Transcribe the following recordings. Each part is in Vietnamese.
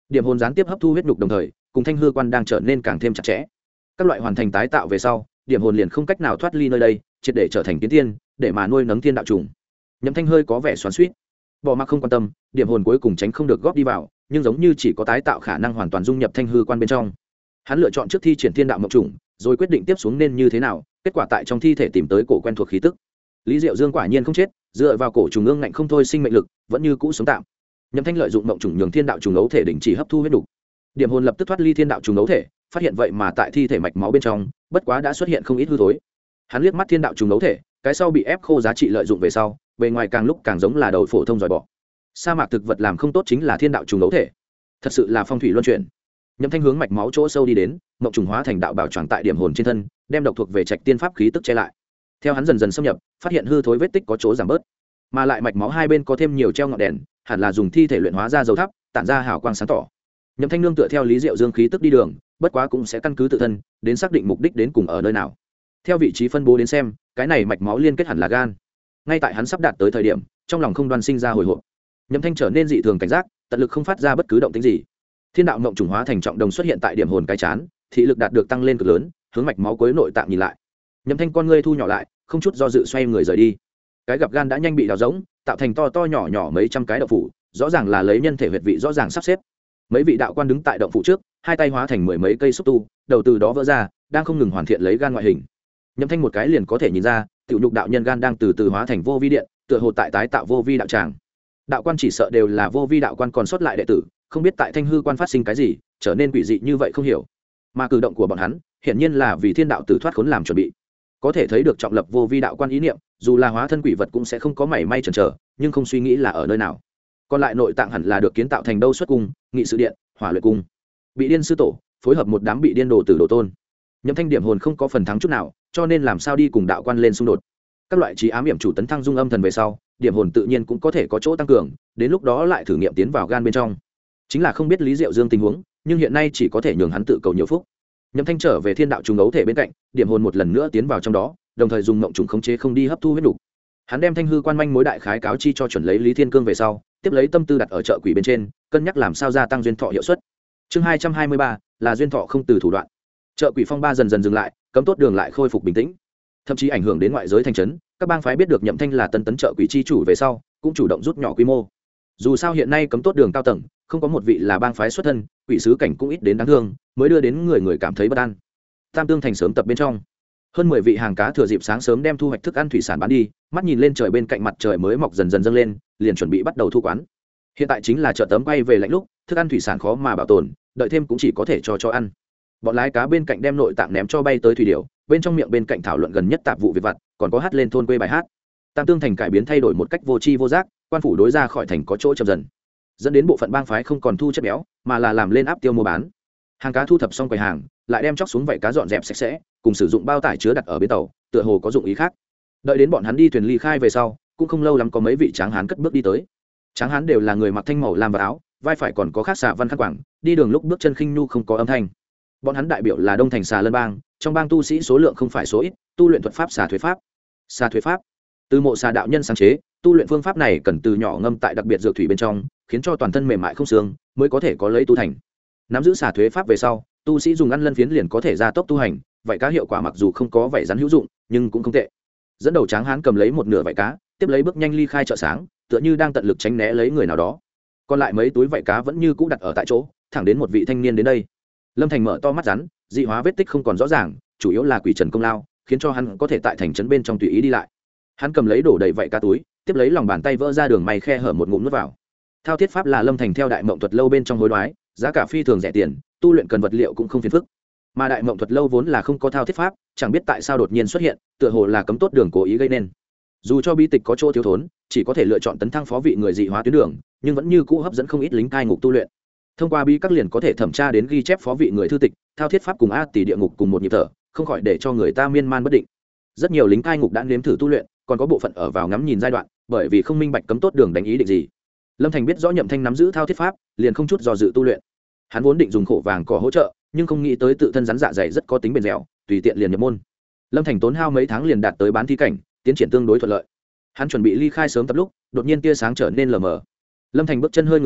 điểm hồn gián tiếp hấp thu huyết nhục đồng thời cùng thanh hư quan đang trở nên càng thêm chặt chẽ. Các loại hoàn thành tái tạo về sau, điểm hồn liền không cách nào thoát ly nơi đây, triệt để trở thành kiến tiên, để mà nuôi nấng thiên đạo trùng. Nhậm Thanh hơi có vẻ xoắn xuýt, bỏ mặc không quan tâm, điểm hồn cuối cùng tránh không được góp đi vào, nhưng giống như chỉ có tái tạo khả năng hoàn toàn dung nhập thanh hư quan bên trong. Hắn lựa chọn trước thi triển thiên đạo mộng trùng, rồi quyết định tiếp xuống nên như thế nào. Kết quả tại trong thi thể tìm tới cổ quen thuộc khí tức. Lý Diệu Dương quả nhiên không chết, dựa vào cổ trùng ương ngạnh không thôi sinh mệnh lực, vẫn như cũ sống tạm. Nhậm Thanh lợi dụng mộng trùng nhường thiên đạo trùng ấu thể đình chỉ hấp thu huyết đủ. Điểm hồn lập tức thoát ly thiên đạo trùng ấu thể, phát hiện vậy mà tại thi thể mạch máu bên trong, bất quá đã xuất hiện không ít hư thối. Hắn liếc mắt thiên đạo trùng ấu thể, cái sau bị ép khô giá trị lợi dụng về sau, bề ngoài càng lúc càng giống là đầu phổ thông giỏi bỏ. Sa mạc thực vật làm không tốt chính là thiên đạo trùng ấu thể, thật sự là phong thủy luân chuyển. Nhậm Thanh hướng mạch máu chỗ sâu đi đến, mộng trùng hóa thành đạo bảo tròn tại điểm hồn trên thân, đem độc thuộc về trạch tiên pháp khí tức che lại. Theo hắn dần dần xâm nhập, phát hiện hư thối vết tích có chỗ giảm bớt, mà lại mạch máu hai bên có thêm nhiều treo ngọn đèn, hẳn là dùng thi thể luyện hóa ra dầu thắp, tản ra hào quang sáng tỏ. Nhậm Thanh nương tựa theo Lý Diệu Dương khí tức đi đường, bất quá cũng sẽ căn cứ tự thân đến xác định mục đích đến cùng ở nơi nào. Theo vị trí phân bố đến xem, cái này mạch máu liên kết hẳn là gan. Ngay tại hắn sắp đạt tới thời điểm, trong lòng không đoan sinh ra hồi hộp. Nhậm Thanh trở nên dị thường cảnh giác, tận lực không phát ra bất cứ động tĩnh gì. Thiên đạo mộng trùng hóa thành trọng đồng xuất hiện tại điểm hồn cái chán, thị lực đạt được tăng lên cực lớn, hướng mạch máu cuối nội tạng nhìn lại. Nhậm Thanh con ngươi thu nhỏ lại, không chút do dự xoay người rời đi. Cái gặp gan đã nhanh bị đào rỗng, tạo thành to to nhỏ nhỏ mấy trăm cái động phủ, rõ ràng là lấy nhân thể huyệt vị rõ ràng sắp xếp. Mấy vị đạo quan đứng tại động phủ trước, hai tay hóa thành mười mấy cây xúc tu, đầu từ đó vỡ ra, đang không ngừng hoàn thiện lấy gan ngoại hình. Nhậm Thanh một cái liền có thể nhìn ra, tiểu nhục đạo nhân gan đang từ từ hóa thành vô vi điện, tựa hồ tại tái tạo vô vi đạo tràng. Đạo quan chỉ sợ đều là vô vi đạo quan còn sót lại đệ tử, không biết tại Thanh hư quan phát sinh cái gì, trở nên quỷ dị như vậy không hiểu. Mà cử động của bọn hắn, hiển nhiên là vì thiên đạo tử thoát khốn làm chuẩn bị. Có thể thấy được trọng lập vô vi đạo quan ý niệm, dù là hóa thân quỷ vật cũng sẽ không có mảy may chần chờ, nhưng không suy nghĩ là ở nơi nào. Còn lại nội tạng hẳn là được kiến tạo thành đâu xuất cung, nghị sự điện, hỏa luyện cung. Bị điên sư tổ phối hợp một đám bị điên đồ tử đồ tôn. Nhậm Thanh điểm hồn không có phần thắng chút nào, cho nên làm sao đi cùng đạo quan lên xung đột. Các loại trí ám hiểm chủ tấn thăng dung âm thần về sau, điểm hồn tự nhiên cũng có thể có chỗ tăng cường, đến lúc đó lại thử nghiệm tiến vào gan bên trong. Chính là không biết Lý Diệu Dương tình huống, nhưng hiện nay chỉ có thể nhường hắn tự cầu nhiều phúc. Nhậm Thanh trở về thiên đạo trùng ấu thể bên cạnh, điểm hồn một lần nữa tiến vào trong đó, đồng thời dùng mộng trùng khống chế không đi hấp thu huyết đủ. Hắn đem thanh hư quan manh mối đại khái cáo chi cho chuẩn lấy Lý Thiên Cương về sau, tiếp lấy tâm tư đặt ở chợ quỷ bên trên, cân nhắc làm sao gia tăng duyên thọ hiệu suất. Chương 223 là duyên thọ không từ thủ đoạn. Chợ quỷ phong ba dần dần dừng lại, cấm tốt đường lại khôi phục bình tĩnh, thậm chí ảnh hưởng đến ngoại giới thành trấn. Các bang phái biết được Nhậm Thanh là tân tấn chợ quỷ chi chủ về sau, cũng chủ động rút nhỏ quy mô. Dù sao hiện nay cấm tốt đường cao tầng không có một vị là bang phái xuất thân, quỷ sứ cảnh cũng ít đến đáng thương, mới đưa đến người cảm thấy bất an. Tam Tương thành sớm tập bên trong, hơn 10 vị hàng cá thừa dịp sáng sớm đem thu hoạch thức ăn thủy sản bán đi, mắt nhìn lên trời bên cạnh mặt trời mới mọc dần dần dâng lên, liền chuẩn bị bắt đầu thu quán. Hiện tại chính là chợ tấm quay về lạnh lúc, thức ăn thủy sản khó mà bảo tồn, đợi thêm cũng chỉ có thể cho ăn. Bọn lái cá bên cạnh đem nội tạng ném cho bay tới thủy điểu, bên trong miệng bên cạnh thảo luận gần nhất tạp vụ việc vặt, còn có hát lên thôn quê bài hát. Tam Tương thành cải biến thay đổi một cách vô tri vô giác, quan phủ đối ra khỏi thành có chỗ chậm dần, dẫn đến bộ phận bang phái không còn thu chất béo, mà là làm lên áp tiêu mua bán. Hàng cá thu thập xong quầy hàng, lại đem chóc xuống vảy cá dọn dẹp sạch sẽ, cùng sử dụng bao tải chứa đặt ở bến tàu, tựa hồ có dụng ý khác. Đợi đến bọn hắn đi thuyền ly khai về sau, cũng không lâu lắm có mấy vị tráng hán cất bước đi tới. Tráng hán đều là người mặc thanh màu lam và áo, vai phải còn có khắc xà văn khăn quàng, đi đường lúc bước chân khinh nhu không có âm thanh. Bọn hắn đại biểu là Đông Thành Xà Lân bang, trong bang tu sĩ số lượng không phải số ít, tu luyện thuật pháp xà thuế pháp. Xà thuế pháp, từ mộ xà đạo nhân sáng chế, tu luyện phương pháp này cần từ nhỏ ngâm tại đặc biệt dược thủy bên trong, khiến cho toàn thân mềm mại không xương, mới có thể có lấy tu thành. Nắm giữ xà thuế pháp về sau, tu sĩ dùng ăn lân phiến liền có thể gia tốc tu hành, vậy cá hiệu quả mặc dù không có vảy rắn hữu dụng, nhưng cũng không tệ. Dẫn đầu tráng hán cầm lấy một nửa vảy cá, tiếp lấy bước nhanh ly khai chợ sáng, tựa như đang tận lực tránh né lấy người nào đó. Còn lại mấy túi vảy cá vẫn như cũ đặt ở tại chỗ, thẳng đến một vị thanh niên đến đây. Lâm Thành mở to mắt rắn, dị hóa vết tích không còn rõ ràng, chủ yếu là quỷ trần công lao, khiến cho hắn có thể tại thành trấn bên trong tùy ý đi lại. Hắn cầm lấy đổ đầy vảy cá túi, tiếp lấy lòng bàn tay vỡ ra đường may khe hở một ngụm nuốt vào. Thao thiết pháp là Lâm Thành theo đại mộng thuật lâu bên trong hối đoái, giá cả phi thường rẻ tiền, tu luyện cần vật liệu cũng không phiền phức. Mà đại mộng thuật lâu vốn là không có thao thiết pháp, chẳng biết tại sao đột nhiên xuất hiện, tựa hồ là cấm tốt đường cố ý gây nên. Dù cho bi tịch có chỗ thiếu thốn, chỉ có thể lựa chọn tấn thăng phó vị người dị hóa tuyến đường, nhưng vẫn như cũ hấp dẫn không ít lính cai ngục tu luyện. Thông qua bi các liền có thể thẩm tra đến ghi chép phó vị người thư tịch, thao thiết pháp cùng a tỷ địa ngục cùng một nhịp thở, không khỏi để cho người ta miên man bất định. Rất nhiều lính cai ngục đã nếm thử tu luyện, còn có bộ phận ở vào ngắm nhìn giai đoạn, bởi vì không minh bạch cấm tốt đường đánh ý định gì. Lâm Thành biết rõ Nhậm Thanh nắm giữ thao thiết pháp, liền không chút do dự tu luyện. Hắn vốn định dùng khổ vàng cỏ hỗ trợ, nhưng không nghĩ tới tự thân rắn dạ dày rất có tính bền dẻo, tùy tiện liền nhập môn. Lâm Thành tốn hao mấy tháng liền đạt tới bán thi cảnh, tiến triển tương đối thuận lợi. Hắn chuẩn bị ly khai sớm tập lúc, đột nhiên tia sáng trở nên lờ mờ. Lâm Thành bước chân hơi ngừng lại,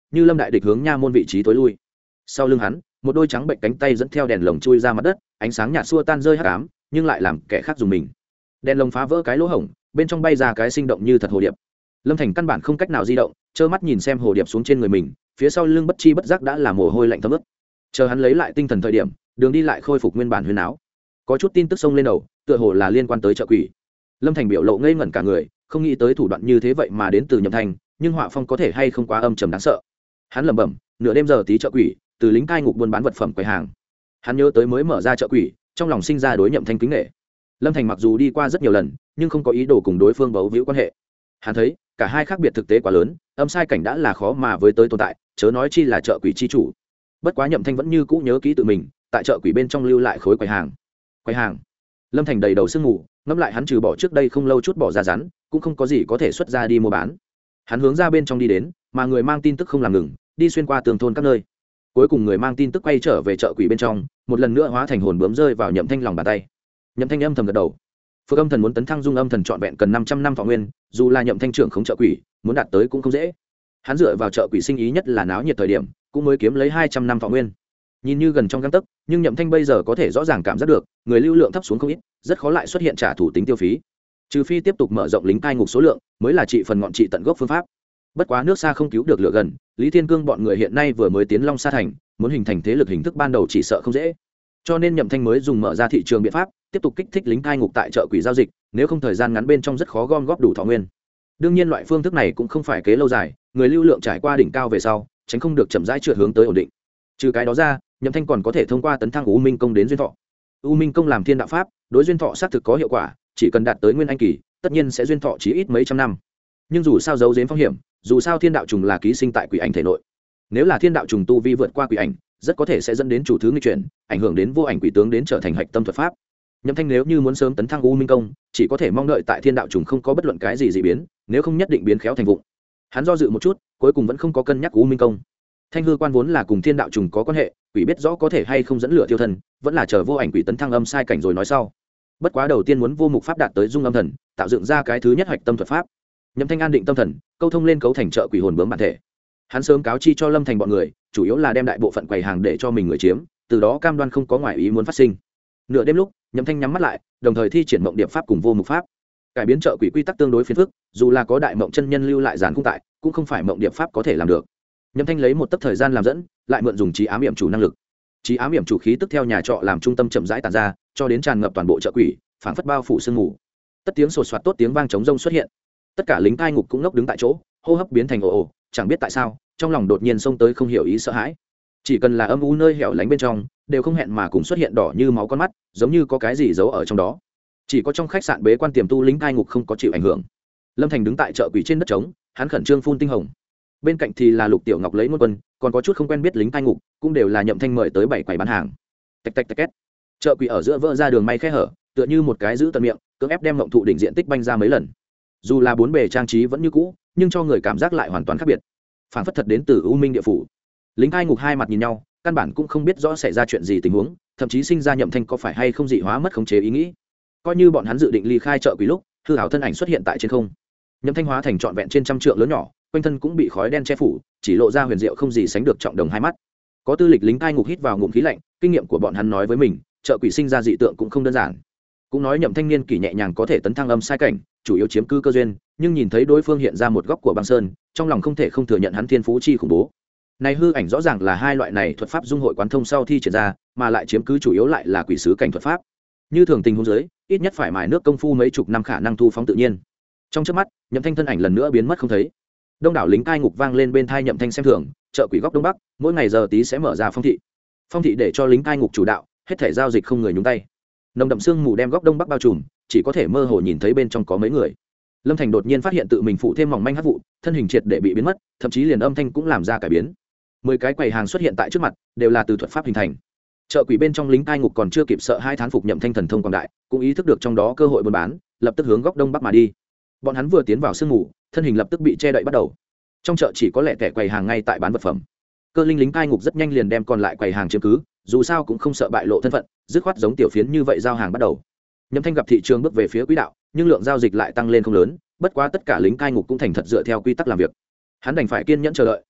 như lâm đại địch hướng nha môn vị trí tối lui. Sau lưng hắn, một đôi trắng bệnh cánh tay dẫn theo đèn lồng chui ra mặt đất, ánh sáng nhạt xua tan rơi hắc ám, nhưng lại làm kẻ khác dùng mình. Đèn lồng phá vỡ cái lỗ hổng, bên trong bay ra cái sinh động như thật hồ điệp. Lâm Thành căn bản không cách nào di động, trơ mắt nhìn xem hồ điệp xuống trên người mình, phía sau lưng bất chi bất giác đã là mồ hôi lạnh thấm ướt. Chờ hắn lấy lại tinh thần thời điểm, đường đi lại khôi phục nguyên bản huyền áo. Có chút tin tức xông lên đầu, tựa hồ là liên quan tới chợ quỷ. Lâm Thành biểu lộ ngây ngẩn cả người, không nghĩ tới thủ đoạn như thế vậy mà đến từ Nhậm Thanh, nhưng họa phong có thể hay không quá âm trầm đáng sợ. Hắn lẩm bẩm, nửa đêm giờ tí chợ quỷ, từ lính cai ngục buôn bán vật phẩm quầy hàng. Hắn nhớ tới mới mở ra chợ quỷ, trong lòng sinh ra đối Nhậm Thanh kính nể. Lâm Thành mặc dù đi qua rất nhiều lần, nhưng không có ý đồ cùng đối phương bấu víu quan hệ. Hắn thấy, cả hai khác biệt thực tế quá lớn, âm sai cảnh đã là khó mà với tới tồn tại, chớ nói chi là chợ quỷ chi chủ. Bất quá Nhậm Thanh vẫn như cũ nhớ kỹ tự mình, tại chợ quỷ bên trong lưu lại khối quầy hàng. Quầy hàng. Lâm Thành đầy đầu sương mù, ngẫm lại hắn trừ bỏ trước đây không lâu chút bỏ ra rắn, cũng không có gì có thể xuất ra đi mua bán. Hắn hướng ra bên trong đi đến, mà người mang tin tức không làm ngừng, đi xuyên qua tường thôn các nơi. Cuối cùng người mang tin tức quay trở về chợ quỷ bên trong, một lần nữa hóa thành hồn bướm rơi vào Nhậm Thanh lòng bàn tay. Nhậm Thanh âm thầm gật đầu. Phượng Âm Thần muốn tấn thăng Dung Âm Thần trọn vẹn cần 500 năm thọ nguyên, dù là Nhậm Thanh trưởng không chợ quỷ, muốn đạt tới cũng không dễ. Hắn dựa vào chợ quỷ sinh ý nhất là náo nhiệt thời điểm, cũng mới kiếm lấy 200 năm thọ nguyên. Nhìn như gần trong gang tấc, nhưng Nhậm Thanh bây giờ có thể rõ ràng cảm giác được, người lưu lượng thấp xuống không ít, rất khó lại xuất hiện trả thủ tính tiêu phí. Trừ phi tiếp tục mở rộng lính cai ngục số lượng, mới là trị phần ngọn trị tận gốc phương pháp. Bất quá nước xa không cứu được lửa gần, Lý Thiên Cương bọn người hiện nay vừa mới tiến Long Sa thành, muốn hình thành thế lực hình thức ban đầu chỉ sợ không dễ. Cho nên Nhậm Thanh mới dùng mở ra thị trường biện pháp, tiếp tục kích thích lính cai ngục tại chợ quỷ giao dịch, nếu không thời gian ngắn bên trong rất khó gom góp đủ thọ nguyên. Đương nhiên loại phương thức này cũng không phải kế lâu dài, người lưu lượng trải qua đỉnh cao về sau, tránh không được chậm rãi trượt hướng tới ổn định. Trừ cái đó ra, Nhậm Thanh còn có thể thông qua tấn thăng U Minh công đến duyên thọ. U Minh công làm thiên đạo pháp, đối duyên thọ xác thực có hiệu quả, chỉ cần đạt tới nguyên anh kỳ, tất nhiên sẽ duyên thọ chí ít mấy trăm năm. Nhưng dù sao giấu giếm phong hiểm, dù sao thiên đạo trùng là ký sinh tại quỷ ảnh thể nội. Nếu là thiên đạo trùng tu vi vượt qua quỷ ảnh, rất có thể sẽ dẫn đến chủ thứ nghịch chuyển, ảnh hưởng đến vô ảnh quỷ tướng đến trở thành hạch tâm thuật pháp. Nhậm Thanh nếu như muốn sớm tấn thăng U Minh công, chỉ có thể mong đợi tại thiên đạo trùng không có bất luận cái gì dị biến, nếu không nhất định biến khéo thành vụng. Hắn do dự một chút, cuối cùng vẫn không có cân nhắc U Minh công. Thanh hư quan vốn là cùng thiên đạo trùng có quan hệ, quỷ biết rõ có thể hay không dẫn lửa tiêu thân, vẫn là chờ vô ảnh quỷ tấn thăng âm sai cảnh rồi nói sau. Bất quá đầu tiên muốn vô mục pháp đạt tới dung âm thần, tạo dựng ra cái thứ nhất hạch tâm thuật pháp. Nhậm Thanh an định tâm thần, câu thông lên cấu thành trợ quỷ hồn bướm bản thể. Hắn sớm cáo chi cho Lâm Thành bọn người, chủ yếu là đem đại bộ phận quầy hàng để cho mình người chiếm, từ đó cam đoan không có ngoại ý muốn phát sinh. Nửa đêm lúc, Nhậm Thanh nhắm mắt lại, đồng thời thi triển mộng điệp pháp cùng vô mục pháp. Cải biến trợ quỷ quy tắc tương đối phiền phức, dù là có đại mộng chân nhân lưu lại giàn khung tại, cũng không phải mộng điệp pháp có thể làm được. Nhậm Thanh lấy một tấc thời gian làm dẫn, lại mượn dùng trí ám yểm chủ năng lực. Trí ám yểm chủ khí tức theo nhà trọ làm trung tâm chậm rãi tản ra, cho đến tràn ngập toàn bộ chợ quỷ, phảng phất bao phủ sương mù. Tất tiếng sột soạt tốt tiếng vang trống rông xuất hiện. Tất cả lính cai ngục cũng ngốc đứng tại chỗ, hô hấp biến thành ồ ồ, chẳng biết tại sao, trong lòng đột nhiên xông tới không hiểu ý sợ hãi. Chỉ cần là âm u nơi hẻo lánh bên trong, đều không hẹn mà cùng xuất hiện đỏ như máu con mắt, giống như có cái gì giấu ở trong đó. Chỉ có trong khách sạn bế quan tiềm tu lính cai ngục không có chịu ảnh hưởng. Lâm Thành đứng tại chợ quỷ trên đất trống, hắn khẩn trương phun tinh hồng. Bên cạnh thì là Lục Tiểu Ngọc lấy ngôn quân, còn có chút không quen biết lính cai ngục, cũng đều là Nhậm Thanh mời tới bảy quầy bán hàng. Tạch tạch tạch két. Chợ quỷ ở giữa vỡ ra đường may khe hở, tựa như một cái giữ tận miệng, cưỡng ép đem ngộng thụ đỉnh diện tích banh ra mấy lần. Dù là bốn bề trang trí vẫn như cũ, nhưng cho người cảm giác lại hoàn toàn khác biệt. Phản phất thật đến từ U Minh địa phủ. Lính cai ngục hai mặt nhìn nhau, căn bản cũng không biết rõ xảy ra chuyện gì tình huống, thậm chí sinh ra Nhậm Thanh có phải hay không dị hóa mất khống chế ý nghĩ. Coi như bọn hắn dự định ly khai chợ quỷ lúc, hư ảo thân ảnh xuất hiện tại trên không. Nhậm Thanh hóa thành trọn vẹn trên trăm trượng lớn nhỏ, quanh thân cũng bị khói đen che phủ, chỉ lộ ra huyền diệu không gì sánh được trọng đồng hai mắt. Có tư lịch lính cai ngục hít vào ngụm khí lạnh, kinh nghiệm của bọn hắn nói với mình, chợ quỷ sinh ra dị tượng cũng không đơn giản. Cũng nói Nhậm Thanh niên kỷ nhẹ nhàng có thể tấn thăng âm sai cảnh, chủ yếu chiếm cư cơ duyên, nhưng nhìn thấy đối phương hiện ra một góc của băng sơn, trong lòng không thể không thừa nhận hắn thiên phú chi khủng bố. Này hư ảnh rõ ràng là hai loại này thuật pháp dung hội quán thông sau thi triển ra, mà lại chiếm cứ chủ yếu lại là quỷ sứ cảnh thuật pháp. Như thường tình huống dưới, ít nhất phải mài nước công phu mấy chục năm khả năng thu phóng tự nhiên. Trong chớp mắt, Nhậm Thanh thân ảnh lần nữa biến mất không thấy. Đông đảo lính cai ngục vang lên bên thai Nhậm Thanh xem thường, chợ quỷ góc đông bắc, mỗi ngày giờ tí sẽ mở ra phong thị. Phong thị để cho lính cai ngục chủ đạo, hết thể giao dịch không người nhúng tay. Nồng đậm sương mù đem góc đông bắc bao trùm, chỉ có thể mơ hồ nhìn thấy bên trong có mấy người. Lâm Thành đột nhiên phát hiện tự mình phụ thêm mỏng manh hắc vụ, thân hình triệt để bị biến mất, thậm chí liền âm thanh cũng làm ra cải biến. 10 cái quầy hàng xuất hiện tại trước mặt, đều là từ thuật pháp hình thành. Chợ quỷ bên trong lính cai ngục còn chưa kịp sợ hai thán phục Nhậm Thanh thần thông quảng đại, cũng ý thức được trong đó cơ hội buôn bán, lập tức hướng góc đông bắc mà đi. Bọn hắn vừa tiến vào sương mù, thân hình lập tức bị che đậy bắt đầu. Trong chợ chỉ có lẻ tẻ quầy hàng ngay tại bán vật phẩm. Cơ linh lính cai ngục rất nhanh liền đem còn lại quầy hàng chiếm cứ, dù sao cũng không sợ bại lộ thân phận, dứt khoát giống tiểu phiến như vậy giao hàng bắt đầu. Nhậm Thanh gặp thị trường bước về phía quỹ đạo, nhưng lượng giao dịch lại tăng lên không lớn, bất quá tất cả lính cai ngục cũng thành thật dựa theo quy tắc làm việc. Hắn đành phải kiên nhẫn chờ đợi,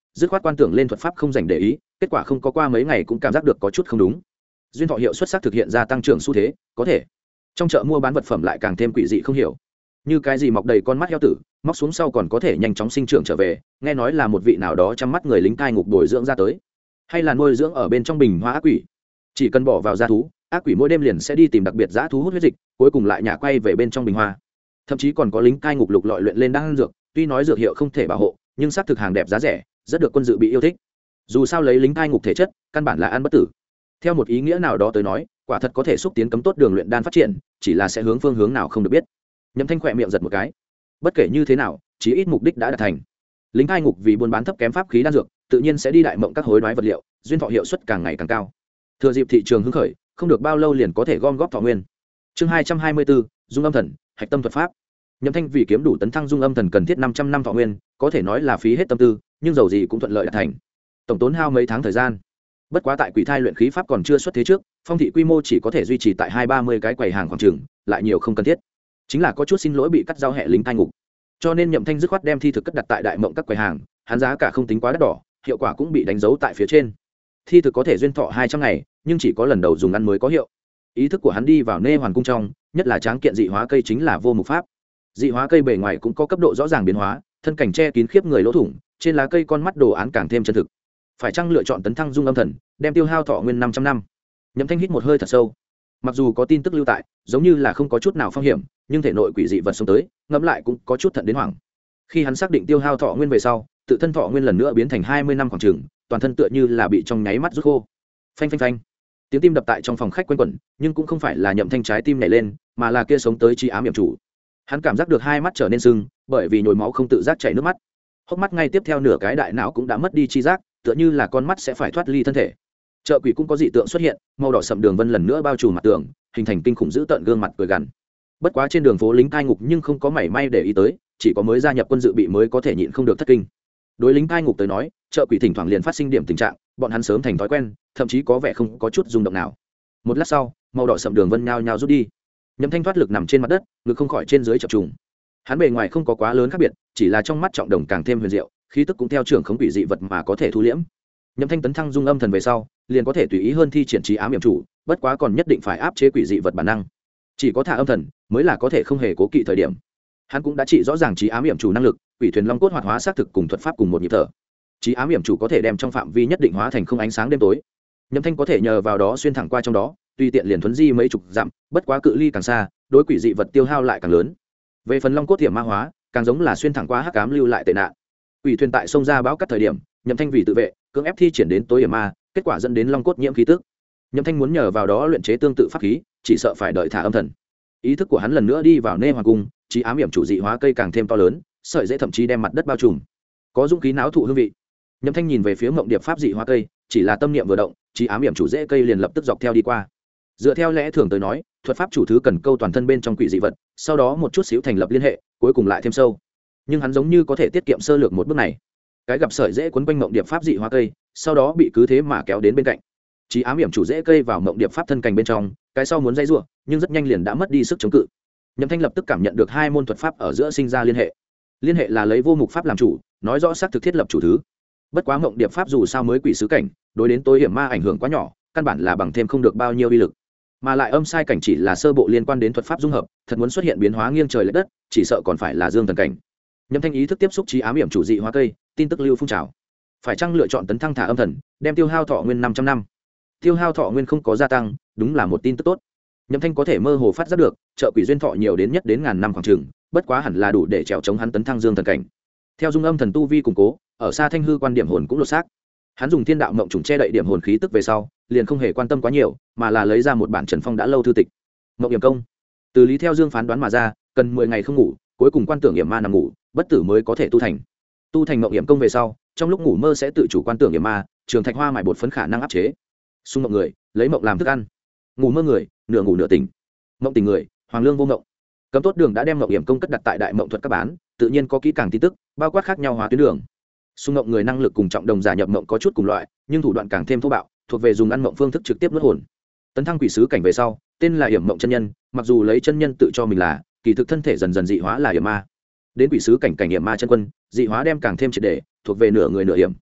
dứt khoát quan tưởng lên thuật pháp không dành để ý, kết quả không có qua mấy ngày cũng cảm giác được có chút không đúng. Duyên thọ hiệu xuất sắc thực hiện ra tăng trưởng xu thế, có thể trong chợ mua bán vật phẩm lại càng thêm quỷ dị không hiểu, như cái gì mọc đầy con mắt heo tử, móc xuống sau còn có thể nhanh chóng sinh trưởng trở về, nghe nói là một vị nào đó chăm mắt người lính cai ngục bồi dưỡng ra tới, hay là nuôi dưỡng ở bên trong bình hoa ác quỷ, chỉ cần bỏ vào da thú, ác quỷ mỗi đêm liền sẽ đi tìm đặc biệt dã thú hút huyết dịch, cuối cùng lại nhả quay về bên trong bình hoa. Thậm chí còn có lính cai ngục lục lọi luyện lên đan dược, tuy nói dược hiệu không thể bảo hộ, nhưng xác thực hàng đẹp giá rẻ, rất được quân dự bị yêu thích. Dù sao lấy lính cai ngục thể chất, căn bản là ăn bất tử. Theo một ý nghĩa nào đó tới nói, quả thật có thể xúc tiến cấm tốt đường luyện đan phát triển, chỉ là sẽ hướng phương hướng nào không được biết. Nhậm Thanh khỏe miệng giật một cái. Bất kể như thế nào, chí ít mục đích đã đạt thành. Lính cai ngục vì buôn bán thấp kém pháp khí đan dược, tự nhiên sẽ đi đại mộng các hối đoái vật liệu, duyên thọ hiệu suất càng ngày càng cao. Thừa dịp thị trường hứng khởi, không được bao lâu liền có thể gom góp thọ nguyên. Chương 224, Dung Âm Thần, Hạch Tâm thuật pháp. Nhậm Thanh vì kiếm đủ tấn thăng Dung Âm Thần cần thiết 500 năm thọ nguyên, có thể nói là phí hết tâm tư, nhưng dầu gì cũng thuận lợi đạt thành. Tổng tốn hao mấy tháng thời gian. Bất quá tại quỷ thai luyện khí pháp còn chưa xuất thế trước, phong thị quy mô chỉ có thể duy trì tại 20-30 cái quầy hàng khoảng chừng, lại nhiều không cần thiết. Chính là có chút xin lỗi bị cắt giao hệ lính cai ngục. Cho nên Nhậm Thanh dứt khoát đem thi thực cất đặt tại đại mộng các quầy hàng, hắn giá cả không tính quá đắt đỏ, hiệu quả cũng bị đánh dấu tại phía trên. Thi thực có thể duyên thọ 200 ngày, nhưng chỉ có lần đầu dùng ăn mới có hiệu. Ý thức của hắn đi vào Nê Hoàn cung trong, nhất là tráng kiện dị hóa cây chính là vô mục pháp. Dị hóa cây bề ngoài cũng có cấp độ rõ ràng biến hóa, thân cảnh che kín khiếp người lỗ thủng, trên lá cây con mắt đồ án càng thêm chân thực. Phải chăng lựa chọn tấn thăng Dung Âm Thần, đem tiêu hao thọ nguyên 500 năm. Nhậm Thanh hít một hơi thật sâu. Mặc dù có tin tức lưu tại, giống như là không có chút nào phong hiểm, nhưng thể nội quỷ dị vật sống tới, ngẫm lại cũng có chút thận đến hoảng. Khi hắn xác định tiêu hao thọ nguyên về sau, tự thân thọ nguyên lần nữa biến thành 20 năm khoảng chừng, toàn thân tựa như là bị trong nháy mắt rút khô. Phanh phanh phanh. Tiếng tim đập tại trong phòng khách quanh quẩn, nhưng cũng không phải là Nhậm Thanh trái tim nhảy lên, mà là kia sống tới chi ám hiểm chủ. Hắn cảm giác được hai mắt trở nên sưng, bởi vì nhồi máu không tự giác chảy nước mắt. Hốc mắt ngay tiếp theo nửa cái đại não cũng đã mất đi chi giác, tựa như là con mắt sẽ phải thoát ly thân thể. Chợ quỷ cũng có dị tượng xuất hiện, màu đỏ sậm đường vân lần nữa bao trùm mặt tường, hình thành kinh khủng dữ tợn gương mặt cười gằn. Bất quá trên đường phố lính cai ngục nhưng không có mảy may để ý tới, chỉ có mới gia nhập quân dự bị mới có thể nhịn không được thất kinh. Đối lính cai ngục tới nói, chợ quỷ thỉnh thoảng liền phát sinh điểm tình trạng, bọn hắn sớm thành thói quen, thậm chí có vẻ không có chút rung động nào. Một lát sau, màu đỏ sậm đường vân nhao nhao rút đi. Nhậm Thanh thoát lực nằm trên mặt đất, ngực không khỏi trên dưới chập trùng. Hắn bề ngoài không có quá lớn khác biệt, chỉ là trong mắt trọng đồng càng thêm huyền diệu, khí tức cũng theo trưởng khống quỷ dị vật mà có thể thu liễm. Nhậm Thanh tấn thăng Dung Âm Thần về sau, liền có thể tùy ý hơn thi triển trí ám hiểm chủ, bất quá còn nhất định phải áp chế quỷ dị vật bản năng. Chỉ có thả âm thần mới là có thể không hề cố kỵ thời điểm. Hắn cũng đã trị rõ ràng trí ám hiểm chủ năng lực, quỷ thuyền long cốt hoạt hóa xác thực cùng thuật pháp cùng một nhịp thở. Trí ám hiểm chủ có thể đem trong phạm vi nhất định hóa thành không ánh sáng đêm tối. Nhậm Thanh có thể nhờ vào đó xuyên thẳng qua trong đó, tùy tiện liền thuấn di mấy chục dặm, bất quá cự ly càng xa, đối quỷ dị vật tiêu hao lại càng lớn. Về phần long cốt tiềm ma hóa, càng giống là xuyên thẳng qua hắc ám lưu lại tệ nạn. Quỷ thuyền tại sông ra bão cắt thời điểm, Nhậm Thanh vì tự vệ, cưỡng ép thi triển đến tối hiểm ma, kết quả dẫn đến long cốt nhiễm khí tức. Nhậm Thanh muốn nhờ vào đó luyện chế tương tự pháp khí, chỉ sợ phải đợi thả âm thần. Ý thức của hắn lần nữa đi vào Nê Hoàng cung, trí ám hiểm chủ dị hóa cây càng thêm to lớn, sợi dễ thậm chí đem mặt đất bao trùm. Có dũng khí náo thụ hương vị. Nhậm Thanh nhìn về phía Mộng Điệp pháp dị hóa cây, chỉ là tâm niệm vừa động, trí ám hiểm chủ dễ cây liền lập tức dọc theo đi qua. Dựa theo lẽ thường tới nói, thuật pháp chủ thứ cần câu toàn thân bên trong quỷ dị vật, sau đó một chút xíu thành lập liên hệ, cuối cùng lại thêm sâu. Nhưng hắn giống như có thể tiết kiệm sơ lược một bước này. Cái gặp sợi dễ quấn quanh Mộng Điệp pháp dị hóa cây, sau đó bị cứ thế mà kéo đến bên cạnh. Trí ám hiểm chủ dễ cây vào Mộng Điệp pháp thân cành bên trong, cái sau muốn dây rủa, nhưng rất nhanh liền đã mất đi sức chống cự. Nhậm Thanh lập tức cảm nhận được hai môn thuật pháp ở giữa sinh ra liên hệ. Liên hệ là lấy vô mục pháp làm chủ, nói rõ xác thực thiết lập chủ thứ. Bất quá Mộng Điệp pháp dù sao mới quỷ sứ cảnh, đối đến tối hiểm ma ảnh hưởng quá nhỏ, căn bản là bằng thêm không được bao nhiêu uy lực. Mà lại âm sai cảnh chỉ là sơ bộ liên quan đến thuật pháp dung hợp, thật muốn xuất hiện biến hóa nghiêng trời lệch đất, chỉ sợ còn phải là dương thần cảnh. Nhậm Thanh ý thức tiếp xúc trí ám hiểm chủ dị hóa cây, tin tức lưu phun trào. Phải chăng lựa chọn tấn thăng thả âm thần, đem tiêu hao thọ nguyên 500 năm. Tiêu hao thọ nguyên không có gia tăng, đúng là một tin tức tốt. Nhậm Thanh có thể mơ hồ phát giác được, trợ quỷ duyên thọ nhiều đến nhất đến ngàn năm khoảng chừng, bất quá hẳn là đủ để trèo chống hắn tấn thăng dương thần cảnh. Theo Dung Âm Thần tu vi củng cố, ở xa Thanh hư quan điểm hồn cũng lột xác. Hắn dùng thiên đạo mộng trùng che đậy điểm hồn khí tức về sau, liền không hề quan tâm quá nhiều, mà là lấy ra một bản Trần Phong đã lâu thư tịch. Mộng Hiểm Công. Từ lý theo Dương phán đoán mà ra, cần 10 ngày không ngủ, cuối cùng quan tưởng hiểm ma nằm ngủ, bất tử mới có thể tu thành. Tu thành Mộng Hiểm Công về sau, trong lúc ngủ mơ sẽ tự chủ quan tưởng hiểm ma, trường thạch hoa mài bột phấn khả năng áp chế. Xung mộng người, lấy mộng làm thức ăn. Ngủ mơ người, nửa ngủ nửa tỉnh. Mộng tỉnh người, hoàng lương vô mộng. Cấm tốt đường đã đem Mộng Hiểm Công cất đặt tại đại mộng thuật các bán, tự nhiên có kỹ càng tin tức, bao quát khác nhau hóa tuyến đường. Xung mộng người năng lực cùng trọng đồng giả nhập mộng có chút cùng loại, nhưng thủ đoạn càng thêm thô bạo, thuộc về dùng ăn mộng phương thức trực tiếp nuốt hồn. Tấn thăng quỷ sứ cảnh về sau, tên là hiểm mộng chân nhân, mặc dù lấy chân nhân tự cho mình là, kỳ thực thân thể dần dần dị hóa là hiểm ma. Đến quỷ sứ cảnh cảnh hiểm ma chân quân, dị hóa đem càng thêm triệt để, thuộc về nửa người nửa hiểm.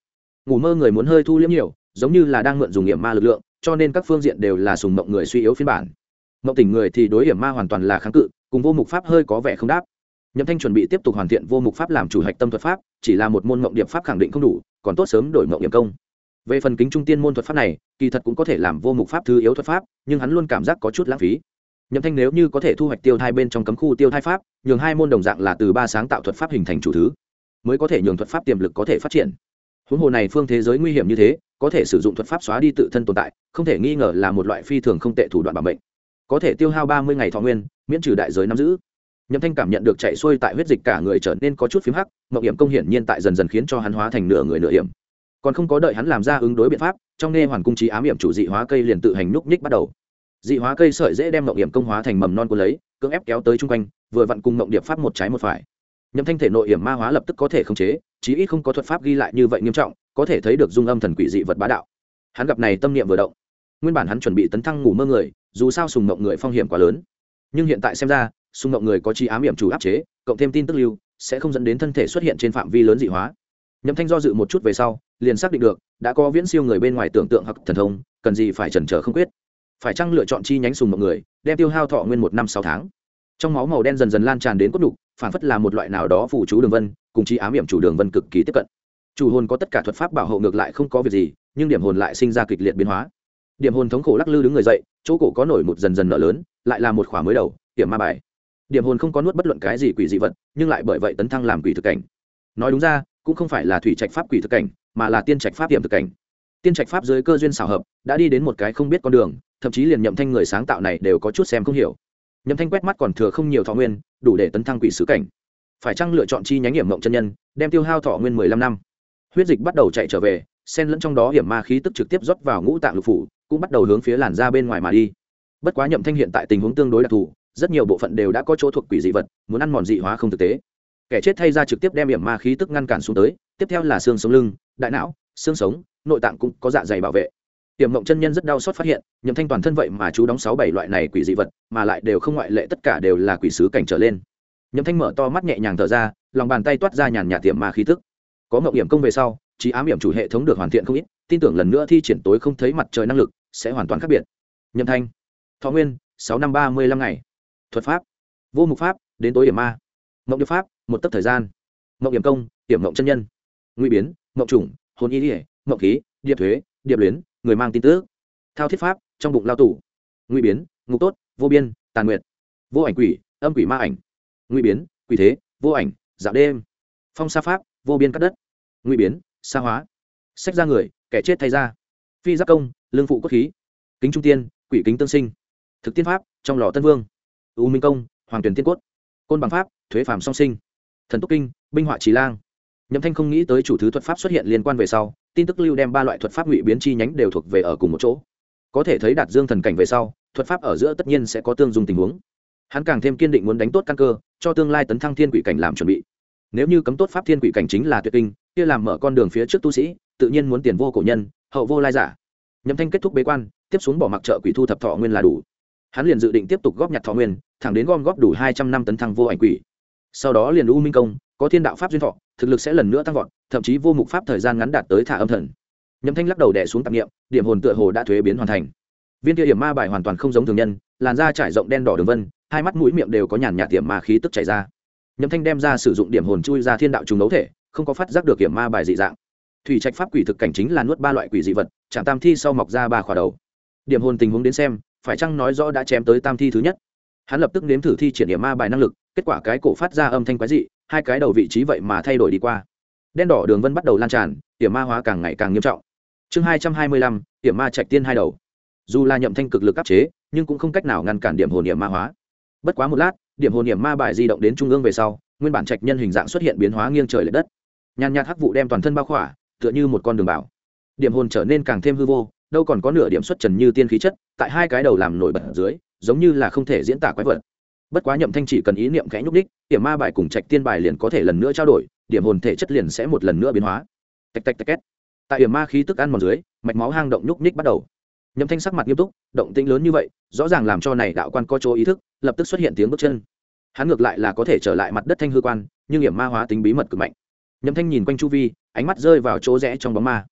ngủ mơ người muốn hơi thu liễm nhiều, giống như là đang mượn dùng hiểm ma lực lượng, cho nên các phương diện đều là sùng mộng người suy yếu phiên bản. Mộng tỉnh người thì đối hiểm ma hoàn toàn là kháng cự, cùng vô mục pháp hơi có vẻ không đáp. Nhậm Thanh chuẩn bị tiếp tục hoàn thiện vô mục pháp làm chủ hạch tâm thuật pháp, chỉ là một môn mộng điệp pháp khẳng định không đủ, còn tốt sớm đổi mộng hiểm công. Về phần kính trung tiên môn thuật pháp này, kỳ thật cũng có thể làm vô mục pháp thứ yếu thuật pháp, nhưng hắn luôn cảm giác có chút lãng phí. Nhậm Thanh nếu như có thể thu hoạch tiêu thai bên trong cấm khu tiêu thai pháp, nhường hai môn đồng dạng là từ ba sáng tạo thuật pháp hình thành chủ thứ, mới có thể nhường thuật pháp tiềm lực có thể phát triển. Huống hồ này phương thế giới nguy hiểm như thế, có thể sử dụng thuật pháp xóa đi tự thân tồn tại, không thể nghi ngờ là một loại phi thường không tệ thủ đoạn bảo mệnh. Có thể tiêu hao 30 ngày thọ nguyên, miễn trừ đại giới nắm giữ. Nhậm Thanh cảm nhận được chạy xuôi tại huyết dịch cả người trở nên có chút phím hắc, mộng hiểm công hiển nhiên tại dần dần khiến cho hắn hóa thành nửa người nửa hiểm. Còn không có đợi hắn làm ra ứng đối biện pháp, trong nghe hoàn cung trí ám hiểm chủ dị hóa cây liền tự hành núc nhích bắt đầu. Dị hóa cây sợi dễ đem mộng hiểm công hóa thành mầm non của lấy, cưỡng ép kéo tới trung quanh, vừa vặn cùng mộng điệp pháp một trái một phải. Nhậm Thanh thể nội hiểm ma hóa lập tức có thể khống chế, chí ít không có thuật pháp ghi lại như vậy nghiêm trọng, có thể thấy được dung âm thần quỷ dị vật bá đạo. Hắn gặp này tâm niệm vừa động. Nguyên bản hắn chuẩn bị tấn thăng ngủ mơ người, dù sao sùng mộng người phong hiểm quá lớn, nhưng hiện tại xem ra sùng mộng người có chi ám hiểm chủ áp chế, cộng thêm tin tức lưu sẽ không dẫn đến thân thể xuất hiện trên phạm vi lớn dị hóa. Nhậm Thanh do dự một chút về sau liền xác định được đã có viễn siêu người bên ngoài tưởng tượng hoặc thần thông, cần gì phải chần chờ không quyết. Phải chăng lựa chọn chi nhánh sùng mộng người, đem tiêu hao thọ nguyên 1 năm 6 tháng. Trong máu màu đen dần dần lan tràn đến cốt đục, phản phất là một loại nào đó phù chú đường vân, cùng chi ám hiểm chủ đường vân cực kỳ tiếp cận. Chủ hồn có tất cả thuật pháp bảo hộ ngược lại không có việc gì, nhưng điểm hồn lại sinh ra kịch liệt biến hóa. Điểm hồn thống khổ lắc lư đứng người dậy, chỗ cổ có nổi một dần dần nở lớn, lại là một khỏa mới đầu, điểm ma bài. Điểm hồn không có nuốt bất luận cái gì quỷ dị vật, nhưng lại bởi vậy tấn thăng làm quỷ thực cảnh. Nói đúng ra, cũng không phải là thủy trạch pháp quỷ thực cảnh, mà là tiên trạch pháp điểm thực cảnh. Tiên trạch pháp dưới cơ duyên xảo hợp, đã đi đến một cái không biết con đường, thậm chí liền Nhậm Thanh người sáng tạo này đều có chút xem không hiểu. Nhậm Thanh quét mắt còn thừa không nhiều thọ nguyên, đủ để tấn thăng quỷ sứ cảnh. Phải chăng lựa chọn chi nhánh hiểm mộng chân nhân, đem tiêu hao thọ nguyên 15 năm. Huyết dịch bắt đầu chạy trở về, xen lẫn trong đó hiểm ma khí tức trực tiếp rót vào ngũ tạng lục phủ, cũng bắt đầu hướng phía làn da bên ngoài mà đi. Bất quá Nhậm Thanh hiện tại tình huống tương đối đặc thù, rất nhiều bộ phận đều đã có chỗ thuộc quỷ dị vật, muốn ăn mòn dị hóa không thực tế. Kẻ chết thay ra trực tiếp đem hiểm ma khí tức ngăn cản xuống tới, tiếp theo là xương sống lưng, đại não, xương sống, nội tạng cũng có dạ dày bảo vệ. Hiểm mộng chân nhân rất đau xót phát hiện, Nhậm Thanh toàn thân vậy mà chú đóng 6-7 loại này quỷ dị vật, mà lại đều không ngoại lệ, tất cả đều là quỷ sứ cảnh trở lên. Nhậm Thanh mở to mắt nhẹ nhàng thở ra, lòng bàn tay toát ra nhàn nhạt tiềm ma khí tức. Có mộng hiểm công về sau, trí ám hiểm chủ hệ thống được hoàn thiện không ít, tin tưởng lần nữa thi triển tối không thấy mặt trời năng lực sẽ hoàn toàn khác biệt. Nhậm Thanh, thọ nguyên 6 năm 35 ngày. Thuật pháp, vô mục pháp, đến tối hiểm ma. Mộng điệp pháp, một tấc thời gian. Mộng hiểm công, hiểm mộng chân nhân. Nguy biến, mộng trùng, hồn y điệp, mộng khí, điệp thuế, điệp luyến, người mang tin tức. Thao thiết pháp, trong bụng lao tù. Nguy biến, ngục tốt, vô biên, tàn nguyệt. Vô ảnh quỷ, âm quỷ ma ảnh. Nguy biến, quỷ thế, vô ảnh, dạo đêm. Phong sa pháp, vô biên cắt đất. Nguy biến, sa hóa. Sách ra người, kẻ chết thay ra. Phi giáp công, lương phụ cốt khí. Kính trung tiên, quỷ kính tương sinh. Thực tiên pháp, trong lò tân vương. U minh công, hoàng tuyển tiên cốt. Côn bằng pháp, thuế phàm song sinh. Thần túc kinh, binh họa trí lang. Nhậm Thanh không nghĩ tới chủ thứ thuật pháp xuất hiện liên quan về sau, tin tức lưu đem 3 loại thuật pháp ngụy biến chi nhánh đều thuộc về ở cùng một chỗ. Có thể thấy đạt dương thần cảnh về sau, thuật pháp ở giữa tất nhiên sẽ có tương dung tình huống. Hắn càng thêm kiên định muốn đánh tốt căn cơ, cho tương lai tấn thăng thiên quỷ cảnh làm chuẩn bị. Nếu như cấm tốt pháp thiên quỷ cảnh chính là tuyệt kinh, kia làm mở con đường phía trước tu sĩ, tự nhiên muốn tiền vô cổ nhân, hậu vô lai giả. Nhậm Thanh kết thúc bế quan, tiếp xuống bỏ mặc trợ quỷ thu thập thọ nguyên là đủ. Hắn liền dự định tiếp tục góp nhặt thọ nguyên, thẳng đến gom góp đủ 200 năm tấn thăng vô ảnh quỷ. Sau đó liền U Minh công, có thiên đạo pháp duyên thọ, thực lực sẽ lần nữa tăng vọt, thậm chí vô mục pháp thời gian ngắn đạt tới thả âm thần. Nhậm Thanh lắc đầu đè xuống tạp niệm, điểm hồn tựa hồ đã thuế biến hoàn thành. Viên kia hiểm ma bài hoàn toàn không giống thường nhân, làn da trải rộng đen đỏ đường vân, hai mắt mũi miệng đều có nhàn nhạt tiềm ma khí tức chảy ra. Nhậm Thanh đem ra sử dụng điểm hồn chui ra thiên đạo trùng đấu thể, không có phát giác được hiểm ma bài dị dạng. Thủy trạch pháp quỷ thực cảnh chính là nuốt 3 loại quỷ dị vật, chạm tam thi sau mọc ra 3 khỏa đầu. Điểm hồn tình huống đến xem, phải chăng nói rõ đã chém tới tam thi thứ nhất. Hắn lập tức nếm thử thi triển hiểm ma bài năng lực, kết quả cái cổ phát ra âm thanh quái dị, 2 cái đầu vị trí vậy mà thay đổi đi qua. Đen đỏ đường vân bắt đầu lan tràn, hiểm ma hóa càng ngày càng nghiêm trọng. Chương 225, hiểm ma trạch tiên 2 đầu. Dù là Nhậm Thanh cực lực áp chế, nhưng cũng không cách nào ngăn cản điểm hồn hiểm ma hóa. Bất quá một lát, điểm hồn hiểm ma bài di động đến trung ương về sau, nguyên bản trạch nhân hình dạng xuất hiện biến hóa nghiêng trời lệch đất. Nhàn nhạt hắc vụ đem toàn thân bao khỏa, tựa như một con đường bảo. Điểm hồn trở nên càng thêm hư vô, đâu còn có nửa điểm xuất trần như tiên khí chất, tại 2 cái đầu làm nổi bật ở dưới, giống như là không thể diễn tả quái vật. Bất quá Nhậm Thanh chỉ cần ý niệm khẽ nhúc đích, hiểm ma bài cùng trạch tiên bài liền có thể lần nữa trao đổi, điểm hồn thể chất liền sẽ một lần nữa biến hóa. Tạch tạch tạch két. Tại hiểm ma khí tức ăn mòn dưới, mạch máu hang động nhúc nhích bắt đầu. Nhậm Thanh sắc mặt nghiêm túc, động tĩnh lớn như vậy, rõ ràng làm cho này đạo quan có chỗ ý thức, lập tức xuất hiện tiếng bước chân. Hắn ngược lại là có thể trở lại mặt đất thanh hư quan, nhưng hiểm ma hóa tính bí mật cực mạnh. Nhậm Thanh nhìn quanh chu vi, ánh mắt rơi vào chỗ rẽ trong bóng ma.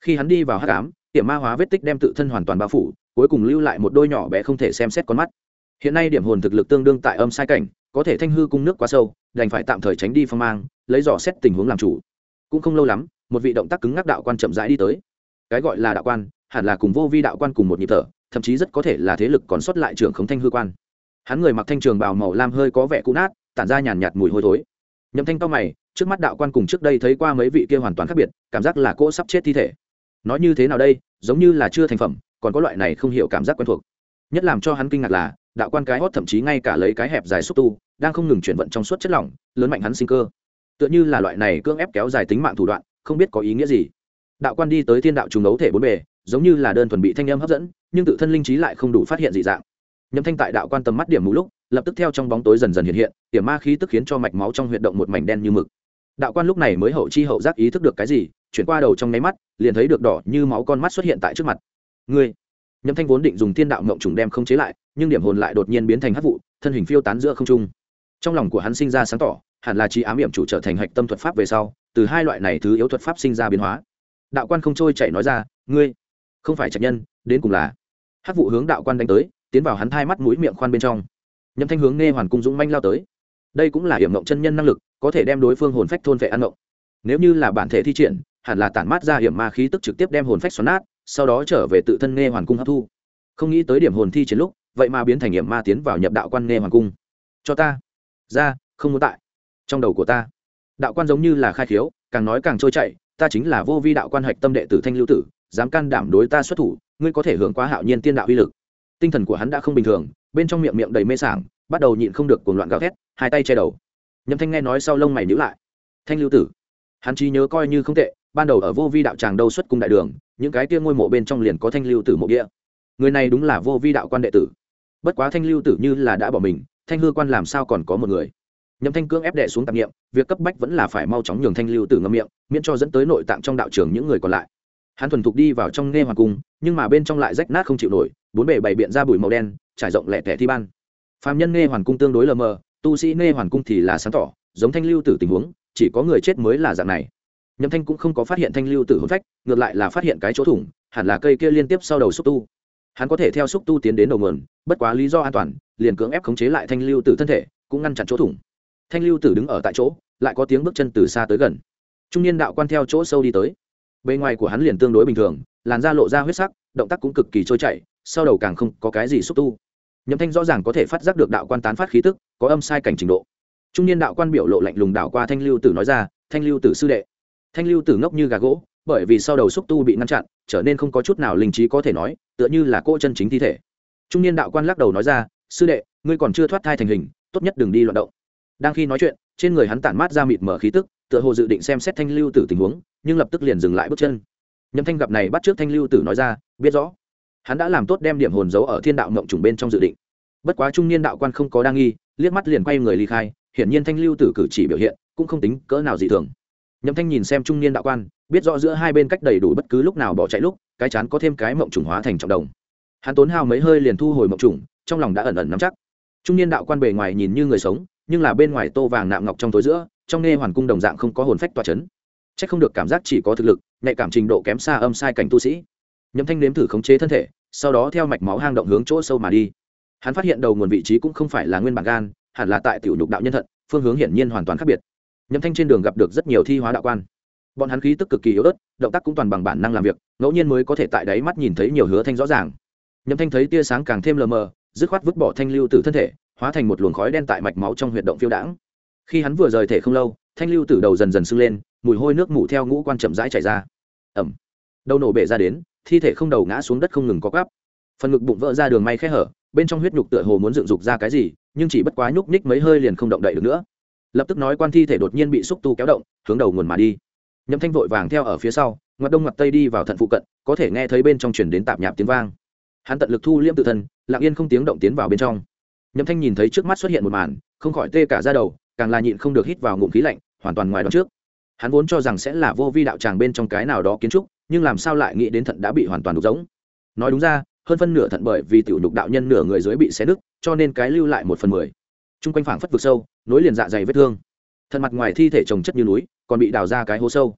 khi hắn đi vào hắc ám, điểm ma hóa vết tích đem tự thân hoàn toàn bao phủ, cuối cùng lưu lại một đôi nhỏ bé không thể xem xét con mắt. Hiện nay điểm hồn thực lực tương đương tại âm sai cảnh, có thể thanh hư cung nước quá sâu, đành phải tạm thời tránh đi phong mang, lấy dò xét tình huống làm chủ. Cũng không lâu lắm, một vị động tác cứng ngắc đạo quan chậm rãi đi tới. Cái gọi là đạo quan, hẳn là cùng vô vi đạo quan cùng một nhịp thở, thậm chí rất có thể là thế lực còn sót lại trưởng khống thanh hư quan. Hắn người mặc thanh trường bào màu lam hơi có vẻ cũ nát, tản ra nhàn nhạt mùi hôi thối. Nhậm Thanh cao mày, trước mắt đạo quan cùng trước đây thấy qua mấy vị kia hoàn toàn khác biệt, cảm giác là cỗ sắp chết thi thể. Nói như thế nào đây, giống như là chưa thành phẩm, còn có loại này không hiểu cảm giác quen thuộc. Nhất làm cho hắn kinh ngạc là, đạo quan cái hót thậm chí ngay cả lấy cái hẹp dài xúc tu, đang không ngừng chuyển vận trong suốt chất lỏng, lớn mạnh hắn sinh cơ. Tựa như là loại này cưỡng ép kéo dài tính mạng thủ đoạn, không biết có ý nghĩa gì. Đạo quan đi tới thiên đạo trùng đấu thể bốn bề, giống như là đơn thuần bị thanh âm hấp dẫn, nhưng tự thân linh trí lại không đủ phát hiện dị dạng. Nhậm Thanh tại đạo quan tầm mắt điểm mù lúc, lập tức theo trong bóng tối dần dần hiện hiện, tiềm ma khí tức khiến cho mạch máu trong huyệt động một mảnh đen như mực. Đạo quan lúc này mới hậu chi hậu giác ý thức được cái gì, chuyển qua đầu trong nháy mắt, liền thấy được đỏ như máu con mắt xuất hiện tại trước mặt. Ngươi! Nhậm Thanh vốn định dùng thiên đạo ngộng trùng đem không chế lại, nhưng điểm hồn lại đột nhiên biến thành hắc vụ, thân hình phiêu tán giữa không trung. Trong lòng của hắn sinh ra sáng tỏ, hẳn là trí ám hiểm chủ trở thành hạch tâm thuật pháp về sau, từ hai loại này thứ yếu thuật pháp sinh ra biến hóa. Đạo quan không trôi chảy nói ra, ngươi không phải trạch nhân, đến cùng là. Hắc vụ hướng đạo quan đánh tới, tiến vào hắn thai mắt mũi miệng khoan bên trong. Nhậm Thanh hướng nghe hoàn cung dũng manh lao tới. Đây cũng là hiểm ngộng chân nhân năng lực, có thể đem đối phương hồn phách thôn vệ ăn ngộng. Nếu như là bản thể thi triển, hẳn là tản mát ra hiểm ma khí tức trực tiếp đem hồn phách xoắn nát, sau đó trở về tự thân nghe hoàn cung hấp thu. Không nghĩ tới điểm hồn thi triển lúc, vậy mà biến thành hiểm ma tiến vào nhập đạo quan nghe hoàn cung. Cho ta ra, không muốn tại trong đầu của ta. Đạo quan giống như là khai khiếu, càng nói càng trôi chảy, ta chính là vô vi đạo quan hạch tâm đệ tử Thanh Lưu Tử, dám can đảm đối ta xuất thủ, ngươi có thể hưởng quá hạo nhiên tiên đạo uy lực. Tinh thần của hắn đã không bình thường, bên trong miệng miệng đầy mê sảng, bắt đầu nhịn không được cuồng loạn gào thét, hai tay che đầu. Nhậm Thanh nghe nói sau lông mày nhíu lại. Thanh Lưu Tử, hắn trí nhớ coi như không tệ, ban đầu ở vô vi đạo tràng đâu xuất cung đại đường, những cái kia ngôi mộ bên trong liền có Thanh Lưu Tử mộ địa. Người này đúng là vô vi đạo quan đệ tử. Bất quá Thanh Lưu Tử như là đã bỏ mình, Thanh hư quan làm sao còn có một người. Nhậm Thanh cưỡng ép đệ xuống tạp niệm, việc cấp bách vẫn là phải mau chóng nhường Thanh Lưu Tử ngậm miệng, miễn cho dẫn tới nội tạng trong đạo trường những người còn lại. Hắn thuần thục đi vào trong nghe hoàng cung, nhưng mà bên trong lại rách nát không chịu nổi, bốn bề bày biện ra bụi màu đen, trải rộng lẻ tẻ thi ban. Phàm nhân nghe hoàn cung tương đối lờ mờ, tu sĩ nghe hoàn cung thì là sáng tỏ, giống Thanh Lưu Tử tình huống, chỉ có người chết mới là dạng này. Nhậm Thanh cũng không có phát hiện Thanh Lưu Tử hồn phách, ngược lại là phát hiện cái chỗ thủng, hẳn là cây kia liên tiếp sau đầu xúc tu. Hắn có thể theo xúc tu tiến đến đầu nguồn, bất quá lý do an toàn, liền cưỡng ép khống chế lại Thanh Lưu Tử thân thể, cũng ngăn chặn chỗ thủng. Thanh Lưu Tử đứng ở tại chỗ, lại có tiếng bước chân từ xa tới gần. Trung niên đạo quan theo chỗ sâu đi tới. Bề ngoài của hắn liền tương đối bình thường, làn da lộ ra huyết sắc, động tác cũng cực kỳ trôi chảy, sau đầu càng không có cái gì xúc tu. Nhậm Thanh rõ ràng có thể phát giác được đạo quan tán phát khí tức, có âm sai cảnh trình độ. Trung niên đạo quan biểu lộ lạnh lùng đảo qua Thanh Lưu Tử nói ra, Thanh Lưu Tử sư đệ. Thanh Lưu Tử ngốc như gà gỗ, bởi vì sau đầu xúc tu bị ngăn chặn, trở nên không có chút nào linh trí có thể nói, tựa như là cô chân chính thi thể. Trung niên đạo quan lắc đầu nói ra, sư đệ, ngươi còn chưa thoát thai thành hình, tốt nhất đừng đi loạn động. Đang khi nói chuyện, trên người hắn tản mát ra mịt mở khí tức, tựa hồ dự định xem xét Thanh Lưu Tử tình huống, nhưng lập tức liền dừng lại bước chân. Nhậm Thanh gặp này bắt trước Thanh Lưu Tử nói ra, biết rõ, hắn đã làm tốt đem điểm hồn giấu ở thiên đạo mộng trùng bên trong dự định. Bất quá trung niên đạo quan không có đa nghi, liếc mắt liền quay người ly khai, hiển nhiên Thanh Lưu Tử cử chỉ biểu hiện cũng không tính cỡ nào dị thường. Nhậm Thanh nhìn xem trung niên đạo quan, biết rõ giữa hai bên cách đầy đủ bất cứ lúc nào bỏ chạy lúc, cái chán có thêm cái mộng trùng hóa thành trọng đồng. Hắn tốn hao mấy hơi liền thu hồi mộng trùng, trong lòng đã ẩn ẩn nắm chắc. Trung niên đạo quan bề ngoài nhìn như người sống, nhưng là bên ngoài tô vàng nạm ngọc trong tối giữa, trong nghe hoàn cung đồng dạng không có hồn phách tỏa chấn. Chắc không được cảm giác chỉ có thực lực, nhạy cảm trình độ kém xa âm sai cảnh tu sĩ. Nhậm Thanh nếm thử khống chế thân thể, sau đó theo mạch máu hang động hướng chỗ sâu mà đi. Hắn phát hiện đầu nguồn vị trí cũng không phải là nguyên bản gan, hẳn là tại tiểu nhục đạo nhân thận, phương hướng hiển nhiên hoàn toàn khác biệt. Nhậm Thanh trên đường gặp được rất nhiều thi hóa đạo quan. Bọn hắn khí tức cực kỳ yếu ớt, động tác cũng toàn bằng bản năng làm việc, ngẫu nhiên mới có thể tại đáy mắt nhìn thấy nhiều hứa thanh rõ ràng. Nhậm Thanh thấy tia sáng càng thêm lờ mờ, dứt khoát vứt bỏ Thanh Lưu Tử thân thể, hóa thành một luồng khói đen tại mạch máu trong huyệt động phiêu đãng. Khi hắn vừa rời thể không lâu, Thanh Lưu Tử đầu dần dần sưng lên, mùi hôi nước mủ theo ngũ quan chậm rãi chảy ra. Ẩm. Đầu nổ bể ra đến, thi thể không đầu ngã xuống đất không ngừng co quắp. Phần ngực bụng vỡ ra đường may khẽ hở, bên trong huyết nhục tựa hồ muốn dựng dục ra cái gì, nhưng chỉ bất quá nhúc nhích mấy hơi liền không động đậy được nữa. Lập tức nói quan thi thể đột nhiên bị xúc tu kéo động, hướng đầu nguồn mà đi. Nhậm Thanh vội vàng theo ở phía sau, ngoặt đông ngoặt tây đi vào thận phụ cận, có thể nghe thấy bên trong truyền đến tạp nhạp tiếng vang. Hắn tận lực thu liễm tự thân, lặng yên không tiếng động tiến vào bên trong. Nhậm Thanh nhìn thấy trước mắt xuất hiện một màn, không khỏi tê cả da đầu, càng là nhịn không được hít vào ngụm khí lạnh, hoàn toàn ngoài đoán trước. Hắn vốn cho rằng sẽ là vô vi đạo tràng bên trong cái nào đó kiến trúc, nhưng làm sao lại nghĩ đến thận đã bị hoàn toàn đục rỗng. Nói đúng ra, hơn phân nửa thận bởi vì tiểu nhục đạo nhân nửa người dưới bị xé nứt, cho nên cái lưu lại 1/10. Trung quanh phảng phất vực sâu, nối liền dạ dày vết thương. Thận mặt ngoài thi thể chồng chất như núi, còn bị đào ra cái hố sâu.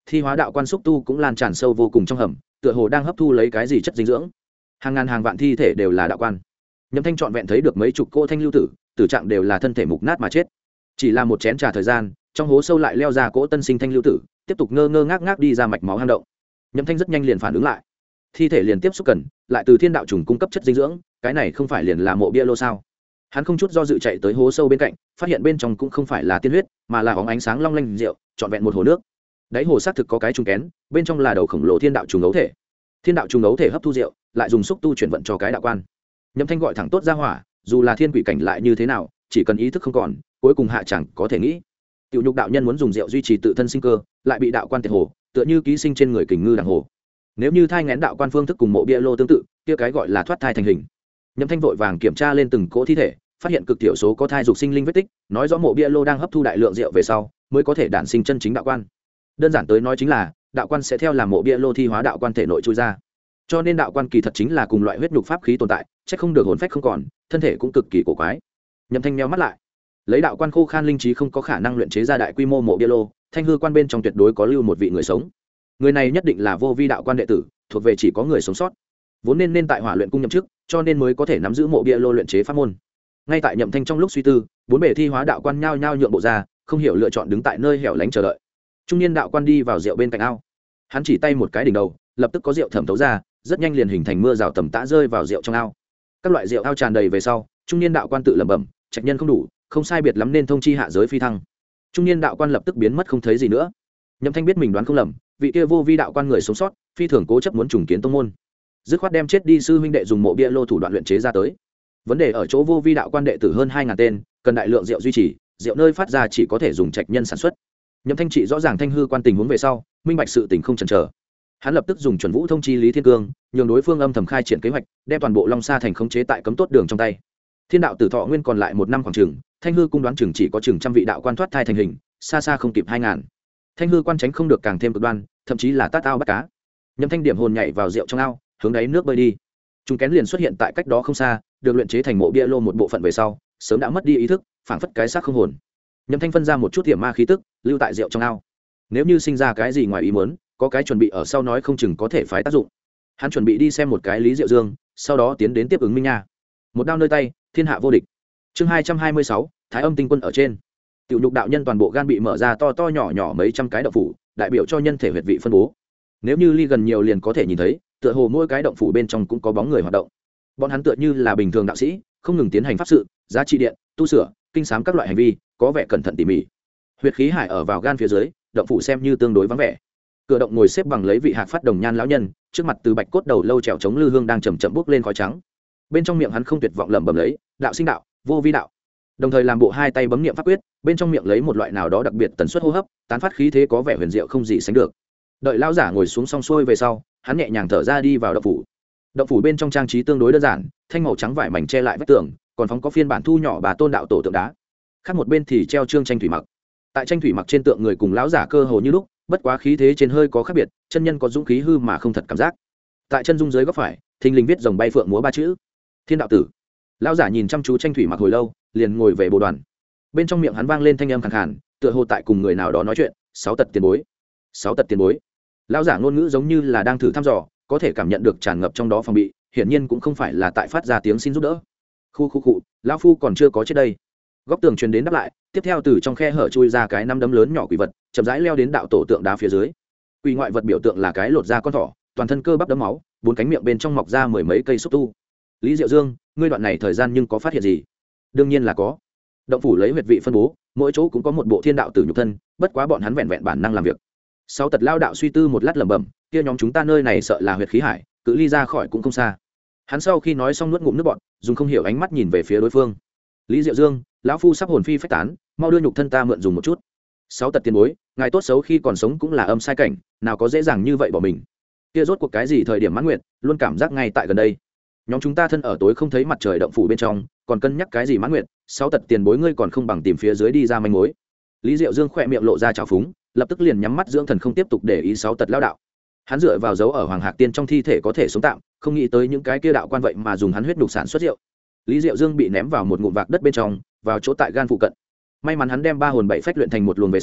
thi hóa đạo quan xúc tu cũng lan tràn sâu vô cùng trong hầm, tựa hồ đang hấp thu lấy cái gì chất dinh dưỡng. Hàng ngàn hàng vạn thi thể đều là đạo quan. Nhậm Thanh trọn vẹn thấy được mấy chục cô thanh lưu tử, tử trạng đều là thân thể mục nát mà chết. Chỉ là một chén trà thời gian, trong hố sâu lại leo ra cỗ tân sinh thanh lưu tử, tiếp tục ngơ ngơ ngác ngác đi ra mạch máu hang động. Nhậm Thanh rất nhanh liền phản ứng lại, thi thể liền tiếp xúc cần lại từ thiên đạo trùng cung cấp chất dinh dưỡng, cái này không phải liền là mộ bia lô sao? Hắn không chút do dự chạy tới hố sâu bên cạnh, phát hiện bên trong cũng không phải là tiên huyết, mà là óng ánh sáng long lanh rượu, trọn vẹn một hồ nước. Đáy hồ xác thực có cái trùng kén, bên trong là đầu khổng lồ thiên đạo trùng ấu thể. Thiên đạo trùng ấu thể hấp thu rượu, lại dùng xúc tu chuyển vận cho cái đạo quan. Nhậm Thanh gọi thẳng tốt ra hỏa, dù là thiên quỷ cảnh lại như thế nào, chỉ cần ý thức không còn, cuối cùng hạ chẳng có thể nghĩ. Tiểu Nhục đạo nhân muốn dùng rượu duy trì tự thân sinh cơ, lại bị đạo quan tiệt hồ, tựa như ký sinh trên người kình ngư đằng hồ. Nếu như thai nghén đạo quan phương thức cùng mộ bia lô tương tự, kia cái gọi là thoát thai thành hình. Nhậm Thanh vội vàng kiểm tra lên từng cỗ thi thể, phát hiện cực thiểu số có thai dục sinh linh vết tích, nói rõ mộ bia lô đang hấp thu đại lượng rượu về sau, mới có thể đản sinh chân chính đạo quan. Đơn giản tới nói chính là, đạo quan sẽ theo làm mộ bia lô thi hóa đạo quan thể nội chui ra. Cho nên đạo quan kỳ thật chính là cùng loại huyết nhục pháp khí tồn tại, chắc không được hồn phách không còn, thân thể cũng cực kỳ cổ quái. Nhậm Thanh nheo mắt lại, lấy đạo quan khô khan linh trí không có khả năng luyện chế ra đại quy mô mộ bia lô, thanh hư quan bên trong tuyệt đối có lưu một vị người sống. Người này nhất định là vô vi đạo quan đệ tử, thuộc về chỉ có người sống sót, vốn nên tại hỏa luyện cung nhậm chức, cho nên mới có thể nắm giữ mộ bia lô luyện chế pháp môn. Ngay tại Nhậm Thanh trong lúc suy tư, bốn bề thi hóa đạo quan nhao nhao nhượng bộ ra, không hiểu lựa chọn đứng tại nơi hẻo lánh chờ đợi. Trung niên đạo quan đi vào rượu bên cạnh ao, hắn chỉ tay một cái đỉnh đầu, lập tức có rượu thẩm thấu ra, rất nhanh liền hình thành mưa rào tầm tã rơi vào rượu trong ao. Các loại rượu ao tràn đầy về sau, trung niên đạo quan tự lẩm bẩm, trạch nhân không đủ, không sai biệt lắm nên thông chi hạ giới phi thăng. Trung niên đạo quan lập tức biến mất không thấy gì nữa. Nhậm Thanh biết mình đoán không lầm, vị kia vô vi đạo quan người sống sót, phi thường cố chấp muốn trùng kiến tông môn, dứt khoát đem chết đi sư huynh đệ dùng mộ bia lô thủ đoạn luyện chế ra tới. Vấn đề ở chỗ vô vi đạo quan đệ tử hơn 2000 tên, cần đại lượng rượu duy trì, rượu nơi phát ra chỉ có thể dùng trạch nhân sản xuất. Nhậm Thanh trị rõ ràng thanh hư quan tình huống về sau, minh bạch sự tình không chần chờ. Hắn lập tức dùng chuẩn vũ thông chi Lý Thiên Cương, nhường đối phương âm thầm khai triển kế hoạch, đem toàn bộ Long Sa thành khống chế tại cấm tốt đường trong tay. Thiên đạo tử thọ nguyên còn lại 1 năm khoảng chừng, thanh hư cung đoán chừng chỉ có chừng trăm vị đạo quan thoát thai thành hình, xa xa không kịp 2000. Thanh hư quan tránh không được càng thêm cực đoan, thậm chí là tát ao bắt cá. Nhậm Thanh điểm hồn nhảy vào rượu trong ao, hướng đáy nước bơi đi. Chúng kén liền xuất hiện tại cách đó không xa, được luyện chế thành mộ bia lô một bộ phận về sau, sớm đã mất đi ý thức, phảng phất cái xác không hồn. Nhậm Thanh phân ra một chút tiềm ma khí tức, lưu tại rượu trong ao. Nếu như sinh ra cái gì ngoài ý muốn, có cái chuẩn bị ở sau nói không chừng có thể phái tác dụng. Hắn chuẩn bị đi xem một cái Lý Diệu Dương, sau đó tiến đến tiếp ứng Minh Nha. Một đao nơi tay, thiên hạ vô địch. Chương 226, Thái Âm tinh quân ở trên. Tiểu Nhục đạo nhân toàn bộ gan bị mở ra to to nhỏ nhỏ mấy trăm cái động phủ, đại biểu cho nhân thể huyệt vị phân bố. Nếu như ly gần nhiều liền có thể nhìn thấy, tựa hồ mỗi cái động phủ bên trong cũng có bóng người hoạt động. Bọn hắn tựa như là bình thường đạo sĩ, không ngừng tiến hành pháp sự, giá trị điện, tu sửa, kinh sám các loại hành vi, có vẻ cẩn thận tỉ mỉ. Huyệt khí hải ở vào gan phía dưới, động phủ xem như tương đối vắng vẻ. Cửa động ngồi xếp bằng lấy vị hạc phát đồng nhan lão nhân, trước mặt từ bạch cốt đầu lâu trèo chống lư hương đang chậm chậm bốc lên khói trắng. Bên trong miệng hắn không tuyệt vọng lẩm bẩm lấy, đạo sinh đạo, vô vi đạo. Đồng thời làm bộ hai tay bấm niệm pháp quyết, bên trong miệng lấy một loại nào đó đặc biệt tần suất hô hấp, tán phát khí thế có vẻ huyền diệu không gì sánh được. Đợi lão giả ngồi xuống xong xuôi về sau, hắn nhẹ nhàng thở ra đi vào động phủ. Động phủ bên trong trang trí tương đối đơn giản, thanh màu trắng vải mảnh che lại vách tường, còn phóng có phiên bản thu nhỏ bà tôn đạo tổ tượng đá. Khác một bên thì treo trương tranh thủy mặc. Tại tranh thủy mặc trên tượng người cùng lão giả cơ hồ như lúc, bất quá khí thế trên hơi có khác biệt, chân nhân có dũng khí hư mà không thật cảm giác. Tại chân dung dưới góc phải, thình lình viết rồng bay phượng múa 3 chữ. Thiên đạo tử. Lão giả nhìn chăm chú tranh thủy mặc hồi lâu, liền ngồi về bồ đoàn. Bên trong miệng hắn vang lên thanh âm khàn khàn, tựa hồ tại cùng người nào đó nói chuyện. 6 tật tiền bối. 6 tật tiền bối. Lão giả ngôn ngữ giống như là đang thử thăm dò, có thể cảm nhận được tràn ngập trong đó phòng bị, hiển nhiên cũng không phải là tại phát ra tiếng xin giúp đỡ. Khu, lão phu còn chưa có chết đây. Góc tường truyền đến đáp lại, tiếp theo từ trong khe hở chui ra cái năm đấm lớn nhỏ quỷ vật, chậm rãi leo đến đạo tổ tượng đá phía dưới. Quỷ ngoại vật biểu tượng là cái lột da con thỏ, toàn thân cơ bắp đấm máu, 4 cánh miệng bên trong mọc ra 10 mấy cây xúc tu. Lý Diệu Dương, ngươi đoạn này thời gian nhưng có phát hiện gì? Đương nhiên là có. Động phủ lấy huyệt vị phân bố, mỗi chỗ cũng có một bộ thiên đạo tử nhục thân, bất quá bọn hắn vẹn vẹn bản năng làm việc. 6 tật lao đạo suy tư một lát lẩm bẩm, kia nhóm chúng ta nơi này sợ là huyệt khí hải, cự ly ra khỏi cũng không xa. Hắn sau khi nói xong nuốt ngụm nước bọt, dùng không hiểu ánh mắt nhìn về phía đối phương. Lý Diệu Dương, lão phu sắp hồn phi phách tán, mau đưa nhục thân ta mượn dùng một chút. 6 tật tiền bối, ngài tốt xấu khi còn sống cũng là âm sai cảnh, nào có dễ dàng như vậy bỏ mình. Kia rốt cuộc cái gì thời điểm mãn nguyện, luôn cảm giác ngay tại gần đây. Nhóm chúng ta thân ở tối không thấy mặt trời động phủ bên trong, còn cân nhắc cái gì mãn nguyện, 6 tật tiền bối ngươi còn không bằng tìm phía dưới đi ra manh mối. Lý Diệu Dương khỏe miệng lộ ra trào phúng, lập tức liền nhắm mắt dưỡng thần không tiếp tục để ý 6 tật lão đạo. Hắn dựa vào dấu ở Hoàng Hạc Tiên trong thi thể có thể sống tạm, không nghĩ tới những cái kia đạo quan vậy mà dùng hắn huyết nhục sản xuất rượu. Lý Diệu Dương bị ném vào một ngụm vạc đất bên trong, vào chỗ tại gan phụ cận. May mắn hắn đem 3 hồn 7 phách luyện thành một luồng về sau,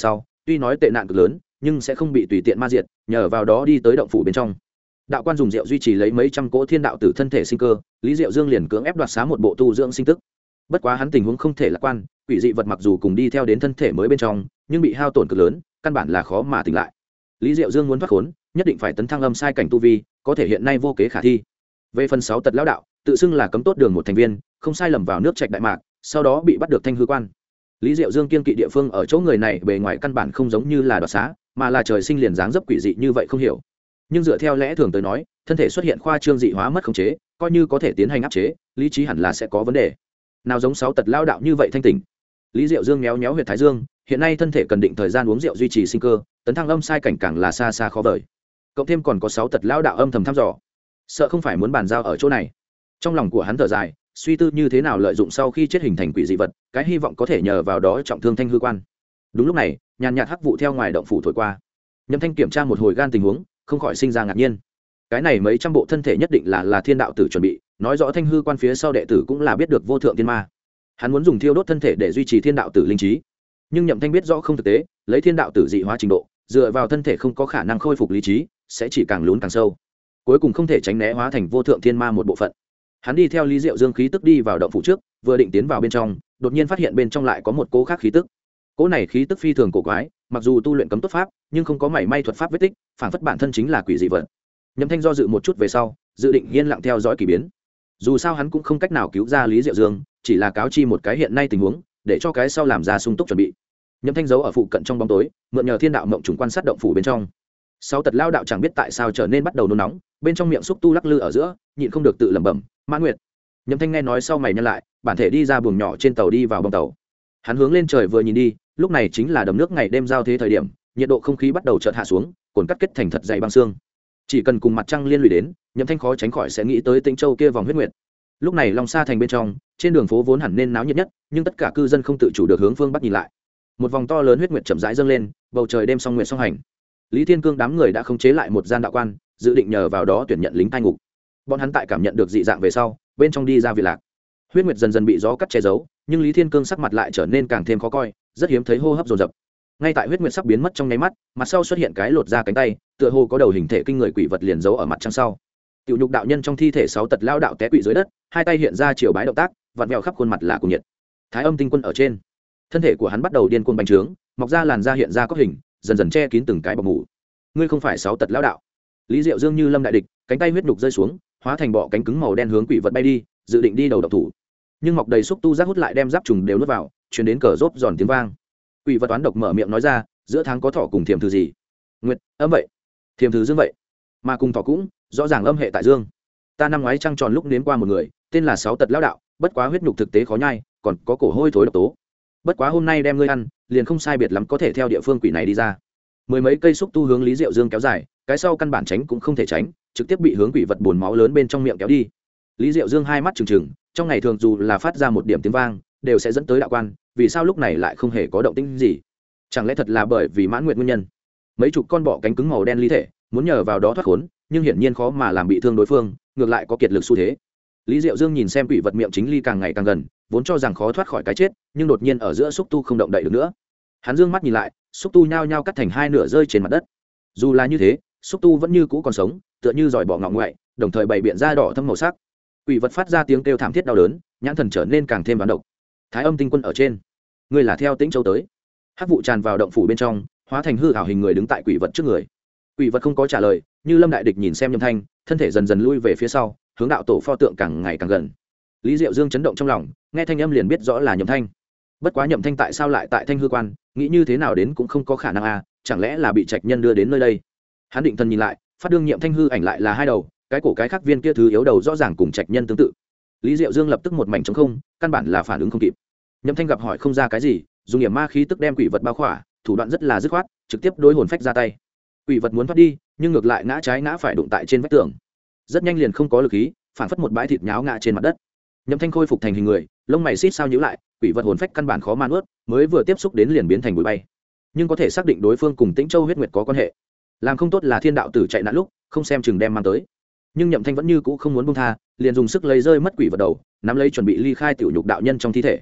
tuy nói tệ nạn cực lớn nhưng sẽ không bị tùy tiện ma diệt, nhờ vào đó đi tới động phủ bên trong. Đạo quan dùng rượu duy trì lấy mấy trăm cỗ thiên đạo tử thân thể sinh cơ, Lý Diệu Dương liền cưỡng ép đoạt xá một bộ tu dưỡng sinh tức. Bất quá hắn tình huống không thể lạc quan, quỷ dị vật mặc dù cùng đi theo đến thân thể mới bên trong, nhưng bị hao tổn cực lớn, căn bản là khó mà tỉnh lại. Lý Diệu Dương muốn thoát khốn, nhất định phải tấn thăng âm sai cảnh tu vi, có thể hiện nay vô kế khả thi. Về phần 6 tật lão đạo, tự xưng là cấm tốt đường một thành viên, không sai lầm vào nước trạch đại mạc, sau đó bị bắt được Thanh hư quan. Lý Diệu Dương kiên kỵ địa phương ở chỗ người này bề ngoài căn bản không giống như là đoạt xá, mà là trời sinh liền dáng dấp quỷ dị như vậy không hiểu. Nhưng dựa theo lẽ thường tới nói, thân thể xuất hiện khoa trương dị hóa mất khống chế, coi như có thể tiến hành áp chế, lý trí hẳn là sẽ có vấn đề. Nào giống 6 tật lão đạo như vậy thanh tỉnh. Lý Diệu Dương méo méo huyệt thái dương, hiện nay thân thể cần định thời gian uống rượu duy trì sinh cơ, tấn thăng âm sai cảnh càng là xa xa khó vời. Cộng thêm còn có 6 tật lão đạo âm thầm thăm dò, sợ không phải muốn bàn giao ở chỗ này. Trong lòng của hắn thở dài, suy tư như thế nào lợi dụng sau khi chết hình thành quỷ dị vật, cái hy vọng có thể nhờ vào đó trọng thương Thanh hư quan. Đúng lúc này, nhàn nhạt hắc vụ theo ngoài động phủ thổi qua. Nhậm Thanh kiểm tra một hồi gan tình huống, không khỏi sinh ra ngạc nhiên. Cái này mấy trăm bộ thân thể nhất định là thiên đạo tử chuẩn bị, nói rõ Thanh hư quan phía sau đệ tử cũng là biết được vô thượng thiên ma. Hắn muốn dùng thiêu đốt thân thể để duy trì thiên đạo tử linh trí, nhưng Nhậm Thanh biết rõ không thực tế, lấy thiên đạo tử dị hóa trình độ, dựa vào thân thể không có khả năng khôi phục lý trí, sẽ chỉ càng lún càng sâu, cuối cùng không thể tránh né hóa thành vô thượng thiên ma một bộ phận. Hắn đi theo Lý Diệu Dương khí tức đi vào động phủ trước, vừa định tiến vào bên trong, đột nhiên phát hiện bên trong lại có một cỗ khác khí tức. Cỗ này khí tức phi thường cổ quái, mặc dù tu luyện cấm tốt pháp, nhưng không có mảy may thuật pháp vết tích, phản phất bản thân chính là quỷ dị vật. Nhậm Thanh do dự một chút về sau, dự định yên lặng theo dõi kỳ biến. Dù sao hắn cũng không cách nào cứu ra Lý Diệu Dương, chỉ là cáo chi một cái hiện nay tình huống, để cho cái sau làm ra sung túc chuẩn bị. Nhậm Thanh giấu ở phụ cận trong bóng tối, mượn nhờ thiên đạo mộng trùng quan sát động phủ bên trong. Sáu tật lao đạo chẳng biết tại sao trở nên bắt đầu nôn nóng, bên trong miệng xúc tu lắc lư ở giữa, nhịn không được tự lẩm bẩm, Mãn Nguyệt. Nhậm Thanh nghe nói sau mày nhăn lại, bản thể đi ra buồng nhỏ trên tàu đi vào bong tàu. Hắn hướng lên trời vừa nhìn đi, lúc này chính là đầm nước ngày đêm giao thế thời điểm, nhiệt độ không khí bắt đầu chợt hạ xuống, cồn cắt kết thành thật dày băng xương. Chỉ cần cùng mặt trăng liên lụy đến, Nhậm Thanh khó tránh khỏi sẽ nghĩ tới Tĩnh Châu kia vòng huyết nguyệt. Lúc này Long Sa thành bên trong, trên đường phố vốn hẳn nên náo nhiệt nhất, nhưng tất cả cư dân không tự chủ được hướng phương bắc nhìn lại. Một vòng to lớn huyết nguyệt chậm rãi dâng lên, bầu trời đêm song nguyệt song hành. Lý Thiên Cương đám người đã khống chế lại một gian đạo quan, dự định nhờ vào đó tuyển nhận lính cai ngục. Bọn hắn tại cảm nhận được dị dạng về sau, bên trong đi ra vị lạc. Huyết nguyệt dần dần bị gió cắt che giấu, nhưng Lý Thiên Cương sắc mặt lại trở nên càng thêm khó coi, rất hiếm thấy hô hấp dồn dập. Ngay tại huyết nguyệt sắp biến mất trong nháy mắt, mặt sau xuất hiện cái lột ra cánh tay, tựa hồ có đầu hình thể kinh người quỷ vật liền giấu ở mặt trăng sau. Tiểu nhục đạo nhân trong thi thể 6 tật lao đạo té quỵ dưới đất, hai tay hiện ra chiều bái động tác, vặn vẹo khắp khuôn mặt là cùng nhiệt. Thái Âm Tinh Quân ở trên, thân thể của hắn bắt đầu điên cuồng bành trướng, mọc ra làn da hiện ra có hình, dần dần che kín từng cái bọc mủ. Ngươi không phải 6 tật lao đạo? Lý Diệu Dương như lâm đại địch, cánh tay huyết nhục rơi xuống, hóa thành bọ cánh cứng màu đen hướng quỷ vật bay đi, dự định đi đầu độc thủ. Nhưng mọc đầy xúc tu giác hút lại đem giáp trùng đều nuốt vào, truyền đến cờ rốp giòn tiếng vang. Quỷ vật toán độc mở miệng nói ra, giữa tháng có thọ cùng thiềm thứ gì? Nguyệt, âm vậy. Thiềm thứ dương vậy. Mà cùng thọ cũng, rõ ràng âm hệ tại dương. Ta năm ngoái trăng tròn lúc nếm qua một người, tên là 6 tật lao đạo, bất quá huyết nhục thực tế khó nhai, còn có cổ hôi thối độc tố. Bất quá hôm nay đem ngươi ăn, liền không sai biệt lắm có thể theo địa phương quỷ này đi ra. Mười mấy cây xúc tu hướng Lý Diệu Dương kéo dài, cái sau căn bản tránh cũng không thể tránh, trực tiếp bị hướng quỷ vật buồn máu lớn bên trong miệng kéo đi. Lý Diệu Dương hai mắt trừng trừng, trong ngày thường dù là phát ra một điểm tiếng vang, đều sẽ dẫn tới đạo quan, vì sao lúc này lại không hề có động tĩnh gì? Chẳng lẽ thật là bởi vì Mãn Nguyệt nguyên nhân? Mấy chục con bọ cánh cứng màu đen ly thể, muốn nhờ vào đó thoát khốn, nhưng hiển nhiên khó mà làm bị thương đối phương, ngược lại có kiệt lực xu thế. Lý Diệu Dương nhìn xem quỷ vật miệng chính ly càng ngày càng gần, vốn cho rằng khó thoát khỏi cái chết, nhưng đột nhiên ở giữa xúc tu không động đậy được nữa. Hắn dương mắt nhìn lại, xúc tu nhao nhao cắt thành hai nửa rơi trên mặt đất. Dù là như thế, xúc tu vẫn như cũ còn sống, tựa như giỏi bọ ngọ ngoại, đồng thời bày biện ra đỏ thâm màu sắc. Quỷ vật phát ra tiếng kêu thảm thiết đau đớn, nhãn thần trở nên càng thêm đoán độc. Thái Âm Tinh Quân ở trên, ngươi là theo Tĩnh Châu tới? Hắc vụ tràn vào động phủ bên trong, hóa thành hư ảo hình người đứng tại quỷ vật trước người. Quỷ vật không có trả lời, như lâm đại địch nhìn xem Nhậm Thanh, thân thể dần dần lui về phía sau, hướng đạo tổ pho tượng càng ngày càng gần. Lý Diệu Dương chấn động trong lòng, nghe thanh âm liền biết rõ là Nhậm Thanh. Bất quá Nhậm Thanh tại sao lại tại Thanh hư quan, nghĩ như thế nào đến cũng không có khả năng a, chẳng lẽ là bị trạch nhân đưa đến nơi đây? Hắn định thần nhìn lại, phát đương Nhậm Thanh hư ảnh lại là hai đầu, cái cổ cái khác viên kia thứ yếu đầu rõ ràng cùng trạch nhân tương tự. Lý Diệu Dương lập tức một mảnh trống không, căn bản là phản ứng không kịp. Nhậm Thanh gặp hỏi không ra cái gì, dùng hiểm ma khí tức đem quỷ vật bao khỏa, thủ đoạn rất là dứt khoát, trực tiếp đối hồn phách ra tay. Quỷ vật muốn thoát đi, nhưng ngược lại ngã trái ngã phải đụng tại trên vách tường, rất nhanh liền không có lực khí, phản phất một bãi thịt nháo ngã trên mặt đất. Nhậm Thanh khôi phục thành hình người, lông mày xít sao nhíu lại, quỷ vật hồn phách căn bản khó man ướt, mới vừa tiếp xúc đến liền biến thành bụi bay. Nhưng có thể xác định đối phương cùng Tĩnh Châu huyết nguyệt có quan hệ, làm không tốt là thiên đạo tử chạy nạn lúc không xem chừng đem mang tới. Nhưng Nhậm Thanh vẫn như cũ không muốn buông tha, liền dùng sức lấy rơi mất quỷ vật đầu, nắm lấy chuẩn bị ly khai tiểu nhục đạo nhân trong thi thể.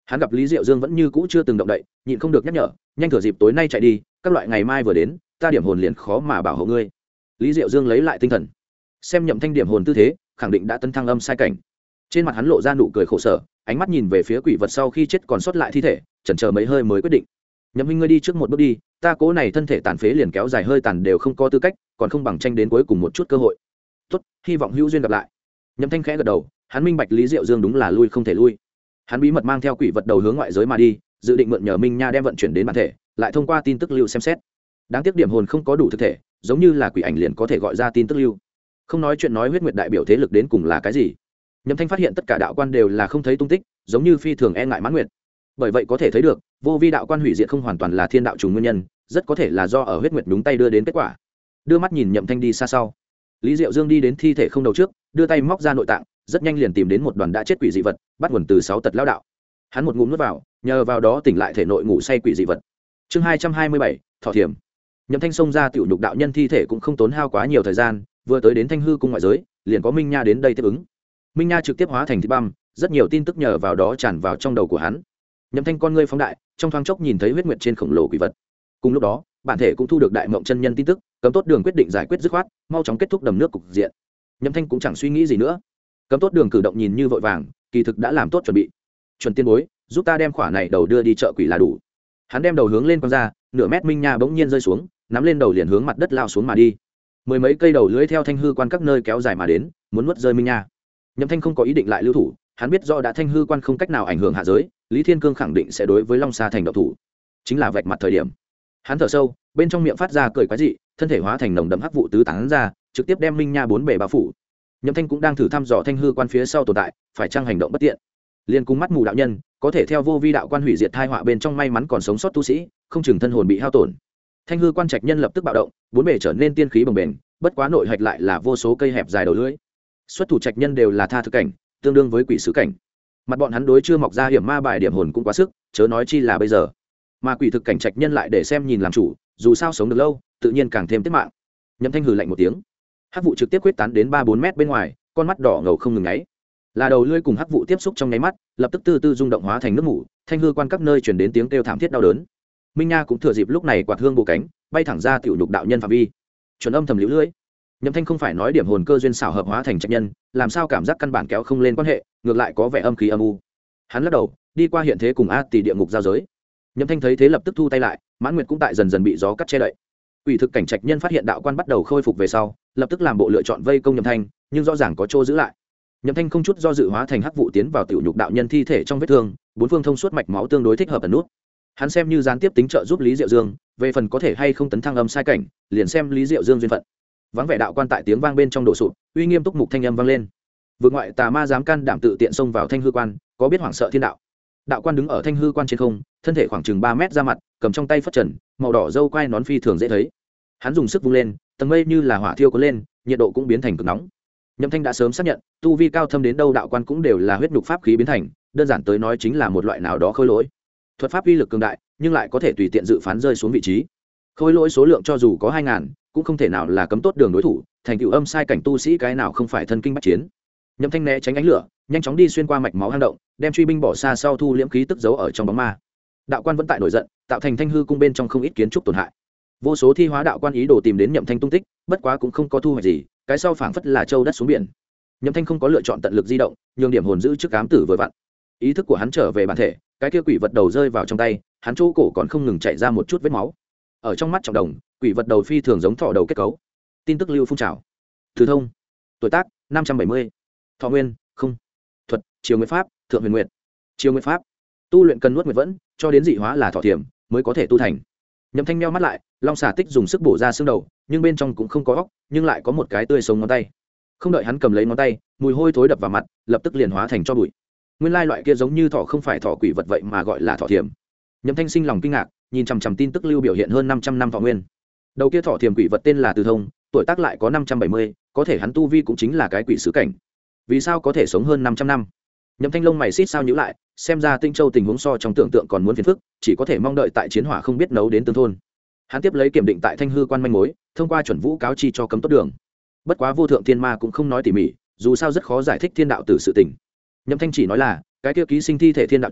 Hắn gặp Lý Diệu Dương vẫn như cũ chưa từng động đậy, nhịn không được nhắc nhở, nhanh thừa dịp tối nay chạy đi, các loại ngày mai vừa đến, ta điểm hồn liền khó mà bảo hộ ngươi. Lý Diệu Dương lấy lại tinh thần, xem Nhậm Thanh điểm hồn tư thế, khẳng định đã tấn thăng âm sai cảnh. Trên mặt hắn lộ ra nụ cười khổ sở, ánh mắt nhìn về phía quỷ vật sau khi chết còn sót lại thi thể, chần chờ mấy hơi mới quyết định. Nhậm huynh, ngươi đi trước một bước đi, ta cố này thân thể tàn phế liền kéo dài hơi tàn đều không có tư cách, còn không bằng tranh đến cuối cùng một chút cơ hội. Tốt, hy vọng hữu duyên gặp lại. Nhậm Thanh khẽ gật đầu, hắn minh bạch Lý Diệu Dương đúng là lui không thể lui. Hắn bí mật mang theo quỷ vật đầu hướng ngoại giới mà đi, dự định mượn nhờ Minh Nha đem vận chuyển đến bản thể, lại thông qua tin tức lưu xem xét. Đáng tiếc điểm hồn không có đủ thực thể, giống như là quỷ ảnh liền có thể gọi ra tin tức lưu. Không nói chuyện nói huyết nguyệt đại biểu thế lực đến cùng là cái gì. Nhậm Thanh phát hiện tất cả đạo quan đều là không thấy tung tích, giống như phi thường e ngại Mãn Nguyệt. Bởi vậy có thể thấy được, vô vi đạo quan hủy diệt không hoàn toàn là thiên đạo trùng nguyên nhân, rất có thể là do ở huyết nguyệt đúng tay đưa đến kết quả. Đưa mắt nhìn Nhậm Thanh đi xa sau, Lý Diệu Dương đi đến thi thể không đầu trước, đưa tay móc ra nội tạng, rất nhanh liền tìm đến một đoàn đã chết quỷ dị vật, bắt nguồn từ 6 tật lão đạo. Hắn một ngụm nuốt vào, nhờ vào đó tỉnh lại thể nội ngủ say quỷ dị vật. Chương 227, thọ thiểm. Nhậm Thanh xông ra tiểu nhục đạo nhân thi thể cũng không tốn hao quá nhiều thời gian, vừa tới đến Thanh hư cung ngoại giới, liền có Minh Nha đến đây tiếp ứng. Minh Nha trực tiếp hóa thành thịt băm, rất nhiều tin tức nhờ vào đó tràn vào trong đầu của hắn. Nhậm Thanh con ngươi phóng đại, trong thoáng chốc nhìn thấy huyết nguyệt trên khổng lồ quỷ vật. Cùng lúc đó, bản thể cũng thu được đại mộng chân nhân tin tức, cấm tốt đường quyết định giải quyết dứt khoát, mau chóng kết thúc đầm nước cục diện. Nhậm Thanh cũng chẳng suy nghĩ gì nữa. Cấm tốt đường cử động nhìn như vội vàng, kỳ thực đã làm tốt chuẩn bị. Chuẩn tiên bối, giúp ta đem khỏa này đầu đưa đi chợ quỷ là đủ. Hắn đem đầu hướng lên quăng ra, nửa mét Minh Nha bỗng nhiên rơi xuống, nắm lên đầu liền hướng mặt đất lao xuống mà đi. Mười mấy cây đầu lưỡi theo Thanh hư quan các nơi kéo dài mà đến, muốn nuốt rơi Minh Nha. Nhậm Thanh không có ý định lại lưu thủ, hắn biết do đã Thanh hư quan không cách nào ảnh hưởng hạ giới, Lý Thiên Cương khẳng định sẽ đối với Long Sa thành động thủ. Chính là vạch mặt thời điểm. Hắn thở sâu, bên trong miệng phát ra cười quái dị, thân thể hóa thành nồng đậm hắc vụ tứ tán ra, trực tiếp đem Minh Nha bốn bề bao phủ. Nhậm Thanh cũng đang thử thăm dò Thanh hư quan phía sau tồn tại, phải chăng hành động bất tiện. Liên cung mắt mù đạo nhân, có thể theo vô vi đạo quan hủy diệt tai họa bên trong may mắn còn sống sót tu sĩ, không chừng thân hồn bị hao tổn. Thanh hư quan trạch nhân lập tức bạo động, bốn bề trở nên tiên khí bồng bềnh, bất quá nội hạch lại là vô số cây hẹp dài đầu lưỡi. Xuất thủ trạch nhân đều là tha thực cảnh, tương đương với quỷ sứ cảnh. Mặt bọn hắn đối chưa mọc ra hiểm ma bài điểm hồn cũng quá sức, chớ nói chi là bây giờ. Mà quỷ thực cảnh trạch nhân lại để xem nhìn làm chủ, dù sao sống được lâu, tự nhiên càng thêm tiết mạng. Nhậm Thanh hừ lạnh một tiếng, hắc vụ trực tiếp quyết tán đến 3-4 mét bên ngoài, con mắt đỏ ngầu không ngừng ngáy. Là đầu lưỡi cùng hắc vụ tiếp xúc trong nháy mắt, lập tức từ từ rung động hóa thành nước mủ, Thanh hư quan các nơi truyền đến tiếng kêu thảm thiết đau đớn. Minh Nha cũng thừa dịp lúc này quạt hương bộ cánh, bay thẳng ra tiểu nhục đạo nhân phạm vi. Chuẩn âm thầm liễu lưỡi. Nhậm Thanh không phải nói điểm hồn cơ duyên xảo hợp hóa thành trạch nhân, làm sao cảm giác căn bản kéo không lên quan hệ, ngược lại có vẻ âm khí âm u. Hắn lắc đầu, đi qua hiện thế cùng A Tỷ địa ngục giao giới. Nhậm Thanh thấy thế lập tức thu tay lại, Mãn Nguyệt cũng tại dần dần bị gió cắt che đậy. Quỷ thực cảnh trạch nhân phát hiện đạo quan bắt đầu khôi phục về sau, lập tức làm bộ lựa chọn vây công Nhậm Thanh, nhưng rõ ràng có chỗ giữ lại. Nhậm Thanh không chút do dự hóa thành hắc vụ tiến vào tiểu nhục đạo nhân thi thể trong vết thương, bốn phương thông suốt mạch máu tương đối thích hợp ẩn nút. Hắn xem như gián tiếp tính trợ giúp Lý Diệu Dương, về phần có thể hay không tấn thăng âm sai cảnh, liền xem Lý Diệu Dương duyên phận. Vắng vẻ đạo quan tại tiếng vang bên trong đổ sụp, uy nghiêm túc mục thanh âm vang lên. Vượt ngoại tà ma dám can đảm tự tiện xông vào Thanh hư quan, có biết hoảng sợ thiên đạo. Đạo quan đứng ở Thanh hư quan trên không, thân thể khoảng chừng 3 mét ra mặt, cầm trong tay phất trần, màu đỏ râu quai nón phi thường dễ thấy. Hắn dùng sức vung lên, tầng mây như là hỏa thiêu cuốn lên, nhiệt độ cũng biến thành cực nóng. Nhậm Thanh đã sớm xác nhận, tu vi cao thâm đến đâu đạo quan cũng đều là huyết nhục pháp khí biến thành, đơn giản tới nói chính là một loại nào đó khôi lỗi. Thuật pháp uy lực cường đại, nhưng lại có thể tùy tiện dự phán rơi xuống vị trí. Khôi lỗi số lượng cho dù có 2000, cũng không thể nào là cấm tốt đường đối thủ, thành tựu âm sai cảnh tu sĩ cái nào không phải thân kinh bách chiến. Nhậm Thanh né tránh ánh lửa, nhanh chóng đi xuyên qua mạch máu hang động, đem truy binh bỏ xa sau thu liễm khí tức giấu ở trong bóng ma. Đạo quan vẫn tại nổi giận, tạo thành Thanh hư cung bên trong không ít kiến trúc tổn hại. Vô số thi hóa đạo quan ý đồ tìm đến Nhậm Thanh tung tích, bất quá cũng không có thu hoạch gì, cái sau phảng phất là châu đất xuống biển. Nhậm Thanh không có lựa chọn tận lực di động, nhường điểm hồn giữ trước ám tử vừa vặn. Ý thức của hắn trở về bản thể, cái kia quỷ vật đầu rơi vào trong tay, hắn chỗ cổ còn không ngừng chảy ra một chút vết máu. Ở trong mắt trọng đồng, quỷ vật đầu phi thường giống thỏ đầu kết cấu. Tin tức lưu phun trào. Thứ thông, tuổi tác 570, thọ nguyên không, thuật chiều nguyệt pháp thượng huyền nguyệt. Chiều nguyệt pháp tu luyện cần nuốt nguyệt vẫn, cho đến dị hóa là thọ thiểm mới có thể tu thành. Nhậm Thanh meo mắt lại, long xà tích dùng sức bổ ra xương đầu, nhưng bên trong cũng không có óc, nhưng lại có một cái tươi sống ngón tay. Không đợi hắn cầm lấy ngón tay, mùi hôi thối đập vào mặt, lập tức liền hóa thành cho bụi. Nguyên lai loại kia giống như thỏ không phải thỏ quỷ vật vậy mà gọi là thỏ thiểm. Nhậm Thanh sinh lòng kinh ngạc, nhìn chằm chằm tin tức lưu biểu hiện hơn 500 năm thọ nguyên. Đầu kia thỏ thiểm quỷ vật tên là Từ Thông, tuổi tác lại có 570, có thể hắn tu vi cũng chính là cái quỷ sứ cảnh. Vì sao có thể sống hơn 500 năm? Nhậm Thanh lông mày xít sao nhíu lại, xem ra Tinh Châu tình huống so trong tưởng tượng còn muốn phiền phức, chỉ có thể mong đợi tại chiến hỏa không biết nấu đến tương thôn. Hắn tiếp lấy kiểm định tại Thanh hư quan manh mối, thông qua chuẩn vũ cáo chi cho cấm tốt đường. Bất quá vô thượng thiên ma cũng không nói tỉ mỉ, dù sao rất khó giải thích thiên đạo tử sự tình. Nhậm Thanh chỉ nói là cái kia ký sinh thi thể thiên đạo trùng,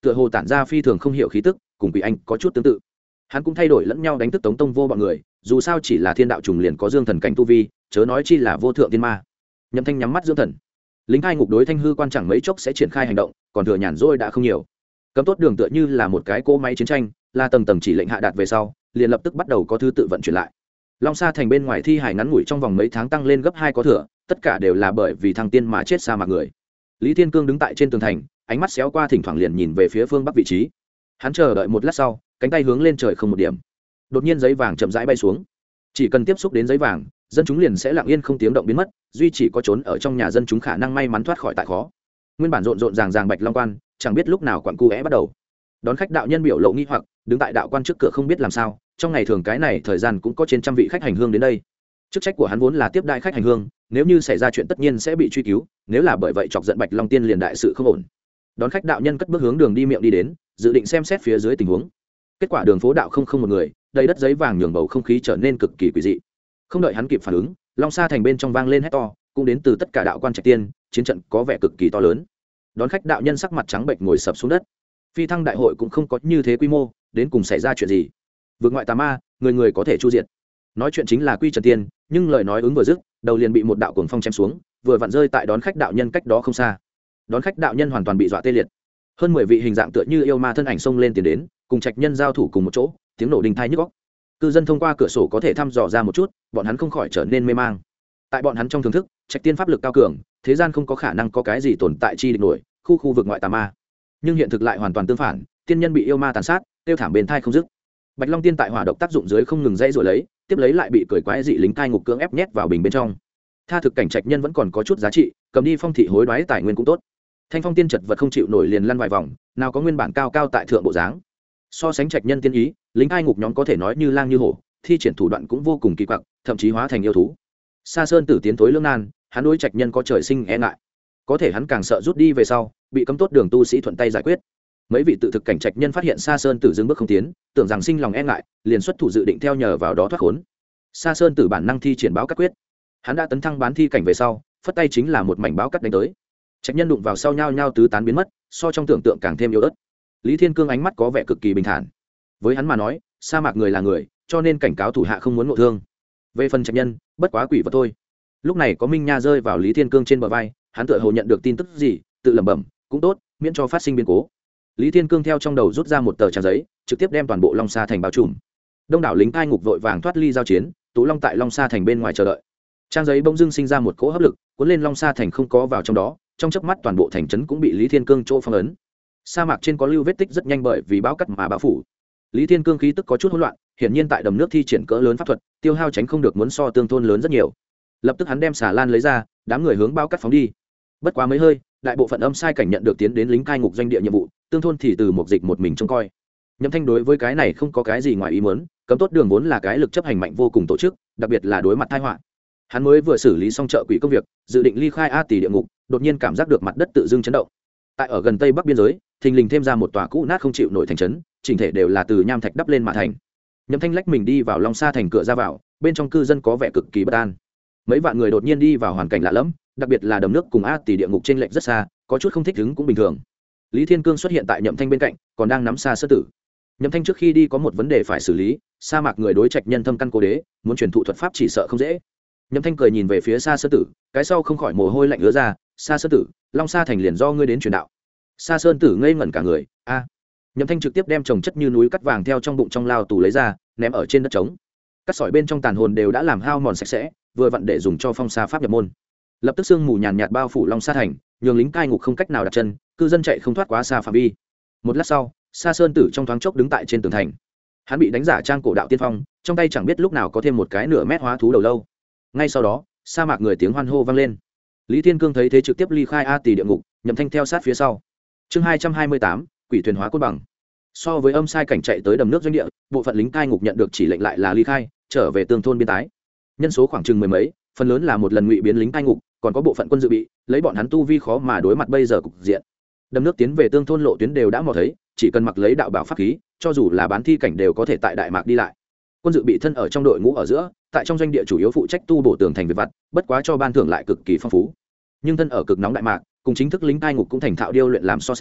tựa hồ tản ra phi thường không hiểu khí tức, cùng quỷ anh có chút tương tự. Hắn cũng thay đổi lẫn nhau đánh thức Tống Tông Vô bọn người, dù sao chỉ là thiên đạo trùng liền có dương thần cảnh tu vi, chớ nói chi là vô thượng tiên ma. Nhậm Thanh nhắm mắt dưỡng thần. Lính cai ngục đối Thanh hư quan chẳng mấy chốc sẽ triển khai hành động, còn thừa nhàn rỗi đã không nhiều. Cấm tốt đường tựa như là một cái cỗ máy chiến tranh, là tầng tầng chỉ lệnh hạ đạt về sau, liền lập tức bắt đầu có thứ tự vận chuyển lại. Long Sa thành bên ngoài thi hải ngắn ngủi trong vòng mấy tháng tăng lên gấp 2 có thừa, tất cả đều là bởi vì thăng tiên mà chết sa mạc người. Lý Thiên Cương đứng tại trên tường thành, ánh mắt xéo qua thỉnh thoảng liền nhìn về phía phương bắc vị trí. Hắn chờ đợi một lát sau, cánh tay hướng lên trời không một điểm. Đột nhiên giấy vàng chậm rãi bay xuống. Chỉ cần tiếp xúc đến giấy vàng, dân chúng liền sẽ lặng yên không tiếng động biến mất, duy chỉ có trốn ở trong nhà dân chúng khả năng may mắn thoát khỏi tại khó. Nguyên bản rộn rộn ràng ràng Bạch Long Quan, chẳng biết lúc nào quặn cu é bắt đầu. Đón khách đạo nhân biểu lộ nghi hoặc, đứng tại đạo quan trước cửa không biết làm sao, trong ngày thường cái này thời gian cũng có trên trăm vị khách hành hương đến đây. Chức trách của hắn vốn là tiếp đại khách hành hương, nếu như xảy ra chuyện tất nhiên sẽ bị truy cứu, nếu là bởi vậy chọc giận Bạch Long Tiên liền đại sự không ổn. Đón khách đạo nhân cất bước hướng đường đi miệng đi đến, dự định xem xét phía dưới tình huống. Kết quả đường phố đạo không một người, đầy đất giấy vàng nhường bầu không khí trở nên cực kỳ quỷ dị. Không đợi hắn kịp phản ứng, Long Sa thành bên trong vang lên hét to, cũng đến từ tất cả đạo quan trạch tiên, chiến trận có vẻ cực kỳ to lớn. Đón khách đạo nhân sắc mặt trắng bệch ngồi sập xuống đất. Phi thăng đại hội cũng không có như thế quy mô, đến cùng xảy ra chuyện gì? Vượt ngoại tà ma, người có thể chu diệt. Nói chuyện chính là Quy Trần Tiên, nhưng lời nói ứng vừa dứt, đầu liền bị một đạo cuồng phong chém xuống, vừa vặn rơi tại đón khách đạo nhân cách đó không xa. Đón khách đạo nhân hoàn toàn bị dọa tê liệt. Hơn 10 vị hình dạng tựa như yêu ma thân ảnh xông lên tiến đến, cùng trạch nhân giao thủ cùng một chỗ, tiếng nổ đình thai nhức óc. Cư dân thông qua cửa sổ có thể thăm dò ra một chút, bọn hắn không khỏi trở nên mê mang. Tại bọn hắn trong thưởng thức, trạch tiên pháp lực cao cường, thế gian không có khả năng có cái gì tồn tại chi địch nổi, khu vực ngoại tà ma. Nhưng hiện thực lại hoàn toàn tương phản, tiên nhân bị yêu ma tàn sát, tiêu thảm bên thai không dứt. Bạch Long Tiên tại hỏa độc tác dụng dưới không ngừng dãy rồi lấy, tiếp lấy lại bị cười quái dị lính cai ngục cưỡng ép nhét vào bình bên trong. Tha thực cảnh trạch nhân vẫn còn có chút giá trị, cầm đi phong thị hối đoái tài nguyên cũng tốt. Thanh Phong Tiên chật vật không chịu nổi liền lăn vài vòng, nào có nguyên bản cao cao tại thượng bộ dáng. So sánh trạch nhân tiên ý, lính cai ngục nhóm có thể nói như lang như hổ, thi triển thủ đoạn cũng vô cùng kỳ quặc, thậm chí hóa thành yêu thú. Sa Sơn Tử tiến tối lưỡng nan, hắn đối trạch nhân có trời sinh e ngại, có thể hắn càng sợ rút đi về sau, bị cấm tốt đường tu sĩ thuận tay giải quyết. Mấy vị tự thực cảnh trạch nhân phát hiện Sa Sơn Tử dừng bước không tiến, tưởng rằng sinh lòng e ngại, liền xuất thủ dự định theo nhờ vào đó thoát khốn. Sa Sơn Tử bản năng thi triển báo cắt quyết, hắn đã tấn thăng bán thi cảnh về sau, phất tay chính là một mảnh báo cắt đánh tới. Trạch nhân đụng vào sau nhau nhau tứ tán biến mất, so trong tưởng tượng càng thêm yếu ớt. Lý Thiên Cương ánh mắt có vẻ cực kỳ bình thản. Với hắn mà nói, sa mạc người là người, cho nên cảnh cáo thủ hạ không muốn ngộ thương. Về phần trạch nhân, bất quá quỷ vật thôi. Lúc này có Minh Nha rơi vào Lý Thiên Cương trên bờ vai, hắn tựa hồ nhận được tin tức gì, tự lẩm bẩm, cũng tốt, miễn cho phát sinh biến cố. Lý Thiên Cương theo trong đầu rút ra một tờ trang giấy, trực tiếp đem toàn bộ Long Sa thành bao trùm. Đông đảo lính cai ngục vội vàng thoát ly giao chiến, Tú Long tại Long Sa thành bên ngoài chờ đợi. Trang giấy bỗng dưng sinh ra một cỗ hấp lực, cuốn lên Long Sa thành không có vào trong đó, trong chớp mắt toàn bộ thành trấn cũng bị Lý Thiên Cương chỗ phong ấn. Sa mạc trên có lưu vết tích rất nhanh bởi vì bão cắt mà bao phủ. Lý Thiên Cương khí tức có chút hỗn loạn, hiển nhiên tại đầm nước thi triển cỡ lớn pháp thuật, tiêu hao tránh không được muốn so tương thôn lớn rất nhiều. Lập tức hắn đem xà lan lấy ra, đám người hướng bão cắt phóng đi. Bất quá mấy hơi, đại bộ phận âm sai cảnh nhận được tiến đến lính cai ngục doanh địa nhiệm vụ, tương thôn thì từ một dịch một mình trông coi. Nhậm Thanh đối với cái này không có cái gì ngoài ý muốn, cấm tốt đường vốn là cái lực chấp hành mạnh vô cùng tổ chức, đặc biệt là đối mặt tai họa. Hắn mới vừa xử lý xong chợ quỷ công việc, dự định ly khai A Tỷ địa ngục, đột nhiên cảm giác được mặt đất tự dưng chấn động. Tại ở gần tây bắc biên giới, thình lình thêm ra một tòa cũ nát không chịu nổi thành trấn, chỉnh thể đều là từ nham thạch đắp lên mà thành. Nhậm Thanh lách mình đi vào Long Sa thành cửa ra vào, bên trong cư dân có vẻ cực kỳ bất an. Mấy vạn người đột nhiên đi vào hoàn cảnh lạ lẫm, đặc biệt là đầm nước cùng A Tỷ địa ngục trên lệch rất xa, có chút không thích ứng cũng bình thường. Lý Thiên Cương xuất hiện tại Nhậm Thanh bên cạnh, còn đang nắm Sa Sơn Tử. Nhậm Thanh trước khi đi có một vấn đề phải xử lý, sa mạc người đối trạch nhân thâm căn cố đế, muốn truyền thụ thuật pháp chỉ sợ không dễ. Nhậm Thanh cười nhìn về phía Sa Sơn Tử, cái sau không khỏi mồ hôi lạnh ứa ra, Sa Sơn Tử, Long Sa thành liền do ngươi đến truyền đạo. Sa Sơn Tử ngây ngẩn cả người, a. Nhậm Thanh trực tiếp đem chồng chất như núi cắt vàng theo trong bụng trong lao tù lấy ra, ném ở trên đất trống. Cắt sỏi bên trong tàn hồn đều đã làm hao mòn sạch sẽ, vừa vặn để dùng cho phong sa pháp nhập môn. Lập tức sương mù nhàn nhạt bao phủ Long Sa thành, nhường lính cai ngục không cách nào đặt chân, cư dân chạy không thoát quá xa phạm vi. Một lát sau, Sa Sơn Tử trong thoáng chốc đứng tại trên tường thành. Hắn bị đánh giả trang cổ đạo tiên phong, trong tay chẳng biết lúc nào có thêm một cái nửa mét hóa thú đầu lâu. Ngay sau đó, sa mạc người tiếng hoan hô vang lên. Lý Thiên Cương thấy thế trực tiếp ly khai A Tỷ địa ngục, Nhậm Thanh theo sát phía sau. Chương 228, quỷ thuyền hóa cốt bằng. So với âm sai cảnh chạy tới đầm nước doanh địa, bộ phận lính cai ngục nhận được chỉ lệnh lại là ly khai, trở về tương thôn biên tái. Nhân số khoảng chừng mười mấy, phần lớn là một lần ngụy biến lính cai ngục, còn có bộ phận quân dự bị, lấy bọn hắn tu vi khó mà đối mặt bây giờ cục diện. Đầm nước tiến về tương thôn lộ tuyến đều đã mò thấy, chỉ cần mặc lấy đạo bảo pháp khí, cho dù là bán thi cảnh đều có thể tại đại mạc đi lại. Quân dự bị thân ở trong đội ngũ ở giữa, tại trong doanh địa chủ yếu phụ trách tu bổ tường thành việc vặt, bất quá cho ban thưởng lại cực kỳ phong phú. Nhưng thân ở cực nóng đại mạc, cùng chính thức lính cai ngục cũng thành thạo điêu luyện làm so sánh,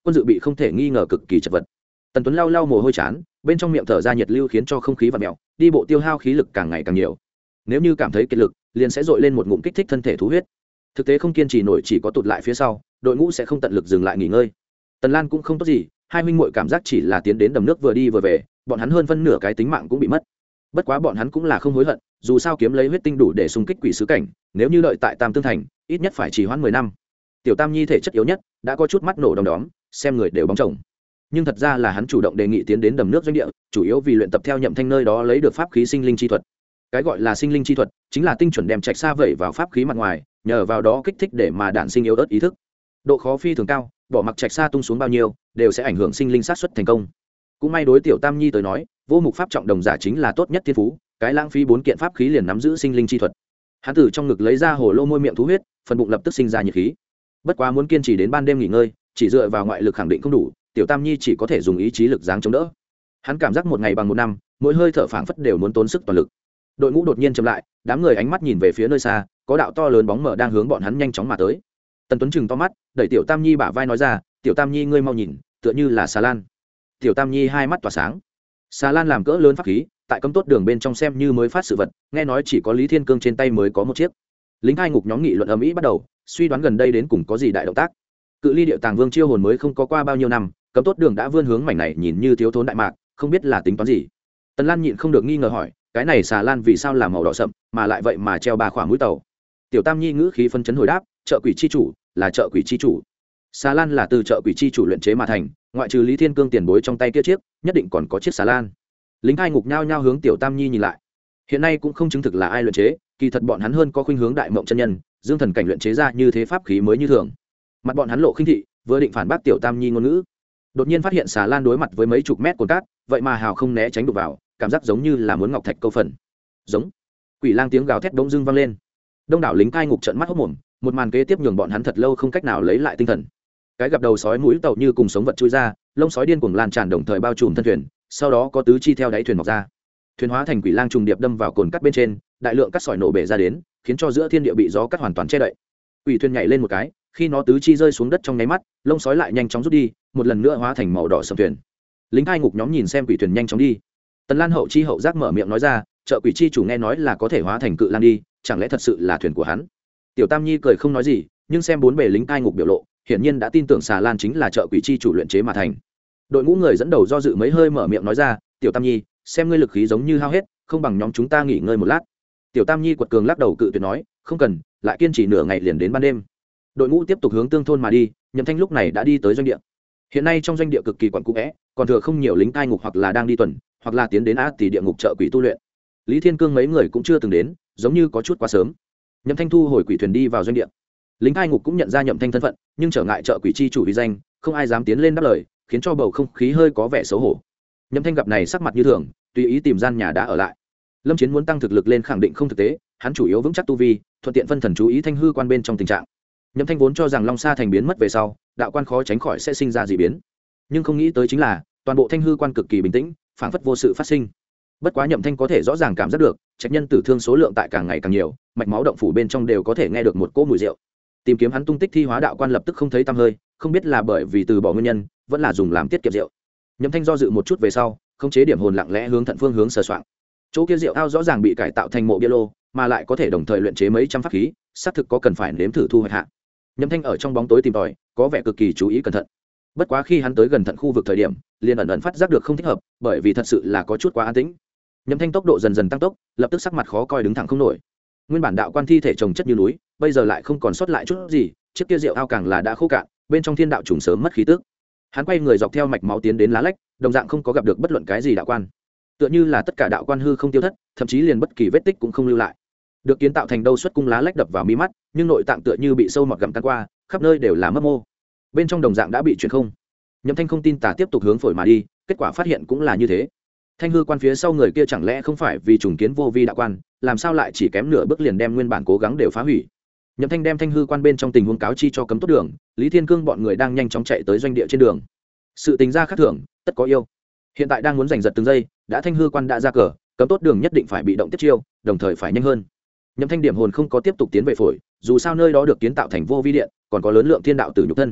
quân dự bị không thể nghi ngờ cực kỳ chật vật. Tần Tuấn lau lau mồ hôi chán, bên trong miệng thở ra nhiệt lưu khiến cho không khí vặn mèo, đi bộ tiêu hao khí lực càng ngày càng nhiều. Nếu như cảm thấy kiệt lực, liền sẽ dội lên một ngụm kích thích thân thể thú huyết. Thực tế không kiên trì nổi chỉ có tụt lại phía sau, đội ngũ sẽ không tận lực dừng lại nghỉ ngơi. Tần Lan cũng không tốt gì, hai huynh muội cảm giác chỉ là tiến đến đầm nước vừa đi vừa về, bọn hắn hơn phân nửa cái tính mạng cũng bị mất. Bất quá bọn hắn cũng là không hối hận, dù sao kiếm lấy huyết tinh đủ để xung kích quỷ sứ cảnh, nếu như đợi tại Tam Tương Thành, ít nhất phải trì hoãn 10 năm. Tiểu Tam Nhi thể chất yếu nhất, đã có chút mắt nổ đom đóm, xem người đều bóng chồng. Nhưng thật ra là hắn chủ động đề nghị tiến đến đầm nước doanh địa, chủ yếu vì luyện tập theo Nhậm Thanh nơi đó lấy được pháp khí sinh linh chi thuật. Cái gọi là sinh linh chi thuật, chính là tinh chuẩn đem trạch xa vẩy vào pháp khí mặt ngoài, nhờ vào đó kích thích để mà đản sinh yếu ớt ý thức. Độ khó phi thường cao, bỏ mặc trạch xa tung xuống bao nhiêu, đều sẽ ảnh hưởng sinh linh sát xuất thành công. Cũng may đối Tiểu Tam Nhi tới nói, vô mục pháp trọng đồng giả chính là tốt nhất thiên phú, cái lãng phí 4 kiện pháp khí liền nắm giữ sinh linh chi thuật. Hắn từ trong ngực lấy ra hồ lô môi miệng thú huyết, phần bụng lập tức sinh ra nhiệt khí. Bất quá muốn kiên trì đến ban đêm nghỉ ngơi, chỉ dựa vào ngoại lực khẳng định không đủ, Tiểu Tam Nhi chỉ có thể dùng ý chí lực giáng chống đỡ. Hắn cảm giác một ngày bằng một năm, mỗi hơi thở phảng phất đều muốn tốn sức toàn lực. Đội ngũ đột nhiên chậm lại, đám người ánh mắt nhìn về phía nơi xa, có đạo to lớn bóng mờ đang hướng bọn hắn nhanh chóng mà tới. Tần Tuấn chừng to mắt, đẩy Tiểu Tam Nhi bả vai nói ra, "Tiểu Tam Nhi ngươi mau nhìn, tựa như là xà lan." Tiểu Tam Nhi hai mắt tỏa sáng. Xà lan làm cỡ lớn pháp khí, tại cấm tốt đường bên trong xem như mới phát sự vật, nghe nói chỉ có Lý Thiên Cương trên tay mới có một chiếc. Lính hai ngục nhóm nghị luận ầm ĩ bắt đầu, suy đoán gần đây đến cùng có gì đại động tác. Cự ly Điệu Tàng Vương chiêu hồn mới không có qua bao nhiêu năm, cấm tốt đường đã vươn hướng mảnh này nhìn như thiếu thốn đại mạc, không biết là tính toán gì. Tần Lan nhịn không được nghi ngờ hỏi, cái này xà lan vì sao làm màu đỏ sậm, mà lại vậy mà treo 3 khỏa mũi tàu. Tiểu Tam Nhi ngữ khí phân chấn hồi đáp, trợ quỷ chi chủ, là trợ quỷ chi chủ. Xà lan là từ trợ quỷ chi chủ luyện chế mà thành, ngoại trừ Lý Thiên Cương tiền bối trong tay kia chiếc, nhất định còn có chiếc xà lan. Lính hai ngục nhao nhao hướng Tiểu Tam Nhi nhìn lại. Hiện nay cũng không chứng thực là ai luyện chế, kỳ thật bọn hắn hơn có khuynh hướng đại mộng chân nhân, dương thần cảnh luyện chế ra như thế pháp khí mới như thường. Mặt bọn hắn lộ khinh thị, vừa định phản bác Tiểu Tam Nhi ngôn ngữ, đột nhiên phát hiện xà lan đối mặt với mấy chục mét cồn cát, vậy mà hào không né tránh đụng vào, cảm giác giống như là muốn ngọc thạch câu phần. Giống. Quỷ lang tiếng gào thét bỗng dưng vang lên. Đông đảo lính cai ngục trợn mắt hốt mồm, một màn kế tiếp nhường bọn hắn thật lâu không cách nào lấy lại tinh thần. Cái gặp đầu sói mũi tàu như cùng sống vật chui ra, lông sói điên cuồng lan tràn đồng thời bao trùm thân thuyền, sau đó có tứ chi theo đáy thuyền mọc ra. Thuyền hóa thành quỷ lang trùng điệp đâm vào cồn cát bên trên, đại lượng cát sỏi nổ bể ra đến, khiến cho giữa thiên địa bị gió cắt hoàn toàn che đậy. Quỷ thuyền nhảy lên một cái, khi nó tứ chi rơi xuống đất trong nháy mắt, lông sói lại nhanh chóng rút đi, một lần nữa hóa thành màu đỏ sầm thuyền. Lính cai ngục nhóm nhìn xem quỷ thuyền nhanh chóng đi. Tần Lan hậu chi hậu giác mở miệng nói ra, trợ quỷ chi chủ nghe nói là có thể hóa thành cự lang đi, chẳng lẽ thật sự là thuyền của hắn? Tiểu Tam Nhi cười không nói gì, nhưng xem bốn bề lính cai ngục biểu lộ, hiển nhiên đã tin tưởng xà lan chính là trợ quỷ chi chủ luyện chế mà thành. Đội ngũ người dẫn đầu do dự mấy hơi mở miệng nói ra, Tiểu Tam Nhi, xem ngươi lực khí giống như hao hết, không bằng nhóm chúng ta nghỉ ngơi một lát. Tiểu Tam Nhi quật cường lắc đầu cự tuyệt nói, không cần, lại kiên trì nửa ngày liền đến ban đêm. Đội ngũ tiếp tục hướng tương thôn mà đi, Nhậm Thanh lúc này đã đi tới doanh địa. Hiện nay trong doanh địa cực kỳ quẩn cũ é, còn thừa không nhiều lính cai ngục hoặc là đang đi tuần, hoặc là tiến đến á tỷ địa ngục trợ quỷ tu luyện. Lý Thiên Cương mấy người cũng chưa từng đến, giống như có chút quá sớm. Nhậm Thanh thu hồi quỷ thuyền đi vào doanh địa. Lính cai ngục cũng nhận ra Nhậm Thanh thân phận, nhưng trở ngại trợ quỷ chi chủ uy danh, không ai dám tiến lên đáp lời, khiến cho bầu không khí hơi có vẻ xấu hổ. Nhậm Thanh gặp này sắc mặt như thường, tùy ý tìm gian nhà đã ở lại. Lâm Chiến muốn tăng thực lực lên khẳng định không thực tế, hắn chủ yếu vững chắc tu vi, thuận tiện phân thần chú ý Thanh hư quan bên trong tình trạng. Nhậm Thanh vốn cho rằng Long Sa thành biến mất về sau, đạo quan khó tránh khỏi sẽ sinh ra dị biến, nhưng không nghĩ tới chính là toàn bộ Thanh hư quan cực kỳ bình tĩnh, phảng phất vô sự phát sinh. Bất quá Nhậm Thanh có thể rõ ràng cảm giác được, trạch nhân tử thương số lượng tại càng ngày càng nhiều, mạch máu động phủ bên trong đều có thể nghe được một cỗ mùi rượu. Tìm kiếm hắn tung tích thi hóa đạo quan lập tức không thấy tăm hơi, không biết là bởi vì từ bỏ nguyên nhân, vẫn là dùng làm tiết kiệm rượu. Nhậm Thanh do dự một chút về sau, khống chế điểm hồn lặng lẽ hướng thận phương hướng sờ soạng. Chỗ kia rượu ao rõ ràng bị cải tạo thành mộ bia lô, mà lại có thể đồng thời luyện chế mấy trăm pháp khí, xác thực có cần phải nếm thử thu hoạch hạ. Nhậm Thanh ở trong bóng tối tìm tòi, có vẻ cực kỳ chú ý cẩn thận. Bất quá khi hắn tới gần thận khu vực thời điểm, liền ẩn ẩn phát giác được không thích hợp, bởi vì thật sự là có chút quá an tĩnh. Nhậm Thanh tốc độ dần dần tăng tốc, lập tức sắc mặt khó coi đứng thẳng không nổi. Nguyên bản đạo quan thi thể chồng chất như núi, bây giờ lại không còn sót lại chút gì, chiếc kia rượu ao càng là đã khô cạn, bên trong thiên đạo trùng sớm mất khí tức. Hắn quay người dọc theo mạch máu tiến đến lá lách, đồng dạng không có gặp được bất luận cái gì đạo quan. Tựa như là tất cả đạo quan hư không tiêu thất, thậm chí liền bất kỳ vết tích cũng không lưu lại. Được kiến tạo thành đâu xuất cung lá lách đập vào mi mắt, nhưng nội tạng tựa như bị sâu mọt gặm tan qua, khắp nơi đều là mấp mô. Bên trong đồng dạng đã bị chuyển không. Nhậm Thanh không tin tà tiếp tục hướng phổi mà đi, kết quả phát hiện cũng là như thế. Thanh hư quan phía sau người kia chẳng lẽ không phải vì trùng kiến vô vi đạo quan, làm sao lại chỉ kém nửa bước liền đem nguyên bản cố gắng đều phá hủy. Nhậm Thanh đem Thanh hư quan bên trong tình huống cáo chi cho cấm tốt đường, Lý Thiên Cương bọn người đang nhanh chóng chạy tới doanh địa trên đường. Sự tính ra khác thường, tất có yêu. Hiện tại đang muốn giành giật từng giây, đã Thanh hư quan đã ra cờ, cấm tốt đường nhất định phải bị động tiếp chiêu, đồng thời phải nhanh hơn. Nhậm Thanh điểm hồn không có tiếp tục tiến về phổi, dù sao nơi đó được kiến tạo thành vô vi điện, còn có lớn lượng thiên đạo tử nhục thân.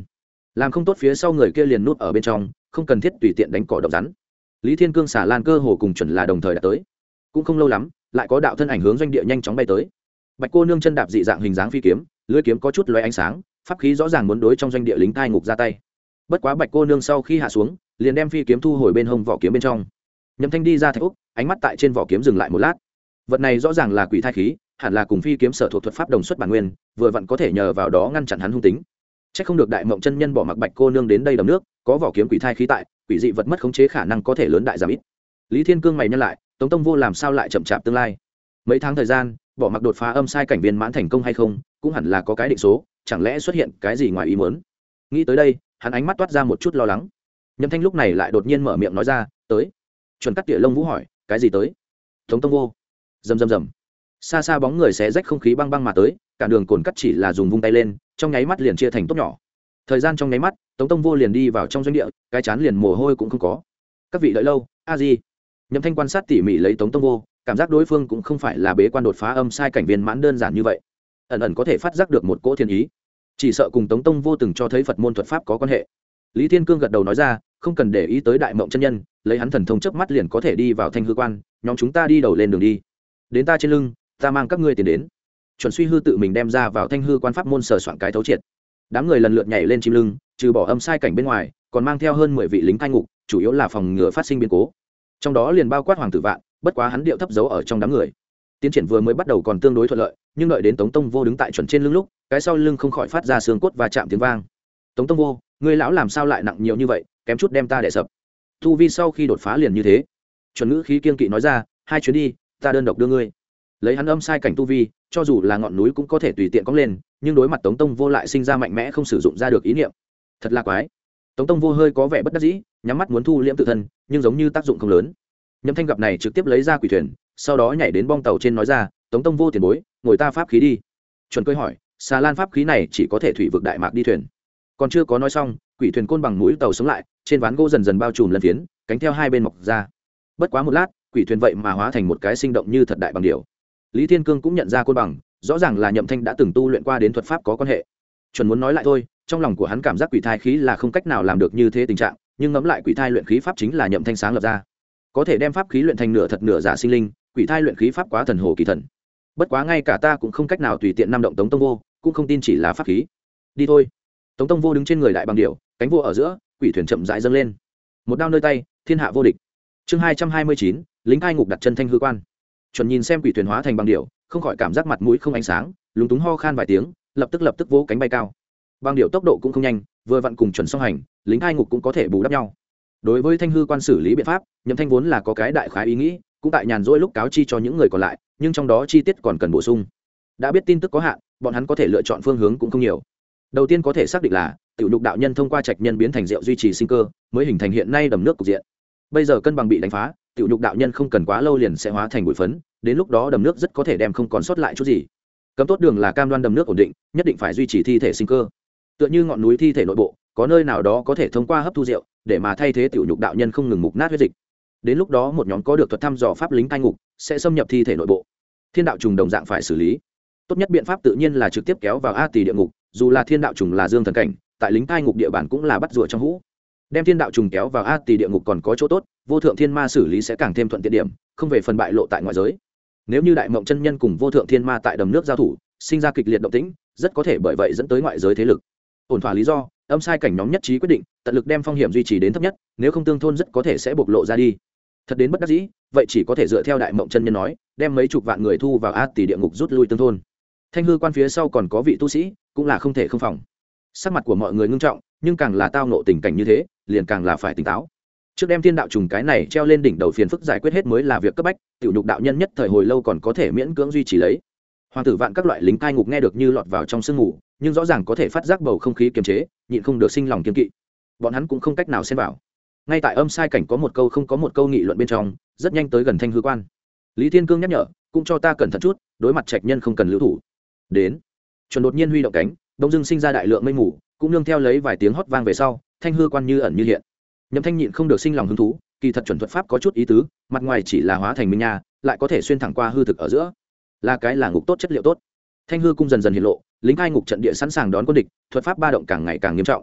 làm không tốt phía sau người kia liền nút ở bên trong, không cần thiết tùy tiện đánh cỏ động rắn. Lý Thiên Cương xả lan cơ hồ cùng chuẩn là đồng thời đã tới, cũng không lâu lắm lại có đạo thân ảnh hướng doanh địa nhanh chóng bay tới. Bạch cô nương chân đạp dị dạng hình dáng phi kiếm, lưỡi kiếm có chút lóe ánh sáng, pháp khí rõ ràng muốn đối trong doanh địa lính cai ngục ra tay. Bất quá Bạch cô nương sau khi hạ xuống liền đem phi kiếm thu hồi bên hông vỏ kiếm bên trong. Nhậm Thanh đi ra thạch úc, ánh mắt tại trên vỏ kiếm dừng lại một lát. Vật này rõ ràng là quỷ thai khí, hẳn là cùng phi kiếm sở thuộc thuật pháp đồng xuất bản nguyên, vừa vặn có thể nhờ vào đó ngăn chặn hắn hung tính. Chắc không được Đại Mộng chân nhân bỏ mặc Bạch cô nương đến đây đầm nước, có vỏ kiếm quỷ thai khí tại, quỷ dị vật mất khống chế khả năng có thể lớn đại giảm ít. Lý Thiên Cương mày nhăn lại, Tống Tông Vô làm sao lại chậm chạp tương lai? Mấy tháng thời gian, bỏ mặc đột phá âm sai cảnh viên mãn thành công hay không, cũng hẳn là có cái định số, chẳng lẽ xuất hiện cái gì ngoài ý muốn? Nghĩ tới đây, hắn ánh mắt toát ra một chút lo lắng. Nhậm Thanh lúc này lại đột nhiên mở miệng nói ra, "Tới." Chuẩn Cắt Tỉa Lông Vũ hỏi, "Cái gì tới?" Tống Tông Vô. Rầm rầm rầm. Xa xa bóng người xé rách không khí băng băng mà tới, cả đường cồn cắt chỉ là dùng vung tay lên, trong nháy mắt liền chia thành tốt nhỏ. Thời gian trong nháy mắt, Tống Tông Vô liền đi vào trong doanh địa, cái chán liền mồ hôi cũng không có. Các vị đợi lâu, a di. Nhậm Thanh quan sát tỉ mỉ lấy Tống Tông Vô, cảm giác đối phương cũng không phải là bế quan đột phá âm sai cảnh viên mãn đơn giản như vậy, ẩn ẩn có thể phát giác được một cỗ thiên ý, chỉ sợ cùng Tống Tông Vô từng cho thấy Phật môn thuật pháp có quan hệ. Lý Thiên Cương gật đầu nói ra, không cần để ý tới Đại Mộng chân nhân, lấy hắn thần thông chớp mắt liền có thể đi vào Thanh hư quan, nhóm chúng ta đi đầu lên đường đi. Đến ta trên lưng, ta mang các ngươi tiến đến. Chuẩn Suy Hư tự mình đem ra vào Thanh hư quan pháp môn sờ soạn cái thấu triệt. Đám người lần lượt nhảy lên chim lưng, trừ bỏ âm sai cảnh bên ngoài, còn mang theo hơn 10 vị lính cai ngục, chủ yếu là phòng ngừa phát sinh biến cố. Trong đó liền bao quát Hoàng tử Vạn, bất quá hắn điệu thấp giấu ở trong đám người. Tiến triển vừa mới bắt đầu còn tương đối thuận lợi, nhưng đợi đến Tống Tông Vô đứng tại chuẩn trên lưng lúc, cái sau lưng không khỏi phát ra xương cốt và chạm tiếng vang. Tống Tông Vô, ngươi lão làm sao lại nặng nhiều như vậy, kém chút đem ta đè sập. Tu vi sau khi đột phá liền như thế. Chuẩn ngữ khí kiên kỵ nói ra, hai chuyến đi, ta đơn độc đưa ngươi. Lấy hắn âm sai cảnh tu vi, cho dù là ngọn núi cũng có thể tùy tiện cong lên, nhưng đối mặt Tống Tông Vô lại sinh ra mạnh mẽ không sử dụng ra được ý niệm. Thật là quái. Tống Tông Vô hơi có vẻ bất đắc dĩ, nhắm mắt muốn thu liễm tự thân, nhưng giống như tác dụng không lớn. Nhậm Thanh gặp này trực tiếp lấy ra quỷ thuyền, sau đó nhảy đến bong tàu trên nói ra, Tống Tông Vô tiền bối, ngồi ta pháp khí đi. Chuẩn cười hỏi, xà lan pháp khí này chỉ có thể thủy vực đại mạc đi thuyền. Còn chưa có nói xong, quỷ thuyền côn bằng mũi tàu sống lại, trên ván gỗ dần dần bao trùm lân phiến, cánh theo hai bên mọc ra. Bất quá một lát, quỷ thuyền vậy mà hóa thành một cái sinh động như thật đại bằng điểu. Lý Thiên Cương cũng nhận ra côn bằng, rõ ràng là Nhậm Thanh đã từng tu luyện qua đến thuật pháp có quan hệ. Chuẩn muốn nói lại thôi, trong lòng của hắn cảm giác quỷ thai khí là không cách nào làm được như thế tình trạng, nhưng ngẫm lại quỷ thai luyện khí pháp chính là Nhậm Thanh sáng lập ra, có thể đem pháp khí luyện thành nửa thật nửa giả sinh linh, quỷ thai luyện khí pháp quá thần hồ kỳ thần. Bất quá ngay cả ta cũng không cách nào tùy tiện nam động Tống Tông Vô, cũng không tin chỉ là pháp khí. Đi thôi. Tống Tông Vô đứng trên người đại bằng điểu, cánh vô ở giữa, quỷ thuyền chậm rãi dâng lên. Một đao nơi tay, thiên hạ vô địch. Chương 229, lính cai ngục đặt chân Thanh hư quan. Chuẩn nhìn xem quỷ thuyền hóa thành bằng điểu, không khỏi cảm giác mặt mũi không ánh sáng, lúng túng ho khan vài tiếng, lập tức vỗ cánh bay cao. Bằng điểu tốc độ cũng không nhanh, vừa vặn cùng chuẩn song hành, lính cai ngục cũng có thể bù đắp nhau. Đối với Thanh hư quan xử lý biện pháp, Nhậm Thanh vốn là có cái đại khái ý nghĩ, cũng tại nhàn rỗi lúc cáo chi cho những người còn lại, nhưng trong đó chi tiết còn cần bổ sung. Đã biết tin tức có hạn, bọn hắn có thể lựa chọn phương hướng cũng không nhiều. Đầu tiên có thể xác định là tiểu nhục đạo nhân thông qua trạch nhân biến thành rượu duy trì sinh cơ, mới hình thành hiện nay đầm nước cục diện. Bây giờ cân bằng bị đánh phá, tiểu nhục đạo nhân không cần quá lâu liền sẽ hóa thành bụi phấn, đến lúc đó đầm nước rất có thể đem không còn sót lại chút gì. Cấm tốt đường là cam đoan đầm nước ổn định, nhất định phải duy trì thi thể sinh cơ. Tựa như ngọn núi thi thể nội bộ, có nơi nào đó có thể thông qua hấp thu rượu, để mà thay thế tiểu nhục đạo nhân không ngừng mục nát huyết dịch. Đến lúc đó một nhóm có được thuật thăm dò pháp lính cai ngục sẽ xâm nhập thi thể nội bộ. Thiên đạo trùng đồng dạng phải xử lý. Tốt nhất biện pháp tự nhiên là trực tiếp kéo vào A Tỳ địa ngục, dù là thiên đạo trùng là dương thần cảnh, tại lính cai ngục địa bàn cũng là bắt rùa trong hũ. Đem thiên đạo trùng kéo vào A Tỳ địa ngục còn có chỗ tốt, vô thượng thiên ma xử lý sẽ càng thêm thuận tiện điểm, không về phần bại lộ tại ngoại giới. Nếu như Đại Mộng chân nhân cùng vô thượng thiên ma tại đầm nước giao thủ, sinh ra kịch liệt động tĩnh, rất có thể bởi vậy dẫn tới ngoại giới thế lực. Ổn thỏa lý do, âm sai cảnh nhóm nhất trí quyết định, tận lực đem phong hiểm duy trì đến thấp nhất, nếu không tương thôn rất có thể sẽ bộc lộ ra đi. Thật đến bất đắc dĩ, vậy chỉ có thể dựa theo Đại Mộng chân nhân nói, đem mấy chục vạn người thu vào A Tỳ địa ngục rút lui tương thôn. Thanh hư quan phía sau còn có vị tu sĩ, cũng là không thể không phòng. Sắc mặt của mọi người ngưng trọng, nhưng càng là tao nộ tình cảnh như thế, liền càng là phải tỉnh táo. Trước đem thiên đạo trùng cái này treo lên đỉnh đầu phiền phức giải quyết hết mới là việc cấp bách, tiểu nhục đạo nhân nhất thời hồi lâu còn có thể miễn cưỡng duy trì lấy. Hoàng tử Vạn các loại lính cai ngục nghe được như lọt vào trong sương mù, nhưng rõ ràng có thể phát giác bầu không khí kiềm chế, nhịn không được sinh lòng kiên kỵ. Bọn hắn cũng không cách nào xen vào. Ngay tại âm sai cảnh có một câu không có một câu nghị luận bên trong, rất nhanh tới gần Thanh hư quan. Lý Thiên Cương nhắc nhở, cũng cho ta cẩn thận chút, đối mặt trạch nhân không cần lưu thủ. Đến. Chuẩn đột nhiên huy động cánh, đông dưng sinh ra đại lượng mây mù, cũng nương theo lấy vài tiếng hót vang về sau, Thanh hư quan như ẩn như hiện. Nhậm Thanh nhịn không được sinh lòng hứng thú, kỳ thật chuẩn thuật pháp có chút ý tứ, mặt ngoài chỉ là hóa thành minh nha, lại có thể xuyên thẳng qua hư thực ở giữa, là cái là ngục tốt chất liệu tốt. Thanh hư cung dần dần hiện lộ, lính cai ngục trận địa sẵn sàng đón quân địch, thuật pháp ba động càng ngày càng nghiêm trọng.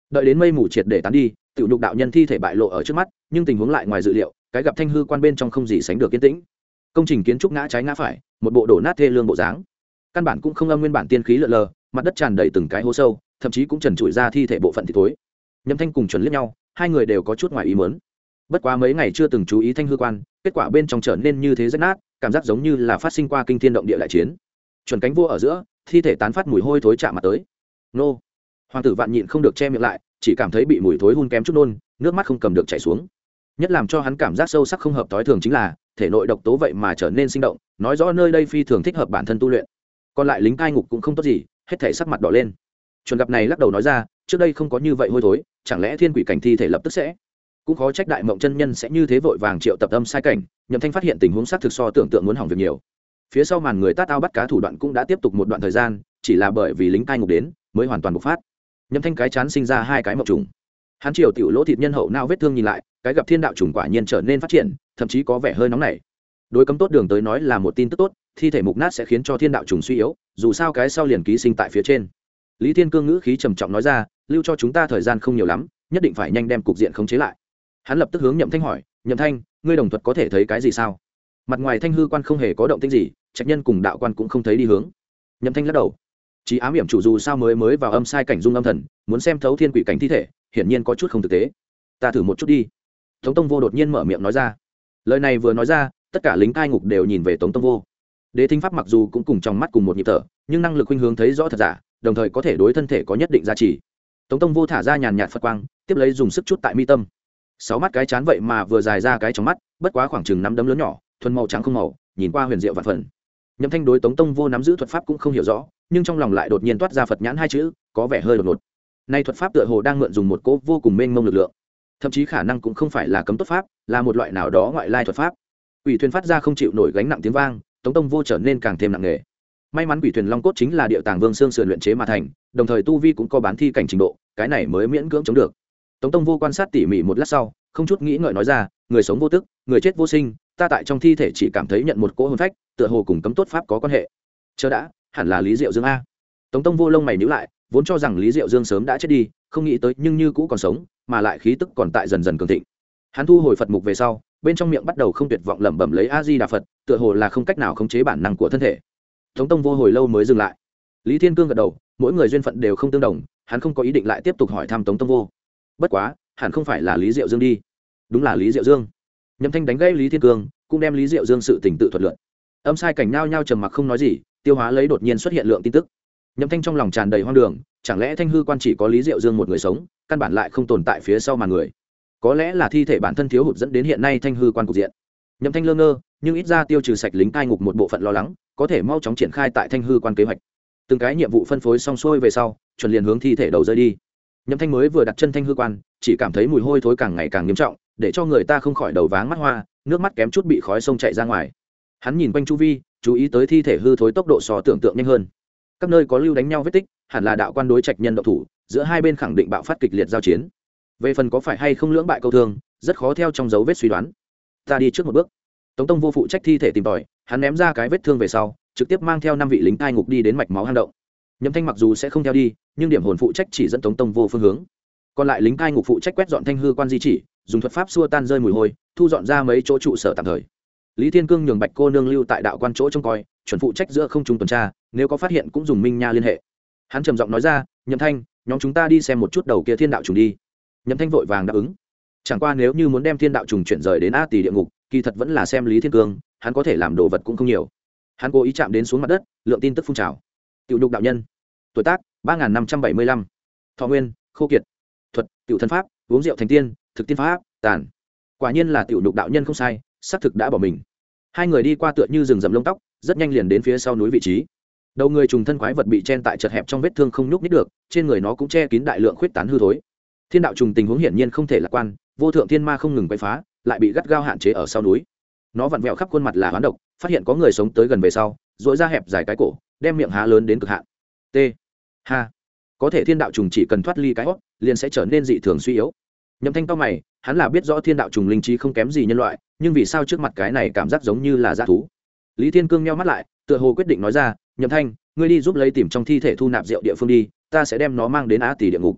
đợi đến mây mù triệt để tán đi, tiểu nhục đạo nhân thi thể bại lộ ở trước mắt, nhưng tình huống lại ngoài dự liệu, cái gặp thanh hư quan bên trong không gì sánh được yên tĩnh. Công trình kiến trúc ngã trái ngã phải, một bộ đổ nát thê lương bộ dáng, căn bản cũng không âm nguyên bản tiên khí lượn lờ, mặt đất tràn đầy từng cái hố sâu, thậm chí cũng trần trụi ra thi thể bộ phận thịt thối. Nhậm Thanh cùng chuẩn liếc nhau, hai người đều có chút ngoài ý muốn. Bất quá mấy ngày chưa từng chú ý thanh hư quan, kết quả bên trong trở nên như thế rách nát, cảm giác giống như là phát sinh qua kinh thiên động địa đại chiến. Chuẩn cánh vua ở giữa, thi thể tán phát mùi hôi thối chạm mặt tới. Nô! Hoàng tử Vạn nhịn không được che miệng lại, chỉ cảm thấy bị mùi thối hun kém chút nôn, nước mắt không cầm được chảy xuống. Nhất làm cho hắn cảm giác sâu sắc không hợp tối thường chính là, thể nội độc tố vậy mà trở nên sinh động, nói rõ nơi đây phi thường thích hợp bản thân tu luyện. Còn lại lính cai ngục cũng không tốt gì, hết thảy sắc mặt đỏ lên. Chuẩn gặp này lắc đầu nói ra, trước đây không có như vậy hôi thối, chẳng lẽ thiên quỷ cảnh thi thể lập tức sẽ? Cũng khó trách đại mộng chân nhân sẽ như thế vội vàng triệu tập âm sai cảnh. Nhậm Thanh phát hiện tình huống xác thực so tưởng tượng muốn hỏng việc nhiều. Phía sau màn người tát ao bắt cá thủ đoạn cũng đã tiếp tục một đoạn thời gian, chỉ là bởi vì lính cai ngục đến mới hoàn toàn bộc phát. Nhậm Thanh cái chán sinh ra hai cái mộng trùng. Hắn chiều tiểu lỗ thịt nhân hậu não vết thương nhìn lại, cái gặp thiên đạo trùng quả nhiên trở nên phát triển, thậm chí có vẻ hơi nóng nảy. Đối cấm tốt đường tới nói là một tin tức tốt, thi thể mục nát sẽ khiến cho thiên đạo trùng suy yếu, dù sao cái sau liền ký sinh tại phía trên. Lý Thiên Cương ngữ khí trầm trọng nói ra, lưu cho chúng ta thời gian không nhiều lắm, nhất định phải nhanh đem cục diện khống chế lại. Hắn lập tức hướng Nhậm Thanh hỏi, Nhậm Thanh, ngươi đồng thuật có thể thấy cái gì sao? Mặt ngoài thanh hư quan không hề có động tĩnh gì, trạch nhân cùng đạo quan cũng không thấy đi hướng. Nhậm Thanh lắc đầu, chỉ ám hiểm chủ dù sao mới vào âm sai cảnh dung âm thần, muốn xem thấu thiên quỷ cảnh thi thể, hiển nhiên có chút không thực tế. Ta thử một chút đi. Tống Tông Vô đột nhiên mở miệng nói ra. Lời này vừa nói ra, tất cả lính cai ngục đều nhìn về Tống Tông Vô. Đế Thính Pháp mặc dù cũng cùng trong mắt cùng một nhịp thở, nhưng năng lực khuynh hướng thấy rõ thật giả, đồng thời có thể đối thân thể có nhất định giá trị. Tống Tông Vô thả ra nhàn nhạt Phật quang, tiếp lấy dùng sức chút tại mi tâm. 6 mắt cái chán vậy mà vừa dài ra cái trong mắt, bất quá khoảng chừng 5 đấm lớn nhỏ, thuần màu trắng không màu, nhìn qua huyền diệu vạn phần. Nhậm Thanh đối Tống Tông Vô nắm giữ thuật pháp cũng không hiểu rõ, nhưng trong lòng lại đột nhiên toát ra Phật nhãn hai chữ, có vẻ hơi đột ngột. Nay thuật pháp tựa hồ đang mượn dùng một cỗ vô cùng mênh mông lực lượng, thậm chí khả năng cũng không phải là cấm tốt pháp, là một loại nào đó ngoại lai thuật pháp. Quỷ thuyền phát ra không chịu nổi gánh nặng tiếng vang, Tống Tông Vô trở nên càng thêm nặng nề. May mắn quỷ thuyền long cốt chính là địa tàng vương xương sườn luyện chế mà thành, đồng thời tu vi cũng có bán thi cảnh trình độ, cái này mới miễn cưỡng chống được. Tống Tông Vô quan sát tỉ mỉ một lát sau, không chút nghĩ ngợi nói ra, người sống vô tức, người chết vô sinh, ta tại trong thi thể chỉ cảm thấy nhận một cỗ hồn phách, tựa hồ cùng cấm tốt pháp có quan hệ. Chờ đã, hẳn là Lý Diệu Dương a. Tống Tông Vô lông mày nhíu lại, vốn cho rằng Lý Diệu Dương sớm đã chết đi, không nghĩ tới nhưng như cũ còn sống, mà lại khí tức còn tại dần dần cường thịnh. Hắn thu hồi Phật mục về sau, bên trong miệng bắt đầu không tuyệt vọng lẩm bẩm lấy A Di Đà Phật, tựa hồ là không cách nào khống chế bản năng của thân thể. Tống Tông Vô hồi lâu mới dừng lại. Lý Thiên Cương gật đầu, mỗi người duyên phận đều không tương đồng, hắn không có ý định lại tiếp tục hỏi thăm Tống Tông Vô. Bất quá, hẳn không phải là Lý Diệu Dương đi. Đúng là Lý Diệu Dương. Nhậm Thanh đánh gãy Lý Thiên Cương, cũng đem Lý Diệu Dương sự tình tự thuật lượn. Âm sai cảnh nhao nhao trầm mặc không nói gì, tiêu hóa lấy đột nhiên xuất hiện lượng tin tức. Nhậm Thanh trong lòng tràn đầy hoang đường, chẳng lẽ Thanh hư quan chỉ có Lý Diệu Dương một người sống, căn bản lại không tồn tại phía sau màn người. Có lẽ là thi thể bản thân thiếu hụt dẫn đến hiện nay Thanh hư quan cục diện. Nhậm Thanh lơ ngơ, nhưng ít ra tiêu trừ sạch lính cai ngục một bộ phận lo lắng, có thể mau chóng triển khai tại Thanh hư quan kế hoạch. Từng cái nhiệm vụ phân phối xong xuôi về sau, chuẩn liền hướng thi thể đầu rơi đi. Nhậm Thanh mới vừa đặt chân Thanh hư quan, chỉ cảm thấy mùi hôi thối càng ngày càng nghiêm trọng, để cho người ta không khỏi đầu váng mắt hoa, nước mắt kém chút bị khói sông chạy ra ngoài. Hắn nhìn quanh chu vi, chú ý tới thi thể hư thối tốc độ so tưởng tượng nhanh hơn. Các nơi có lưu đánh nhau vết tích, hẳn là đạo quan đối trạch nhân động thủ, giữa hai bên khẳng định bạo phát kịch liệt giao chiến. Về phần có phải hay không lưỡng bại câu thương, rất khó theo trong dấu vết suy đoán. Ta đi trước một bước. Tống Tông Vô phụ trách thi thể tìm tòi, hắn ném ra cái vết thương về sau, trực tiếp mang theo 5 vị lính cai ngục đi đến mạch máu hang động. Nhậm Thanh mặc dù sẽ không theo đi, nhưng điểm hồn phụ trách chỉ dẫn Tống Tông Vô phương hướng. Còn lại lính cai ngục phụ trách quét dọn Thanh hư quan di chỉ, dùng thuật pháp xua tan rơi mùi hôi, thu dọn ra mấy chỗ trụ sở tạm thời. Lý Thiên Cương nhường Bạch cô nương lưu tại đạo quan chỗ trông coi, chuẩn phụ trách giữa không trung tuần tra, nếu có phát hiện cũng dùng minh nha liên hệ. Hắn trầm giọng nói ra, Nhậm Thanh, nhóm chúng ta đi xem một chút đầu kia thiên đạo trùng đi. Nhậm Thanh vội vàng đáp ứng. Chẳng qua nếu như muốn đem thiên đạo trùng chuyển rời đến A Tỳ địa ngục, kỳ thật vẫn là xem Lý Thiên Cương, hắn có thể làm đồ vật cũng không nhiều. Hắn cố ý chạm đến xuống mặt đất, lượng tin tức phun trào. Tiểu Nhục đạo nhân, tuổi tác 3575, thọ nguyên khô kiệt, thuật tiểu thân pháp, uống rượu thành tiên, thực tiên pháp tàn. Quả nhiên là Tiểu Nhục đạo nhân không sai, xác thực đã bỏ mình. Hai người đi qua tựa như rừng rậm lông tóc, rất nhanh liền đến phía sau núi vị trí. Đầu người trùng thân quái vật bị chen tại chật hẹp trong vết thương không nhúc nhích được, trên người nó cũng che kín đại lượng khuyết tán hư thối. Thiên đạo trùng tình huống hiển nhiên không thể lạc quan, vô thượng thiên ma không ngừng quấy phá, lại bị gắt gao hạn chế ở sau núi. Nó vặn vẹo khắp khuôn mặt là hoán độc, phát hiện có người sống tới gần về sau, rỗi ra hẹp dài cái cổ, đem miệng há lớn đến cực hạn. T. Ha. Có thể thiên đạo trùng chỉ cần thoát ly cái hót, liền sẽ trở nên dị thường suy yếu. Nhậm Thanh cao mày, hắn là biết rõ thiên đạo trùng linh trí không kém gì nhân loại, nhưng vì sao trước mặt cái này cảm giác giống như là dã thú. Lý Thiên Cương nheo mắt lại, tựa hồ quyết định nói ra, Nhậm Thanh, ngươi đi giúp lấy tìm trong thi thể thu nạp rượu địa phương đi, ta sẽ đem nó mang đến Á Tỳ địa ngục.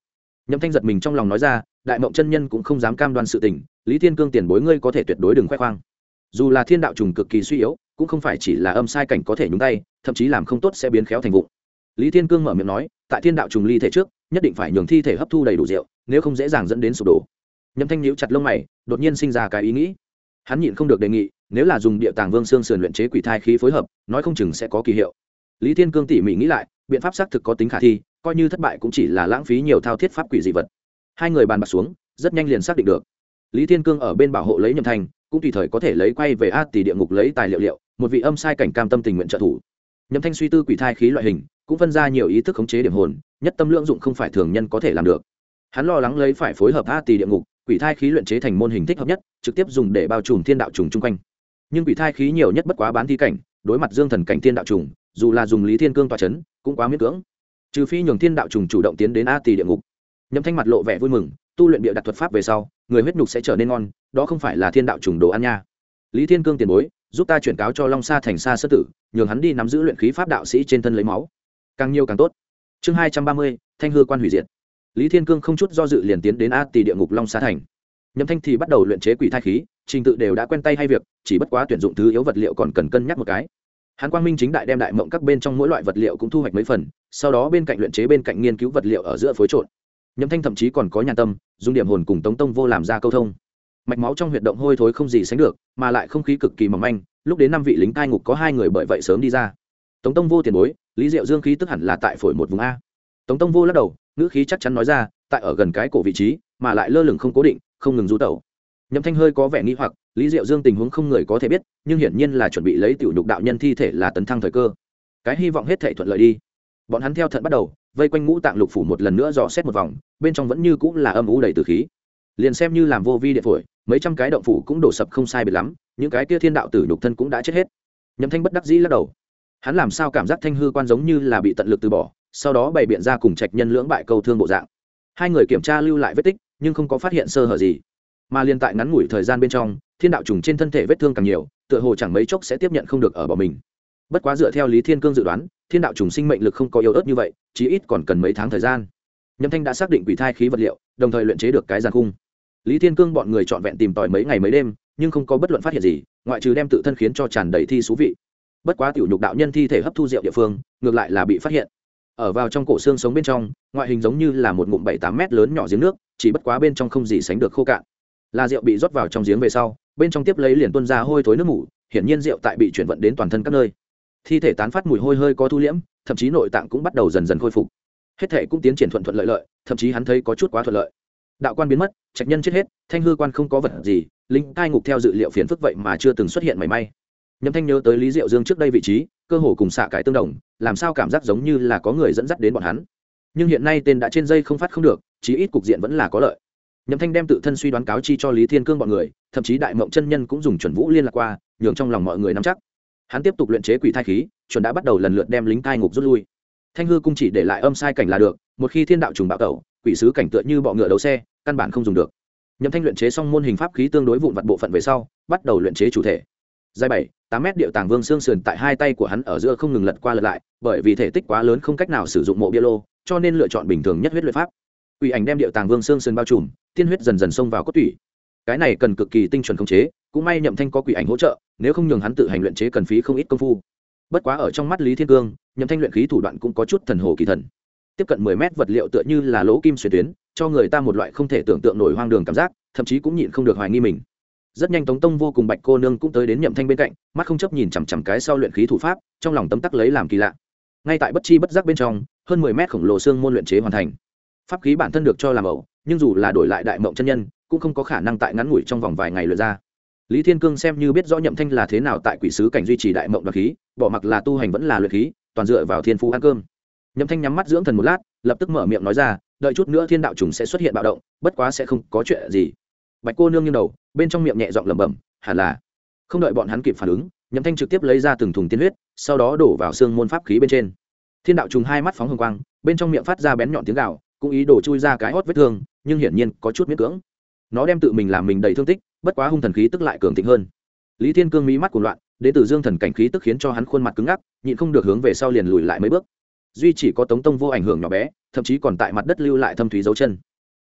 Nhậm Thanh giật mình trong lòng nói ra, đại mộng chân nhân cũng không dám cam đoan sự tình, Lý Thiên Cương tiền bối ngươi có thể tuyệt đối đừng khoe khoang. Dù là thiên đạo trùng cực kỳ suy yếu, cũng không phải chỉ là âm sai cảnh có thể nhúng tay, thậm chí làm không tốt sẽ biến khéo thành vụ. Lý Thiên Cương mở miệng nói, tại thiên đạo trùng ly thể trước, nhất định phải nhường thi thể hấp thu đầy đủ rượu, nếu không dễ dàng dẫn đến sụp đổ. Nhậm Thanh nhíu chặt lông mày, đột nhiên sinh ra cái ý nghĩ. Hắn nhịn không được đề nghị, nếu là dùng địa tàng vương xương sườn luyện chế quỷ thai khí phối hợp, nói không chừng sẽ có kỳ hiệu. Lý Thiên Cương tỉ mỉ nghĩ lại, biện pháp xác thực có tính khả thi, coi như thất bại cũng chỉ là lãng phí nhiều thao thiết pháp quỷ dị vật. Hai người bàn bạc xuống, rất nhanh liền xác định được. Lý Thiên Cương ở bên bảo hộ lấy Nhậm Thanh, cũng tùy thời có thể lấy quay về A Tỷ địa ngục lấy tài liệu, một vị âm sai cảnh cam tâm tình nguyện trợ thủ. Nhậm Thanh suy tư quỷ thai khí loại hình, cũng phân ra nhiều ý thức khống chế điểm hồn, nhất tâm lượng dụng không phải thường nhân có thể làm được. Hắn lo lắng lấy phải phối hợp A Tỷ địa ngục, quỷ thai khí luyện chế thành môn hình thích hợp nhất, trực tiếp dùng để bao trùm thiên đạo trùng chung quanh. Nhưng quỷ thai khí nhiều nhất bất quá bán thi cảnh, đối mặt dương thần cảnh thiên đạo trùng, dù là dùng Lý Thiên Cương tọa chấn, cũng quá miễn cưỡng. Trừ phi nhường thiên đạo trùng chủ động tiến đến A Tỷ địa ngục. Nhậm Thanh mặt lộ vẻ vui mừng, tu luyện bịa đặt thuật pháp về sau, người huyết nhục sẽ trở nên ngon, đó không phải là thiên đạo trùng đồ ăn nha. Lý Thiên Cương tiền bối, giúp ta chuyển cáo cho Long Sa thành Sa Sơ tử, nhường hắn đi nắm giữ luyện khí pháp đạo sĩ trên thân lấy máu, càng nhiều càng tốt. Chương 230, Thanh hư quan hủy diệt. Lý Thiên Cương không chút do dự liền tiến đến A Tỷ địa ngục Long Sa thành. Nhậm Thanh thì bắt đầu luyện chế quỷ thai khí, trình tự đều đã quen tay hay việc, chỉ bất quá tuyển dụng thứ yếu vật liệu còn cần cân nhắc một cái. Hắn quang minh chính đại đem đại mộng các bên trong mỗi loại vật liệu cũng thu hoạch mấy phần, sau đó bên cạnh luyện chế bên cạnh nghiên cứu vật liệu ở giữa phối trộn. Nhậm Thanh thậm chí còn có nhàn tâm dùng điểm hồn cùng Tống Tông Vô làm ra câu thông. Mạch máu trong huyệt động hôi thối không gì sánh được, mà lại không khí cực kỳ mỏng manh, lúc đến 5 vị lính cai ngục có 2 người bởi vậy sớm đi ra. Tống Tông Vô tiền bối, Lý Diệu Dương khí tức hẳn là tại phổi một vùng a. Tống Tông Vô lắc đầu, ngữ khí chắc chắn nói ra, tại ở gần cái cổ vị trí, mà lại lơ lửng không cố định, không ngừng du tẩu. Nhậm Thanh hơi có vẻ nghi hoặc, Lý Diệu Dương tình huống không người có thể biết, nhưng hiển nhiên là chuẩn bị lấy tiểu nhục đạo nhân thi thể là tấn thăng thời cơ. Cái hy vọng hết thảy thuận lợi đi. Bọn hắn theo thận bắt đầu, vây quanh ngũ tạng lục phủ một lần nữa dò xét một vòng, bên trong vẫn như cũng là âm u đầy tử khí. Liền xem như làm vô vi điện phổi, mấy trăm cái động phủ cũng đổ sập không sai biệt lắm, những cái kia thiên đạo tử nhục thân cũng đã chết hết. Nhậm Thanh bất đắc dĩ lắc đầu. Hắn làm sao cảm giác thanh hư quan giống như là bị tận lực từ bỏ, sau đó bày biện ra cùng trạch nhân lưỡng bại câu thương bộ dạng. Hai người kiểm tra lưu lại vết tích, nhưng không có phát hiện sơ hở gì. Mà liên tại ngắn ngủi thời gian bên trong, thiên đạo trùng trên thân thể vết thương càng nhiều, tựa hồ chẳng mấy chốc sẽ tiếp nhận không được ở bỏ mình. Bất quá dựa theo Lý Thiên Cương dự đoán, thiên đạo trùng sinh mệnh lực không có yếu ớt như vậy, chí ít còn cần mấy tháng thời gian. Nhậm Thanh đã xác định quỷ thai khí vật liệu, đồng thời luyện chế được cái giàn khung. Lý Thiên Cương bọn người trọn vẹn tìm tòi mấy ngày mấy đêm, nhưng không có bất luận phát hiện gì, ngoại trừ đem tự thân khiến cho tràn đầy thi thú vị. Bất quá tiểu nhục đạo nhân thi thể hấp thu rượu địa phương, ngược lại là bị phát hiện. Ở vào trong cổ xương sống bên trong, ngoại hình giống như là một ngụm 7-8 mét lớn nhỏ giếng nước, chỉ bất quá bên trong không gì sánh được khô cạn. Là rượu bị rót vào trong giếng về sau, bên trong tiếp lấy liền tuôn ra hôi thối nước mủ, hiển nhiên rượu tại bị chuyển vận đến toàn thân các nơi. Thi thể tán phát mùi hôi hơi có thu liễm, thậm chí nội tạng cũng bắt đầu dần dần khôi phục. Hết thể cũng tiến triển thuận thuận lợi lợi, thậm chí hắn thấy có chút quá thuận lợi. Đạo quan biến mất, trạch nhân chết hết, thanh hư quan không có vật gì, linh cai ngục theo dự liệu phiền phức vậy mà chưa từng xuất hiện mảy may. Nhậm Thanh nhớ tới Lý Diệu Dương trước đây vị trí, cơ hồ cùng xạ cải tương đồng, làm sao cảm giác giống như là có người dẫn dắt đến bọn hắn. Nhưng hiện nay tên đã trên dây không phát không được, chí ít cục diện vẫn là có lợi. Nhậm Thanh đem tự thân suy đoán cáo chi cho Lý Thiên Cương bọn người, thậm chí Đại Mộng chân nhân cũng dùng chuẩn vũ liên lạc qua, nhường trong lòng mọi người nắm chắc. Hắn tiếp tục luyện chế quỷ thai khí, chuẩn đã bắt đầu lần lượt đem lính cai ngục rút lui. Thanh hư cung chỉ để lại âm sai cảnh là được, một khi thiên đạo trùng bạo tẩu, quỷ sứ cảnh tựa như bọ ngựa đấu xe, căn bản không dùng được. Nhậm Thanh luyện chế xong môn hình pháp khí tương đối vụn vặt bộ phận về sau, bắt đầu luyện chế chủ thể. Dài 7-8 mét điệu tàng vương xương sườn tại hai tay của hắn ở giữa không ngừng lật qua lật lại, bởi vì thể tích quá lớn không cách nào sử dụng mộ bia lô, cho nên lựa chọn bình thường nhất huyết luyện pháp. Quỷ ảnh đem điệu tàng vương xương sườn bao trùm, tiên huyết dần dần xông vào cốt tủy. Cái này cần cực kỳ tinh chuẩn khống chế, cũng may Nhậm Thanh có quỷ ảnh hỗ trợ, nếu không nhường hắn tự hành luyện chế cần phí không ít công phu. Bất quá ở trong mắt Lý Thiên Cương, Nhậm Thanh luyện khí thủ đoạn cũng có chút thần hồ kỳ thần. Tiếp cận 10 mét vật liệu tựa như là lỗ kim xuyên tuyến, cho người ta một loại không thể tưởng tượng nổi hoang đường cảm giác, thậm chí cũng nhịn không được hoài nghi mình. Rất nhanh Tống Tông Vô cùng Bạch cô nương cũng tới đến Nhậm Thanh bên cạnh, mắt không chấp nhìn chằm chằm cái sau luyện khí thủ pháp, trong lòng tấm tắc lấy làm kỳ lạ. Ngay tại bất chi bất giác bên trong, hơn 10 mét khổng lồ xương môn luyện chế hoàn thành. Pháp khí bản thân được cho làm ẩu, nhưng dù là đổi lại Đại Mộng chân nhân, cũng không có khả năng tại ngắn ngủi trong vòng vài ngày luyện ra. Lý Thiên Cương xem như biết rõ Nhậm Thanh là thế nào tại quỷ sứ cảnh duy trì Đại Mộng đoạt khí, bỏ mặc là tu hành vẫn là luyện khí, toàn dựa vào thiên phú ăn cơm. Nhậm Thanh nhắm mắt dưỡng thần một lát, lập tức mở miệng nói ra, đợi chút nữa thiên đạo trùng sẽ xuất hiện bạo động, bất quá sẽ không có chuyện gì. Bạch cô nương nghiêng đầu, bên trong miệng nhẹ giọng lẩm bẩm, hẳn là. Không đợi bọn hắn kịp phản ứng, Nhậm Thanh trực tiếp lấy ra từng thùng tiên huyết, sau đó đổ vào xương môn pháp khí bên trên. Thiên đạo trùng hai mắt phóng hồng quang, bên trong miệng phát ra bén nhọn tiếng gào, cũng ý đồ chui ra cái hót vết thương, nhưng hiển nhiên có chút miễn cưỡng. Nó đem tự mình làm mình đầy thương tích, bất quá hung thần khí tức lại cường thịnh hơn. Lý Thiên Cương mí mắt cuồng loạn, đến từ dương thần cảnh khí tức khiến cho hắn khuôn mặt cứng ngắc, nhịn không được hướng về sau liền lùi lại mấy bước. Duy chỉ có Tống Tông Vô ảnh hưởng nhỏ bé, thậm chí còn tại mặt đất lưu lại thâm thúy dấu chân.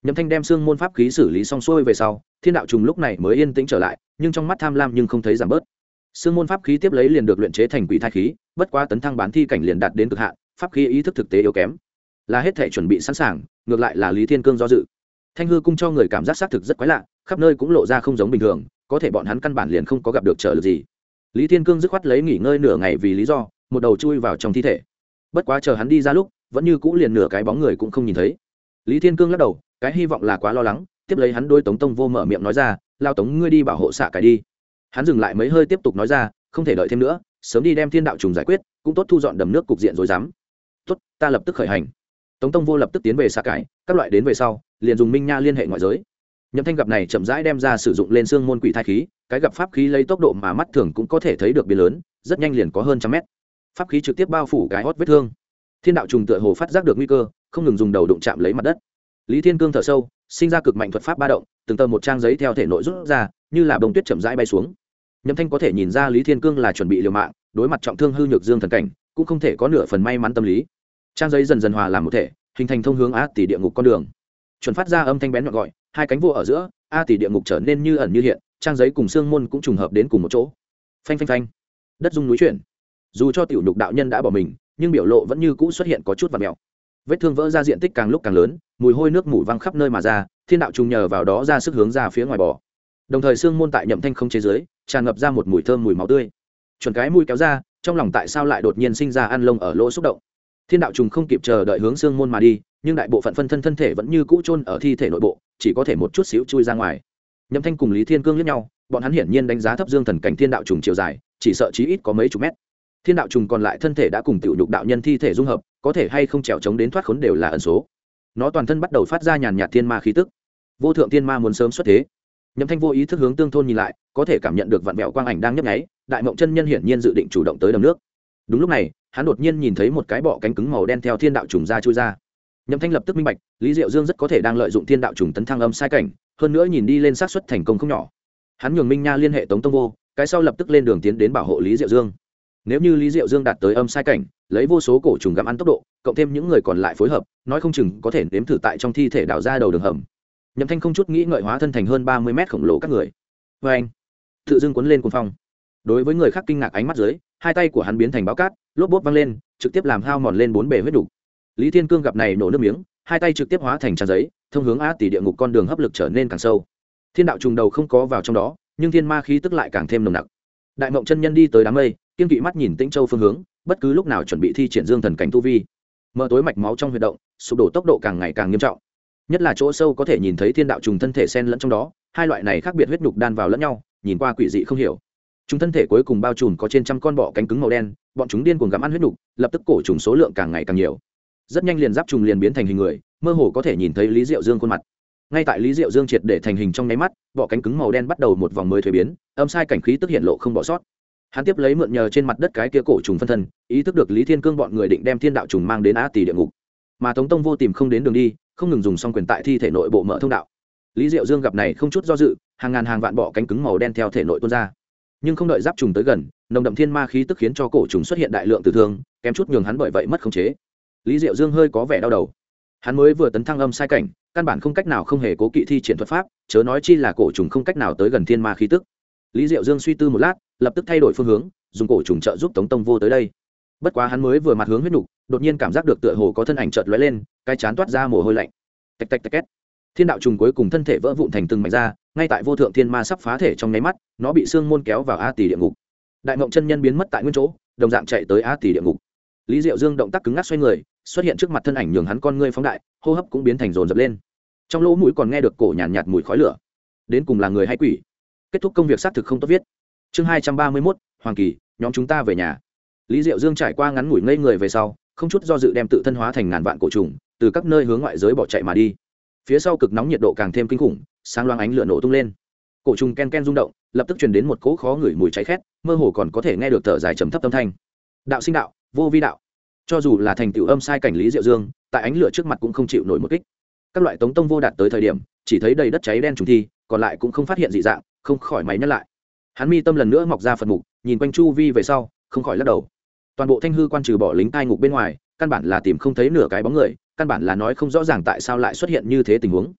Nhậm Thanh đem xương môn pháp khí xử lý xong xuôi về sau, thiên đạo trùng lúc này mới yên tĩnh trở lại, nhưng trong mắt tham lam nhưng không thấy giảm bớt. Xương môn pháp khí tiếp lấy liền được luyện chế thành quỷ thai khí, bất quá tấn thăng bán thi cảnh liền đạt đến cực hạn, pháp khí ý thức thực tế yếu kém, là hết thể chuẩn bị sẵn sàng, ngược lại là Lý Thiên Cương do dự. Thanh hư cung cho người cảm giác xác thực rất quái lạ, khắp nơi cũng lộ ra không giống bình thường, có thể bọn hắn căn bản liền không có gặp được trở lực gì. Lý Thiên Cương dứt khoát lấy nghỉ ngơi nửa ngày vì lý do, một đầu chui vào trong thi thể. Bất quá chờ hắn đi ra lúc, vẫn như cũ liền nửa cái bóng người cũng không nhìn thấy. Lý Thiên Cương lắc đầu, cái hy vọng là quá lo lắng, tiếp lấy hắn đôi Tống Tông Vô mở miệng nói ra, lao Tống ngươi đi bảo hộ xạ cái đi. Hắn dừng lại mấy hơi tiếp tục nói ra, không thể đợi thêm nữa, sớm đi đem thiên đạo trùng giải quyết, cũng tốt thu dọn đầm nước cục diện rồi dám. Tốt, ta lập tức khởi hành. Tống Tông Vô lập tức tiến về xạ cái, các loại đến về sau, liền dùng minh nha liên hệ ngoại giới. Nhậm Thanh gặp này chậm rãi đem ra sử dụng lên xương môn quỷ thai khí, cái gặp pháp khí lấy tốc độ mà mắt thường cũng có thể thấy được biến lớn, rất nhanh liền có hơn trăm mét. Pháp khí trực tiếp bao phủ cái hót vết thương. Thiên đạo trùng tựa hồ phát giác được nguy cơ, không ngừng dùng đầu đụng chạm lấy mặt đất. Lý Thiên Cương thở sâu, sinh ra cực mạnh thuật pháp ba động, từng tờ một trang giấy theo thể nội rút ra, như là bông tuyết chậm rãi bay xuống. Nhậm Thanh có thể nhìn ra Lý Thiên Cương là chuẩn bị liều mạng, đối mặt trọng thương hư nhược dương thần cảnh, cũng không thể có nửa phần may mắn tâm lý. Trang giấy dần dần hòa làm một thể, hình thành thông hướng A Tỷ địa ngục con đường. Chuẩn phát ra âm thanh bén nhọn gọi, hai cánh vô ở giữa, A Tỷ địa ngục trở nên như ẩn như hiện, trang giấy cùng xương môn cũng trùng hợp đến cùng một chỗ. Phanh phanh phanh, đất rung núi chuyển. Dù cho tiểu nhục đạo nhân đã bỏ mình, nhưng biểu lộ vẫn như cũ xuất hiện có chút vặn mèo. Vết thương vỡ ra diện tích càng lúc càng lớn, mùi hôi nước mủ văng khắp nơi mà ra, thiên đạo trùng nhờ vào đó ra sức hướng ra phía ngoài bò. Đồng thời xương môn tại Nhậm Thanh không chế dưới, tràn ngập ra một mùi thơm mùi máu tươi. Chuẩn cái mũi kéo ra, trong lòng tại sao lại đột nhiên sinh ra ăn lông ở lỗ xúc động. Thiên đạo trùng không kịp chờ đợi hướng xương môn mà đi, nhưng đại bộ phận phân thân thể vẫn như cũ chôn ở thi thể nội bộ, chỉ có thể một chút xíu chui ra ngoài. Nhậm Thanh cùng Lý Thiên Cương liếc nhau, bọn hắn hiển nhiên đánh giá thấp dương thần cảnh thiên đạo trùng chiều dài, chỉ sợ chí ít có mấy chục mét. Thiên đạo trùng còn lại thân thể đã cùng tiểu nhục đạo nhân thi thể dung hợp, có thể hay không trèo chống đến thoát khốn đều là ẩn số. Nó toàn thân bắt đầu phát ra nhàn nhạt thiên ma khí tức. Vô thượng thiên ma muốn sớm xuất thế. Nhậm Thanh vô ý thức hướng tương thôn nhìn lại, có thể cảm nhận được vạn vẹo quang ảnh đang nhấp nháy, đại mộng chân nhân hiển nhiên dự định chủ động tới đầm nước. Đúng lúc này, hắn đột nhiên nhìn thấy một cái bọ cánh cứng màu đen theo thiên đạo trùng ra chui ra. Nhậm Thanh lập tức minh bạch, Lý Diệu Dương rất có thể đang lợi dụng thiên đạo trùng tấn thăng âm sai cảnh, hơn nữa nhìn đi lên xác suất thành công không nhỏ. Hắn nhường Minh Nha liên hệ Tống Tông Vô, cái sau lập tức lên đường tiến đến bảo hộ Lý Diệu Dương. Nếu như Lý Diệu Dương đạt tới âm sai cảnh, lấy vô số cổ trùng gặm ăn tốc độ, cộng thêm những người còn lại phối hợp, nói không chừng có thể nếm thử tại trong thi thể đào ra đầu đường hầm. Nhậm Thanh không chút nghĩ ngợi hóa thân thành hơn 30 mét khổng lồ các người. Và anh, tự dưng cuốn lên cuồng phong. Đối với người khác kinh ngạc ánh mắt dưới, hai tay của hắn biến thành báo cát, lốp bốp văng lên, trực tiếp làm hao mòn lên bốn bề huyết đủ. Lý Thiên Cương gặp này nổ nước miếng, hai tay trực tiếp hóa thành trang giấy, thông hướng A Tỷ địa ngục con đường hấp lực trở nên càng sâu. Thiên đạo trùng đầu không có vào trong đó, nhưng thiên ma khí tức lại càng thêm nồng nặc. Đại mộng chân nhân đi tới đám mây, kiên kỵ mắt nhìn Tĩnh Châu phương hướng, bất cứ lúc nào chuẩn bị thi triển dương thần cảnh tu vi. Mở tối mạch máu trong huyệt động, sụp đổ tốc độ càng ngày càng nghiêm trọng. Nhất là chỗ sâu có thể nhìn thấy thiên đạo trùng thân thể xen lẫn trong đó, hai loại này khác biệt huyết nhục đan vào lẫn nhau, nhìn qua quỷ dị không hiểu. Chúng thân thể cuối cùng bao trùm có trên trăm con bọ cánh cứng màu đen, bọn chúng điên cuồng gặm ăn huyết nhục, lập tức cổ trùng số lượng càng ngày càng nhiều. Rất nhanh liền giáp trùng liền biến thành hình người, mơ hồ có thể nhìn thấy Lý Diệu Dương khuôn mặt. Ngay tại Lý Diệu Dương triệt để thành hình trong nháy mắt, bọ cánh cứng màu đen bắt đầu một vòng mới thuế biến, âm sai cảnh khí tức hiện lộ không bỏ sót. Hắn tiếp lấy mượn nhờ trên mặt đất cái kia cổ trùng phân thân, ý thức được Lý Thiên Cương bọn người định đem thiên đạo trùng mang đến A Tỷ địa ngục, mà Tống Tông Vô tìm không đến đường đi, không ngừng dùng song quyền tại thi thể nội bộ mở thông đạo. Lý Diệu Dương gặp này không chút do dự, hàng ngàn hàng vạn bọ cánh cứng màu đen theo thể nội tuôn ra, nhưng không đợi giáp trùng tới gần, nồng đậm thiên ma khí tức khiến cho cổ trùng xuất hiện đại lượng tử thương, kém chút nhường hắn bởi vậy mất khống chế. Lý Diệu Dương hơi có vẻ đau đầu. Hắn mới vừa tấn thăng âm sai cảnh, căn bản không cách nào không hề cố kỵ thi triển thuật pháp, chớ nói chi là cổ trùng không cách nào tới gần thiên ma khí tức. Lý Diệu Dương suy tư một lát, lập tức thay đổi phương hướng, dùng cổ trùng trợ giúp Tống Tông Vô tới đây. Bất quá hắn mới vừa mặt hướng huyết nục, đột nhiên cảm giác được tựa hồ có thân ảnh chợt lóe lên, cái chán toát ra mồ hôi lạnh. Tạch tạch tạch két. Thiên đạo trùng cuối cùng thân thể vỡ vụn thành từng mảnh ra, ngay tại vô thượng thiên ma sắp phá thể trong nháy mắt, nó bị xương môn kéo vào A Tỷ địa ngục. Đại Mộng chân nhân biến mất tại nguyên chỗ, đồng dạng chạy tới A Tỷ địa ngục. Lý Diệu Dương động tác cứng ngắc xoay người, xuất hiện trước mặt thân ảnh nhường hắn con ngươi phóng đại, hô hấp cũng biến thành dồn dập lên. Trong lỗ mũi còn nghe được cổ nhàn nhạt mùi khói lửa. Đến cùng là người hay quỷ? Kết thúc công việc xác thực không tốt viết. Chương 231, Hoàng Kỳ, nhóm chúng ta về nhà. Lý Diệu Dương trải qua ngắn ngủi ngây người về sau, không chút do dự đem tự thân hóa thành ngàn vạn cổ trùng, từ các nơi hướng ngoại giới bỏ chạy mà đi. Phía sau cực nóng nhiệt độ càng thêm kinh khủng, sáng loáng ánh lửa nổ tung lên. Cổ trùng ken ken rung động, lập tức truyền đến một cỗ khó ngửi mùi cháy khét, mơ hồ còn có thể nghe được thở dài trầm thấp âm thanh. Đạo sinh đạo, vô vi đạo. Cho dù là thành tựu âm sai cảnh Lý Diệu Dương, tại ánh lửa trước mặt cũng không chịu nổi một kích. Các loại Tống Tông Vô đạt tới thời điểm, chỉ thấy đầy đất cháy đen trùng thi, còn lại cũng không phát hiện dị dạng, không khỏi mày nhắc lại. Hắn mi tâm lần nữa mọc ra Phật mục, nhìn quanh chu vi về sau, không khỏi lắc đầu. Toàn bộ Thanh hư quan trừ bỏ lính cai ngục bên ngoài, căn bản là tìm không thấy nửa cái bóng người, căn bản là nói không rõ ràng tại sao lại xuất hiện như thế tình huống.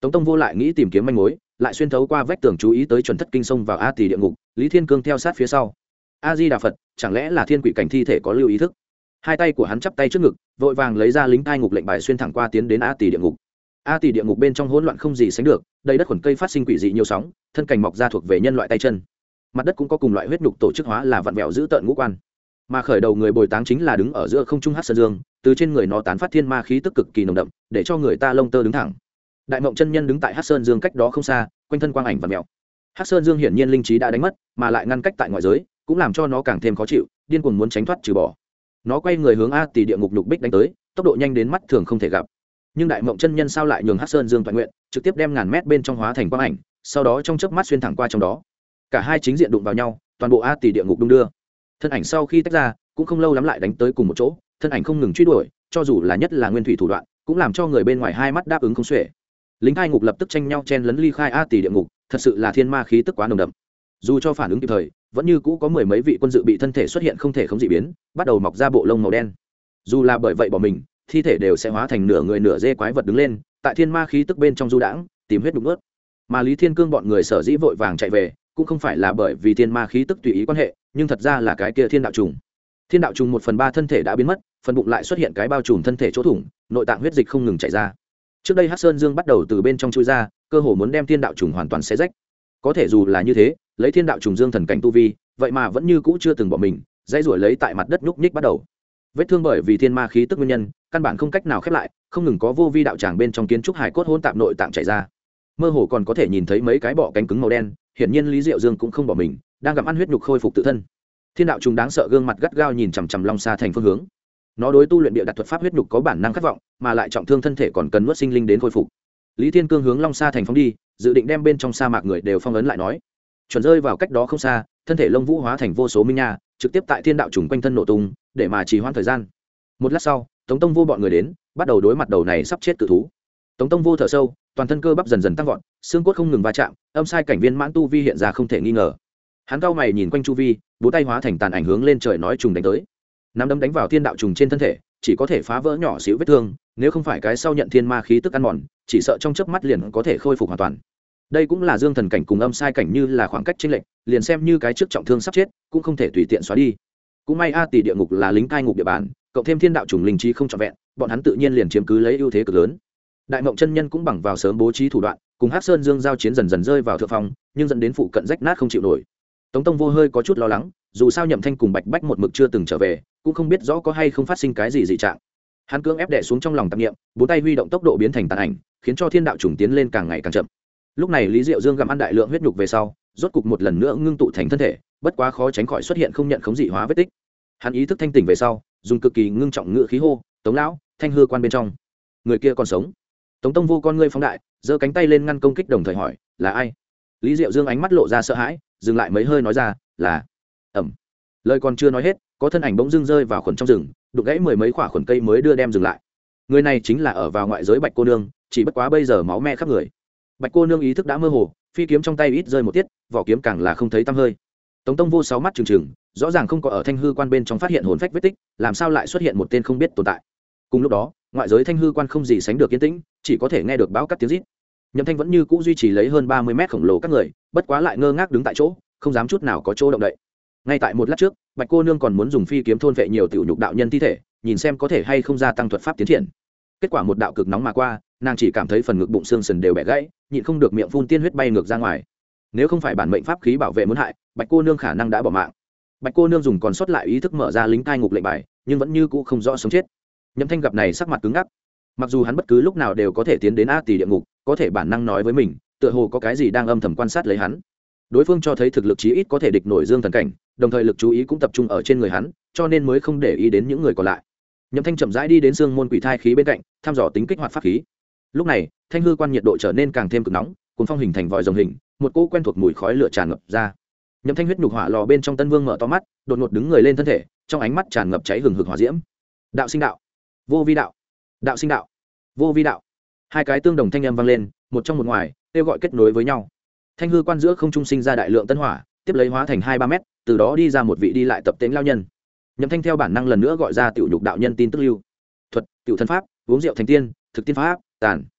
Tống Tông Vô lại nghĩ tìm kiếm manh mối, lại xuyên thấu qua vách tường chú ý tới chuẩn thất kinh sông vào A Tỳ địa ngục, Lý Thiên Cương theo sát phía sau. A Di Đà Phật, chẳng lẽ là thiên quỷ cảnh thi thể có lưu ý thức? Hai tay của hắn chắp tay trước ngực, vội vàng lấy ra lính thai ngục lệnh bài xuyên thẳng qua tiến đến A Tỳ địa ngục. A Tỳ địa ngục bên trong hỗn loạn không gì sánh được, đầy đất khuẩn cây phát sinh quỷ dị nhiều sóng, thân cành mọc ra thuộc về nhân loại tay chân. Mặt đất cũng có cùng loại huyết nhục tổ chức hóa là vặn vẹo giữ tợn ngũ quan. Mà khởi đầu người bồi táng chính là đứng ở giữa không trung Hắc Sơn Dương, từ trên người nó tán phát thiên ma khí tức cực kỳ nồng đậm, để cho người ta lông tơ đứng thẳng. Đại Mộng chân nhân đứng tại Hắc Sơn Dương cách đó không xa, quanh thân quang ảnh vặn vẹo. Hắc Sơn Dương hiển nhiên linh trí đã đánh mất, mà lại ngăn cách tại ngoại giới, cũng làm cho nó càng thêm khó chịu, điên cuồng muốn tránh thoát trừ bỏ. Nó quay người hướng A Tỳ địa ngục nhục bích đánh tới, tốc độ nhanh đến mắt thường không thể gặp. Nhưng Đại Mộng chân nhân sao lại nhường Hắc Sơn Dương toàn nguyện, trực tiếp đem ngàn mét bên trong hóa thành quang ảnh, sau đó trong chớp mắt xuyên thẳng qua trong đó. Cả hai chính diện đụng vào nhau, toàn bộ A Tỳ địa ngục đung đưa. Thân ảnh sau khi tách ra, cũng không lâu lắm lại đánh tới cùng một chỗ, thân ảnh không ngừng truy đuổi, cho dù là nhất là nguyên thủy thủ đoạn, cũng làm cho người bên ngoài hai mắt đáp ứng không xuể. Lính hai ngục lập tức tranh nhau chen lấn ly khai A Tỳ địa ngục, thật sự là thiên ma khí tức quá nồng đậm. Dù cho phản ứng kịp thời, vẫn như cũ có mười mấy vị quân dự bị thân thể xuất hiện không thể không dị biến, bắt đầu mọc ra bộ lông màu đen. Dù là bởi vậy bỏ mình, thi thể đều sẽ hóa thành nửa người nửa dê quái vật đứng lên, tại thiên ma khí tức bên trong du đãng, tìm huyết đục nuốt. Mà Lý Thiên Cương bọn người sở dĩ vội vàng chạy về, cũng không phải là bởi vì thiên ma khí tức tùy ý quan hệ, nhưng thật ra là cái kia thiên đạo trùng. Thiên đạo trùng 1/3 thân thể đã biến mất, phần bụng lại xuất hiện cái bao trùm thân thể chỗ thủng, nội tạng huyết dịch không ngừng chảy ra. Trước đây Hắc Sơn Dương bắt đầu từ bên trong chui ra, cơ hồ muốn đem thiên đạo trùng hoàn toàn xé rách. Có thể dù là như thế, lấy thiên đạo trùng dương thần cảnh tu vi, vậy mà vẫn như cũ chưa từng bỏ mình, dãy ruổi lấy tại mặt đất nhúc nhích bắt đầu. Vết thương bởi vì thiên ma khí tức nguyên nhân, căn bản không cách nào khép lại, không ngừng có vô vi đạo tràng bên trong kiến trúc hải cốt hỗn tạp nội tạng chảy ra. Mơ hồ còn có thể nhìn thấy mấy cái bọ cánh cứng màu đen, hiển nhiên Lý Diệu Dương cũng không bỏ mình, đang gặm ăn huyết nhục khôi phục tự thân. Thiên đạo trùng đáng sợ gương mặt gắt gao nhìn chằm chằm Long Sa thành phương hướng. Nó đối tu luyện địa đặt thuật pháp huyết nhục có bản năng khát vọng, mà lại trọng thương thân thể còn cần nuốt sinh linh đến khôi phục. Lý Thiên Cương hướng Long Sa thành phóng đi, dự định đem bên trong sa mạc người đều phong ấn lại nói. Chuẩn rơi vào cách đó không xa, thân thể lông vũ hóa thành vô số minh nha, trực tiếp tại thiên đạo trùng quanh thân nổ tung, để mà trì hoãn thời gian. Một lát sau, Tống Tông Vô bọn người đến, bắt đầu đối mặt đầu này sắp chết cự thú. Tống Tông Vô thở sâu, toàn thân cơ bắp dần dần tăng vọt, xương cốt không ngừng va chạm, âm sai cảnh viên mãn tu vi hiện ra không thể nghi ngờ. Hắn cao mày nhìn quanh chu vi, bốn tay hóa thành tàn ảnh hướng lên trời nói trùng đánh tới. Nắm đấm đánh vào thiên đạo trùng trên thân thể, chỉ có thể phá vỡ nhỏ xíu vết thương, nếu không phải cái sau nhận thiên ma khí tức ăn mòn, chỉ sợ trong chớp mắt liền có thể khôi phục hoàn toàn. Đây cũng là dương thần cảnh cùng âm sai cảnh như là khoảng cách chênh lệch, liền xem như cái trước trọng thương sắp chết, cũng không thể tùy tiện xóa đi. Cũng may A Tỳ địa ngục là lính cai ngục địa bàn, cộng thêm thiên đạo trùng linh trí không trọn vẹn, bọn hắn tự nhiên liền chiếm cứ lấy ưu thế cực lớn. Đại Mộng chân nhân cũng bằng vào sớm bố trí thủ đoạn, cùng Hắc Sơn Dương giao chiến dần dần rơi vào thượng phong, nhưng dẫn đến phụ cận rách nát không chịu nổi. Tống Tông Vô hơi có chút lo lắng, dù sao Nhậm Thanh cùng Bạch Bách một mực chưa từng trở về, cũng không biết rõ có hay không phát sinh cái gì dị trạng. Hắn cưỡng ép đè xuống trong lòng tạp niệm, bốn tay huy động tốc độ biến thành tàn ảnh, khiến cho thiên đạo trùng tiến lên càng ngày càng chậm. Lúc này Lý Diệu Dương gặm ăn đại lượng huyết nhục về sau, rốt cục một lần nữa ngưng tụ thành thân thể, bất quá khó tránh khỏi xuất hiện không nhận khống dị hóa vết tích. Hắn ý thức thanh tỉnh về sau, dùng cực kỳ ngưng trọng ngữ khí hô, "Tống lão, Thanh hư quan bên trong, người kia còn sống." Tống Tông Vô con ngươi phóng đại, giơ cánh tay lên ngăn công kích, đồng thời hỏi, "Là ai?" Lý Diệu Dương ánh mắt lộ ra sợ hãi, dừng lại mấy hơi nói ra, "Là." Ẩm. Lời còn chưa nói hết, có thân ảnh bỗng dưng rơi vào khuẩn trong rừng, đục gãy mười mấy quả khuẩn cây mới đưa đem dừng lại. Người này chính là ở vào ngoại giới Bạch cô nương, chỉ bất quá bây giờ máu me khắp người. Bạch cô nương ý thức đã mơ hồ, phi kiếm trong tay ít rơi một tiết, vỏ kiếm càng là không thấy tăm hơi. Tống Tông Vô sáu mắt trừng trừng, rõ ràng không có ở Thanh hư quan bên trong phát hiện hồn phách vết tích, làm sao lại xuất hiện một tên không biết tồn tại. Cùng lúc đó, ngoại giới Thanh hư quan không gì sánh được yên tĩnh, chỉ có thể nghe được bão cắt tiếng rít. Nhậm Thanh vẫn như cũ duy trì lấy hơn 30 mét khổng lồ các người, bất quá lại ngơ ngác đứng tại chỗ, không dám chút nào có chỗ động đậy. Ngay tại một lát trước, Bạch cô nương còn muốn dùng phi kiếm thôn vệ nhiều tiểu nhục đạo nhân thi thể, nhìn xem có thể hay không gia tăng thuật pháp tiến triển. Kết quả một đạo cực nóng mà qua, nàng chỉ cảm thấy phần ngực bụng xương sườn đều bẻ gãy, nhịn không được miệng phun tiên huyết bay ngược ra ngoài. Nếu không phải bản mệnh pháp khí bảo vệ muốn hại, Bạch cô nương khả năng đã bỏ mạng. Bạch cô nương dùng còn sót lại ý thức mở ra lính cai ngục lệnh bài, nhưng vẫn như cũ không rõ sống chết. Nhậm Thanh gặp này sắc mặt cứng ngắc. Mặc dù hắn bất cứ lúc nào đều có thể tiến đến A Tỳ địa ngục, có thể bản năng nói với mình, tựa hồ có cái gì đang âm thầm quan sát lấy hắn. Đối phương cho thấy thực lực chí ít có thể địch nổi dương thần cảnh, đồng thời lực chú ý cũng tập trung ở trên người hắn, cho nên mới không để ý đến những người còn lại. Nhậm Thanh chậm rãi đi đến Dương môn quỷ thai khí bên cạnh, thăm dò tính kích hoạt pháp khí. Lúc này, Thanh hư quan nhiệt độ trở nên càng thêm cực nóng, cuốn phong hình thành vòi rồng hình, một cỗ quen thuộc mùi khói lửa tràn ngập ra. Nhậm Thanh huyết nhục hỏa lò bên trong Tân Vương mở to mắt, đột ngột đứng người lên thân thể, trong ánh mắt tràn ngập cháy hừng hực hỏa diễm. Đạo sinh đạo, vô vi đạo, đạo sinh đạo, vô vi đạo. Hai cái tương đồng thanh âm vang lên, một trong một ngoài, kêu gọi kết nối với nhau. Thanh hư quan giữa không trung sinh ra đại lượng tân hỏa, tiếp lấy hóa thành 2-3 mét, từ đó đi ra một vị đi lại tập tễnh lao nhân. Nhậm Thanh theo bản năng lần nữa gọi ra tiểu nhục đạo nhân tin tức lưu thuật, tiểu thân pháp, uống rượu thành tiên, thực tiên pháp, tàn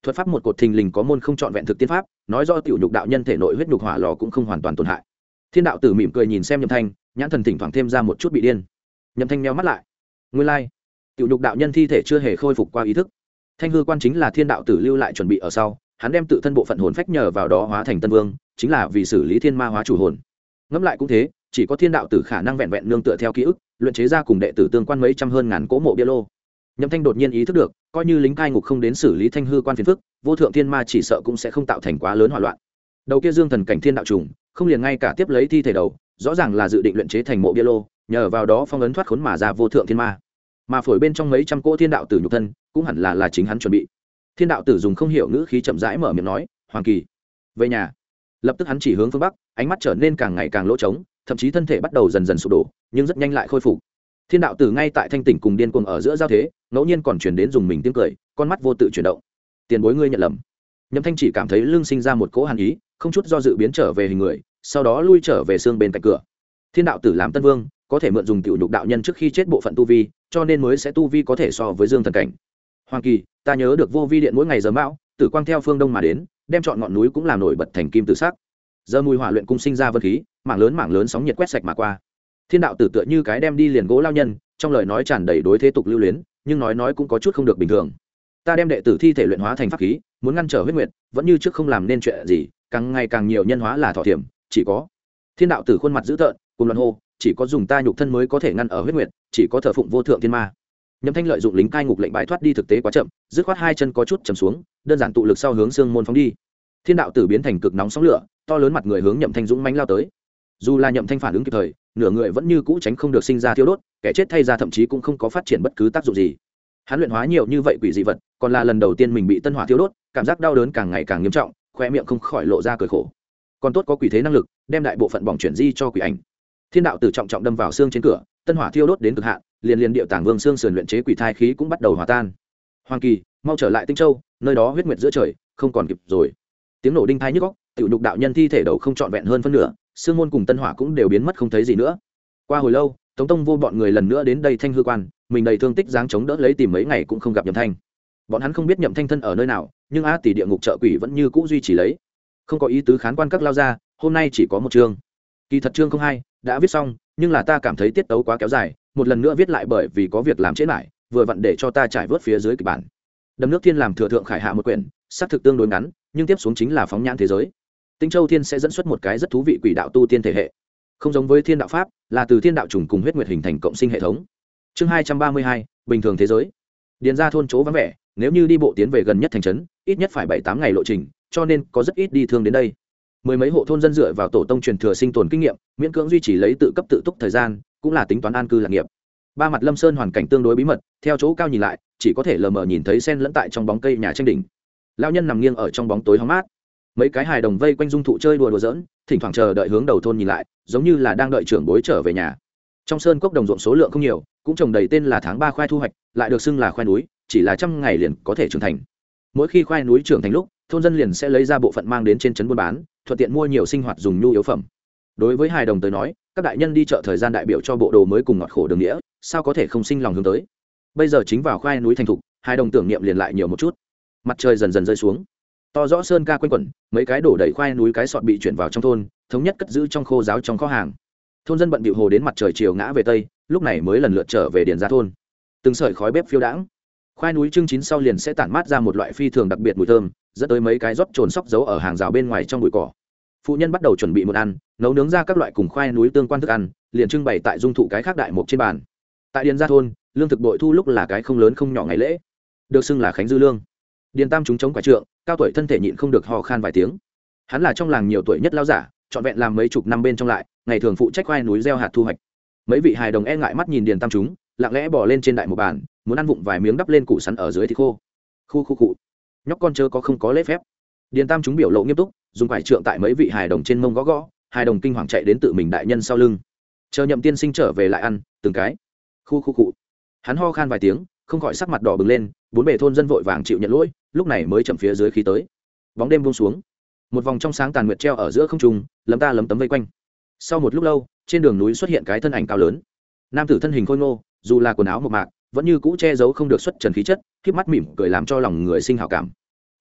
thuật pháp một cột thình lình có môn không trọn vẹn thực tiên pháp, nói do tiểu nhục đạo nhân thể nội huyết nhục hỏa lò cũng không hoàn toàn tổn hại. Thiên đạo tử mỉm cười nhìn xem Nhậm Thanh, nhãn thần thỉnh thoảng thêm ra một chút bị điên. Nhậm Thanh nheo mắt lại. Nguyên lai, tiểu nhục đạo nhân thi thể chưa hề khôi phục qua ý thức. Thanh hư quan chính là thiên đạo tử lưu lại chuẩn bị ở sau, hắn đem tự thân bộ phận hồn phách nhờ vào đó hóa thành tân vương, chính là vì xử lý thiên ma hóa chủ hồn. Ngẫm lại cũng thế, chỉ có thiên đạo tử khả năng vẹn vẹn nương tựa theo ký ức, luyện chế ra cùng đệ tử tương quan mấy trăm hơn ngàn cỗ mộ bia lô. Nhậm Thanh đột nhiên ý thức được, coi như lính cai ngục không đến xử lý thanh hư quan phiền phức, vô thượng thiên ma chỉ sợ cũng sẽ không tạo thành quá lớn hỏa loạn. Đầu kia dương thần cảnh thiên đạo trùng, không liền ngay cả tiếp lấy thi thể đầu, rõ ràng là dự định luyện chế thành mộ bia lô, nhờ vào đó phong ấn thoát khốn mà ra vô thượng thiên ma. Mà phổi bên trong mấy trăm cỗ thiên đạo tử nhục thân, cũng hẳn là chính hắn chuẩn bị. Thiên đạo tử dùng không hiểu ngữ khí chậm rãi mở miệng nói, "Hoàng Kỳ, về nhà." Lập tức hắn chỉ hướng phương bắc, ánh mắt trở nên càng ngày càng lỗ trống, thậm chí thân thể bắt đầu dần dần sụp đổ, nhưng rất nhanh lại khôi phục. Thiên đạo tử ngay tại thanh tỉnh cùng điên cuồng ở giữa giao thế, ngẫu nhiên còn truyền đến dùng mình tiếng cười, con mắt vô tự chuyển động. "Tiền bối ngươi nhận lầm." Nhậm Thanh chỉ cảm thấy lưng sinh ra một cỗ hàn ý, không chút do dự biến trở về hình người, sau đó lui trở về xương bên cạnh cửa. Thiên đạo tử làm tân vương, có thể mượn dùng tiểu nhục đạo nhân trước khi chết bộ phận tu vi, cho nên mới sẽ tu vi có thể so với dương thần cảnh. "Hoàng Kỳ, ta nhớ được vô vi điện mỗi ngày giờ mão, tử quang theo phương đông mà đến, đem chọn ngọn núi cũng làm nổi bật thành kim tự sắc. Giờ mùi hỏa luyện cung sinh ra vân khí, mảng lớn sóng nhiệt quét sạch mà qua." Thiên đạo tử tựa như cái đem đi liền gỗ lao nhân, trong lời nói tràn đầy đối thế tục lưu luyến, nhưng nói cũng có chút không được bình thường. "Ta đem đệ tử thi thể luyện hóa thành pháp khí, muốn ngăn trở huyết nguyệt, vẫn như trước không làm nên chuyện gì, càng ngày càng nhiều nhân hóa là thọ thiểm, chỉ có..." Thiên đạo tử khuôn mặt dữ tợn, cùng loạn hô, "Chỉ có dùng ta nhục thân mới có thể ngăn ở huyết nguyệt, chỉ có thờ phụng vô thượng thiên ma." Nhậm Thanh lợi dụng lính cai ngục lệnh bãi thoát đi thực tế quá chậm, dứt khoát hai chân có chút chầm xuống, đơn giản tụ lực sau hướng xương môn phóng đi. Thiên đạo tử biến thành cực nóng sóng lửa, to lớn mặt người hướng Nhậm Thanh dũng mãnh lao tới. Dù là Nhậm Thanh phản ứng kịp thời, nửa người vẫn như cũ tránh không được sinh ra thiêu đốt, kẻ chết thay ra thậm chí cũng không có phát triển bất cứ tác dụng gì. Hắn luyện hóa nhiều như vậy quỷ dị vật, còn là lần đầu tiên mình bị tân hỏa thiêu đốt, cảm giác đau đớn càng ngày càng nghiêm trọng, khoe miệng không khỏi lộ ra cười khổ. Còn tốt có quỷ thế năng lực, đem đại bộ phận bỏng chuyển di cho quỷ ảnh. Thiên đạo tử trọng trọng đâm vào xương trên cửa, tân hỏa thiêu đốt đến cực hạn, liền điệu tàng vương xương sườn luyện chế quỷ thai khí cũng bắt đầu hòa tan. "Hoàng Kỳ, mau trở lại Tinh Châu, nơi đó huyết nguyệt giữa trời, không còn kịp rồi." Tiếng nổ đinh tai nhức óc, tiểu nhục đạo nhân thi thể đầu không trọn vẹn hơn phân nửa, xương môn cùng tân hỏa cũng đều biến mất không thấy gì nữa. Qua hồi lâu, Tống Tông Vô bọn người lần nữa đến đây Thanh hư quan, mình đầy thương tích dáng chống đỡ lấy tìm mấy ngày cũng không gặp Nhậm Thanh. Bọn hắn không biết Nhậm Thanh thân ở nơi nào, nhưng a tỷ địa ngục trợ quỷ vẫn như cũ duy trì lấy. Không có ý tứ khán quan các lao ra, hôm nay chỉ có một chương. Kỳ thật chương không hai đã viết xong, nhưng là ta cảm thấy tiết tấu quá kéo dài, một lần nữa viết lại bởi vì có việc làm trễ lại, vừa vặn để cho ta trải vớt phía dưới kịch bản. Đầm nước thiên làm thừa thượng khải hạ một quyển, xác thực tương đối ngắn, nhưng tiếp xuống chính là phóng nhãn thế giới. Tinh Châu Thiên sẽ dẫn xuất một cái rất thú vị quỷ đạo tu tiên thể hệ, không giống với thiên đạo pháp, là từ thiên đạo trùng cùng huyết nguyệt hình thành cộng sinh hệ thống. Chương 232, bình thường thế giới. Điền ra thôn chỗ vắng vẻ, nếu như đi bộ tiến về gần nhất thành trấn, ít nhất phải 7-8 ngày lộ trình, cho nên có rất ít đi thương đến đây. Mười mấy hộ thôn dân dựa vào tổ tông truyền thừa sinh tồn kinh nghiệm, miễn cưỡng duy trì lấy tự cấp tự túc thời gian, cũng là tính toán an cư lạc nghiệp. Ba mặt Lâm Sơn hoàn cảnh tương đối bí mật, theo chỗ cao nhìn lại, chỉ có thể lờ mờ nhìn thấy sen lẫn tại trong bóng cây nhà tranh đỉnh. Lão nhân nằm nghiêng ở trong bóng tối hóng mát. Mấy cái hài đồng vây quanh dung thụ chơi đùa giỡn, thỉnh thoảng chờ đợi hướng đầu thôn nhìn lại, giống như là đang đợi trưởng bối trở về nhà. Trong sơn cốc đồng ruộng số lượng không nhiều, cũng trồng đầy tên là tháng 3 khoai thu hoạch, lại được xưng là khoai núi, chỉ là 100 ngày liền có thể trưởng thành. Mỗi khi khoai núi trưởng thành lúc, thôn dân liền sẽ lấy ra bộ phận mang đến trên trấn buôn bán, thuận tiện mua nhiều sinh hoạt dùng nhu yếu phẩm. Đối với hài đồng tới nói, các đại nhân đi chợ thời gian đại biểu cho bộ đồ mới cùng ngọt khổ đường nghĩa, sao có thể không sinh lòng hướng tới. Bây giờ chính vào khoai núi thành thục, hài đồng tưởng niệm liền lại nhiều một chút. Mặt trời dần dần rơi xuống, to rõ sơn ca quanh quẩn, mấy cái đổ đầy khoai núi cái sọt bị chuyển vào trong thôn, thống nhất cất giữ trong khô giáo trong kho hàng. Thôn dân bận bịu hồ đến mặt trời chiều ngã về tây, lúc này mới lần lượt trở về điền ra thôn. Từng sợi khói bếp phiêu đãng, khoai núi trưng chín sau liền sẽ tản mát ra một loại phi thường đặc biệt mùi thơm, dẫn tới mấy cái rót trồn sóc giấu ở hàng rào bên ngoài trong bụi cỏ. Phụ nhân bắt đầu chuẩn bị một ăn, nấu nướng ra các loại cùng khoai núi tương quan thức ăn, liền trưng bày tại dung thụ cái khác đại mục trên bàn. Tại điền gia thôn, lương thực bội thu lúc là cái không lớn không nhỏ ngày lễ, được xưng là khánh dư lương. Điền Tam chúng chống quả trượng, cao tuổi thân thể nhịn không được ho khan vài tiếng. Hắn là trong làng nhiều tuổi nhất lão giả, trọn vẹn làm mấy chục năm bên trong lại, ngày thường phụ trách khoai núi gieo hạt thu hoạch. Mấy vị hài đồng e ngại mắt nhìn Điền Tam chúng, lặng lẽ bò lên trên đại một bàn, muốn ăn vụng vài miếng đắp lên củ sắn ở dưới thì khô. Khu cụ. Nhóc con chớ có không có lễ phép. Điền Tam chúng biểu lộ nghiêm túc, dùng quải trượng tại mấy vị hài đồng trên mông gõ gõ, hài đồng kinh hoàng chạy đến tự mình đại nhân sau lưng. Chờ Nhậm tiên sinh trở về lại ăn, từng cái. Khu cụ. Hắn ho khan vài tiếng, không khỏi sắc mặt đỏ bừng lên, bốn bề thôn dân vội vàng chịu nhận lỗi, lúc này mới chậm phía dưới khí tới. Bóng đêm buông xuống, một vòng trong sáng tàn nguyệt treo ở giữa không trung, lấm ta lấm tấm vây quanh. Sau một lúc lâu, trên đường núi xuất hiện cái thân ảnh cao lớn. Nam tử thân hình khôi ngô, dù là quần áo mộc mạc, vẫn như cũ che giấu không được xuất trần khí chất, khép mắt mỉm cười làm cho lòng người sinh hảo cảm.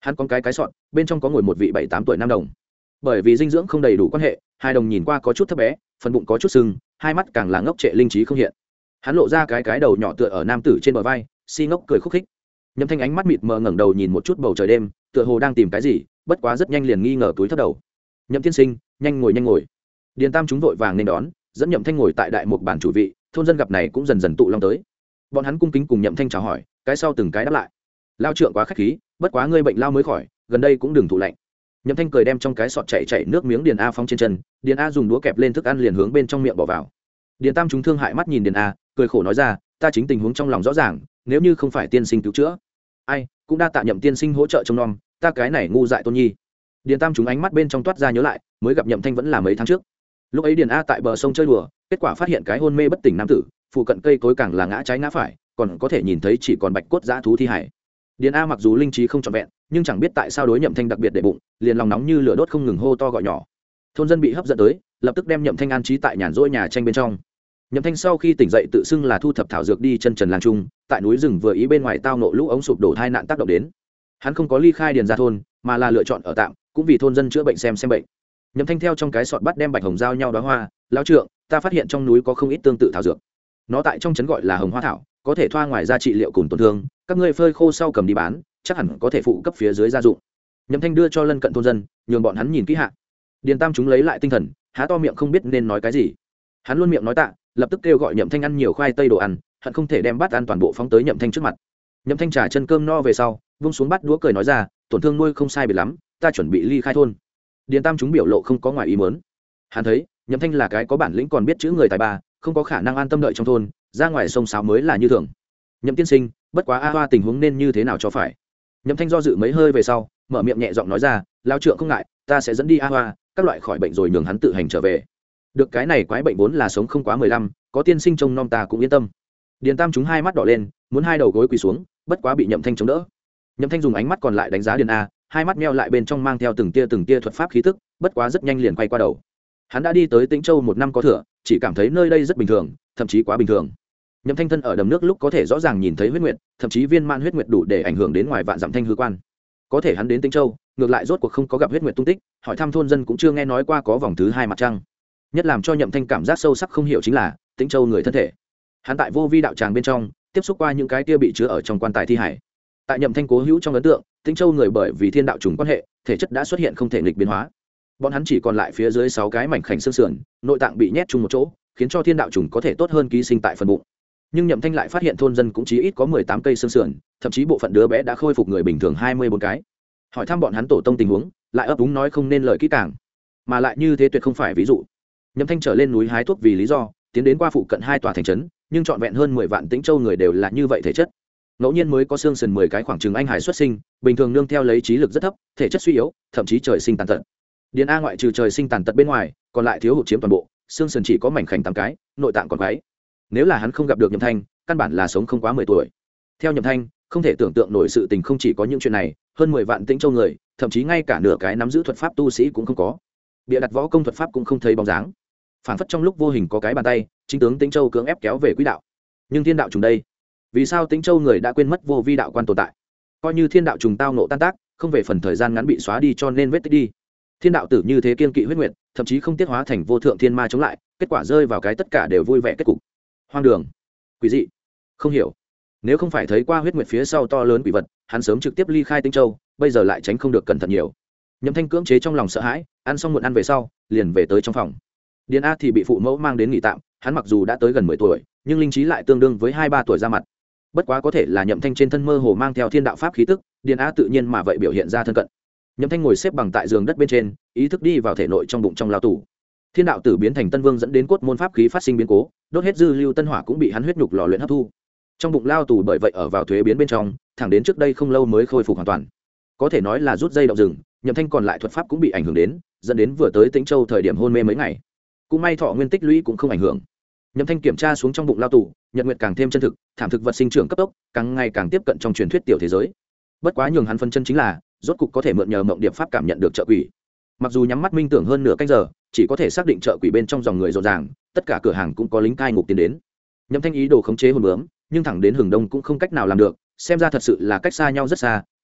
hắn có cái sọn bên trong có ngồi một vị 7-8 tuổi nam đồng. Bởi vì dinh dưỡng không đầy đủ quan hệ, hai đồng nhìn qua có chút thấp bé, phần bụng có chút sưng, hai mắt càng là ngốc trệ linh trí không hiện. Hắn lộ ra cái đầu nhỏ tựa ở nam tử trên bờ vai, si ngốc cười khúc khích. Nhậm Thanh ánh mắt mịt mờ ngẩng đầu nhìn một chút bầu trời đêm, tựa hồ đang tìm cái gì, bất quá rất nhanh liền nghi ngờ túi thấp đầu. Nhậm tiên sinh, nhanh ngồi. Điền Tam chúng vội vàng nên đón, dẫn Nhậm Thanh ngồi tại đại một bản chủ vị. Thôn dân gặp này cũng dần dần tụ long tới. Bọn hắn cung kính cùng Nhậm Thanh chào hỏi, cái sau từng cái đáp lại. Lao trượng quá khách khí, bất quá ngươi bệnh lao mới khỏi, gần đây cũng đừng thụ lạnh. Nhậm Thanh cười đem trong cái sọt chảy nước miếng Điền A phóng trên chân, Điền A dùng đũa kẹp lên thức ăn liền hướng bên trong miệng bỏ vào. Điền Tam chúng thương hại mắt nhìn Điền A, cười khổ nói ra, ta chính tình huống trong lòng rõ ràng, nếu như không phải tiên sinh cứu chữa, ai cũng đa tạ Nhậm tiên sinh hỗ trợ trông nom, ta cái này ngu dại tôn nhi. Điền Tam chúng ánh mắt bên trong toát ra nhớ lại, mới gặp Nhậm Thanh vẫn là mấy tháng trước. Lúc ấy Điền A tại bờ sông chơi đùa, kết quả phát hiện cái hôn mê bất tỉnh nam tử, phụ cận cây cối càng là ngã trái ngã phải, còn có thể nhìn thấy chỉ còn bạch cốt dã thú thi hải. Điền A mặc dù linh trí không trọn vẹn, nhưng chẳng biết tại sao đối Nhậm Thanh đặc biệt để bụng, liền lòng nóng như lửa đốt không ngừng hô to gọi nhỏ. Thôn dân bị hấp dẫn tới, lập tức đem Nhậm Thanh an trí tại nhàn rỗi nhà tranh bên trong. Nhậm Thanh sau khi tỉnh dậy tự xưng là thu thập thảo dược đi chân trần lang trung, tại núi rừng vừa ý bên ngoài tao nộ lũ ống sụp đổ tai nạn tác động đến. Hắn không có ly khai Điền gia thôn, mà là lựa chọn ở tạm, cũng vì thôn dân chữa bệnh xem bệnh. Nhậm Thanh theo trong cái sọt bắt đem bạch hồng giao nhau đóa hoa, lão trượng, ta phát hiện trong núi có không ít tương tự thảo dược. Nó tại trong trấn gọi là hồng hoa thảo, có thể thoa ngoài ra trị liệu cùng tổn thương, các ngươi phơi khô sau cầm đi bán, chắc hẳn có thể phụ cấp phía dưới gia dụng. Nhậm Thanh đưa cho lân cận thôn dân, nhường bọn hắn nhìn kỹ hạ. Điền Tam chúng lấy lại tinh thần, há to miệng không biết nên nói cái gì. Hắn luôn miệng nói tạ, lập tức kêu gọi Nhậm Thanh ăn nhiều khoai tây đồ ăn, hận không thể đem bát ăn toàn bộ phóng tới Nhậm Thanh trước mặt. Nhậm Thanh trả chân cơm no về sau, vung xuống bát đũa cười nói ra, tổn thương nuôi không sai biệt lắm, ta chuẩn bị ly khai thôn. Điền Tam chúng biểu lộ không có ngoài ý muốn. Hắn thấy Nhậm Thanh là cái có bản lĩnh còn biết chữ người tài ba, không có khả năng an tâm đợi trong thôn, ra ngoài sông sáo mới là như thường. Nhậm tiên sinh, bất quá A Hoa tình huống nên như thế nào cho phải. Nhậm Thanh do dự mấy hơi về sau, mở miệng nhẹ giọng nói ra, lao trượng không ngại, ta sẽ dẫn đi A Hoa, các loại khỏi bệnh rồi nhường hắn tự hành trở về. Được cái này quái bệnh vốn là sống không quá 15, có tiên sinh trông nom ta cũng yên tâm. Điền Tam chúng hai mắt đỏ lên, muốn hai đầu gối quỳ xuống, bất quá bị Nhậm Thanh chống đỡ. Nhậm Thanh dùng ánh mắt còn lại đánh giá Điền A, hai mắt meo lại bên trong mang theo từng tia thuật pháp khí tức, bất quá rất nhanh liền quay qua đầu. Hắn đã đi tới Tĩnh Châu 1 năm có thừa, chỉ cảm thấy nơi đây rất bình thường, thậm chí quá bình thường. Nhậm Thanh thân ở đầm nước lúc có thể rõ ràng nhìn thấy huyết nguyệt, thậm chí viên mãn huyết nguyệt đủ để ảnh hưởng đến ngoài vạn dặm thanh hư quan. Có thể hắn đến Tĩnh Châu, ngược lại rốt cuộc không có gặp huyết nguyệt tung tích, hỏi thăm thôn dân cũng chưa nghe nói qua có vòng thứ 2 mặt trăng. Nhất làm cho Nhậm Thanh cảm giác sâu sắc không hiểu chính là Tĩnh Châu người thân thể. Hắn tại vô vi đạo tràng bên trong tiếp xúc qua những cái kia bị chứa ở trong quan tài thi hải. Tại Nhậm Thanh cố hữu trong ấn tượng, Tĩnh Châu người bởi vì thiên đạo trùng quan hệ, thể chất đã xuất hiện không thể nghịch biến hóa. Bọn hắn chỉ còn lại phía dưới 6 cái mảnh khảnh xương sườn, nội tạng bị nhét chung một chỗ, khiến cho thiên đạo trùng có thể tốt hơn ký sinh tại phần bụng. Nhưng Nhậm Thanh lại phát hiện thôn dân cũng chỉ ít có 18 cây xương sườn, thậm chí bộ phận đứa bé đã khôi phục người bình thường 24 cái. Hỏi thăm bọn hắn tổ tông tình huống, lại ấp úng nói không nên lời kỹ càng, mà lại như thế tuyệt không phải ví dụ. Nhậm Thanh trở lên núi hái thuốc vì lý do, tiến đến qua phụ cận 2 tòa thành trấn, nhưng trọn vẹn hơn 10 vạn Tĩnh Châu người đều là như vậy thể chất. Ngẫu nhiên mới có xương sườn 10 cái khoảng chừng anh hải xuất sinh, bình thường nương theo lấy trí lực rất thấp, thể chất suy yếu, thậm chí trời sinh tàn tật. Điền A ngoại trừ trời sinh tàn tật bên ngoài, còn lại thiếu hụt chiếm toàn bộ, xương sườn chỉ có mảnh khảnh 8 cái, nội tạng còn quái. Nếu là hắn không gặp được Nhậm Thanh, căn bản là sống không quá 10 tuổi. Theo Nhậm Thanh, không thể tưởng tượng nổi sự tình không chỉ có những chuyện này, hơn 10 vạn Tĩnh Châu người, thậm chí ngay cả nửa cái nắm giữ thuật pháp tu sĩ cũng không có. Bịa đặt võ công thuật pháp cũng không thấy bóng dáng. Phản phất trong lúc vô hình có cái bàn tay, chính tướng Tĩnh Châu cưỡng ép kéo về quỹ đạo. Nhưng thiên đạo trùng đây, vì sao Tĩnh Châu người đã quên mất vô vi đạo quan tồn tại? Coi như thiên đạo trùng tao nộ tan tác, không về phần thời gian ngắn bị xóa đi cho nên vết tích đi. Thiên đạo tử như thế kiên kỵ huyết nguyệt, thậm chí không tiết hóa thành vô thượng thiên ma chống lại, kết quả rơi vào cái tất cả đều vui vẻ kết cục. Hoang đường, quỷ dị, không hiểu. Nếu không phải thấy qua huyết nguyệt phía sau to lớn quỷ vật, hắn sớm trực tiếp ly khai Tĩnh Châu, bây giờ lại tránh không được cẩn thận nhiều. Nhậm Thanh cưỡng chế trong lòng sợ hãi, ăn xong muộn ăn về sau, liền về tới trong phòng. Điền A thì bị phụ mẫu mang đến nghỉ tạm, hắn mặc dù đã tới gần 10 tuổi, nhưng linh trí lại tương đương với 2-3 tuổi ra mặt. Bất quá có thể là Nhậm Thanh trên thân mơ hồ mang theo thiên đạo pháp khí tức, Điền A tự nhiên mà vậy biểu hiện ra thân cận. Nhậm Thanh ngồi xếp bằng tại giường đất bên trên, ý thức đi vào thể nội trong bụng trong lao tù. Thiên đạo tử biến thành Tân Vương dẫn đến cốt môn pháp khí phát sinh biến cố, đốt hết dư lưu tân hỏa cũng bị hắn huyết nhục lò luyện hấp thu. Trong bụng lao tù bởi vậy ở vào thuế biến bên trong, thẳng đến trước đây không lâu mới khôi phục hoàn toàn. Có thể nói là rút dây động rừng, Nhậm Thanh còn lại thuật pháp cũng bị ảnh hưởng đến, dẫn đến vừa tới Tĩnh Châu thời điểm hôn mê mấy ngày. Cũng may thọ nguyên tích lũy cũng không ảnh hưởng. Nhậm Thanh kiểm tra xuống trong bụng lao tù, nhật nguyệt càng thêm chân thực, thảm thực vật sinh trưởng cấp tốc, càng ngày càng tiếp cận trong truyền thuyết tiểu thế giới. Bất quá nhường hắn phân chân chính là, rốt cục có thể mượn nhờ mộng điệp pháp cảm nhận được trợ quỷ. Mặc dù nhắm mắt minh tưởng hơn nửa canh giờ, chỉ có thể xác định trợ quỷ bên trong dòng người rộn ràng, tất cả cửa hàng cũng có lính cai ngục tiến đến. Nhậm Thanh ý đồ khống chế hồn bướm, nhưng thẳng đến hừng đông cũng không cách nào làm được, xem ra thật sự là cách xa nhau rất xa,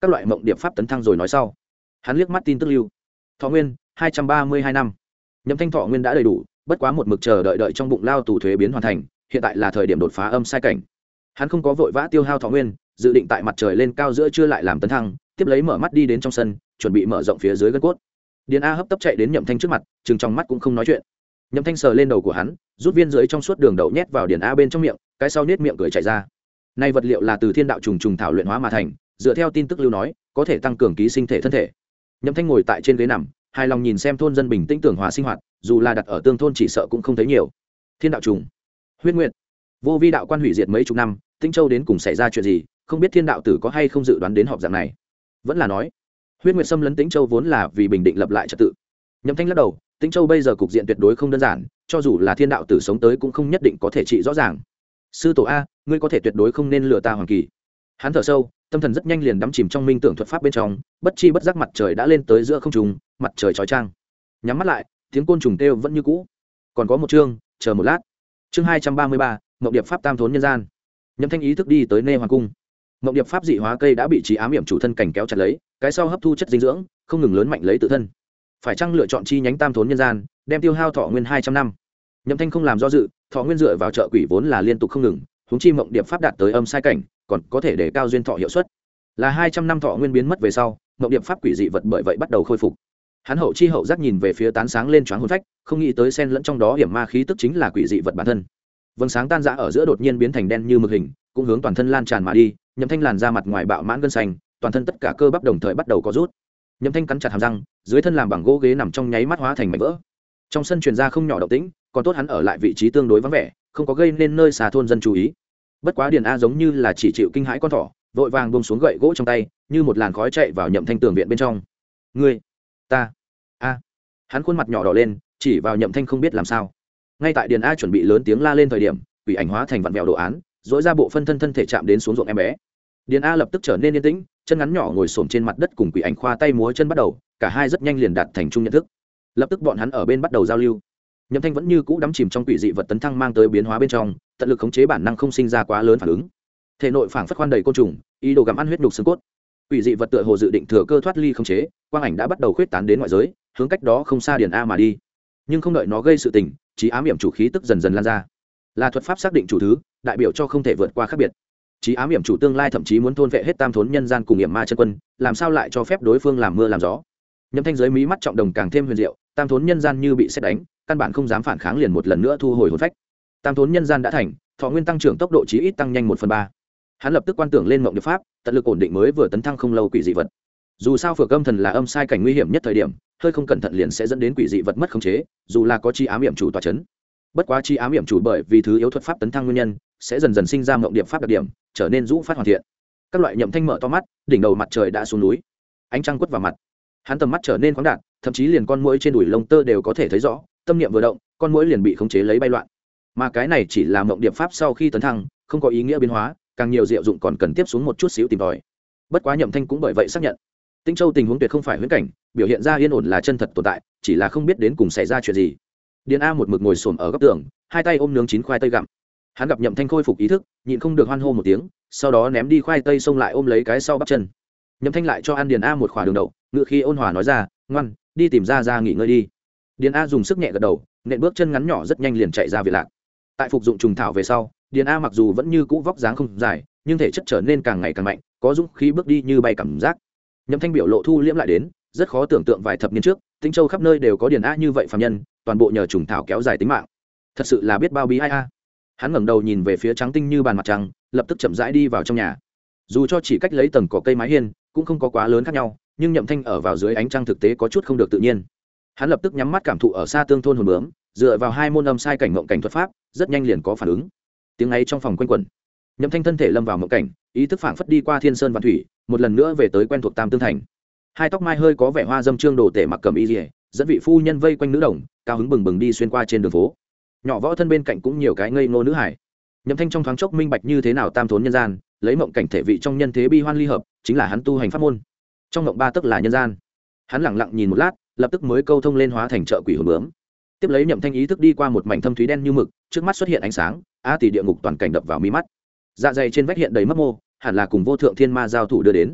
các loại mộng điệp pháp tấn thăng rồi nói sau. Hắn liếc mắt tin tức lưu. Thọ nguyên 232 năm. Nhậm Thanh thọ nguyên đã đầy đủ, bất quá một mực chờ đợi trong bụng lao tù thuế biến hoàn thành, hiện tại là thời điểm đột phá âm sai cảnh. Hắn không có vội vã tiêu hao thọ nguyên, dự định tại mặt trời lên cao giữa trưa lại làm tấn thăng, tiếp lấy mở mắt đi đến trong sân, chuẩn bị mở rộng phía dưới gân cốt. Điền A hấp tấp chạy đến Nhậm Thanh trước mặt, trừng trong mắt cũng không nói chuyện. Nhậm Thanh sờ lên đầu của hắn, rút viên dưới trong suốt đường đậu nhét vào Điền A bên trong miệng, cái sau nhếch miệng cười chạy ra. Này vật liệu là từ thiên đạo trùng trùng thảo luyện hóa mà thành, dựa theo tin tức lưu nói, có thể tăng cường ký sinh thể thân thể. Nhậm Thanh ngồi tại trên ghế nằm, hài lòng nhìn xem thôn dân bình tĩnh tưởng hòa sinh hoạt, dù là đặt ở tương thôn chỉ sợ cũng không thấy nhiều. Thiên đạo trùng, huyết nguyệt, vô vi đạo quan hủy diệt mấy chục năm, Tĩnh Châu đến cùng xảy ra chuyện gì, không biết thiên đạo tử có hay không dự đoán đến họp dạng này. Vẫn là nói, huyết nguyệt xâm lấn Tĩnh Châu vốn là vì bình định lập lại trật tự. Nhậm Thanh lắc đầu, Tĩnh Châu bây giờ cục diện tuyệt đối không đơn giản, cho dù là thiên đạo tử sống tới cũng không nhất định có thể trị rõ ràng. Sư tổ a, ngươi có thể tuyệt đối không nên lừa ta Hoàng Kỳ. Hắn thở sâu, tâm thần rất nhanh liền đắm chìm trong minh tưởng thuật pháp bên trong, bất chi bất giác mặt trời đã lên tới giữa không trung, mặt trời chói chang. Nhắm mắt lại, tiếng côn trùng kêu vẫn như cũ. Còn có một chương, chờ một lát. Chương 233, Mộng Điệp pháp tam thốn nhân gian. Nhậm Thanh ý thức đi tới Nê Hoàng cung. Mộng Điệp pháp dị hóa cây đã bị trí ám hiểm chủ thân cảnh kéo chặt lấy, cái sau hấp thu chất dinh dưỡng, không ngừng lớn mạnh lấy tự thân. Phải chăng lựa chọn chi nhánh tam thốn nhân gian, đem tiêu hao thọ nguyên 200 năm. Nhậm Thanh không làm do dự, thọ nguyên dựa vào trợ quỷ vốn là liên tục không ngừng, huống chi Mộng Điệp pháp đạt tới âm sai cảnh, còn có thể để cao duyên thọ hiệu suất. Là 200 năm thọ nguyên biến mất về sau, Mộng Điệp pháp quỷ dị vật bởi vậy bắt đầu khôi phục. Hắn hậu chi hậu giác nhìn về phía tán sáng lên choáng hồn phách, không nghĩ tới xen lẫn trong đó hiểm ma khí tức chính là quỷ dị vật bản thân. Vầng sáng tan rã ở giữa đột nhiên biến thành đen như mực hình, cũng hướng toàn thân lan tràn mà đi. Nhậm Thanh làn ra mặt ngoài bạo mãn gân xanh, toàn thân tất cả cơ bắp đồng thời bắt đầu có rút. Nhậm Thanh cắn chặt hàm răng, dưới thân làm bằng gỗ ghế nằm trong nháy mắt hóa thành mảnh vỡ. Trong sân truyền ra không nhỏ động tĩnh, còn tốt hắn ở lại vị trí tương đối vắng vẻ, không có gây nên nơi xa thôn dân chú ý. Bất quá Điền A giống như là chỉ chịu kinh hãi con thỏ, vội vàng buông xuống gậy gỗ trong tay, như một làn khói chạy vào Nhậm Thanh tường viện bên trong. Ngươi, ta, a. Hắn khuôn mặt nhỏ đỏ lên, chỉ vào Nhậm Thanh không biết làm sao. Ngay tại Điền A chuẩn bị lớn tiếng la lên thời điểm, quỷ ảnh hóa thành vặn vẹo đồ án, dỗi ra bộ phân thân thể chạm đến xuống ruộng em bé. Điền A lập tức trở nên yên tĩnh, chân ngắn nhỏ ngồi xổm trên mặt đất cùng quỷ ảnh khoa tay múa chân bắt đầu, cả hai rất nhanh liền đạt thành chung nhận thức. Lập tức bọn hắn ở bên bắt đầu giao lưu. Nhậm Thanh vẫn như cũ đắm chìm trong quỷ dị vật tấn thăng mang tới biến hóa bên trong, tận lực khống chế bản năng không sinh ra quá lớn phản ứng. Thể nội phảng phất khoan đầy côn trùng, ý đồ gặm ăn huyết nhục xương cốt. Quỷ dị vật tựa hồ dự định thừa cơ thoát ly khống chế, quang ảnh đã bắt đầu khuyết tán đến ngoại giới, hướng cách đó không xa Điền A mà đi. Nhưng không đợi nó gây sự tình, trí ám hiểm chủ khí tức dần dần lan ra. Là thuật pháp xác định chủ thứ, đại biểu cho không thể vượt qua khác biệt. Trí ám hiểm chủ tương lai thậm chí muốn thôn vệ hết tam thốn nhân gian cùng hiểm ma chân quân, làm sao lại cho phép đối phương làm mưa làm gió. Nhậm Thanh dưới mí mắt trọng đồng càng thêm huyền diệu, tam thốn nhân gian như bị sét đánh, căn bản không dám phản kháng, liền một lần nữa thu hồi hồn phách. Tam thốn nhân gian đã thành, thọ nguyên tăng trưởng tốc độ chí ít tăng nhanh 1/3. Hắn lập tức quan tưởng lên mộng điệp pháp, tận lực ổn định mới vừa tấn thăng không lâu quỷ dị vật. Dù sao phược âm thần là âm sai cảnh nguy hiểm nhất thời điểm, hơi không cẩn thận liền sẽ dẫn đến quỷ dị vật mất khống chế, dù là có chi ám hiểm chủ tọa chấn. Bất quá chi ám hiểm chủ bởi vì thứ yếu thuật pháp tấn thăng nguyên nhân, sẽ dần dần sinh ra mộng điệp pháp đặc điểm, trở nên rũ phát hoàn thiện. Các loại Nhậm Thanh mở to mắt, đỉnh đầu mặt trời đã xuống núi, ánh trăng quất vào mặt. Hắn tầm mắt trở nên khoáng đạt, thậm chí liền con muỗi trên đùi lông tơ đều có thể thấy rõ, tâm niệm vừa động, con muỗi liền bị khống chế lấy bay loạn. Mà cái này chỉ là mộng điệp pháp sau khi tấn thăng, không có ý nghĩa biến hóa, càng nhiều diệu dụng còn cần tiếp xuống một chút xíu tìm tòi. Bất quá Nhậm Thanh cũng bởi vậy xác nhận, Tĩnh Châu tình huống tuyệt không phải huyễn cảnh, biểu hiện ra yên ổn là chân thật tồn tại, chỉ là không biết đến cùng xảy ra chuyện gì. Điền A một mực ngồi xổm ở góc tường, hai tay ôm nướng chín khoai tây gặm. Hắn gặp Nhậm Thanh khôi phục ý thức, nhịn không được hoan hô một tiếng, sau đó ném đi khoai tây xông lại ôm lấy cái sau bắp chân. Nhậm Thanh lại cho ăn Điền A một khỏa đường đậu, ngựa khi ôn hòa nói ra, ngoan, đi tìm ra nghỉ ngơi đi. Điền A dùng sức nhẹ gật đầu, nện bước chân ngắn nhỏ rất nhanh liền chạy ra viện lạc. Tại phục dụng trùng thảo về sau, Điền A mặc dù vẫn như cũ vóc dáng không dài, nhưng thể chất trở nên càng ngày càng mạnh, có dũng khí bước đi như bay cảm giác. Nhậm Thanh biểu lộ thu liễm lại đến, rất khó tưởng tượng vài thập niên trước, Tĩnh Châu khắp nơi đều có Điền A như vậy phàm nhân, toàn bộ nhờ trùng thảo kéo dài tính mạng. Thật sự là biết bao bí ai a. Hắn ngẩng đầu nhìn về phía trắng tinh như bàn mặt trăng, lập tức chậm rãi đi vào trong nhà. Dù cho chỉ cách lấy tầng cỏ cây mái hiên, cũng không có quá lớn khác nhau, nhưng Nhậm Thanh ở vào dưới ánh trăng thực tế có chút không được tự nhiên. Hắn lập tức nhắm mắt cảm thụ ở xa tương thôn hồn bướm, dựa vào hai môn âm sai cảnh mộng cảnh thuật pháp, rất nhanh liền có phản ứng. Tiếng ấy trong phòng quanh quẩn. Nhậm Thanh thân thể lâm vào mộng cảnh, ý thức phảng phất đi qua thiên sơn văn thủy, một lần nữa về tới quen thuộc Tam Tương Thành. Hai tóc mai hơi có vẻ hoa dâm trương đồ tể mặc cầm y liễu, dẫn vị phu nhân vây quanh nữ đồng, cao hứng bừng bừng đi xuyên qua trên đường phố. Nhỏ võ thân bên cạnh cũng nhiều cái ngây ngô nữ hải. Nhậm Thanh trong thoáng chốc minh bạch như thế nào tam thốn nhân gian, lấy mộng cảnh thể vị trong nhân thế bi hoan ly hợp, chính là hắn tu hành pháp môn. Trong mộng ba tức là nhân gian. Hắn lặng lặng nhìn một lát, lập tức mới câu thông lên hóa thành chợ quỷ hồn bướm. Tiếp lấy Nhậm Thanh ý thức đi qua một mảnh thâm thúy đen như mực, trước mắt xuất hiện ánh sáng, tỷ địa ngục toàn cảnh đập vào mí mắt. Dạ dày trên vách hiện đầy mấp mô, hẳn là cùng vô thượng thiên ma giao thủ đưa đến.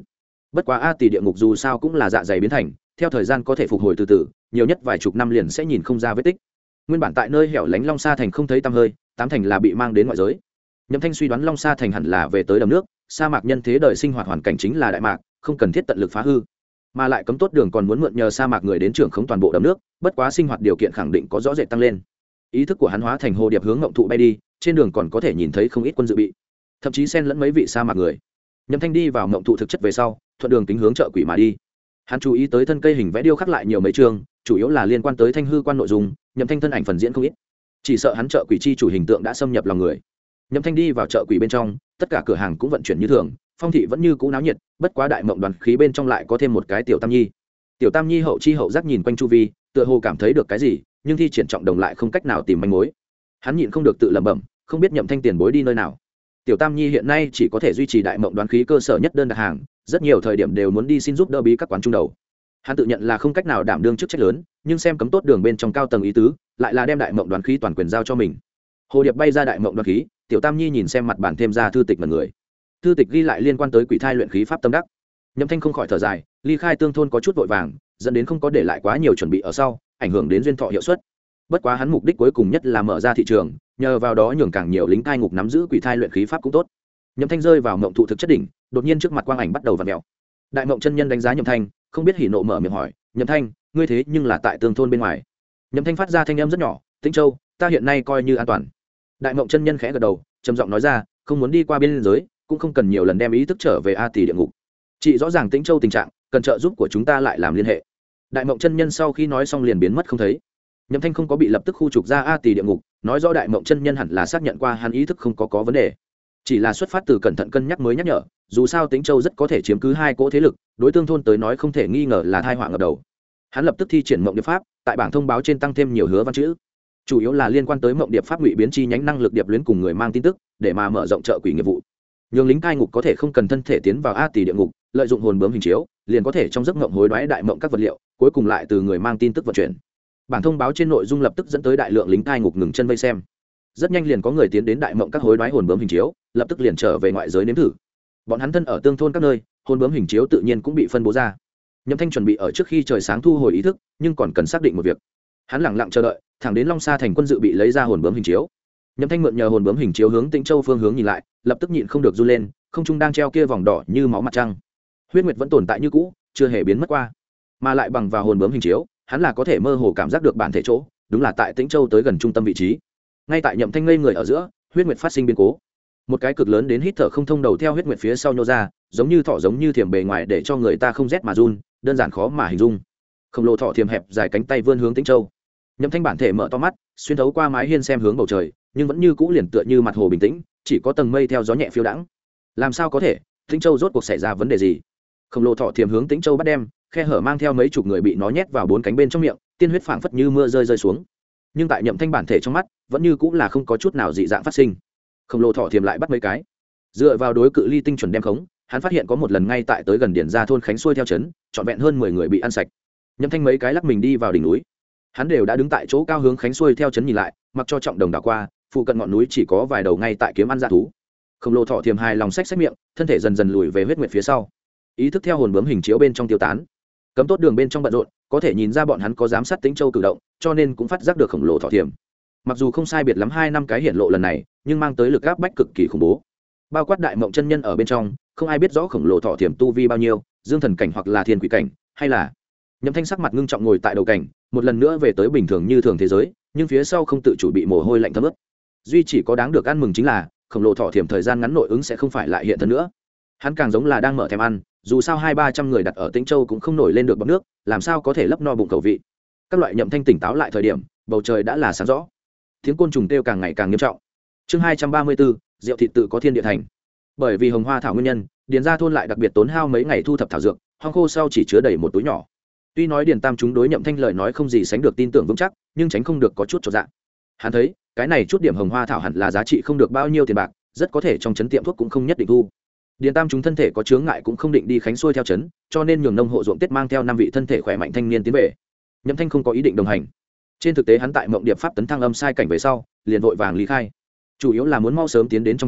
bất quá a tỷ địa ngục dù sao cũng là dạ dày biến thành, theo thời gian có thể phục hồi từ từ, nhiều nhất vài chục năm liền sẽ nhìn không ra vết tích. Nguyên bản tại nơi hẻo lánh Long Sa thành không thấy tăm hơi, tám thành là bị mang đến ngoại giới. Nhậm Thanh suy đoán Long Sa thành hẳn là về tới đầm nước, sa mạc nhân thế đời sinh hoạt hoàn cảnh chính là đại mạc, không cần thiết tận lực phá hư, mà lại cấm tốt đường còn muốn mượn nhờ sa mạc người đến trưởng khống toàn bộ đầm nước, bất quá sinh hoạt điều kiện khẳng định có rõ rệt tăng lên. Ý thức của hắn hóa thành hồ điệp hướng ngộng thụ bay đi, trên đường còn có thể nhìn thấy không ít quân dự bị, thậm chí xen lẫn mấy vị sa mạc người. Nhậm Thanh đi vào ngộng thụ thực chất về sau, thuận đường kính hướng chợ quỷ mà đi. Hắn chú ý tới thân cây hình vẽ điêu khắc lại nhiều mấy chương, chủ yếu là liên quan tới Thanh hư quan nội dung. Nhậm Thanh thân ảnh phần diễn không ít, chỉ sợ hắn chợ quỷ chi chủ hình tượng đã xâm nhập lòng người. Nhậm Thanh đi vào chợ quỷ bên trong, tất cả cửa hàng cũng vận chuyển như thường, phong thị vẫn như cũ náo nhiệt, bất quá đại mộng đoàn khí bên trong lại có thêm một cái tiểu tam nhi. Tiểu tam nhi hậu chi hậu giác nhìn quanh chu vi, tựa hồ cảm thấy được cái gì, nhưng thi triển trọng đồng lại không cách nào tìm manh mối. Hắn nhịn không được tự lẩm bẩm, không biết Nhậm Thanh tiền bối đi nơi nào. Tiểu tam nhi hiện nay chỉ có thể duy trì đại mộng đoán khí cơ sở nhất đơn đặt hàng, rất nhiều thời điểm đều muốn đi xin giúp đỡ bí các quán trung đầu. Hắn tự nhận là không cách nào đảm đương chức trách lớn, nhưng xem cấm tốt đường bên trong cao tầng ý tứ, lại là đem đại mộng đoán khí toàn quyền giao cho mình. Hồ điệp bay ra đại mộng đoán khí, tiểu tam nhi nhìn xem mặt bản thêm ra thư tịch mật người. Thư tịch ghi lại liên quan tới quỷ thai luyện khí pháp tâm đắc. Nhậm Thanh không khỏi thở dài, ly khai tương thôn có chút vội vàng, dẫn đến không có để lại quá nhiều chuẩn bị ở sau, ảnh hưởng đến duyên thọ hiệu suất. Bất quá hắn mục đích cuối cùng nhất là mở ra thị trường, nhờ vào đó nhường càng nhiều lính cai ngục nắm giữ quỷ thai luyện khí pháp cũng tốt. Nhậm Thanh rơi vào mộng thụ thực chất đỉnh, đột nhiên trước mặt quang ảnh bắt đầu vặn mèo. Đại mộng chân nhân đánh giá Nhậm Thanh, không biết hỉ nộ mở miệng hỏi, Nhậm Thanh, ngươi thế nhưng là tại tương thôn bên ngoài. Nhậm Thanh phát ra thanh âm rất nhỏ, Tĩnh Châu, ta hiện nay coi như an toàn. Đại mộng chân nhân khẽ gật đầu, trầm giọng nói ra, không muốn đi qua biên giới, cũng không cần nhiều lần đem ý thức trở về a tỷ địa ngục. Chị rõ ràng Tĩnh Châu tình trạng, cần trợ giúp của chúng ta lại làm liên hệ. Đại mộng chân nhân sau khi nói xong liền biến mất không thấy. Nhậm Thanh không có bị lập tức khu trục ra a tỷ địa ngục, nói rõ đại mộng chân nhân hẳn là xác nhận qua hắn ý thức không có vấn đề, chỉ là xuất phát từ cẩn thận cân nhắc mới nhắc nhở. Dù sao Tĩnh Châu rất có thể chiếm cứ hai cỗ thế lực, đối tương thôn tới nói không thể nghi ngờ là tai họa ngập đầu. Hắn lập tức thi triển mộng điệp pháp, tại bảng thông báo trên tăng thêm nhiều hứa văn chữ, chủ yếu là liên quan tới mộng điệp pháp ngụy biến chi nhánh năng lực điệp luyến cùng người mang tin tức, để mà mở rộng trợ quỷ nghiệp vụ. Nhường lính cai ngục có thể không cần thân thể tiến vào a tỷ địa ngục, lợi dụng hồn bướm hình chiếu, liền có thể trong giấc mộng hối đoái đại mộng các vật liệu, cuối cùng lại từ người mang tin tức vận chuyển. Bảng thông báo trên nội dung lập tức dẫn tới đại lượng lính cai ngục ngừng chân vây xem. Rất nhanh liền có người tiến đến đại mộng các hối đoái hồn bướm hình chiếu, lập tức liền trở về ngoại giới nếm thử. Bọn hắn thân ở tương thôn các nơi, hồn bướm hình chiếu tự nhiên cũng bị phân bố ra. Nhậm Thanh chuẩn bị ở trước khi trời sáng thu hồi ý thức, nhưng còn cần xác định một việc. Hắn lẳng lặng chờ đợi, thẳng đến Long Sa thành quân dự bị lấy ra hồn bướm hình chiếu. Nhậm Thanh mượn nhờ hồn bướm hình chiếu hướng Tĩnh Châu phương hướng nhìn lại, lập tức nhịn không được run lên, không trung đang treo kia vòng đỏ như máu mặt trăng. Huyết nguyệt vẫn tồn tại như cũ, chưa hề biến mất qua, mà lại bằng vào hồn bướm hình chiếu, hắn là có thể mơ hồ cảm giác được bản thể chỗ, đúng là tại Tĩnh Châu tới gần trung tâm vị trí. Ngay tại Nhậm Thanh ngây người ở giữa, huyết nguyệt phát sinh biến cố. Một cái cực lớn đến hít thở không thông đầu theo huyết nguyệt phía sau nhô ra, giống như thỏ giống như thiểm bề ngoài để cho người ta không rét mà run, đơn giản khó mà hình dung. Khổng lồ thỏ thiểm hẹp dài cánh tay vươn hướng Tĩnh Châu. Nhậm Thanh bản thể mở to mắt, xuyên thấu qua mái hiên xem hướng bầu trời, nhưng vẫn như cũ liền tựa như mặt hồ bình tĩnh, chỉ có tầng mây theo gió nhẹ phiêu đãng. Làm sao có thể? Tĩnh Châu rốt cuộc xảy ra vấn đề gì? Khổng lồ thỏ thiểm hướng Tĩnh Châu bắt đem, khe hở mang theo mấy chục người bị nó nhét vào bốn cánh bên trong miệng, tiên huyết phảng phất như mưa rơi xuống. Nhưng tại Nhậm Thanh bản thể trong mắt, vẫn như cũng là không có chút nào dị dạng phát sinh. Khổng lồ thỏ thiểm lại bắt mấy cái. Dựa vào đối cự ly tinh chuẩn đem khống, hắn phát hiện có một lần ngay tại tới gần điển ra thôn Khánh xuôi theo trấn, trọn vẹn hơn 10 người bị ăn sạch. Nhậm Thanh mấy cái lắc mình đi vào đỉnh núi. Hắn đều đã đứng tại chỗ cao hướng Khánh xuôi theo trấn nhìn lại, mặc cho trọng đồng đảo qua, phụ cận ngọn núi chỉ có vài đầu ngay tại kiếm ăn dã thú. Khổng lồ thỏ thiểm hài lòng xách xách miệng, thân thể dần dần lùi về huyết nguyệt phía sau. Ý thức theo hồn bướm hình chiếu bên trong tiêu tán. Cấm tốt đường bên trong bận rộn, có thể nhìn ra bọn hắn có giám sát Tĩnh Châu cử động, cho nên cũng phát giác được khổng lồ thỏ thiểm. Mặc dù không sai biệt lắm 2 năm cái hiển lộ lần này, nhưng mang tới lực áp bách cực kỳ khủng bố. Bao quát đại mộng chân nhân ở bên trong, không ai biết rõ khổng lồ thỏ thiểm tu vi bao nhiêu, dương thần cảnh hoặc là thiên quỷ cảnh, hay là Nhậm Thanh sắc mặt ngưng trọng ngồi tại đầu cảnh, một lần nữa về tới bình thường như thường thế giới, nhưng phía sau không tự chủ bị mồ hôi lạnh thấm ướt. Duy chỉ có đáng được ăn mừng chính là, khổng lồ thỏ thiểm thời gian ngắn nội ứng sẽ không phải lại hiện thân nữa. Hắn càng giống là đang mở thèm ăn, dù sao 200-300 người đặt ở Tĩnh Châu cũng không nổi lên được bọt nước, làm sao có thể lấp no bụng khẩu vị. Các loại Nhậm Thanh tỉnh táo lại thời điểm, bầu trời đã là sáng rõ. Tiếng côn trùng kêu càng ngày càng nghiêm trọng. Chương 234, rượu thịt tự có thiên địa thành. Bởi vì hồng hoa thảo nguyên nhân, điền gia thôn lại đặc biệt tốn hao mấy ngày thu thập thảo dược, hoang khô sau chỉ chứa đầy một túi nhỏ. Tuy nói điền tam chúng đối Nhậm Thanh lời nói không gì sánh được tin tưởng vững chắc, nhưng tránh không được có chút chột dạ. Hắn thấy cái này chút điểm hồng hoa thảo hẳn là giá trị không được bao nhiêu tiền bạc, rất có thể trong trấn tiệm thuốc cũng không nhất định thu. Điền tam chúng thân thể có chướng ngại cũng không định đi Khánh xuôi theo trấn, cho nên nhường nông hộ ruộng tết mang theo 5 vị thân thể khỏe mạnh thanh niên tiến về. Nhậm Thanh không có ý định đồng hành. Trên thực tế hắn tại mộng điệp pháp tấn thăng âm sai cảnh về sau, liền vội vàng lý khai, chủ yếu là muốn mau sớm tiến đến trong trấn,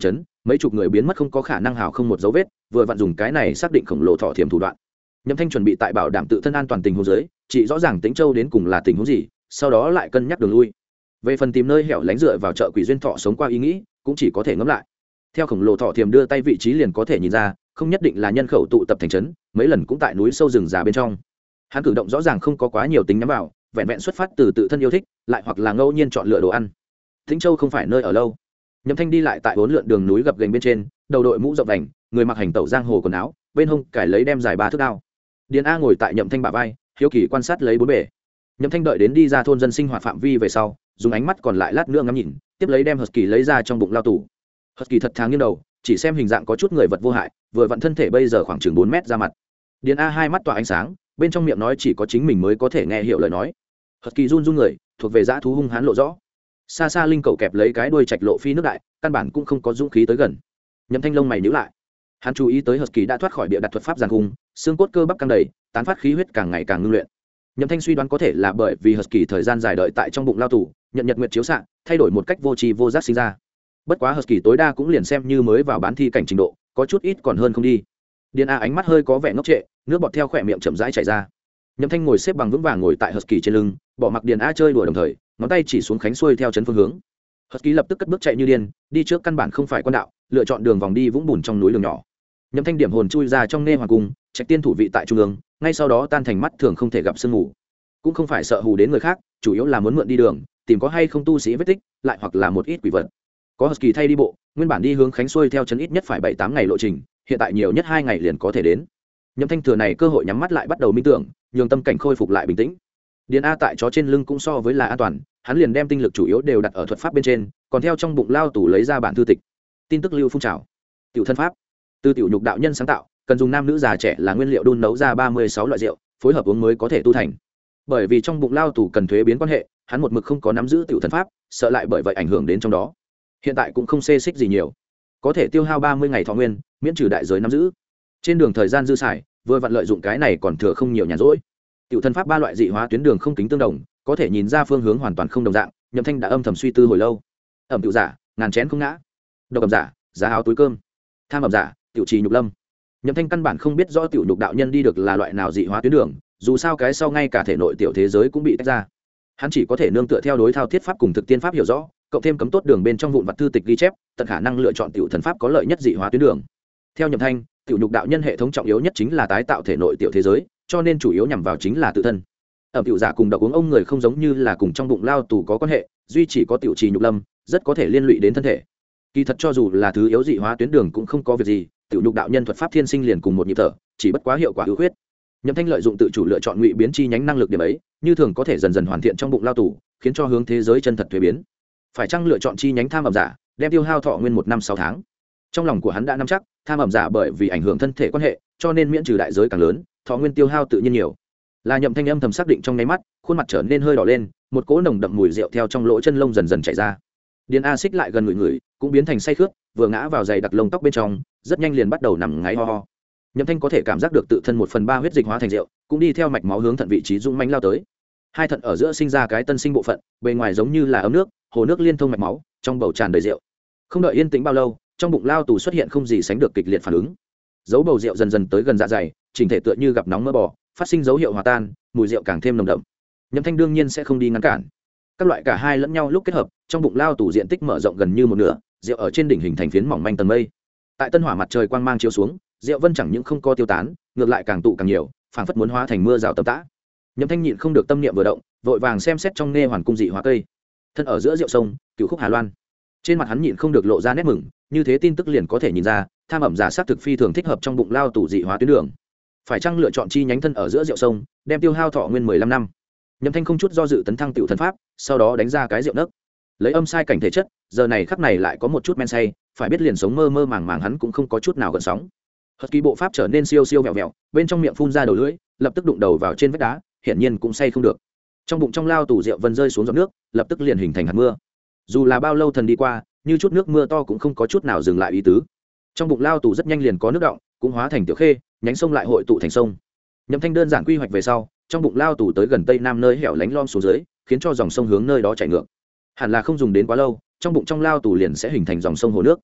mấy chục người biến mất không có khả năng hào không một dấu vết, vừa vặn dùng cái này xác định khổng lồ thọ thiểm thủ đoạn. Nhậm Thanh chuẩn bị tại bảo đảm tự thân an toàn tình huống dưới, chỉ rõ ràng Tĩnh Châu đến cùng là tình huống gì, sau đó lại cân nhắc đường lui. Về phần tìm nơi hẻo lánh dựa vào chợ quỷ duyên thọ sống qua ý nghĩ, cũng chỉ có thể ngẫm lại. Theo khổng lồ thọ thiểm đưa tay vị trí liền có thể nhìn ra, không nhất định là nhân khẩu tụ tập thành trấn, mấy lần cũng tại núi sâu rừng già bên trong. Hắn cử động rõ ràng không có quá nhiều tính nhắm vào, vẹn vẹn xuất phát từ tự thân yêu thích, lại hoặc là ngẫu nhiên chọn lựa đồ ăn. Tĩnh Châu không phải nơi ở lâu. Nhậm Thanh đi lại tại bốn lượn đường núi gập ghềnh bên trên, đầu đội mũ rộng vành, người mặc hành tẩu giang hồ quần áo, bên hông cải lấy đem dài 3 thước đao. Điền A ngồi tại Nhậm Thanh bả vai, hiếu kỳ quan sát lấy bốn bề. Nhậm Thanh đợi đến đi ra thôn dân sinh hoạt phạm vi về sau, dùng ánh mắt còn lại lát nữa ngắm nhìn, tiếp lấy đem husky lấy ra trong bụng lao tủ. Husky thật thà nghiêng đầu, chỉ xem hình dạng có chút người vật vô hại, vừa vặn thân thể bây giờ khoảng chừng 4 mét ra mặt. Điền A hai mắt tỏa ánh sáng, bên trong miệng nói chỉ có chính mình mới có thể nghe hiểu lời nói. Husky run run người, thuộc về dã thú hung hãn lộ rõ. Xa xa linh cầu kẹp lấy cái đuôi trạch lộ phi nước đại, căn bản cũng không có dũng khí tới gần. Nhậm Thanh lông mày nhíu lại. Hắn chú ý tới Husky đã thoát khỏi địa đặt thuật pháp giàn cung, xương cốt cơ bắp căng đầy, tán phát khí huyết càng ngày càng ngưng luyện. Nhậm Thanh suy đoán có thể là bởi vì Husky thời gian dài đợi tại trong bụng lao tù, nhận nhật nguyệt chiếu xạ, thay đổi một cách vô tri vô giác sinh ra. Bất quá Husky tối đa cũng liền xem như mới vào bán thi cảnh trình độ, có chút ít còn hơn không đi. Điền A ánh mắt hơi có vẻ ngốc trệ, nước bọt theo khỏe miệng chậm rãi chảy ra. Nhậm Thanh ngồi xếp bằng vững vàng ngồi tại Husky trên lưng, bỏ mặc Điền A chơi đùa đồng thời, ngón tay chỉ xuống khánh xuôi theo chấn phương hướng. Husky lập tức cất bước chạy như điên, đi trước căn bản không phải quan đạo, lựa chọn đường vòng đi vũng bùn trong núi đường nhỏ. Nhậm Thanh điểm hồn chui ra trong nê hoàng cung, trạch tiên thủ vị tại trung ương, ngay sau đó tan thành mắt thường không thể gặp sương mù. Cũng không phải sợ hù đến người khác, chủ yếu là muốn mượn đi đường, tìm có hay không tu sĩ vết tích, lại hoặc là một ít quỷ vật. Có Husky thay đi bộ, nguyên bản đi hướng khánh xuôi theo chấn ít nhất phải 7-8 ngày lộ trình, hiện tại nhiều nhất 2 ngày liền có thể đến. Nhậm Thanh thừa này cơ hội nhắm mắt lại bắt đầu minh tưởng, nhường tâm cảnh khôi phục lại bình tĩnh. Điền A tại chó trên lưng cũng so với là an toàn, hắn liền đem tinh lực chủ yếu đều đặt ở thuật pháp bên trên, còn theo trong bụng lao tủ lấy ra bản thư tịch. Tin tức lưu phun trào. Tiểu thân pháp, từ tiểu nhục đạo nhân sáng tạo, cần dùng nam nữ già trẻ là nguyên liệu đun nấu ra 36 loại rượu, phối hợp uống mới có thể tu thành. Bởi vì trong bụng lao tủ cần thuế biến quan hệ, hắn một mực không có nắm giữ tiểu thân pháp, sợ lại bởi vậy ảnh hưởng đến trong đó. Hiện tại cũng không xê xích gì nhiều, có thể tiêu hao 30 ngày thọ nguyên, miễn trừ đại giới nắm giữ. Trên đường thời gian dư xài, vừa vặn lợi dụng cái này còn thừa không nhiều nhàn rỗi. Tiểu thân pháp 3 loại dị hóa tuyến đường không kính tương đồng, có thể nhìn ra phương hướng hoàn toàn không đồng dạng. Nhậm Thanh đã âm thầm suy tư hồi lâu. Ẩm tiểu giả, ngàn chén không ngã. Độc ẩm giả, giá áo túi cơm. Tham ẩm giả, tiểu trì nhục lâm. Nhậm Thanh căn bản không biết rõ tiểu nhục đạo nhân đi được là loại nào dị hóa tuyến đường, dù sao cái sau ngay cả thể nội tiểu thế giới cũng bị tách ra. Hắn chỉ có thể nương tựa theo đối thao thiết pháp cùng thực tiên pháp hiểu rõ, cộng thêm cấm tốt đường bên trong vụn vặt thư tịch ghi chép, tận khả năng lựa chọn tiểu thần pháp có lợi nhất dị hóa tuyến đường. Theo Nhậm Thanh, tiểu nhục đạo nhân hệ thống trọng yếu nhất chính là tái tạo thể nội tiểu thế giới, cho nên chủ yếu nhằm vào chính là tự thân. Ẩm tiểu giả cùng độc uống ông người không giống như là cùng trong bụng lao tù có quan hệ, duy chỉ có tiểu trì nhục lâm, rất có thể liên lụy đến thân thể. Kỳ thật cho dù là thứ yếu dị hóa tuyến đường cũng không có việc gì, tiểu nhục đạo nhân thuật pháp thiên sinh liền cùng một nhịp thở, chỉ bất quá hiệu quả ưu khuyết. Nhậm Thanh lợi dụng tự chủ lựa chọn ngụy biến chi nhánh năng lực điểm ấy, như thường có thể dần dần hoàn thiện trong bụng lao tù, khiến cho hướng thế giới chân thật thuế biến. Phải chăng lựa chọn chi nhánh tham ẩm giả, đem tiêu hao thọ nguyên 1 năm 6 tháng. Trong lòng của hắn đã nắm chắc, tham ẩm giả bởi vì ảnh hưởng thân thể quan hệ, cho nên miễn trừ đại giới càng lớn, thọ nguyên tiêu hao tự nhiên nhiều. Là Nhậm Thanh âm thầm xác định trong nháy mắt, khuôn mặt trở nên hơi đỏ lên, một cỗ nồng đậm mùi rượu theo trong lỗ chân lông dần dần chảy ra. Điền A xích lại gần người, cũng biến thành say khướt, vừa ngã vào giày đặc lông tóc bên trong, rất nhanh liền bắt đầu nằm ngáy ho ho. Nhậm Thanh có thể cảm giác được tự thân 1/3 huyết dịch hóa thành rượu, cũng đi theo mạch máu hướng thận vị trí dũng mãnh lao tới. Hai thận ở giữa sinh ra cái tân sinh bộ phận, bề ngoài giống như là ấm nước, hồ nước liên thông mạch máu, trong bầu tràn đầy rượu. Không đợi yên tĩnh bao lâu, trong bụng lao tù xuất hiện không gì sánh được kịch liệt phản ứng. Dấu bầu rượu dần dần tới gần dạ dày, chỉnh thể tựa như gặp nóng mỡ bò, phát sinh dấu hiệu hòa tan, mùi rượu càng thêm nồng đậm. Nhậm Thanh đương nhiên sẽ không đi ngăn cản. Các loại cả hai lẫn nhau lúc kết hợp, trong bụng lao tù diện tích mở rộng gần như một nửa, rượu ở trên đỉnh hình thành phiến mỏng manh tầng mây. Tại tân hỏa mặt trời quang mang chiếu xuống, rượu vân chẳng những không có tiêu tán, ngược lại càng tụ càng nhiều, phảng phất muốn hóa thành mưa rào tầm tã. Nhậm Thanh nhịn không được tâm niệm vừa động, vội vàng xem xét trong nghe hoàn cung dị hóa cây. Thân ở giữa rượu sông, cửu khúc Hà Loan. Trên mặt hắn nhịn không được lộ ra nét mừng, như thế tin tức liền có thể nhìn ra, tham ẩm giả sát thực phi thường thích hợp trong bụng lao tù dị hóa tuyến đường. Phải chăng lựa chọn chi nhánh thân ở giữa rượu sông, đem tiêu hao thọ nguyên 15 năm. Nhậm Thanh không chút do dự tấn thăng tiểu thần pháp, sau đó đánh ra cái rượu nấc. Lấy âm sai cảnh thể chất, giờ này khắc này lại có một chút men say, phải biết liền sống mơ mơ màng màng hắn cũng không có chút nào gợn sóng. Husky bộ pháp trở nên siêu siêu vẹo vẹo, bên trong miệng phun ra đầu lưỡi, lập tức đụng đầu vào trên vách đá, hiển nhiên cũng say không được. Trong bụng trong lao tù rượu vân rơi xuống giọt nước, lập tức liền hình thành hạt mưa. Dù là bao lâu thần đi qua, như chút nước mưa to cũng không có chút nào dừng lại ý tứ. Trong bụng lao tù rất nhanh liền có nước động, cũng hóa thành tiểu khê, nhánh sông lại hội tụ thành sông. Nhậm Thanh đơn giản quy hoạch về sau, trong bụng lao tù tới gần tây nam nơi hẻo lánh lom xuống dưới, khiến cho dòng sông hướng nơi đó chảy ngược. Hẳn là không dùng đến quá lâu, trong bụng trong lao tù liền sẽ hình thành dòng sông hồ nước.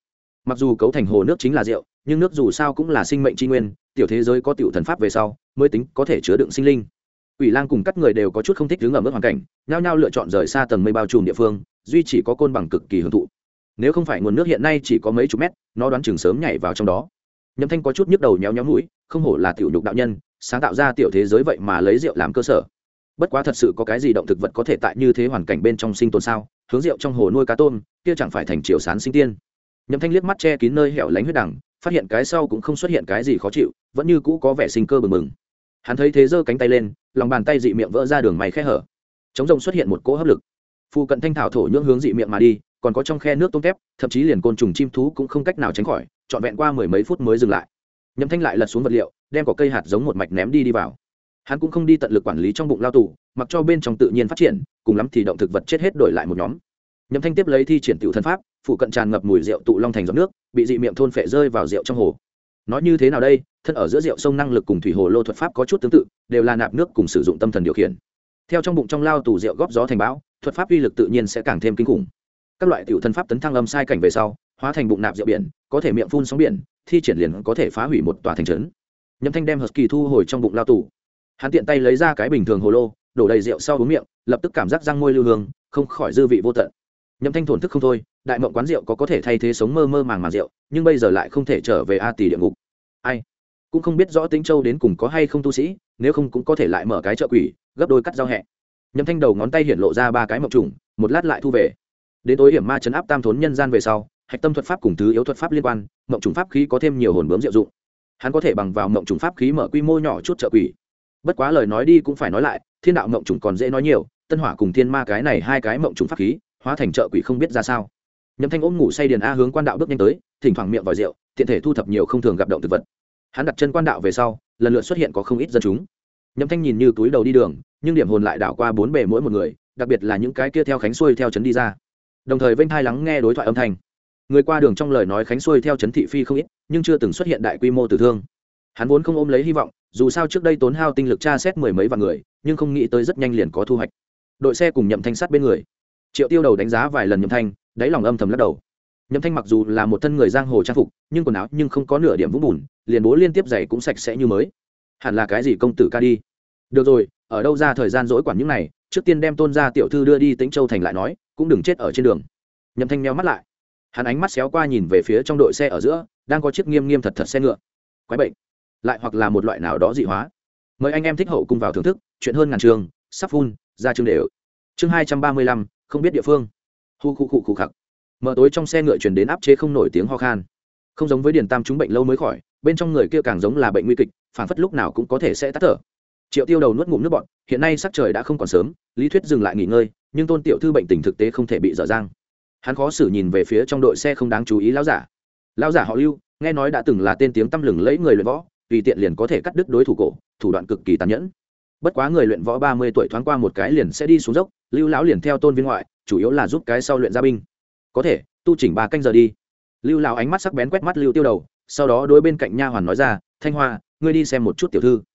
mặc dù cấu thành hồ nước chính là rượu, nhưng nước dù sao cũng là sinh mệnh tri nguyên, tiểu thế giới có tiểu thần pháp về sau mới tính có thể chứa đựng sinh linh. Quỷ lang cùng các người đều có chút không thích đứng ở mức hoàn cảnh, nhao nhao lựa chọn rời xa tầng mây bao trùm địa phương, duy chỉ có Côn Bằng cực kỳ hưởng thụ. Nếu không phải nguồn nước hiện nay chỉ có mấy chục mét, nó đoán chừng sớm nhảy vào trong đó. Nhậm Thanh có chút nhức đầu nhéo nhéo mũi, không hổ là tiểu nhục đạo nhân, sáng tạo ra tiểu thế giới vậy mà lấy rượu làm cơ sở. Bất quá thật sự có cái gì động thực vật có thể tại như thế hoàn cảnh bên trong sinh tồn sao? Hướng rượu trong hồ nuôi cá tôm, kia chẳng phải thành triều sán sinh tiên. Nhậm Thanh liếc mắt che kín nơi hẻo lánh huyết đằng, phát hiện cái sau cũng không xuất hiện cái gì khó chịu, vẫn như cũ có vẻ sinh cơ bừng bừng. Hắn thấy thế giơ cánh tay lên, lòng bàn tay dị miệng vỡ ra đường mày khe hở, chống rồng xuất hiện một cỗ hấp lực. Phu cận thanh thảo thổ nhưỡng hướng dị miệng mà đi, còn có trong khe nước tôm tép, thậm chí liền côn trùng chim thú cũng không cách nào tránh khỏi, trọn vẹn qua mười mấy phút mới dừng lại. Nhậm Thanh lại lật xuống vật liệu, đem cỏ cây hạt giống một mạch ném đi vào. Hắn cũng không đi tận lực quản lý trong bụng lao tù, mặc cho bên trong tự nhiên phát triển, cùng lắm thì động thực vật chết hết đổi lại một nhóm. Nhậm Thanh tiếp lấy thi triển tiểu thân pháp, phụ cận tràn ngập mùi rượu tụ long thành giọt nước, bị dị miệng thôn phệ rơi vào rượu trong hồ. Nói như thế nào đây, thân ở giữa rượu sông năng lực cùng thủy hồ lô thuật pháp có chút tương tự, đều là nạp nước cùng sử dụng tâm thần điều khiển. Theo trong bụng trong lao tù rượu góp gió thành bão, thuật pháp uy lực tự nhiên sẽ càng thêm kinh khủng. Các loại tiểu thân pháp tấn thăng âm sai cảnh về sau, hóa thành bụng nạp rượu biển, có thể miệng phun sóng biển, thi triển liền có thể phá hủy một tòa thành trấn. Nhậm Thanh đem Husky thu hồi trong bụng lao tù. Hắn tiện tay lấy ra cái bình thường hồ lô, đổ đầy rượu sau uống miệng, lập tức cảm giác răng môi lưu hương, không khỏi dư vị vô tận. Nhậm Thanh thổn thức không thôi, đại mộng quán rượu có thể thay thế sống mơ mơ màng rượu, nhưng bây giờ lại không thể trở về A Tỳ địa ngục. Ai cũng không biết rõ Tĩnh Châu đến cùng có hay không tu sĩ, nếu không cũng có thể lại mở cái chợ quỷ, gấp đôi cắt giao hẹ. Nhậm Thanh đầu ngón tay hiện lộ ra ba cái mộng trùng, một lát lại thu về. Đến tối hiểm ma trấn áp tam thốn nhân gian về sau, hạch tâm thuật pháp cùng thứ yếu thuật pháp liên quan, mộng trùng pháp khí có thêm nhiều hồn bướm diệu dụng. Hắn có thể bằng vào mộng trùng pháp khí mở quy mô nhỏ chút chợ quỷ. Bất quá lời nói đi cũng phải nói lại, thiên đạo mộng trùng còn dễ nói nhiều, tân hỏa cùng thiên ma cái này hai cái mộng trùng pháp khí hóa thành chợ quỷ không biết ra sao. Nhậm Thanh ôm ngủ say điền a hướng quan đạo bước nhanh tới, thỉnh thoảng miệng vòi rượu, tiện thể thu thập nhiều không thường gặp động thực vật. Hắn đặt chân quan đạo về sau, lần lượt xuất hiện có không ít dân chúng. Nhậm Thanh nhìn như túi đầu đi đường, nhưng điểm hồn lại đảo qua bốn bề mỗi một người, đặc biệt là những cái kia theo khánh xuôi theo trấn đi ra. Đồng thời vênh thai lắng nghe đối thoại âm thanh. Người qua đường trong lời nói khánh xuôi theo trấn thị phi không ít, nhưng chưa từng xuất hiện đại quy mô tử thương. Hắn vốn không ôm lấy hy vọng, dù sao trước đây tốn hao tinh lực tra xét mười mấy vạn người, nhưng không nghĩ tới rất nhanh liền có thu hoạch. Đội xe cùng Nhậm Thanh sát bên người. Triệu Tiêu đầu đánh giá vài lần Nhậm Thanh, đáy lòng âm thầm lắc đầu. Nhậm Thanh mặc dù là một thân người giang hồ trang phục, nhưng quần áo nhưng không có nửa điểm vũng bùn, liền bố liên tiếp giày cũng sạch sẽ như mới. Hẳn là cái gì công tử ca đi. Được rồi, ở đâu ra thời gian dỗi quản những này, trước tiên đem Tôn gia tiểu thư đưa đi Tĩnh Châu thành lại nói, cũng đừng chết ở trên đường. Nhậm Thanh nheo mắt lại. Hắn ánh mắt xéo qua nhìn về phía trong đội xe ở giữa, đang có chiếc nghiêm nghiêm thật thật xe ngựa. Quái bệnh, lại hoặc là một loại nào đó dị hóa. Mời anh em thích hậu cùng vào thưởng thức, chuyện hơn ngàn trường, sắp phun, ra chương đều. Chương 235, không biết địa phương. Hu khu khu khặc. Mở tối trong xe ngựa truyền đến áp chế không nổi tiếng ho khan. Không giống với Điền Tam chúng bệnh lâu mới khỏi, bên trong người kia càng giống là bệnh nguy kịch, phản phất lúc nào cũng có thể sẽ tắt thở. Triệu Tiêu đầu nuốt ngụm nước bọt, hiện nay sắc trời đã không còn sớm, lý thuyết dừng lại nghỉ ngơi, nhưng Tôn tiểu thư bệnh tình thực tế không thể bị dở dang. Hắn khó xử nhìn về phía trong đội xe không đáng chú ý lão giả. Lão giả họ Lưu, nghe nói đã từng là tên tiếng tăm lừng lẫy người luyện võ, tùy tiện liền có thể cắt đứt đối thủ cổ, thủ đoạn cực kỳ tàn nhẫn. Bất quá người luyện võ 30 tuổi thoáng qua một cái liền sẽ đi xuống dốc, Lưu lão liền theo Tôn viên ngoại, chủ yếu là giúp cái sau luyện gia binh. Có thể, tu chỉnh 3 canh giờ đi. Lưu lão ánh mắt sắc bén quét mắt Lưu Tiêu đầu, sau đó đối bên cạnh nha hoàn nói ra, Thanh Hoa, ngươi đi xem một chút tiểu thư.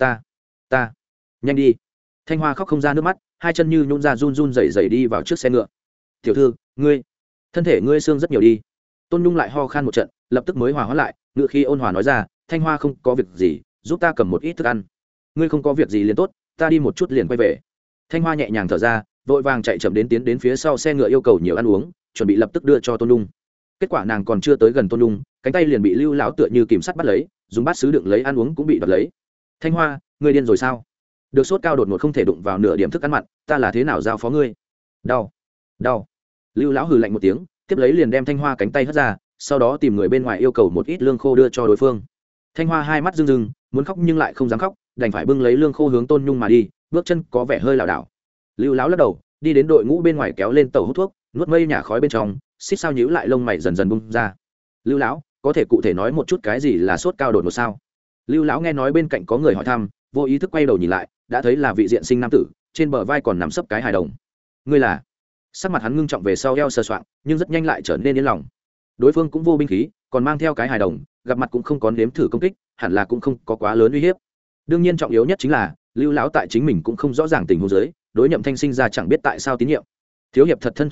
Ta, nhanh đi. Thanh Hoa khóc không ra nước mắt, hai chân như nhũn ra run run rẩy rẩy đi vào trước xe ngựa. Tiểu thư, ngươi, thân thể ngươi xương rất nhiều đi. Tôn Nhung lại ho khan một trận, lập tức mới hòa hóa lại, ngựa khi ôn hòa nói ra, Thanh Hoa không có việc gì, giúp ta cầm một ít thức ăn. Ngươi không có việc gì liền tốt, ta đi một chút liền quay về. Thanh Hoa nhẹ nhàng thở ra, vội vàng chạy chậm tiến đến phía sau xe ngựa yêu cầu nhiều ăn uống, chuẩn bị lập tức đưa cho Tôn Nhung. Kết quả nàng còn chưa tới gần Tôn Nhung, cánh tay liền bị Lưu lão tựa như kìm sắt bắt lấy, dùng bát sứ đựng lấy ăn uống cũng bị đoạt lấy. Thanh Hoa, ngươi điên rồi sao? Được sốt cao đột ngột không thể đụng vào nửa điểm thức ăn mặn, ta là thế nào giao phó ngươi? Đau. Lưu lão hừ lạnh một tiếng, tiếp lấy liền đem Thanh Hoa cánh tay hất ra, sau đó tìm người bên ngoài yêu cầu một ít lương khô đưa cho đối phương. Thanh Hoa hai mắt rưng rưng, muốn khóc nhưng lại không dám khóc, đành phải bưng lấy lương khô hướng Tôn Nhung mà đi, bước chân có vẻ hơi lảo đảo. Lưu lão lắc đầu, đi đến đội ngũ bên ngoài kéo lên tàu hút thuốc, nuốt mây nhả khói bên trong, xít sao nhíu lại lông mày dần dần bung ra. Lưu lão, có thể cụ thể nói một chút cái gì là sốt cao đột ngột sao? Lưu lão nghe nói bên cạnh có người hỏi thăm, vô ý thức quay đầu nhìn lại, đã thấy là vị diện sinh nam tử, trên bờ vai còn nằm sấp cái hài đồng. Ngươi là? Sắc mặt hắn ngưng trọng về sau eo sờ soạng, nhưng rất nhanh lại trở nên yên lòng. Đối phương cũng vô binh khí, còn mang theo cái hài đồng, gặp mặt cũng không có nếm thử công kích, hẳn là cũng không có quá lớn uy hiếp. Đương nhiên trọng yếu nhất chính là Lưu lão tại chính mình cũng không rõ ràng tình huống dưới, đối Nhậm Thanh sinh ra chẳng biết tại sao tín nhiệm. Thiếu hiệp thật thân thủ tốt,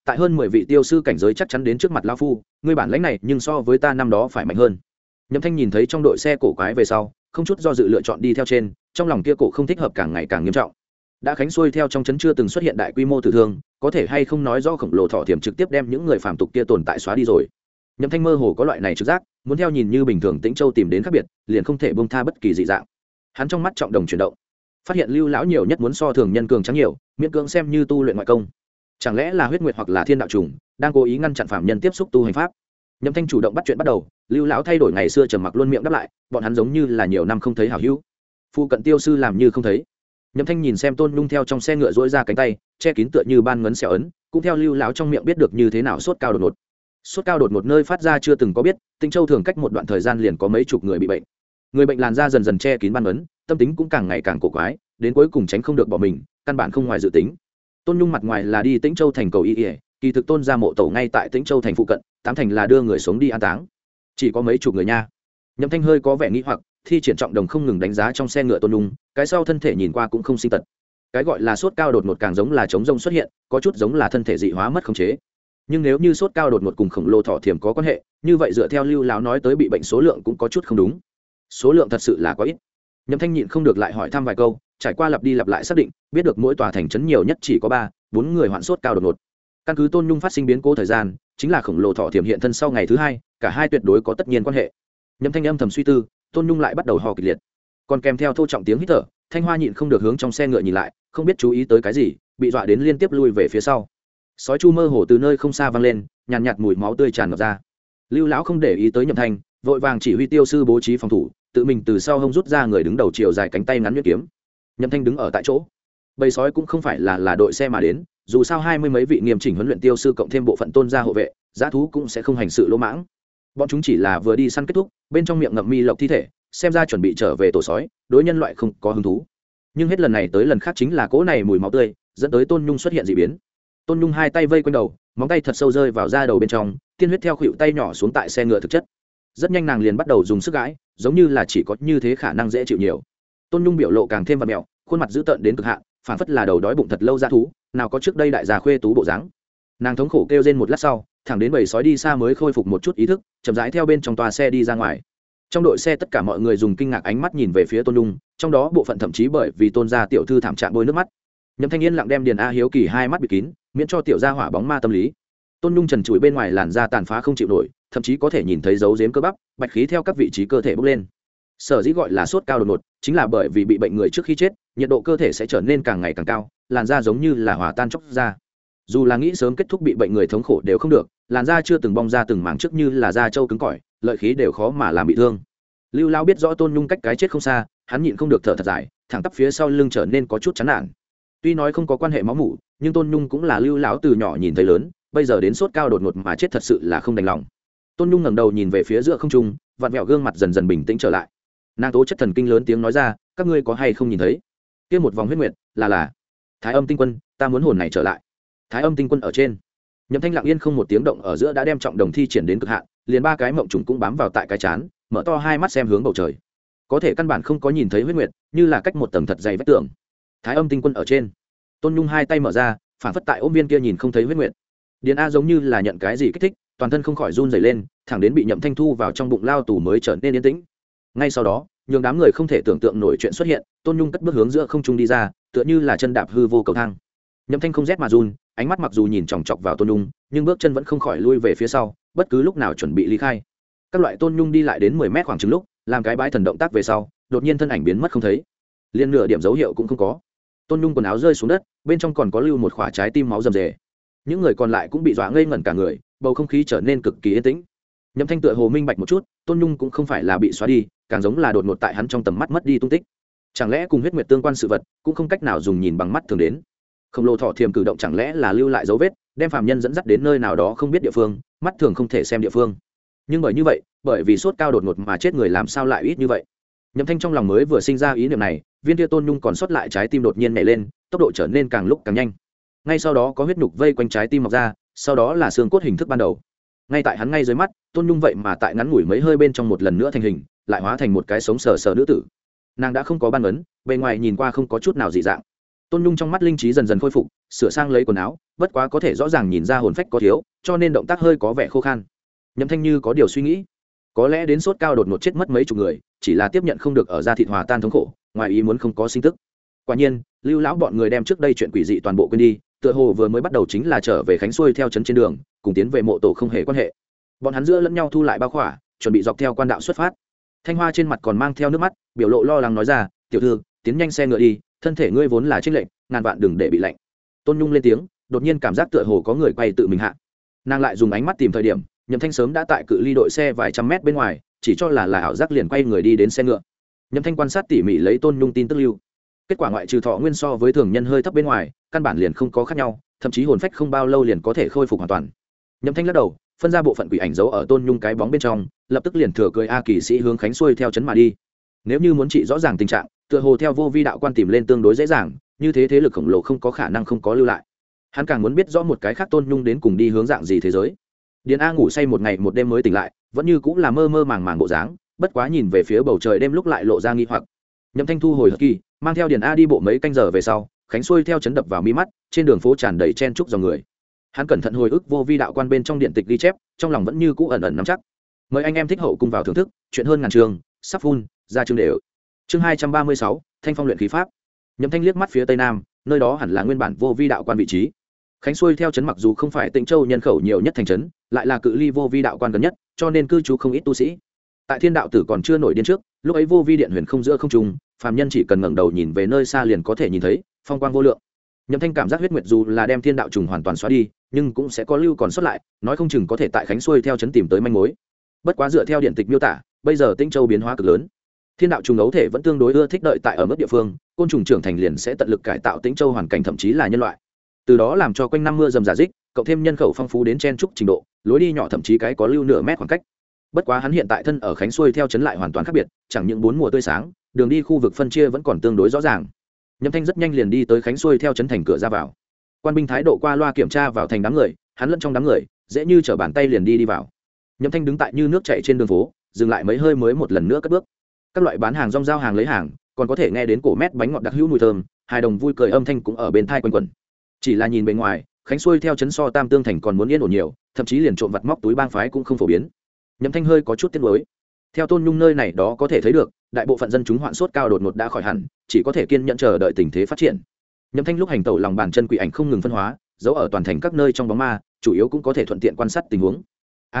tại hơn 10 vị tiêu sư cảnh giới chắc chắn đến trước mặt lao phu, ngươi bản lãnh này nhưng so với ta năm đó phải mạnh hơn. Nhậm Thanh nhìn thấy trong đội xe cổ quái về sau, không chút do dự lựa chọn đi theo trên, trong lòng kia cổ không thích hợp càng ngày càng nghiêm trọng. Đã khánh xuôi theo trong trấn chưa từng xuất hiện đại quy mô tử thương, có thể hay không nói do khổng lồ thọ thiểm trực tiếp đem những người phàm tục kia tồn tại xóa đi rồi. Nhậm Thanh mơ hồ có loại này trực giác, muốn theo nhìn như bình thường Tĩnh Châu tìm đến khác biệt, liền không thể buông tha bất kỳ dị dạng. Hắn trong mắt trọng đồng chuyển động, phát hiện Lưu lão nhiều nhất muốn so thường nhân cường trắng nhiều, miễn cưỡng xem như tu luyện ngoại công. Chẳng lẽ là huyết nguyệt hoặc là thiên đạo trùng đang cố ý ngăn chặn phạm nhân tiếp xúc tu hành pháp? Nhậm Thanh chủ động bắt chuyện bắt đầu, Lưu lão thay đổi ngày xưa trầm mặc luôn miệng đáp lại, bọn hắn giống như là nhiều năm không thấy hảo hữu. Phu cận tiêu sư làm như không thấy. Nhậm Thanh nhìn xem Tôn Nhung theo trong xe ngựa duỗi ra cánh tay, che kín tựa như ban ngấn sẹo ấn, cũng theo Lưu lão trong miệng biết được như thế nào sốt cao đột ngột. Sốt cao đột ngột nơi phát ra chưa từng có biết, Tĩnh Châu thường cách một đoạn thời gian liền có mấy chục người bị bệnh. Người bệnh làn da dần dần che kín ban ngấn, tâm tính cũng càng ngày càng cổ quái, đến cuối cùng tránh không được bỏ mình, căn bản không ngoài dự tính. Tôn Nhung mặt ngoài là đi Tĩnh Châu thành cầu y, kỳ thực Tôn gia mộ tổ ngay tại Tĩnh Châu thành phụ cận, tám thành là đưa người sống đi an táng. Chỉ có mấy chục người nha. Nhậm Thanh hơi có vẻ nghi hoặc, thi triển trọng đồng không ngừng đánh giá trong xe ngựa Tôn Nhung, cái sau thân thể nhìn qua cũng không sinh tật. Cái gọi là sốt cao đột ngột càng giống là chống rông xuất hiện, có chút giống là thân thể dị hóa mất khống chế. Nhưng nếu như sốt cao đột ngột cùng khổng lồ thọ thiểm có quan hệ, như vậy dựa theo Lưu lão nói tới bị bệnh số lượng cũng có chút không đúng. Số lượng thật sự là quá ít. Nhậm Thanh nhịn không được lại hỏi thăm vài câu, trải qua lặp đi lặp lại xác định, biết được mỗi tòa thành trấn nhiều nhất chỉ có 3-4 người hoạn sốt cao đột ngột. Căn cứ Tôn Nhung phát sinh biến cố thời gian, chính là khổng lồ thọ thiểm hiện thân sau ngày thứ 2, cả hai tuyệt đối có tất nhiên quan hệ. Nhậm Thanh âm thầm suy tư, Tôn Nhung lại bắt đầu ho kịch liệt, còn kèm theo thô trọng tiếng hít thở. Thanh Hoa nhịn không được hướng trong xe ngựa nhìn lại, không biết chú ý tới cái gì, bị dọa đến liên tiếp lui về phía sau. Sói chu mơ hồ từ nơi không xa vang lên, nhàn nhạt mùi máu tươi tràn ngập ra. Lưu lão không để ý tới Nhậm Thanh, vội vàng chỉ huy tiêu sư bố trí phòng thủ, tự mình từ sau hông rút ra người đứng đầu chiều dài cánh tay ngắn nhuyễn kiếm. Nhậm Thanh đứng ở tại chỗ. Bầy sói cũng không phải là đội xe mà đến, dù sao 20 mấy vị nghiêm chỉnh huấn luyện tiêu sư cộng thêm bộ phận tôn gia hộ vệ, dã thú cũng sẽ không hành sự lỗ mãng. Bọn chúng chỉ là vừa đi săn kết thúc, bên trong miệng ngậm mi lộc thi thể, xem ra chuẩn bị trở về tổ sói, đối nhân loại không có hứng thú. Nhưng hết lần này tới lần khác chính là cỗ này mùi máu tươi, dẫn tới Tôn Nhung xuất hiện dị biến. Tôn Nhung hai tay vây quanh đầu, móng tay thật sâu rơi vào da đầu bên trong, tiên huyết theo khuỷu tay nhỏ xuống tại xe ngựa thực chất. Rất nhanh nàng liền bắt đầu dùng sức gãi, giống như là chỉ có như thế khả năng dễ chịu nhiều. Tôn Nhung biểu lộ càng thêm vặn mèo, khuôn mặt dữ tợn đến cực hạn, phản phất là đầu đói bụng thật lâu dã thú, nào có trước đây đại già khuê tú bộ dáng. Nàng thống khổ kêu rên một lát sau, thẳng đến bầy sói đi xa mới khôi phục một chút ý thức, chậm rãi theo bên trong toa xe đi ra ngoài. Trong đội xe tất cả mọi người dùng kinh ngạc ánh mắt nhìn về phía Tôn Nhung, trong đó bộ phận thậm chí bởi vì Tôn gia tiểu thư thảm trạng bôi nước mắt. Nhậm Thanh Yên lặng đem Điền A Hiếu Kỳ hai mắt bịt kín, miễn cho tiểu gia hỏa bóng ma tâm lý. Tôn Nhung trần trụi bên ngoài làn da tàn phá không chịu nổi, thậm chí có thể nhìn thấy dấu giếm cơ bắp, bạch khí theo các vị trí cơ thể bốc lên. Sở dĩ gọi là sốt cao đột ngột, chính là bởi vì bị bệnh người trước khi chết, nhiệt độ cơ thể sẽ trở nên càng ngày càng cao, làn da giống như là hòa tan chóc ra. Dù là nghĩ sớm kết thúc bị bệnh người thống khổ đều không được, làn da chưa từng bong ra từng mảng trước như là da trâu cứng cỏi, lợi khí đều khó mà làm bị thương. Lưu Lão biết rõ Tôn Nhung cách cái chết không xa, hắn nhịn không được thở thật dài, thẳng tắp phía sau lưng trở nên có chút chán nản. Tuy nói không có quan hệ máu mủ, nhưng Tôn Nhung cũng là Lưu Lão từ nhỏ nhìn thấy lớn, bây giờ đến sốt cao đột ngột mà chết thật sự là không đành lòng. Tôn Nhung ngẩng đầu nhìn về phía giữa không trung, vặn vẹo gương mặt dần dần bình tĩnh trở lại. Nàng tố chất thần kinh lớn tiếng nói ra, các ngươi có hay không nhìn thấy kia một vòng huyết nguyệt là Thái Âm Tinh Quân, ta muốn hồn này trở lại. Thái Âm Tinh Quân ở trên. Nhậm Thanh lặng yên không một tiếng động ở giữa đã đem trọng đồng thi triển đến cực hạn, liền ba cái mộng trùng cũng bám vào tại cái chán, mở to hai mắt xem hướng bầu trời. Có thể căn bản không có nhìn thấy huyết nguyệt, như là cách một tầng thật dày vách tường. Thái Âm Tinh Quân ở trên. Tôn Nhung hai tay mở ra, phản phất tại ôm viên kia nhìn không thấy huyết nguyệt. Điền A giống như là nhận cái gì kích thích, toàn thân không khỏi run rẩy lên, thẳng đến bị Nhậm Thanh thu vào trong bụng lao tù mới trở nên yên tĩnh. Ngay sau đó, nhường đám người không thể tưởng tượng nổi chuyện xuất hiện, Tôn Nhung cất bước hướng giữa không trung đi ra, tựa như là chân đạp hư vô cầu thang. Nhậm Thanh không rét mà run, ánh mắt mặc dù nhìn chòng chọc vào Tôn Nhung, nhưng bước chân vẫn không khỏi lui về phía sau, bất cứ lúc nào chuẩn bị ly khai. Các loại Tôn Nhung đi lại đến 10 mét khoảng chừng lúc, làm cái bãi thần động tác về sau, đột nhiên thân ảnh biến mất không thấy, liên nửa điểm dấu hiệu cũng không có. Tôn Nhung quần áo rơi xuống đất, bên trong còn có lưu một quả trái tim máu rầm rề. Những người còn lại cũng bị dọa ngây ngẩn cả người, bầu không khí trở nên cực kỳ yên tĩnh. Nhậm Thanh tựa hồ minh bạch một chút, Tôn Nhung cũng không phải là bị xóa đi, càng giống là đột ngột tại hắn trong tầm mắt mất đi tung tích. Chẳng lẽ cùng huyết nguyệt tương quan sự vật cũng không cách nào dùng nhìn bằng mắt thường đến? Khổng lồ thọ thiềm cử động chẳng lẽ là lưu lại dấu vết, đem phàm nhân dẫn dắt đến nơi nào đó không biết địa phương, mắt thường không thể xem địa phương. Nhưng bởi như vậy, bởi vì sốt cao đột ngột mà chết người làm sao lại ít như vậy? Nhậm Thanh trong lòng mới vừa sinh ra ý niệm này, viên kia Tôn Nhung còn sót lại trái tim đột nhiên nhảy lên, tốc độ trở nên càng lúc càng nhanh. Ngay sau đó có huyết nhục vây quanh trái tim mọc ra, sau đó là xương cốt hình thức ban đầu. Ngay tại hắn ngay dưới mắt, Tôn Nhung vậy mà tại ngắn ngủi mấy hơi bên trong một lần nữa thành hình, lại hóa thành một cái sống sờ sờ nữ tử. Nàng đã không có ban ấn, bề ngoài nhìn qua không có chút nào dị dạng. Tôn Nhung trong mắt linh trí dần dần khôi phục, sửa sang lấy quần áo, bất quá có thể rõ ràng nhìn ra hồn phách có thiếu, cho nên động tác hơi có vẻ khô khan. Nhậm Thanh như có điều suy nghĩ, có lẽ đến sốt cao đột ngột chết mất mấy chục người, chỉ là tiếp nhận không được ở da thịt hòa tan thống khổ, ngoài ý muốn không có sinh tức. Quả nhiên, Lưu lão bọn người đem trước đây chuyện quỷ dị toàn bộ quên đi, tựa hồ vừa mới bắt đầu chính là trở về Khánh Xuôi theo trấn trên đường, cùng tiến về mộ tổ không hề quan hệ. Bọn hắn giữa lẫn nhau thu lại bao khỏa, chuẩn bị dọc theo quan đạo xuất phát. Thanh Hoa trên mặt còn mang theo nước mắt, biểu lộ lo lắng nói ra, "Tiểu thư, tiến nhanh xe ngựa đi, thân thể ngươi vốn là trinh lệnh, ngàn vạn đừng để bị lạnh." Tôn Nhung lên tiếng, đột nhiên cảm giác tựa hồ có người quay tự mình hạ. Nàng lại dùng ánh mắt tìm thời điểm, Nhậm Thanh sớm đã tại cự ly đội xe vài trăm mét bên ngoài, chỉ cho là ảo giác liền quay người đi đến xe ngựa. Nhậm Thanh quan sát tỉ mỉ lấy Tôn Nhung tin tức lưu. Kết quả ngoại trừ thọ nguyên so với thường nhân hơi thấp bên ngoài, căn bản liền không có khác nhau, thậm chí hồn phách không bao lâu liền có thể khôi phục hoàn toàn. Nhậm Thanh lắc đầu, phân ra bộ phận quỷ ảnh giấu ở Tôn Nhung cái bóng bên trong, lập tức liền thừa cưỡi A Kỳ sĩ hướng Khánh Xuôi theo trấn mà đi. Nếu như muốn trị rõ ràng tình trạng, tựa hồ theo vô vi đạo quan tìm lên tương đối dễ dàng, như thế thế lực khổng lồ không có khả năng không có lưu lại. Hắn càng muốn biết rõ một cái khác Tôn Nhung đến cùng đi hướng dạng gì thế giới. Điền A ngủ say một ngày một đêm mới tỉnh lại, vẫn như cũng là mơ mơ màng màng bộ dáng, bất quá nhìn về phía bầu trời đêm lúc lại lộ ra nghi hoặc. Nhậm Thanh thu hồi hật kỳ, mang theo Điền A đi bộ mấy canh giờ về sau, Khánh Xuôi theo trấn đập vào mi mắt, trên đường phố tràn đầy chen chúc dòng người. Hắn cẩn thận hồi ức vô vi đạo quan bên trong điện tịch ghi chép, trong lòng vẫn như cũ ẩn ẩn nắm chắc. Mời anh em thích hậu cùng vào thưởng thức, chuyện hơn ngàn trường, sắp phun, ra chương đều. Chương 236, Thanh phong luyện khí pháp. Nhậm Thanh liếc mắt phía tây nam, nơi đó hẳn là nguyên bản vô vi đạo quan vị trí. Khánh Xuôi theo trấn mặc dù không phải Tịnh Châu nhân khẩu nhiều nhất thành trấn, lại là cự ly vô vi đạo quan gần nhất, cho nên cư trú không ít tu sĩ. Tại Thiên đạo tử còn chưa nổi điên trước, lúc ấy vô vi điện huyền không giữa không trung, phàm nhân chỉ cần ngẩng đầu nhìn về nơi xa liền có thể nhìn thấy phong quang vô lượng. Nhậm Thanh cảm giác huyết nguyệt dù là đem thiên đạo trùng hoàn toàn xóa đi, nhưng cũng sẽ có lưu còn sót lại, nói không chừng có thể tại Khánh Xuôi theo trấn tìm tới manh mối. Bất quá dựa theo điện tịch miêu tả, bây giờ Tĩnh Châu biến hóa cực lớn, thiên đạo trùng ấu thể vẫn tương đối ưa thích đợi tại ở mức địa phương, côn trùng trưởng thành liền sẽ tận lực cải tạo Tĩnh Châu hoàn cảnh thậm chí là nhân loại. Từ đó làm cho quanh năm mưa dầm giả dích, cộng thêm nhân khẩu phong phú đến chen trúc trình độ, lối đi nhỏ thậm chí cái có lưu nửa mét khoảng cách. Bất quá hắn hiện tại thân ở Khánh Xuôi theo trấn lại hoàn toàn khác biệt, chẳng những bốn mùa tươi sáng, đường đi khu vực phân chia vẫn còn tương đối rõ ràng. Nhậm Thanh rất nhanh liền đi tới Khánh Xuôi theo trấn thành cửa ra vào. Quan binh thái độ qua loa kiểm tra vào thành đám người, hắn lẫn trong đám người, dễ như trở bàn tay liền đi vào. Nhậm Thanh đứng tại như nước chảy trên đường phố, dừng lại mấy hơi mới một lần nữa cất bước. Các loại bán hàng rong giao hàng lấy hàng, còn có thể nghe đến cổ mét bánh ngọt đặc hữu mùi thơm, hài đồng vui cười âm thanh cũng ở bên tai quanh quẩn. Chỉ là nhìn bề ngoài, Khánh Xuôi theo trấn so Tam Tương thành còn muốn yên ổn nhiều, thậm chí liền trộm vặt móc túi bang phái cũng không phổ biến. Nhậm Thanh hơi có chút tiếc nuối. Theo Tôn Nhung nơi này đó có thể thấy được, đại bộ phận dân chúng hoạn sốt cao đột ngột đã khỏi hẳn, chỉ có thể kiên nhẫn chờ đợi tình thế phát triển. Nhậm Thanh lúc hành tẩu lòng bàn chân quỷ ảnh không ngừng phân hóa, giấu ở toàn thành các nơi trong bóng ma, chủ yếu cũng có thể thuận tiện quan sát tình huống.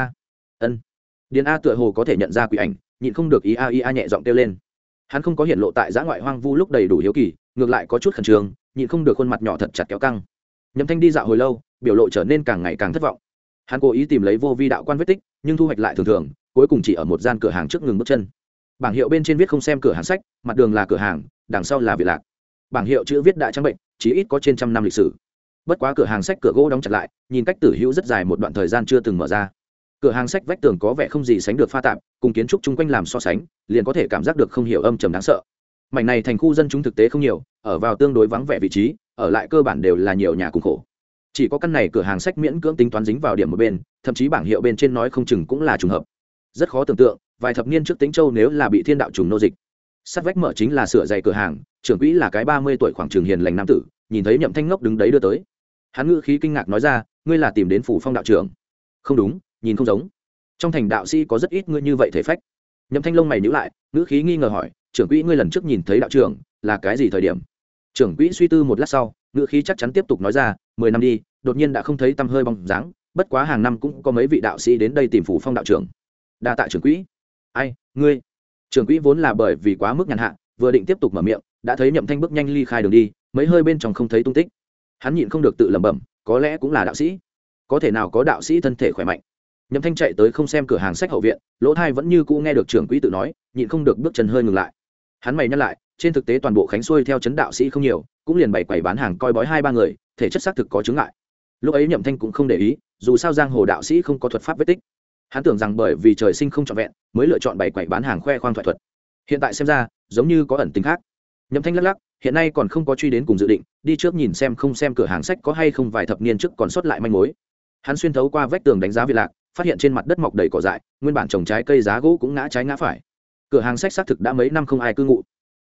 Ân. Điền A tựa hồ có thể nhận ra quỷ ảnh, nhịn không được ý a nhẹ giọng kêu lên. Hắn không có hiện lộ tại giã ngoại hoang vu lúc đầy đủ hiếu kỳ, ngược lại có chút khẩn trương, nhịn không được khuôn mặt nhỏ thật chặt kéo căng. Nhậm Thanh đi dạo hồi lâu, biểu lộ trở nên càng ngày càng thất vọng. Hắn cố ý tìm lấy vô vi đạo quan vết tích, nhưng thu hoạch lại thường thường, cuối cùng chỉ ở một gian cửa hàng trước ngừng bước chân. Bảng hiệu bên trên viết không xem cửa hàng sách, mặt đường là cửa hàng, đằng sau là viện lạc. Bảng hiệu chữ viết đã trắng bệnh, chí ít có trên trăm năm lịch sử. Bất quá cửa hàng sách cửa gỗ đóng chặt lại, nhìn cách tử hữu rất dài một đoạn thời gian chưa từng mở ra. Cửa hàng sách vách tường có vẻ không gì sánh được pha tạp, cùng kiến trúc chung quanh làm so sánh, liền có thể cảm giác được không hiểu âm trầm đáng sợ. Mảnh này thành khu dân chúng thực tế không nhiều, ở vào tương đối vắng vẻ vị trí, ở lại cơ bản đều là nhiều nhà cùng khổ. Chỉ có căn này cửa hàng sách miễn cưỡng tính toán dính vào điểm một bên, thậm chí bảng hiệu bên trên nói không chừng cũng là trùng hợp. Rất khó tưởng tượng, vài thập niên trước Tĩnh Châu nếu là bị thiên đạo trùng nô dịch. Sát vách mở chính là sửa giày cửa hàng, trưởng quỹ là cái 30 tuổi khoảng trường hiền lành nam tử, nhìn thấy Nhậm Thanh ngốc đứng đấy đưa tới. Hắn ngữ khí kinh ngạc nói ra, ngươi là tìm đến phủ phong đạo trưởng? Không đúng, nhìn không giống. Trong thành đạo sĩ có rất ít ngươi như vậy thể phách. Nhậm Thanh lông mày nhíu lại, ngữ khí nghi ngờ hỏi, trưởng quỹ ngươi lần trước nhìn thấy đạo trưởng là cái gì thời điểm? Trưởng quỹ suy tư một lát sau, ngữ khí chắc chắn tiếp tục nói ra, 10 năm đi, đột nhiên đã không thấy tăm hơi bóng dáng, bất quá hàng năm cũng có mấy vị đạo sĩ đến đây tìm phủ phong đạo trưởng. Đa tạ trưởng quỹ. Ai, ngươi? Trưởng quỹ vốn là bởi vì quá mức nhàn hạ, vừa định tiếp tục mở miệng, đã thấy Nhậm Thanh bước nhanh ly khai đường đi, mấy hơi bên trong không thấy tung tích. Hắn nhịn không được tự lẩm bẩm, có lẽ cũng là đạo sĩ. Có thể nào có đạo sĩ thân thể khỏe mạnh? Nhậm Thanh chạy tới không xem cửa hàng sách hậu viện, lỗ tai vẫn như cũ nghe được trưởng quỹ tự nói, nhịn không được bước chân hơi ngừng lại. Hắn mày nhắc lại, trên thực tế toàn bộ Khánh Xuôi theo trấn đạo sĩ không nhiều, cũng liền bày quầy bán hàng coi bói 2-3 người, thể chất xác thực có chứng ngại. Lúc ấy Nhậm Thanh cũng không để ý, dù sao giang hồ đạo sĩ không có thuật pháp vết tích. Hắn tưởng rằng bởi vì trời sinh không trọn vẹn, mới lựa chọn bày quầy bán hàng khoe khoang thoại thuật. Hiện tại xem ra, giống như có ẩn tình khác. Nhậm Thanh lắc lắc, hiện nay còn không có truy đến cùng dự định, đi trước nhìn xem không xem cửa hàng sách có hay không vài thập niên trước còn sót lại manh mối. Hắn xuyên thấu qua vách tường đánh giá viện lạc, phát hiện trên mặt đất mọc đầy cỏ dại, nguyên bản trồng trái cây giá gỗ cũng ngã trái ngã phải. Cửa hàng sách xác thực đã mấy năm không ai cư ngụ.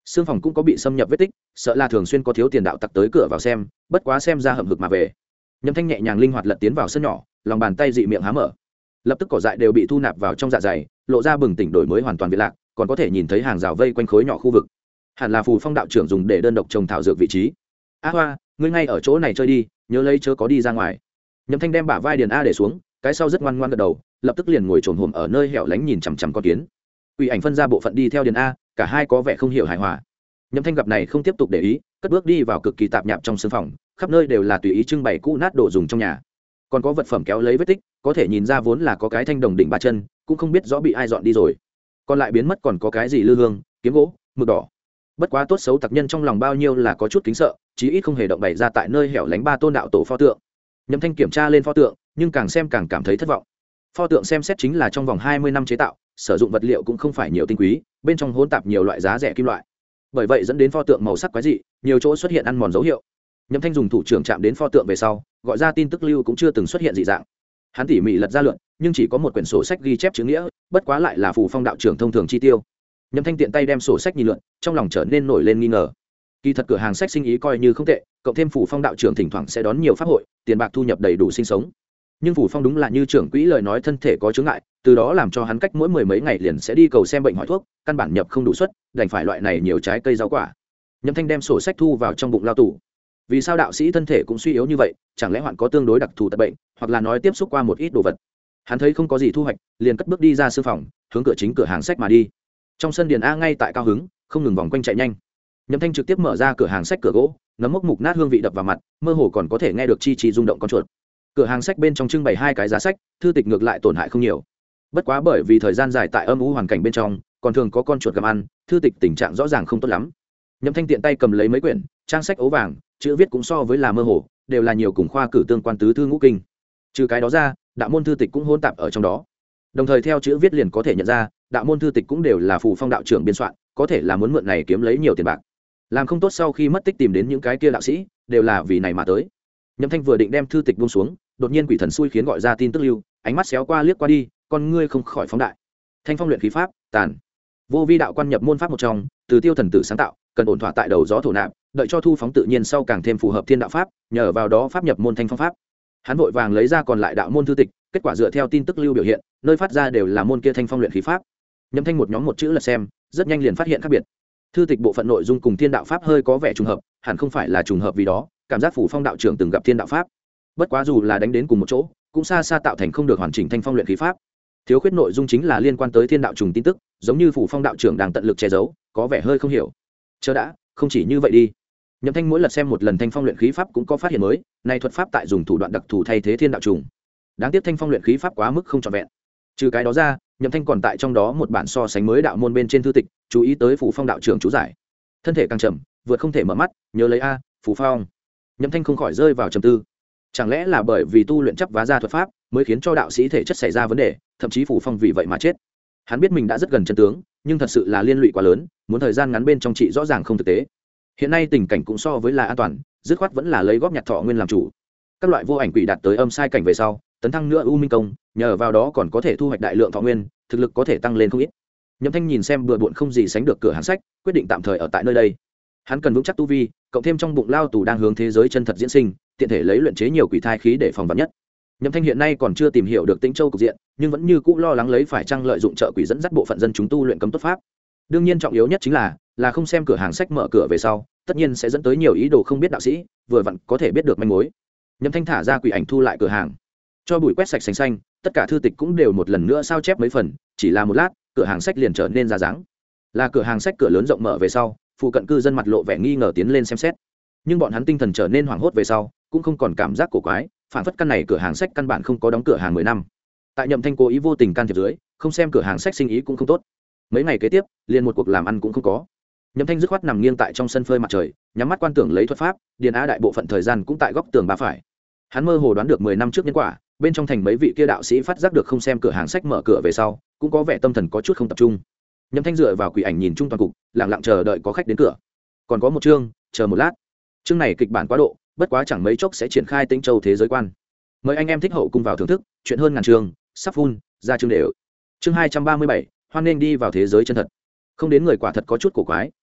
xương phòng cũng có bị xâm nhập vết tích, sợ là thường xuyên có thiếu tiền đạo tặc tới cửa vào xem, bất quá xem ra hậm hực mà về. Nhâm Thanh nhẹ nhàng linh hoạt lật tiến vào sân nhỏ, lòng bàn tay dị miệng há mở, lập tức cỏ dại đều bị thu nạp vào trong dạ dày, lộ ra bừng tỉnh đổi mới hoàn toàn vị lạc, còn có thể nhìn thấy hàng rào vây quanh khối nhỏ khu vực, hẳn là Phù Phong đạo trưởng dùng để đơn độc trồng thảo dược vị trí. A Hoa, ngươi ngay ở chỗ này chơi đi, nhớ lấy chớ có đi ra ngoài. Nhâm Thanh đem bả vai Điền A để xuống, cái sau rất ngoan ngoãn gật đầu, lập tức liền ngồi trồn hổm ở nơi hẻo lánh nhìn chằm chằm con kiến. Quỷ ảnh phân ra bộ phận đi theo Điền A, cả hai có vẻ không hiểu hài hòa. Nhâm Thanh gặp này không tiếp tục để ý, cất bước đi vào cực kỳ tạp nhạp trong sương phòng, khắp nơi đều là tùy ý trưng bày cũ nát đồ dùng trong nhà, còn có vật phẩm kéo lấy vết tích, có thể nhìn ra vốn là có cái thanh đồng đỉnh ba chân, cũng không biết rõ bị ai dọn đi rồi. Còn lại biến mất còn có cái gì lư hương, kiếm gỗ, mực đỏ. Bất quá tốt xấu tặc nhân trong lòng bao nhiêu là có chút kính sợ, chí ít không hề động bày ra tại nơi hẻo lánh ba tôn đạo tổ pho tượng. Nhâm Thanh kiểm tra lên pho tượng, nhưng càng xem càng cảm thấy thất vọng. Pho tượng xem xét chính là trong vòng 20 năm chế tạo, sử dụng vật liệu cũng không phải nhiều tinh quý, bên trong hỗn tạp nhiều loại giá rẻ kim loại. Bởi vậy dẫn đến pho tượng màu sắc quái dị, nhiều chỗ xuất hiện ăn mòn dấu hiệu. Nhâm Thanh dùng thủ trưởng chạm đến pho tượng về sau, gọi ra tin tức lưu cũng chưa từng xuất hiện dị dạng. Hắn tỉ mỉ lật ra lượn, nhưng chỉ có một quyển sổ sách ghi chép chữ nghĩa, bất quá lại là Phù Phong đạo trưởng thông thường chi tiêu. Nhâm Thanh tiện tay đem sổ sách nhìn lượn, trong lòng trở nên nổi lên nghi ngờ. Kỳ thật cửa hàng sách sinh ý coi như không tệ, cộng thêm Phù Phong đạo trưởng thỉnh thoảng sẽ đón nhiều pháp hội, tiền bạc thu nhập đầy đủ sinh sống. Nhưng Phù Phong đúng là như trưởng quỹ lời nói thân thể có chướng ngại, từ đó làm cho hắn cách mỗi mười mấy ngày liền sẽ đi cầu xem bệnh hỏi thuốc, căn bản nhập không đủ suất, đành phải loại này nhiều trái cây rau quả. Nhâm Thanh đem sổ sách thu vào trong bụng lao tủ. Vì sao đạo sĩ thân thể cũng suy yếu như vậy, chẳng lẽ hoạn có tương đối đặc thù tật bệnh, hoặc là nói tiếp xúc qua một ít đồ vật. Hắn thấy không có gì thu hoạch, liền cất bước đi ra sư phòng, hướng cửa chính cửa hàng sách mà đi. Trong sân Điền A ngay tại cao hứng, không ngừng vòng quanh chạy nhanh. Nhâm Thanh trực tiếp mở ra cửa hàng sách cửa gỗ, nấm mốc mục nát hương vị đập vào mặt, mơ hồ còn có thể nghe được chi chi rung động con chuột. Cửa hàng sách bên trong trưng bày hai cái giá sách, thư tịch ngược lại tổn hại không nhiều. Bất quá bởi vì thời gian dài tại âm u hoàn cảnh bên trong, còn thường có con chuột gặm ăn, thư tịch tình trạng rõ ràng không tốt lắm. Nhâm Thanh tiện tay cầm lấy mấy quyển, trang sách ố vàng, chữ viết cũng so với là mơ hồ, đều là nhiều cùng khoa cử tương quan tứ thư ngũ kinh. Trừ cái đó ra, đạo môn thư tịch cũng hỗn tạp ở trong đó. Đồng thời theo chữ viết liền có thể nhận ra, đạo môn thư tịch cũng đều là Phù Phong đạo trưởng biên soạn, có thể là muốn mượn này kiếm lấy nhiều tiền bạc. Làm không tốt sau khi mất tích tìm đến những cái kia đạo sĩ, đều là vì này mà tới. Nhâm Thanh vừa định đem thư tịch buông xuống, đột nhiên quỷ thần xui khiến gọi ra tin tức lưu, ánh mắt xéo qua liếc qua đi, con ngươi không khỏi phóng đại. Thanh phong luyện khí pháp, tàn. Vô vi đạo quan nhập môn pháp một trong, từ tiêu thần tử sáng tạo, cần ổn thỏa tại đầu gió thổ nạp, đợi cho thu phóng tự nhiên sau càng thêm phù hợp thiên đạo pháp, nhờ vào đó pháp nhập môn thanh phong pháp. Hắn vội vàng lấy ra còn lại đạo môn thư tịch, kết quả dựa theo tin tức lưu biểu hiện, nơi phát ra đều là môn kia thanh phong luyện khí pháp. Nhâm Thanh một nhóm một chữ lật xem, rất nhanh liền phát hiện khác biệt. Thư tịch bộ phận nội dung cùng thiên đạo pháp hơi có vẻ trùng hợp, hẳn không phải là trùng hợp vì đó, cảm giác Phù Phong đạo trưởng từng gặp thiên đạo pháp. Bất quá dù là đánh đến cùng một chỗ, cũng xa xa tạo thành không được hoàn chỉnh thanh phong luyện khí pháp. Thiếu khuyết nội dung chính là liên quan tới thiên đạo trùng tin tức, giống như Phù Phong đạo trưởng đang tận lực che giấu, có vẻ hơi không hiểu. Chờ đã, không chỉ như vậy đi. Nhâm Thanh mỗi lần xem một lần thanh phong luyện khí pháp cũng có phát hiện mới, này thuật pháp tại dùng thủ đoạn đặc thù thay thế thiên đạo trùng. Đáng tiếc thanh phong luyện khí pháp quá mức không trọn vẹn. Trừ cái đó ra, Nhâm Thanh còn tại trong đó một bản so sánh mới đạo môn bên trên thư tịch, chú ý tới Phù Phong đạo trưởng chú giải. Thân thể càng trầm, vượt không thể mở mắt, nhớ lấy a, Phù Phong. Nhâm Thanh không khỏi rơi vào trầm tư. Chẳng lẽ là bởi vì tu luyện chấp vá ra thuật pháp, mới khiến cho đạo sĩ thể chất xảy ra vấn đề, thậm chí Phù Phong vì vậy mà chết. Hắn biết mình đã rất gần chân tướng, nhưng thật sự là liên lụy quá lớn, muốn thời gian ngắn bên trong trị rõ ràng không thực tế. Hiện nay tình cảnh cũng so với là an toàn, dứt khoát vẫn là lấy góp nhặt thọ nguyên làm chủ. Các loại vô ảnh quỷ đạt tới âm sai cảnh về sau, tấn thăng nữa u minh công, nhờ vào đó còn có thể thu hoạch đại lượng thọ nguyên, thực lực có thể tăng lên không ít. Nhâm Thanh nhìn xem bừa bộn không gì sánh được cửa hàng sách, quyết định tạm thời ở tại nơi đây. Hắn cần vững chắc tu vi, cộng thêm trong bụng lao tù đang hướng thế giới chân thật diễn sinh, tiện thể lấy luyện chế nhiều quỷ thai khí để phòng vật nhất. Nhâm Thanh hiện nay còn chưa tìm hiểu được Tĩnh Châu cục diện, nhưng vẫn như cũ lo lắng lấy phải chăng lợi dụng trợ quỷ dẫn dắt bộ phận dân chúng tu luyện cấm tốt pháp. Đương nhiên trọng yếu nhất chính là không xem cửa hàng sách mở cửa về sau, tất nhiên sẽ dẫn tới nhiều ý đồ không biết đạo sĩ, vừa vặn có thể biết được manh mối. Nhâm Thanh thả ra quỷ ảnh thu lại cửa hàng, cho bụi quét sạch sành xanh, tất cả thư tịch cũng đều một lần nữa sao chép mấy phần, chỉ là một lát, cửa hàng sách liền trở nên ra dáng. Là cửa hàng sách cửa lớn rộng mở về sau, phụ cận cư dân mặt lộ vẻ nghi ngờ tiến lên xem xét, nhưng bọn hắn tinh thần trở nên hoảng hốt về sau, cũng không còn cảm giác cổ quái, phản phất căn này cửa hàng sách căn bản không có đóng cửa hàng 10 năm. Tại Nhậm Thanh cố ý vô tình can thiệp dưới, không xem cửa hàng sách sinh ý cũng không tốt. Mấy ngày kế tiếp, liền một cuộc làm ăn cũng không có. Nhậm Thanh dứt khoát nằm nghiêng tại trong sân phơi mặt trời, nhắm mắt quan tưởng lấy thuật pháp, Điền Á đại bộ phận thời gian cũng tại góc tường ba phải. Hắn mơ hồ đoán được 10 năm trước nhân quả, bên trong thành mấy vị kia đạo sĩ phát giác được không xem cửa hàng sách mở cửa về sau, cũng có vẻ tâm thần có chút không tập trung. Nhậm Thanh dựa vào quỷ ảnh nhìn chung toàn cục, lặng lặng chờ đợi có khách đến cửa. Còn có một chương, chờ một lát. Chương này kịch bản quá độ, bất quá chẳng mấy chốc sẽ triển khai Tĩnh Châu thế giới quan. Mời anh em thích hậu cùng vào thưởng thức, chuyện hơn ngàn chương, sắp phun, ra chương đều. Chương 237, hoan nên đi vào thế giới chân thật. Không đến người quả thật có chút cổ quái,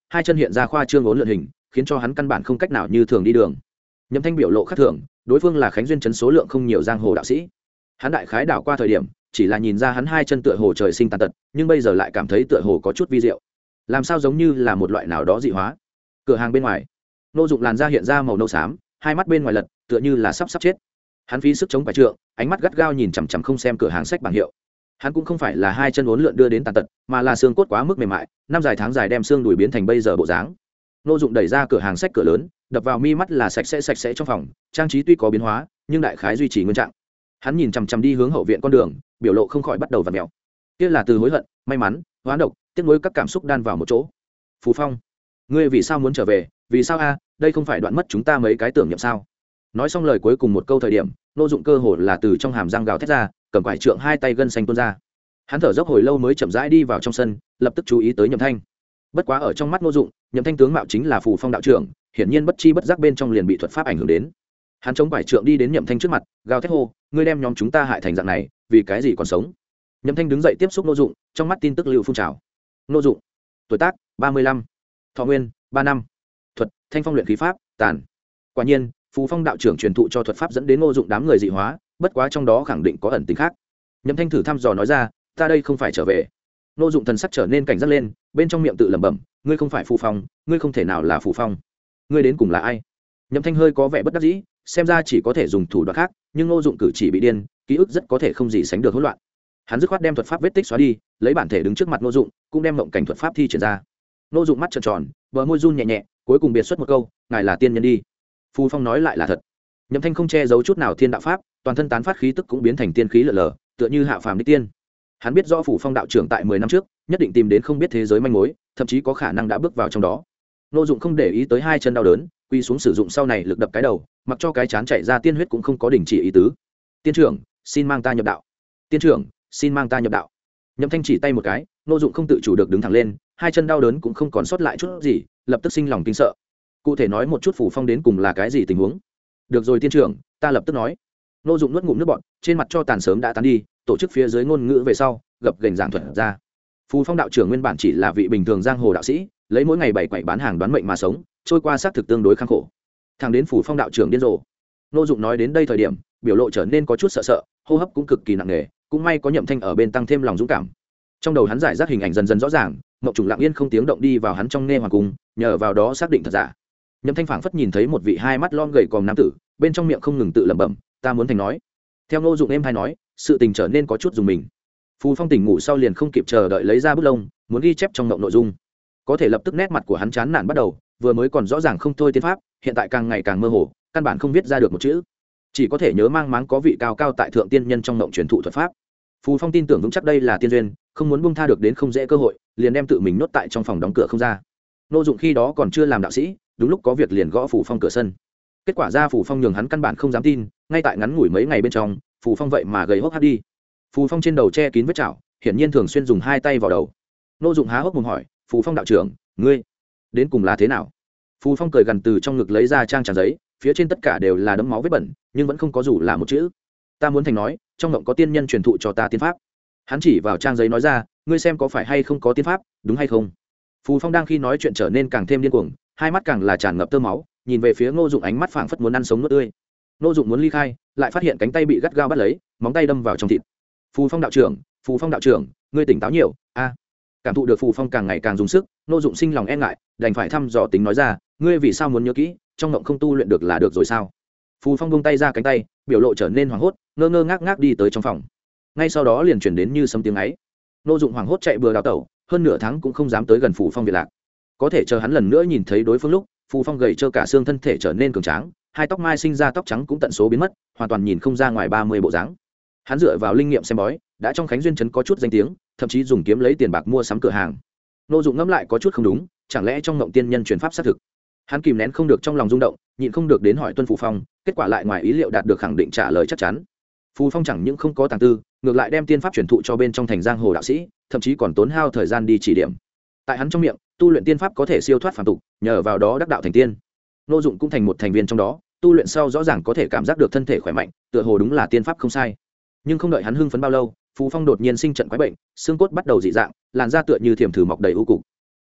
hai chân hiện ra khoa trương ốn lượn hình, khiến cho hắn căn bản không cách nào như thường đi đường. Nhậm Thanh biểu lộ khác thường, đối phương là Khánh Duyên trấn số lượng không nhiều giang hồ đạo sĩ. Hắn đại khái đảo qua thời điểm, chỉ là nhìn ra hắn hai chân tựa hồ trời sinh tàn tật, nhưng bây giờ lại cảm thấy tựa hồ có chút vi diệu, làm sao giống như là một loại nào đó dị hóa. Cửa hàng bên ngoài, Ngô Dụng làn da hiện ra màu nâu xám, hai mắt bên ngoài lật, tựa như là sắp chết. Hắn phí sức chống phải trượng, ánh mắt gắt gao nhìn chằm chằm không xem cửa hàng sách bảng hiệu. Hắn cũng không phải là hai chân uốn lượn đưa đến tàn tật, mà là xương cốt quá mức mềm mại, năm dài tháng dài đem xương đùi biến thành bây giờ bộ dáng. Ngô Dụng đẩy ra cửa hàng sách cửa lớn, đập vào mi mắt là sạch sẽ trong phòng, trang trí tuy có biến hóa, nhưng đại khái duy trì nguyên trạng. Hắn nhìn chằm chằm đi hướng hậu viện con đường, biểu lộ không khỏi bắt đầu vặn vẹo. Kia là từ hối hận, may mắn, hoán độc, tiếc nuối các cảm xúc đan vào một chỗ. Phù Phong, ngươi vì sao muốn trở về? Vì sao a? Đây không phải đoạn mất chúng ta mấy cái tưởng niệm sao? Nói xong lời cuối cùng một câu thời điểm, Ngô Dụng cơ hồ là từ trong hàm răng gào thét ra, cầm quải trượng hai tay gân xanh tuôn ra. Hắn thở dốc hồi lâu mới chậm rãi đi vào trong sân, lập tức chú ý tới Nhậm Thanh. Bất quá ở trong mắt Ngô Dụng, Nhậm Thanh tướng mạo chính là Phù Phong đạo trưởng, hiển nhiên bất chi bất giác bên trong liền bị thuật pháp ảnh hưởng đến. Hắn chống quải trượng đi đến Nhậm Thanh trước mặt, gào thét hô, ngươi đem nhóm chúng ta hại thành dạng này, vì cái gì còn sống? Nhậm Thanh đứng dậy tiếp xúc Ngô Dụng, trong mắt tin tức lưu phun trào. Ngô Dụng, tuổi tác 35, thọ nguyên 3 năm, thuật Thanh Phong luyện khí pháp, tàn. Quả nhiên, Phù Phong đạo trưởng truyền thụ cho thuật pháp dẫn đến Ngô Dụng đám người dị hóa, bất quá trong đó khẳng định có ẩn tình khác. Nhậm Thanh thử thăm dò nói ra, ta đây không phải trở về. Ngô Dụng thần sắc trở nên cảnh giác lên, bên trong miệng tự lẩm bẩm, ngươi không phải Phù Phong, ngươi không thể nào là Phù Phong. Ngươi đến cùng là ai? Nhậm Thanh hơi có vẻ bất đắc dĩ, xem ra chỉ có thể dùng thủ đoạn khác, nhưng Ngô Dụng cử chỉ bị điên, ký ức rất có thể không gì sánh được hỗn loạn. Hắn dứt khoát đem thuật pháp vết tích xóa đi, lấy bản thể đứng trước mặt Ngô Dụng, cũng đem mộng cảnh thuật pháp thi triển ra. Ngô Dụng mắt trợn tròn, bờ môi run nhẹ nhẹ, cuối cùng biệt xuất một câu, ngài là tiên nhân đi. Phù Phong nói lại là thật. Nhậm Thanh không che giấu chút nào thiên đạo pháp, toàn thân tán phát khí tức cũng biến thành tiên khí lờ lờ, tựa như hạ phàm đích tiên. Hắn biết rõ Phù Phong đạo trưởng tại 10 năm trước, nhất định tìm đến không biết thế giới manh mối, thậm chí có khả năng đã bước vào trong đó. Ngô Dụng không để ý tới hai chân đau đớn, quy xuống sử dụng sau này lực đập cái đầu, mặc cho cái chán chảy ra tiên huyết cũng không có đình chỉ ý tứ. Tiên trưởng, xin mang ta nhập đạo. Tiên trưởng, xin mang ta nhập đạo. Nhậm Thanh chỉ tay một cái, Ngô Dụng không tự chủ được đứng thẳng lên, hai chân đau đớn cũng không còn sót lại chút gì, lập tức sinh lòng kinh sợ. Cụ thể nói một chút Phù Phong đến cùng là cái gì tình huống? Được rồi tiên trưởng, ta lập tức nói. Ngô Dụng nuốt ngụm nước bọt, trên mặt cho tàn sớm đã tán đi, tổ chức phía dưới ngôn ngữ về sau, gập gềnh giảng thuật ra. Phù Phong đạo trưởng nguyên bản chỉ là vị bình thường giang hồ đạo sĩ, lấy mỗi ngày 7 quẩy bán hàng đoán mệnh mà sống, trôi qua xác thực tương đối khắc khổ. Thẳng đến Phù Phong đạo trưởng điên rồ. Ngô Dụng nói đến đây thời điểm, biểu lộ trở nên có chút sợ sợ, hô hấp cũng cực kỳ nặng nề, cũng may có Nhậm Thanh ở bên tăng thêm lòng dũng cảm. Trong đầu hắn giải rác hình ảnh dần dần rõ ràng, Ngộng Trùng lặng yên không tiếng động đi vào hắn trong nghe hoàng cung, nhờ vào đó xác định thật giả. Nhậm Thanh phảng phất nhìn thấy một vị hai mắt lom gầy còm nam tử, bên trong miệng không ngừng tự lẩm bẩm, ta muốn thành nói. Theo Ngô Dụng êm hay nói, sự tình trở nên có chút dùng mình. Phù Phong tỉnh ngủ sau liền không kịp chờ đợi lấy ra bút lông, muốn ghi chép trong mộng nội dung. Có thể lập tức nét mặt của hắn chán nản bắt đầu, vừa mới còn rõ ràng không thôi tiên pháp, hiện tại càng ngày càng mơ hồ, căn bản không viết ra được một chữ. Chỉ có thể nhớ mang máng có vị cao cao tại thượng tiên nhân trong mộng truyền thụ thuật pháp. Phù Phong tin tưởng vững chắc đây là tiên duyên, không muốn buông tha được đến không dễ cơ hội, liền đem tự mình nhốt tại trong phòng đóng cửa không ra. Ngô Dụng khi đó còn chưa làm đạo sĩ, đúng lúc có việc liền gõ Phù Phong cửa sân. Kết quả ra Phù Phong nhường hắn căn bản không dám tin, ngay tại ngắn ngủi mấy ngày bên trong, Phù Phong vậy mà gầy hốc hác đi. Phù Phong trên đầu che kín vết chảo, hiển nhiên thường xuyên dùng hai tay vào đầu. Ngô Dụng há hốc mồm hỏi, Phù Phong đạo trưởng, ngươi đến cùng là thế nào? Phù Phong cười gằn từ trong ngực lấy ra trang tràn giấy, phía trên tất cả đều là đấm máu vết bẩn, nhưng vẫn không có dù là một chữ. Ta muốn thành nói, trong mộng có tiên nhân truyền thụ cho ta tiên pháp. Hắn chỉ vào trang giấy nói ra, ngươi xem có phải hay không có tiên pháp, đúng hay không? Phù Phong đang khi nói chuyện trở nên càng thêm điên cuồng, hai mắt càng là tràn ngập tơ máu, nhìn về phía Ngô Dụng ánh mắt phảng phất muốn ăn sống nuốt tươi. Ngô Dụng muốn ly khai, lại phát hiện cánh tay bị gắt gao bắt lấy, móng tay đâm vào trong thịt. Phù Phong đạo trưởng, ngươi tỉnh táo nhiều a. Cảm thụ được Phù Phong càng ngày càng dùng sức, Ngô Dụng sinh lòng e ngại, đành phải thăm dò tính nói ra, ngươi vì sao muốn nhớ kỹ, trong mộng không tu luyện được là được rồi sao? Phù Phong buông tay ra cánh tay, biểu lộ trở nên hoảng hốt, ngơ ngơ ngác ngác đi tới trong phòng. Ngay sau đó liền chuyển đến như sấm tiếng ấy. Ngô Dụng hoảng hốt chạy bừa đào tẩu, hơn nửa tháng cũng không dám tới gần Phù Phong Việt Lạc. Có thể chờ hắn lần nữa nhìn thấy đối phương lúc, Phù Phong gầy trơ cả xương thân thể trở nên cường tráng, hai tóc mai sinh ra tóc trắng cũng tận số biến mất, hoàn toàn nhìn không ra ngoài 30 bộ dáng. Hắn dựa vào linh nghiệm xem bói, đã trong Khánh Duyên trấn có chút danh tiếng, thậm chí dùng kiếm lấy tiền bạc mua sắm cửa hàng. Ngô Dụng ngẫm lại có chút không đúng, chẳng lẽ trong mộng tiên nhân truyền pháp xác thực? Hắn kìm nén không được trong lòng rung động, nhịn không được đến hỏi Tuân Phù Phong, kết quả lại ngoài ý liệu đạt được khẳng định trả lời chắc chắn. Phù Phong chẳng những không có tàng tư, ngược lại đem tiên pháp truyền thụ cho bên trong thành giang hồ đạo sĩ, thậm chí còn tốn hao thời gian đi chỉ điểm. Tại hắn trong miệng, tu luyện tiên pháp có thể siêu thoát phàm tục, nhờ vào đó đắc đạo thành tiên. Ngô Dụng cũng thành một thành viên trong đó, tu luyện sau rõ ràng có thể cảm giác được thân thể khỏe mạnh, tựa hồ đúng là tiên pháp không sai. Nhưng không đợi hắn hưng phấn bao lâu, Phù Phong đột nhiên sinh trận quái bệnh, xương cốt bắt đầu dị dạng, làn da tựa như thiểm thử mọc đầy u cục.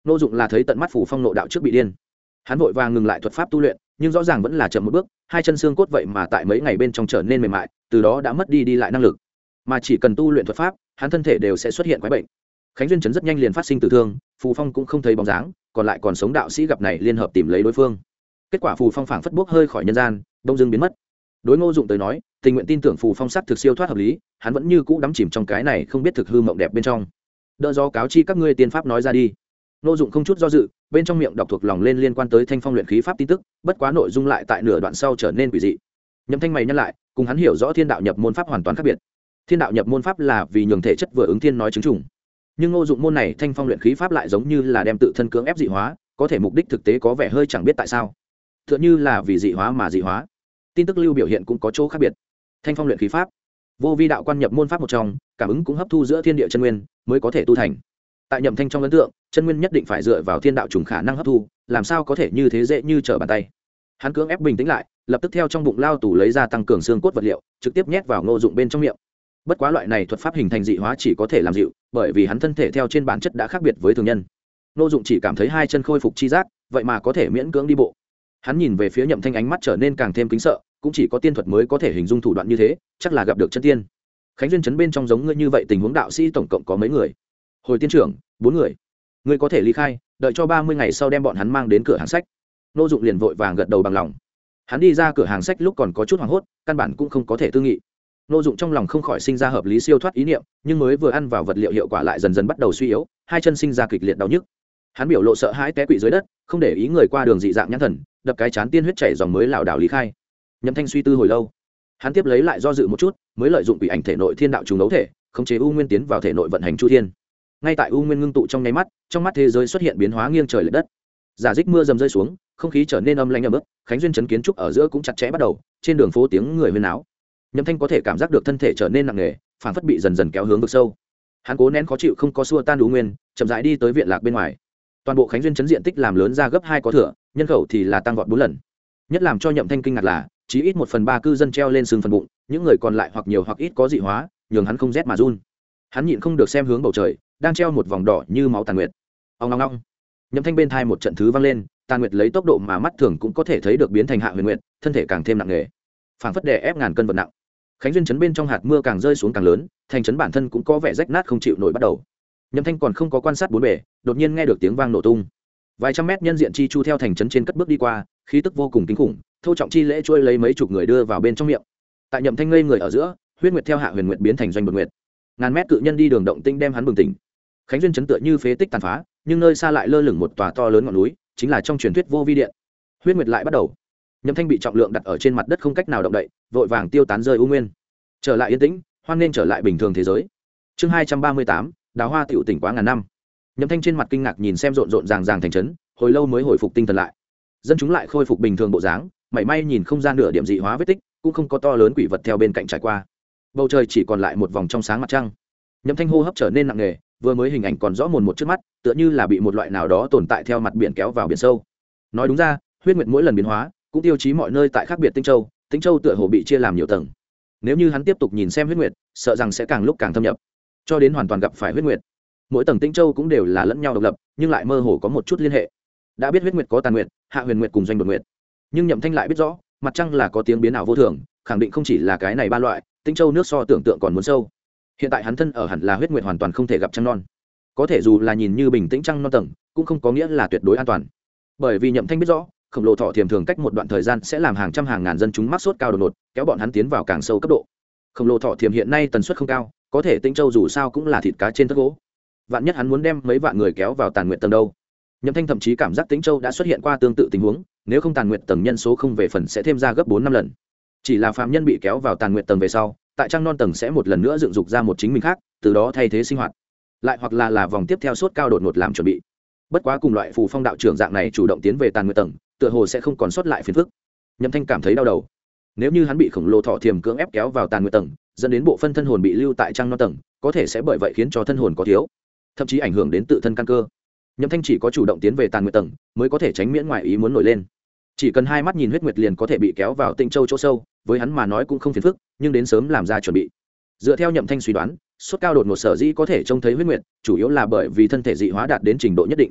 Ngô Dụng là thấy tận mắt Phù Phong nộ đạo trước bị điên, hắn vội vàng ngừng lại thuật pháp tu luyện, nhưng rõ ràng vẫn là chậm một bước, hai chân xương cốt vậy mà tại mấy ngày bên trong trở nên mềm mại, từ đó đã mất đi lại năng lực, mà chỉ cần tu luyện thuật pháp, hắn thân thể đều sẽ xuất hiện quái bệnh. Khánh Duyên Trấn rất nhanh liền phát sinh tử thương, Phù Phong cũng không thấy bóng dáng, còn lại còn sống đạo sĩ gặp này liên hợp tìm lấy đối phương. Kết quả Phù Phong phảng phất bước hơi khỏi nhân gian, đông dương biến mất. Đối Ngô Dụng tới nói, tình nguyện tin tưởng Phù Phong sắc thực siêu thoát hợp lý, hắn vẫn như cũ đắm chìm trong cái này không biết thực hư mộng đẹp bên trong. Đỡ do cáo chi các ngươi tiên pháp nói ra đi. Ngô Dụng không chút do dự, bên trong miệng đọc thuộc lòng lên liên quan tới Thanh Phong luyện khí pháp tin tức, bất quá nội dung lại tại nửa đoạn sau trở nên quỷ dị. Nhậm Thanh mày nhăn lại, cùng hắn hiểu rõ Thiên đạo nhập môn pháp hoàn toàn khác biệt. Thiên đạo nhập môn pháp là vì nhường thể chất vừa ứng thiên nói chứng chủng, nhưng Ngô Dụng môn này Thanh Phong luyện khí pháp lại giống như là đem tự thân cưỡng ép dị hóa, có thể mục đích thực tế có vẻ hơi chẳng biết tại sao. Tựa như là vì dị hóa mà dị hóa. Tin tức lưu biểu hiện cũng có chỗ khác biệt. Thanh Phong luyện khí pháp, vô vi đạo quan nhập môn pháp một trong, cảm ứng cũng hấp thu giữa thiên địa chân nguyên mới có thể tu thành. Tại Nhậm Thanh trong ấn tượng, chân nguyên nhất định phải dựa vào thiên đạo trùng khả năng hấp thu, làm sao có thể như thế dễ như trở bàn tay. Hắn cưỡng ép bình tĩnh lại, lập tức theo trong bụng lao tủ lấy ra tăng cường xương cốt vật liệu, trực tiếp nhét vào Ngô Dụng bên trong miệng. Bất quá loại này thuật pháp hình thành dị hóa chỉ có thể làm dịu, bởi vì hắn thân thể theo trên bản chất đã khác biệt với thường nhân. Ngô Dụng chỉ cảm thấy hai chân khôi phục chi giác, vậy mà có thể miễn cưỡng đi bộ. Hắn nhìn về phía Nhậm Thanh, ánh mắt trở nên càng thêm kính sợ, cũng chỉ có tiên thuật mới có thể hình dung thủ đoạn như thế, chắc là gặp được chân tiên. Khánh Duyên Trấn bên trong giống ngươi như vậy tình huống đạo sĩ tổng cộng có mấy người? Hồi tiên trưởng, 4 người. Ngươi có thể ly khai, đợi cho 30 ngày sau đem bọn hắn mang đến cửa hàng sách. Ngô Dụng liền vội vàng gật đầu bằng lòng. Hắn đi ra cửa hàng sách lúc còn có chút hoảng hốt, căn bản cũng không có thể tư nghị. Ngô Dụng trong lòng không khỏi sinh ra hợp lý siêu thoát ý niệm, nhưng mới vừa ăn vào vật liệu hiệu quả lại dần dần bắt đầu suy yếu, hai chân sinh ra kịch liệt đau nhức. Hắn biểu lộ sợ hãi té quỵ dưới đất, không để ý người qua đường dị dạng nhãn thần, đập cái chán tiên huyết chảy dòng mới lảo đảo lý khai. Nhậm Thanh suy tư hồi lâu, hắn tiếp lấy lại do dự một chút, mới lợi dụng quỷ ảnh thể nội thiên đạo trùng đấu thể, khống chế u nguyên tiến vào thể nội vận hành chu thiên. Ngay tại u nguyên ngưng tụ trong nháy mắt, trong mắt thế giới xuất hiện biến hóa nghiêng trời lệch đất. Giả dích mưa dầm rơi xuống, không khí trở nên âm lãnh ẩm ướt, Khánh Duyên Trấn kiến trúc ở giữa cũng chặt chẽ bắt đầu, trên đường phố tiếng người huyên náo. Nhậm Thanh có thể cảm giác được thân thể trở nên nặng nề, phản phất bị dần dần kéo hướng vực sâu. Hắn cố nén khó chịu không có xua tan u nguyên, chậm rãi đi tới viện lạc bên ngoài. Toàn bộ Khánh Duyên Trấn diện tích làm lớn ra gấp 2 có thừa, nhân khẩu thì là tăng vọt 4 lần. Nhất làm cho Nhậm Thanh kinh ngạc là, chỉ ít 1/3 cư dân treo lên sừng phần bụng, những người còn lại hoặc nhiều hoặc ít có dị hóa, nhường hắn không rét mà run. Hắn nhịn không được xem hướng bầu trời, đang treo một vòng đỏ như máu tàn nguyệt. Ong ong ong. Nhậm Thanh bên thai một trận thứ vang lên, tàn nguyệt lấy tốc độ mà mắt thường cũng có thể thấy được biến thành hạ huyền nguyệt, thân thể càng thêm nặng nề, phảng phất đè ép ngàn cân vật nặng. Khánh Duyên Trấn bên trong hạt mưa càng rơi xuống càng lớn, thành trấn bản thân cũng có vẻ rách nát không chịu nổi bắt đầu. Nhậm Thanh còn không có quan sát bốn bề, đột nhiên nghe được tiếng vang nổ tung. Vài trăm mét nhân diện chi chu theo thành trấn trên cất bước đi qua, khí tức vô cùng kinh khủng, thâu trọng chi lễ trôi lấy mấy chục người đưa vào bên trong miệng. Tại Nhậm Thanh ngây người ở giữa, huyết nguyệt theo hạ huyền nguyệt biến thành doanh bột nguyệt. Ngàn mét cự nhân đi đường động tinh đem hắn bừng tỉnh. Khánh Duyên Trấn tựa như phế tích tàn phá, nhưng nơi xa lại lơ lửng một tòa to lớn ngọn núi, chính là trong truyền thuyết vô vi điện. Huyết nguyệt lại bắt đầu. Nhậm Thanh bị trọng lượng đặt ở trên mặt đất không cách nào động đậy, vội vàng tiêu tán rơi u nguyên. Trở lại yên tĩnh, hoan nên trở lại bình thường thế giới. Chương 238, đào hoa tiểu tỉnh quá ngàn năm. Nhậm Thanh trên mặt kinh ngạc nhìn xem rộn rộn ràng ràng thành trấn, hồi lâu mới hồi phục tinh thần lại. Dân chúng lại khôi phục bình thường bộ dáng, mảy may nhìn không gian nửa điểm dị hóa vết tích, cũng không có to lớn quỷ vật theo bên cạnh trải qua. Bầu trời chỉ còn lại một vòng trong sáng mặt trăng. Nhậm Thanh hô hấp trở nên nặng nề, vừa mới hình ảnh còn rõ mồn một trước mắt, tựa như là bị một loại nào đó tồn tại theo mặt biển kéo vào biển sâu. Nói đúng ra, huyết nguyệt mỗi lần biến hóa, cũng tiêu chí mọi nơi tại khác biệt Tinh Châu tựa hồ bị chia làm nhiều tầng. Nếu như hắn tiếp tục nhìn xem huyết nguyệt, sợ rằng sẽ càng lúc càng thâm nhập, cho đến hoàn toàn gặp phải huyết nguyệt. Mỗi tầng Tinh Châu cũng đều là lẫn nhau độc lập, nhưng lại mơ hồ có một chút liên hệ. Đã biết huyết nguyệt có tàn nguyệt, hạ huyền nguyệt cùng doanh đột nguyệt, nhưng Nhậm Thanh lại biết rõ, mặt trăng là có tiếng biến ảo vô thường, khẳng định không chỉ là cái này ba loại, Tinh Châu nước so tưởng tượng còn muốn sâu. Hiện tại hắn thân ở hẳn là huyết nguyệt hoàn toàn không thể gặp trăng non. Có thể dù là nhìn như bình tĩnh trăng non tầng, cũng không có nghĩa là tuyệt đối an toàn. Bởi vì Nhậm Thanh biết rõ, khổng lồ thọ thiềm thường cách một đoạn thời gian sẽ làm hàng trăm hàng ngàn dân chúng mắc sốt cao đột ngột, kéo bọn hắn tiến vào càng sâu cấp độ. Khổng lồ thọ thiềm hiện nay tần suất không cao, có thể Tinh Châu dù sao cũng là thịt cá trên tất gỗ. Vạn nhất hắn muốn đem mấy vạn người kéo vào tàn nguyệt tầng đâu. Nhậm Thanh thậm chí cảm giác Tinh Châu đã xuất hiện qua tương tự tình huống, nếu không tàn nguyệt tầng nhân số không về phần sẽ thêm ra gấp 4-5 lần. Chỉ là phàm nhân bị kéo vào tàn nguyệt tầng về sau, tại trăng non tầng sẽ một lần nữa dựng dục ra một chính mình khác, từ đó thay thế sinh hoạt. Lại hoặc là vòng tiếp theo sốt cao đột ngột làm chuẩn bị. Bất quá cùng loại phù phong đạo trưởng dạng này chủ động tiến về tàn nguyệt tầng, tựa hồ sẽ không còn sót lại phiền phức. Nhậm Thanh cảm thấy đau đầu. Nếu như hắn bị khổng lồ thọ thiềm cưỡng ép kéo vào tàn nguyệt tầng, dẫn đến bộ phân thân hồn bị lưu tại trăng non tầng, có thể sẽ bởi vậy khiến cho thân hồn có thiếu, thậm chí ảnh hưởng đến tự thân căn cơ. Nhậm Thanh chỉ có chủ động tiến về tàn nguyệt tầng, mới có thể tránh miễn ngoài ý muốn nổi lên. Chỉ cần hai mắt nhìn huyết nguyệt liền có thể bị kéo vào Tinh Châu chỗ sâu, với hắn mà nói cũng không phiền phức, nhưng đến sớm làm ra chuẩn bị. Dựa theo Nhậm Thanh suy đoán, sốt cao đột ngột sở dĩ có thể trông thấy huyết nguyệt, chủ yếu là bởi vì thân thể dị hóa đạt đến trình độ nhất định.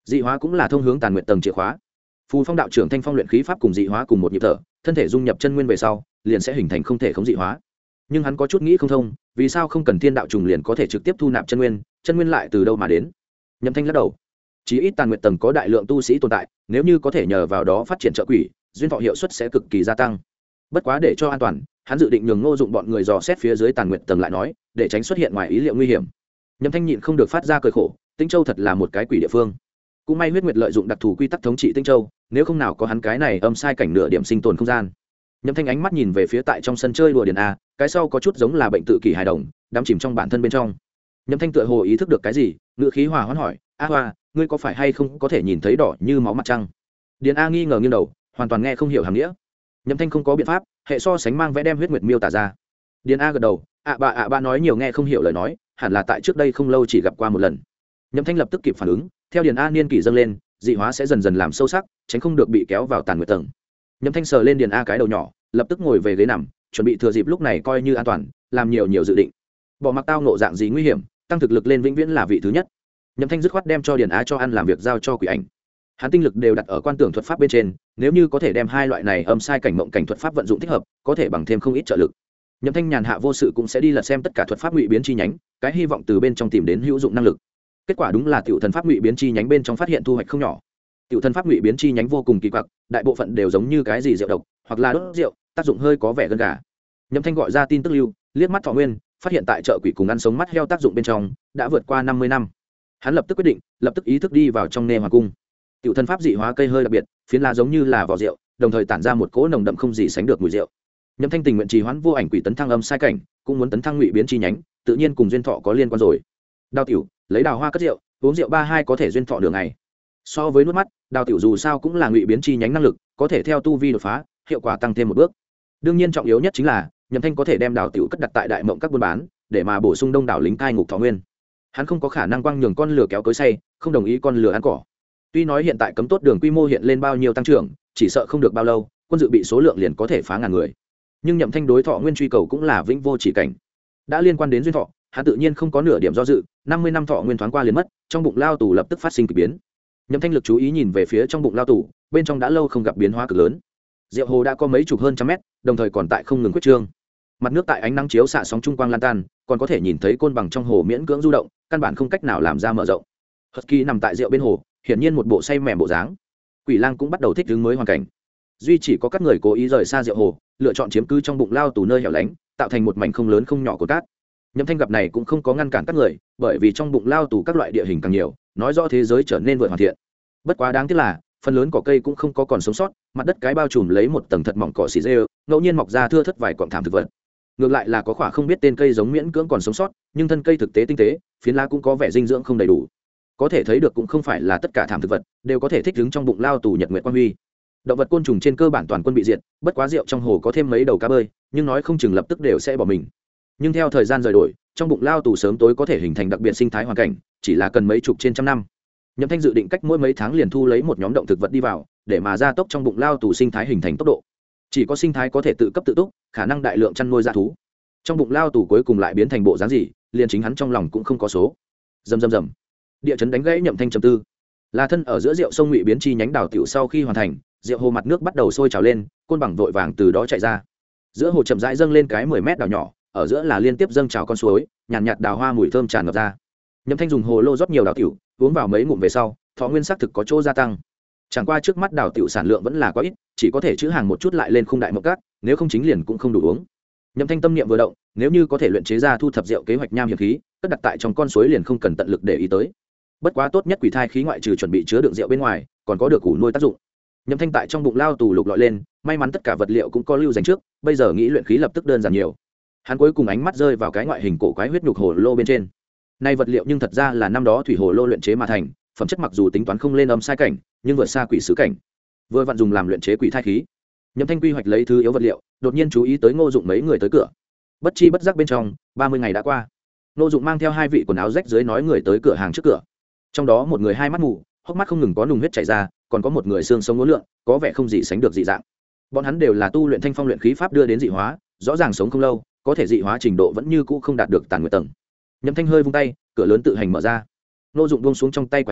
dị hóa cũng là thông hướng tàn nguyện tầng chìa khóa. Phù Phong đạo trưởng thanh phong luyện khí pháp cùng dị hóa cùng một nhịp thở, thân thể dung nhập chân nguyên về sau liền sẽ hình thành không thể khống dị hóa. Nhưng hắn có chút nghĩ không thông, vì sao không cần thiên đạo trùng liền có thể trực tiếp thu nạp chân nguyên lại từ đâu mà đến? Nhậm Thanh lắc đầu, chí ít tàn nguyện tầng có đại lượng tu sĩ tồn tại, nếu như có thể nhờ vào đó phát triển trợ quỷ, duyên thọ hiệu suất sẽ cực kỳ gia tăng. Bất quá để cho an toàn, hắn dự định nhường Ngô Dụng bọn người dò xét phía dưới tàn nguyện tầng lại nói, để tránh xuất hiện ngoài ý liệu nguy hiểm. Nhậm Thanh nhịn không được phát ra cười khổ, Tinh Châu thật là một cái quỷ địa phương. Cũng may Huyết Nguyệt lợi dụng đặc thù quy tắc thống trị Tinh Châu, nếu không nào có hắn cái này âm sai cảnh nửa điểm sinh tồn không gian. Nhậm Thanh ánh mắt nhìn về phía tại trong sân chơi đùa điền a, cái sau có chút giống là bệnh tự kỷ hài đồng, đắm chìm trong bản thân bên trong. Nhậm Thanh tựa hồ ý thức được cái gì, ngữ khí hòa hoãn hỏi: "A Hoa, ngươi có phải hay không có thể nhìn thấy đỏ như máu mặt trăng?" Điền A nghi ngờ nghiêng đầu, hoàn toàn nghe không hiểu hàm nghĩa. Nhậm Thanh không có biện pháp, hệ so sánh mang vẽ đem Huyết Nguyệt miêu tả ra. Điền A gật đầu, ạ bà nói nhiều nghe không hiểu lời nói, hẳn là tại trước đây không lâu chỉ gặp qua một lần. Nhậm Thanh lập tức kịp phản ứng, theo Điền A niên kỷ dâng lên, dị hóa sẽ dần dần làm sâu sắc, tránh không được bị kéo vào tàn nguyệt tầng. Nhậm Thanh sờ lên Điền A cái đầu nhỏ, lập tức ngồi về ghế nằm, chuẩn bị thừa dịp lúc này coi như an toàn, làm nhiều dự định. Bỏ mặc tao nộ dạng gì nguy hiểm, tăng thực lực lên vĩnh viễn là vị thứ nhất. Nhậm Thanh dứt khoát đem cho Điền A cho ăn làm việc giao cho quỷ ảnh. Hắn tinh lực đều đặt ở quan tưởng thuật pháp bên trên, nếu như có thể đem hai loại này âm sai cảnh mộng cảnh thuật pháp vận dụng thích hợp, có thể bằng thêm không ít trợ lực. Nhậm Thanh nhàn hạ vô sự cũng sẽ đi lật xem tất cả thuật pháp ngụy biến chi nhánh, cái hy vọng từ bên trong tìm đến hữu dụng năng lực. Kết quả đúng là tiểu thần pháp ngụy biến chi nhánh bên trong phát hiện thu hoạch không nhỏ. Tiểu thần pháp ngụy biến chi nhánh vô cùng kỳ quặc, đại bộ phận đều giống như cái gì rượu độc, hoặc là đốt rượu, tác dụng hơi có vẻ gân gà. Nhậm Thanh gọi ra tin tức lưu, liếc mắt Thọ Nguyên, phát hiện tại chợ quỷ cùng ăn sống mắt heo tác dụng bên trong đã vượt qua 50 năm. Hắn lập tức quyết định, lập tức ý thức đi vào trong nê hoàng cung. Tiểu thần pháp dị hóa cây hơi đặc biệt, phiến lá giống như là vỏ rượu, đồng thời tản ra một cỗ nồng đậm không gì sánh được mùi rượu. Nhậm Thanh tình nguyện trì hoãn vô ảnh quỷ tấn thăng âm sai cảnh, cũng muốn tấn thăng ngụy biến chi nhánh, tự nhiên cùng duyên thọ có liên quan rồi. Đào tiểu, lấy đào hoa cất rượu, uống rượu 32 có thể duyên thọ đường ngày. So với nuốt mắt, đào tiểu dù sao cũng là ngụy biến chi nhánh năng lực, có thể theo tu vi đột phá, hiệu quả tăng thêm một bước. Đương nhiên trọng yếu nhất chính là, Nhậm Thanh có thể đem đào tiểu cất đặt tại đại mộng các buôn bán, để mà bổ sung đông đảo lính cai ngục Thọ Nguyên. Hắn không có khả năng quăng nhường con lừa kéo cối say, không đồng ý con lừa ăn cỏ. Tuy nói hiện tại cấm tốt đường quy mô hiện lên bao nhiêu tăng trưởng, chỉ sợ không được bao lâu, quân dự bị số lượng liền có thể phá ngàn người. Nhưng Nhậm Thanh đối Thọ Nguyên truy cầu cũng là vĩnh vô chỉ cảnh. Đã liên quan đến duyên thọ, hắn tự nhiên không có nửa điểm do dự, 50 năm Thọ Nguyên thoáng qua liền mất, trong bụng lao tù lập tức phát sinh kỳ biến. Nhậm Thanh lực chú ý nhìn về phía trong bụng lao tù, bên trong đã lâu không gặp biến hóa cực lớn. Rượu hồ đã có mấy chục hơn trăm mét, đồng thời còn tại không ngừng quyết trương. Mặt nước tại ánh nắng chiếu xạ sóng trung quang lan tan, còn có thể nhìn thấy côn bằng trong hồ miễn cưỡng du động, căn bản không cách nào làm ra mở rộng. Husky nằm tại rượu bên hồ, hiển nhiên một bộ say mềm bộ dáng. Quỷ lang cũng bắt đầu thích ứng mới hoàn cảnh. Duy chỉ có các người cố ý rời xa rượu hồ, lựa chọn chiếm cứ trong bụng lao tù nơi hẻo lánh, tạo thành một mảnh không lớn không nhỏ của cát. Nhậm Thanh gặp này cũng không có ngăn cản các người, bởi vì trong bụng lao tù các loại địa hình càng nhiều, nói rõ thế giới trở nên vượt hoàn thiện. Bất quá đáng tiếc là, phần lớn cỏ cây cũng không có còn sống sót, mặt đất cái bao trùm lấy một tầng thật mỏng cỏ xì rêu, ngẫu nhiên mọc ra thưa thớt vài cọng thảm thực vật. Ngược lại là có khỏa không biết tên cây giống miễn cưỡng còn sống sót, nhưng thân cây thực tế tinh tế, phiến lá cũng có vẻ dinh dưỡng không đầy đủ. Có thể thấy được cũng không phải là tất cả thảm thực vật đều có thể thích ứng trong bụng lao tù nhật nguyệt quang huy. Động vật côn trùng trên cơ bản toàn quân bị diệt, bất quá rượu trong hồ có thêm mấy đầu cá bơi, nhưng nói không chừng lập tức đều sẽ bỏ mình. Nhưng theo thời gian rời đổi, trong bụng lao tù sớm tối có thể hình thành đặc biệt sinh thái hoàn cảnh, chỉ là cần mấy chục trên trăm năm. Nhậm Thanh dự định cách mỗi mấy tháng liền thu lấy một nhóm động thực vật đi vào, để mà gia tốc trong bụng lao tù sinh thái hình thành tốc độ. Chỉ có sinh thái có thể tự cấp tự túc, khả năng đại lượng chăn nuôi dã thú. Trong bụng lao tù cuối cùng lại biến thành bộ dáng gì, liền chính hắn trong lòng cũng không có số. Rầm rầm rầm. Địa chấn đánh gãy Nhậm Thanh trầm tư. Là thân ở giữa rượu sông ngụy biến chi nhánh đào tiểu sau khi hoàn thành, rượu hồ mặt nước bắt đầu sôi trào lên, côn bằng vội vàng từ đó chạy ra. Giữa hồ chậm rãi dâng lên cái 10 mét đào nhỏ, ở giữa là liên tiếp dâng trào con suối, nhàn nhạt đào hoa mùi thơm tràn ngập ra. Nhậm Thanh dùng hồ lô rót nhiều đào tiểu, uống vào mấy ngụm về sau, thọ nguyên sắc thực có chỗ gia tăng. Chẳng qua trước mắt đào tiểu sản lượng vẫn là quá ít, chỉ có thể chữ hàng một chút lại lên khung đại mộng cát, nếu không chính liền cũng không đủ uống. Nhậm Thanh tâm niệm vừa động, nếu như có thể luyện chế ra thu thập rượu kế hoạch nham hiểm khí, cất đặt tại trong con suối liền không cần tận lực để ý tới. Bất quá tốt nhất quỷ thai khí ngoại trừ chuẩn bị chứa đựng rượu bên ngoài, còn có được củ nuôi tác dụng. Nhậm Thanh tại trong bụng lao tù lục lọi lên, may mắn tất cả vật liệu cũng có lưu dành trước, bây giờ nghĩ luyện khí lập tức đơn giản nhiều. Hắn cuối cùng ánh mắt rơi vào cái ngoại hình cổ quái huyết nhục hồ lô bên trên. Nay vật liệu nhưng thật ra là năm đó thủy hồ lô luyện chế mà thành, phẩm chất mặc dù tính toán không lên âm sai cảnh, nhưng vượt xa quỷ sứ cảnh. Vừa vặn dùng làm luyện chế quỷ thai khí. Nhậm Thanh quy hoạch lấy thứ yếu vật liệu, đột nhiên chú ý tới Ngô Dụng mấy người tới cửa. Bất chi bất giác bên trong, 30 ngày đã qua. Ngô Dụng mang theo hai vị quần áo rách rưới nói người tới cửa hàng trước cửa. Trong đó một người hai mắt mù, hốc mắt không ngừng có nùng huyết chảy ra, còn có một người xương sống uốn lượn, có vẻ không gì sánh được dị dạng. Bọn hắn đều là tu luyện thanh phong luyện khí pháp đưa đến dị hóa, rõ ràng sống không lâu, có thể dị hóa trình độ vẫn như cũ không đạt được tàn nguyệt tầng. Nhậm Thanh hơi vung tay, cửa lớn tự hành mở ra. Ngô Dụng buông xuống trong tay quả trượng,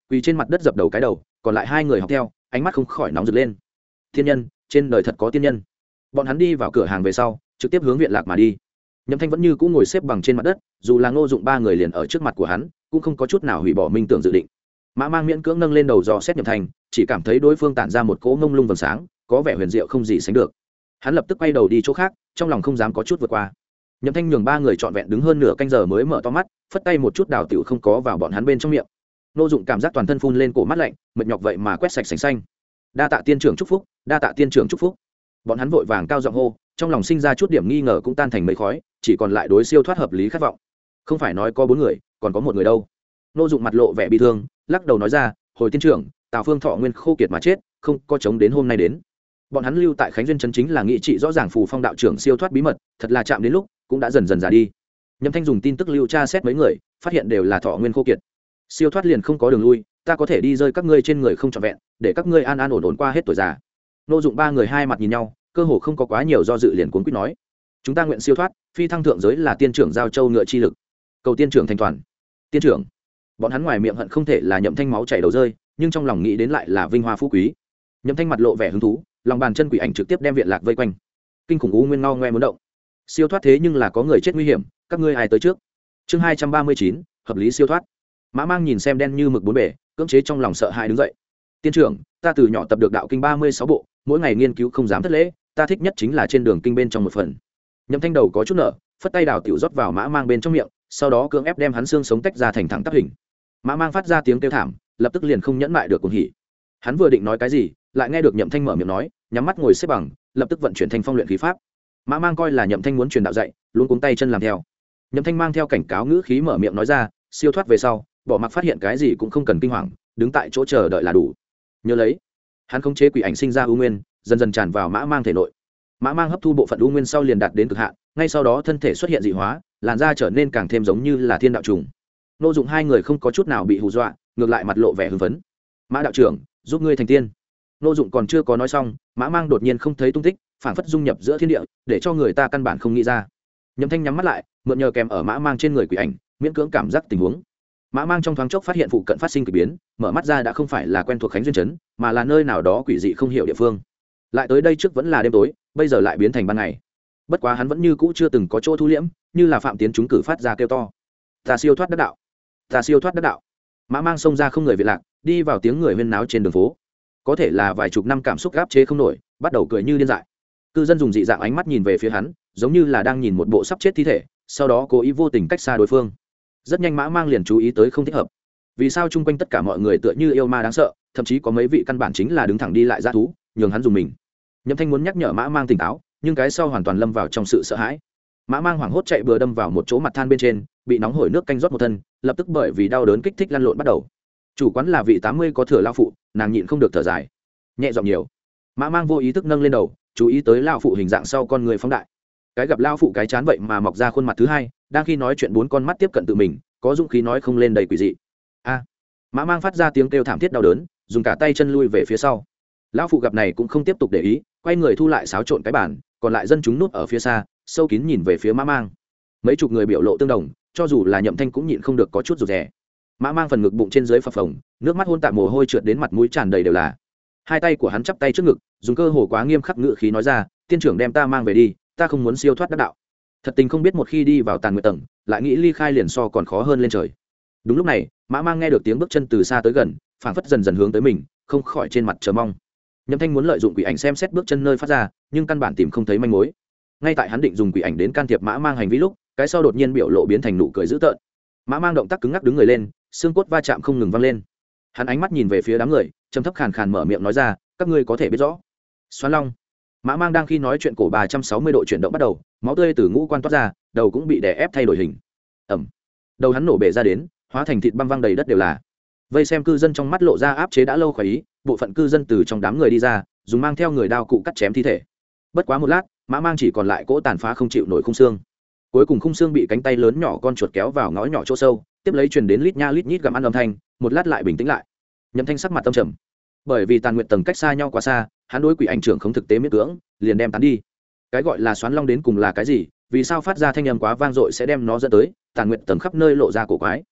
quỳ trên mặt đất dập đầu cái đầu, còn lại hai người học theo, ánh mắt không khỏi nóng rực lên. Thiên nhân, trên đời thật có tiên nhân. Bọn hắn đi vào cửa hàng về sau, trực tiếp hướng viện lạc mà đi. Nhậm Thanh vẫn như cũ ngồi xếp bằng trên mặt đất, dù là Ngô Dụng ba người liền ở trước mặt của hắn, cũng không có chút nào hủy bỏ minh tưởng dự định. Mã Mang miễn cưỡng nâng lên đầu dò xét Nhậm Thanh, chỉ cảm thấy đối phương tản ra một cỗ ngông lung vầng sáng, có vẻ huyền diệu không gì sánh được. Hắn lập tức quay đầu đi chỗ khác, trong lòng không dám có chút vượt qua. Nhậm Thanh nhường ba người trọn vẹn đứng hơn nửa canh giờ mới mở to mắt, phất tay một chút đào tiểu không có vào bọn hắn bên trong miệng. Ngô Dụng cảm giác toàn thân phun lên cổ mắt lạnh, mệt nhọc vậy mà quét sạch sành xanh. Đa tạ tiên trưởng chúc phúc, đa tạ tiên trưởng chúc phúc. Bọn hắn vội vàng cao giọng hô, trong lòng sinh ra chút điểm nghi ngờ cũng tan thành mây khói, chỉ còn lại đối siêu thoát hợp lý khát vọng. Không phải nói có 4 người, còn có một người đâu? Ngô Dụng mặt lộ vẻ bi thương, lắc đầu nói ra, hồi tiên trưởng, Tào Phương thọ nguyên khô kiệt mà chết, không có chống đến hôm nay đến. Bọn hắn lưu tại Khánh Duyên trấn chính là nghị trị rõ ràng phù phong đạo trưởng siêu thoát bí mật, thật là chạm đến lúc cũng đã dần dần già đi. Nhậm Thanh dùng tin tức lưu tra xét mấy người, phát hiện đều là thọ nguyên khô kiệt. Siêu thoát liền không có đường lui, ta có thể đi rơi các ngươi trên người không trọn vẹn, để các ngươi an an ổn ổn qua hết tuổi già. Ngô Dụng ba người hai mặt nhìn nhau, cơ hồ không có quá nhiều do dự liền cuống quýt nói, chúng ta nguyện siêu thoát, phi thăng thượng giới là tiên trưởng giao châu ngựa chi lực, cầu tiên trưởng thành toàn. Tiên trưởng. Bọn hắn ngoài miệng hận không thể là Nhậm Thanh máu chảy đầu rơi, nhưng trong lòng nghĩ đến lại là vinh hoa phú quý. Nhậm Thanh mặt lộ vẻ hứng thú, lòng bàn chân quỷ ảnh trực tiếp đem viện lạc vây quanh. Kinh khủng u nguyên ngao ngoe muốn động. Siêu thoát thế nhưng là có người chết nguy hiểm, các ngươi ai tới trước? Chương 239, hợp lý siêu thoát. Mã Mang nhìn xem đen như mực bốn bể, cưỡng chế trong lòng sợ hãi đứng dậy. Tiên trưởng, ta từ nhỏ tập được đạo kinh 36 bộ, mỗi ngày nghiên cứu không dám thất lễ, ta thích nhất chính là trên đường kinh bên trong một phần. Nhậm Thanh đầu có chút nở, phất tay đào tiểu rót vào Mã Mang bên trong miệng, sau đó cưỡng ép đem hắn xương sống tách ra thành thẳng tắp hình. Mã Mang phát ra tiếng kêu thảm, lập tức liền không nhẫn mại được cuồng hỉ. Hắn vừa định nói cái gì, lại nghe được Nhậm Thanh mở miệng nói, nhắm mắt ngồi xếp bằng, lập tức vận chuyển thành phong luyện khí pháp. Mã Mang coi là Nhậm Thanh muốn truyền đạo dạy, luôn cuống tay chân làm theo. Nhậm Thanh mang theo cảnh cáo ngữ khí mở miệng nói ra, siêu thoát về sau, bỏ mặc phát hiện cái gì cũng không cần kinh hoàng, đứng tại chỗ chờ đợi là đủ. Nhớ lấy, hắn khống chế quỷ ảnh sinh ra u nguyên, dần dần tràn vào Mã Mang thể nội. Mã Mang hấp thu bộ phận u nguyên sau liền đạt đến cực hạn, ngay sau đó thân thể xuất hiện dị hóa, làn da trở nên càng thêm giống như là thiên đạo trùng. Ngô Dụng hai người không có chút nào bị hù dọa, ngược lại mặt lộ vẻ hưng phấn. Mã đạo trưởng, giúp ngươi thành tiên. Ngô Dụng còn chưa có nói xong, Mã Mang đột nhiên không thấy tung tích, phảng phất dung nhập giữa thiên địa, để cho người ta căn bản không nghĩ ra. Nhậm Thanh nhắm mắt lại, mượn nhờ kèm ở Mã Mang trên người quỷ ảnh, miễn cưỡng cảm giác tình huống. Mã Mang trong thoáng chốc phát hiện phụ cận phát sinh kỳ biến, mở mắt ra đã không phải là quen thuộc Khánh Duyên trấn, mà là nơi nào đó quỷ dị không hiểu địa phương. Lại tới đây trước vẫn là đêm tối, bây giờ lại biến thành ban ngày. Bất quá hắn vẫn như cũ chưa từng có chỗ thu liễm, như là phạm tiến chúng cử phát ra kêu to. Ta siêu thoát đắc đạo, ta siêu thoát đắc đạo. Mã Mang xông ra không người viện lạc, đi vào tiếng người huyên náo trên đường phố. Có thể là vài chục năm cảm xúc gáp chế không nổi, bắt đầu cười như điên dại. Cư dân dùng dị dạng ánh mắt nhìn về phía hắn, giống như là đang nhìn một bộ sắp chết thi thể, sau đó cố ý vô tình cách xa đối phương. Rất nhanh Mã Mang liền chú ý tới không thích hợp. Vì sao chung quanh tất cả mọi người tựa như yêu ma đáng sợ, thậm chí có mấy vị căn bản chính là đứng thẳng đi lại dã thú, nhường hắn dùng mình. Nhậm Thanh muốn nhắc nhở Mã Mang tỉnh táo, nhưng cái sau hoàn toàn lâm vào trong sự sợ hãi. Mã Mang hoảng hốt chạy bừa đâm vào một chỗ mặt than bên trên, bị nóng hổi nước canh rót một thân, lập tức bởi vì đau đớn kích thích lăn lộn bắt đầu. Chủ quán là vị 80 có thừa lão phụ, nàng nhịn không được thở dài, nhẹ giọng nhiều. Mã Mang vô ý thức nâng lên đầu, chú ý tới lão phụ hình dạng sau con người phóng đại. Cái gặp lão phụ cái chán vậy mà mọc ra khuôn mặt thứ hai, đang khi nói chuyện 4 con mắt tiếp cận tự mình, có dũng khí nói không lên đầy quỷ dị. A! Mã Mang phát ra tiếng kêu thảm thiết đau đớn, dùng cả tay chân lui về phía sau. Lão phụ gặp này cũng không tiếp tục để ý, quay người thu lại xáo trộn cái bàn, còn lại dân chúng núp ở phía xa, sâu kín nhìn về phía Mã Mang. Mấy chục người biểu lộ tương đồng, cho dù là Nhậm Thanh cũng nhịn không được có chút rụt rè. Mã Mang phần ngực bụng trên dưới phập phồng, nước mắt hôn tạp mồ hôi trượt đến mặt mũi tràn đầy đều là. Hai tay của hắn chắp tay trước ngực, dùng cơ hồ quá nghiêm khắc ngữ khí nói ra, tiên trưởng đem ta mang về đi, ta không muốn siêu thoát đắc đạo. Thật tình không biết một khi đi vào tàn nguyệt tầng, lại nghĩ ly khai liền so còn khó hơn lên trời. Đúng lúc này, Mã Mang nghe được tiếng bước chân từ xa tới gần, phảng phất dần dần hướng tới mình, không khỏi trên mặt chờ mong. Nhậm Thanh muốn lợi dụng quỷ ảnh xem xét bước chân nơi phát ra, nhưng căn bản tìm không thấy manh mối. Ngay tại hắn định dùng quỷ ảnh đến can thiệp Mã Mang hành vi lúc, cái sau đột nhiên biểu lộ biến thành nụ cười dữ tợn. Mã Mang động tác cứng ngắc đứng người lên, xương cốt va chạm không ngừng vang lên. Hắn ánh mắt nhìn về phía đám người, trầm thấp khàn khàn mở miệng nói ra, các ngươi có thể biết rõ. Xoắn long. Mã Mang đang khi nói chuyện cổ 360 độ chuyển động bắt đầu, máu tươi từ ngũ quan toát ra, đầu cũng bị đè ép thay đổi hình. Ầm. Đầu hắn nổ bể ra đến, hóa thành thịt băm văng đầy đất đều là. Vây xem cư dân trong mắt lộ ra áp chế đã lâu khỏi ý, bộ phận cư dân từ trong đám người đi ra, dùng mang theo người đao cụ cắt chém thi thể. Bất quá một lát, Mã Mang chỉ còn lại cỗ tàn phá không chịu nổi khung xương. Cuối cùng khung xương bị cánh tay lớn nhỏ con chuột kéo vào ngõ nhỏ chỗ sâu, tiếp lấy truyền đến lít nha lít nhít gặm ăn âm thanh, một lát lại bình tĩnh lại. Nhậm Thanh sắc mặt tâm trầm, bởi vì tàn nguyện tầng cách xa nhau quá xa, hắn đối quỷ ảnh trưởng không thực tế miễn cưỡng, liền đem tán đi. Cái gọi là xoắn long đến cùng là cái gì? Vì sao phát ra thanh âm quá vang dội sẽ đem nó dẫn tới tàn nguyện tầng khắp nơi lộ ra cổ quái?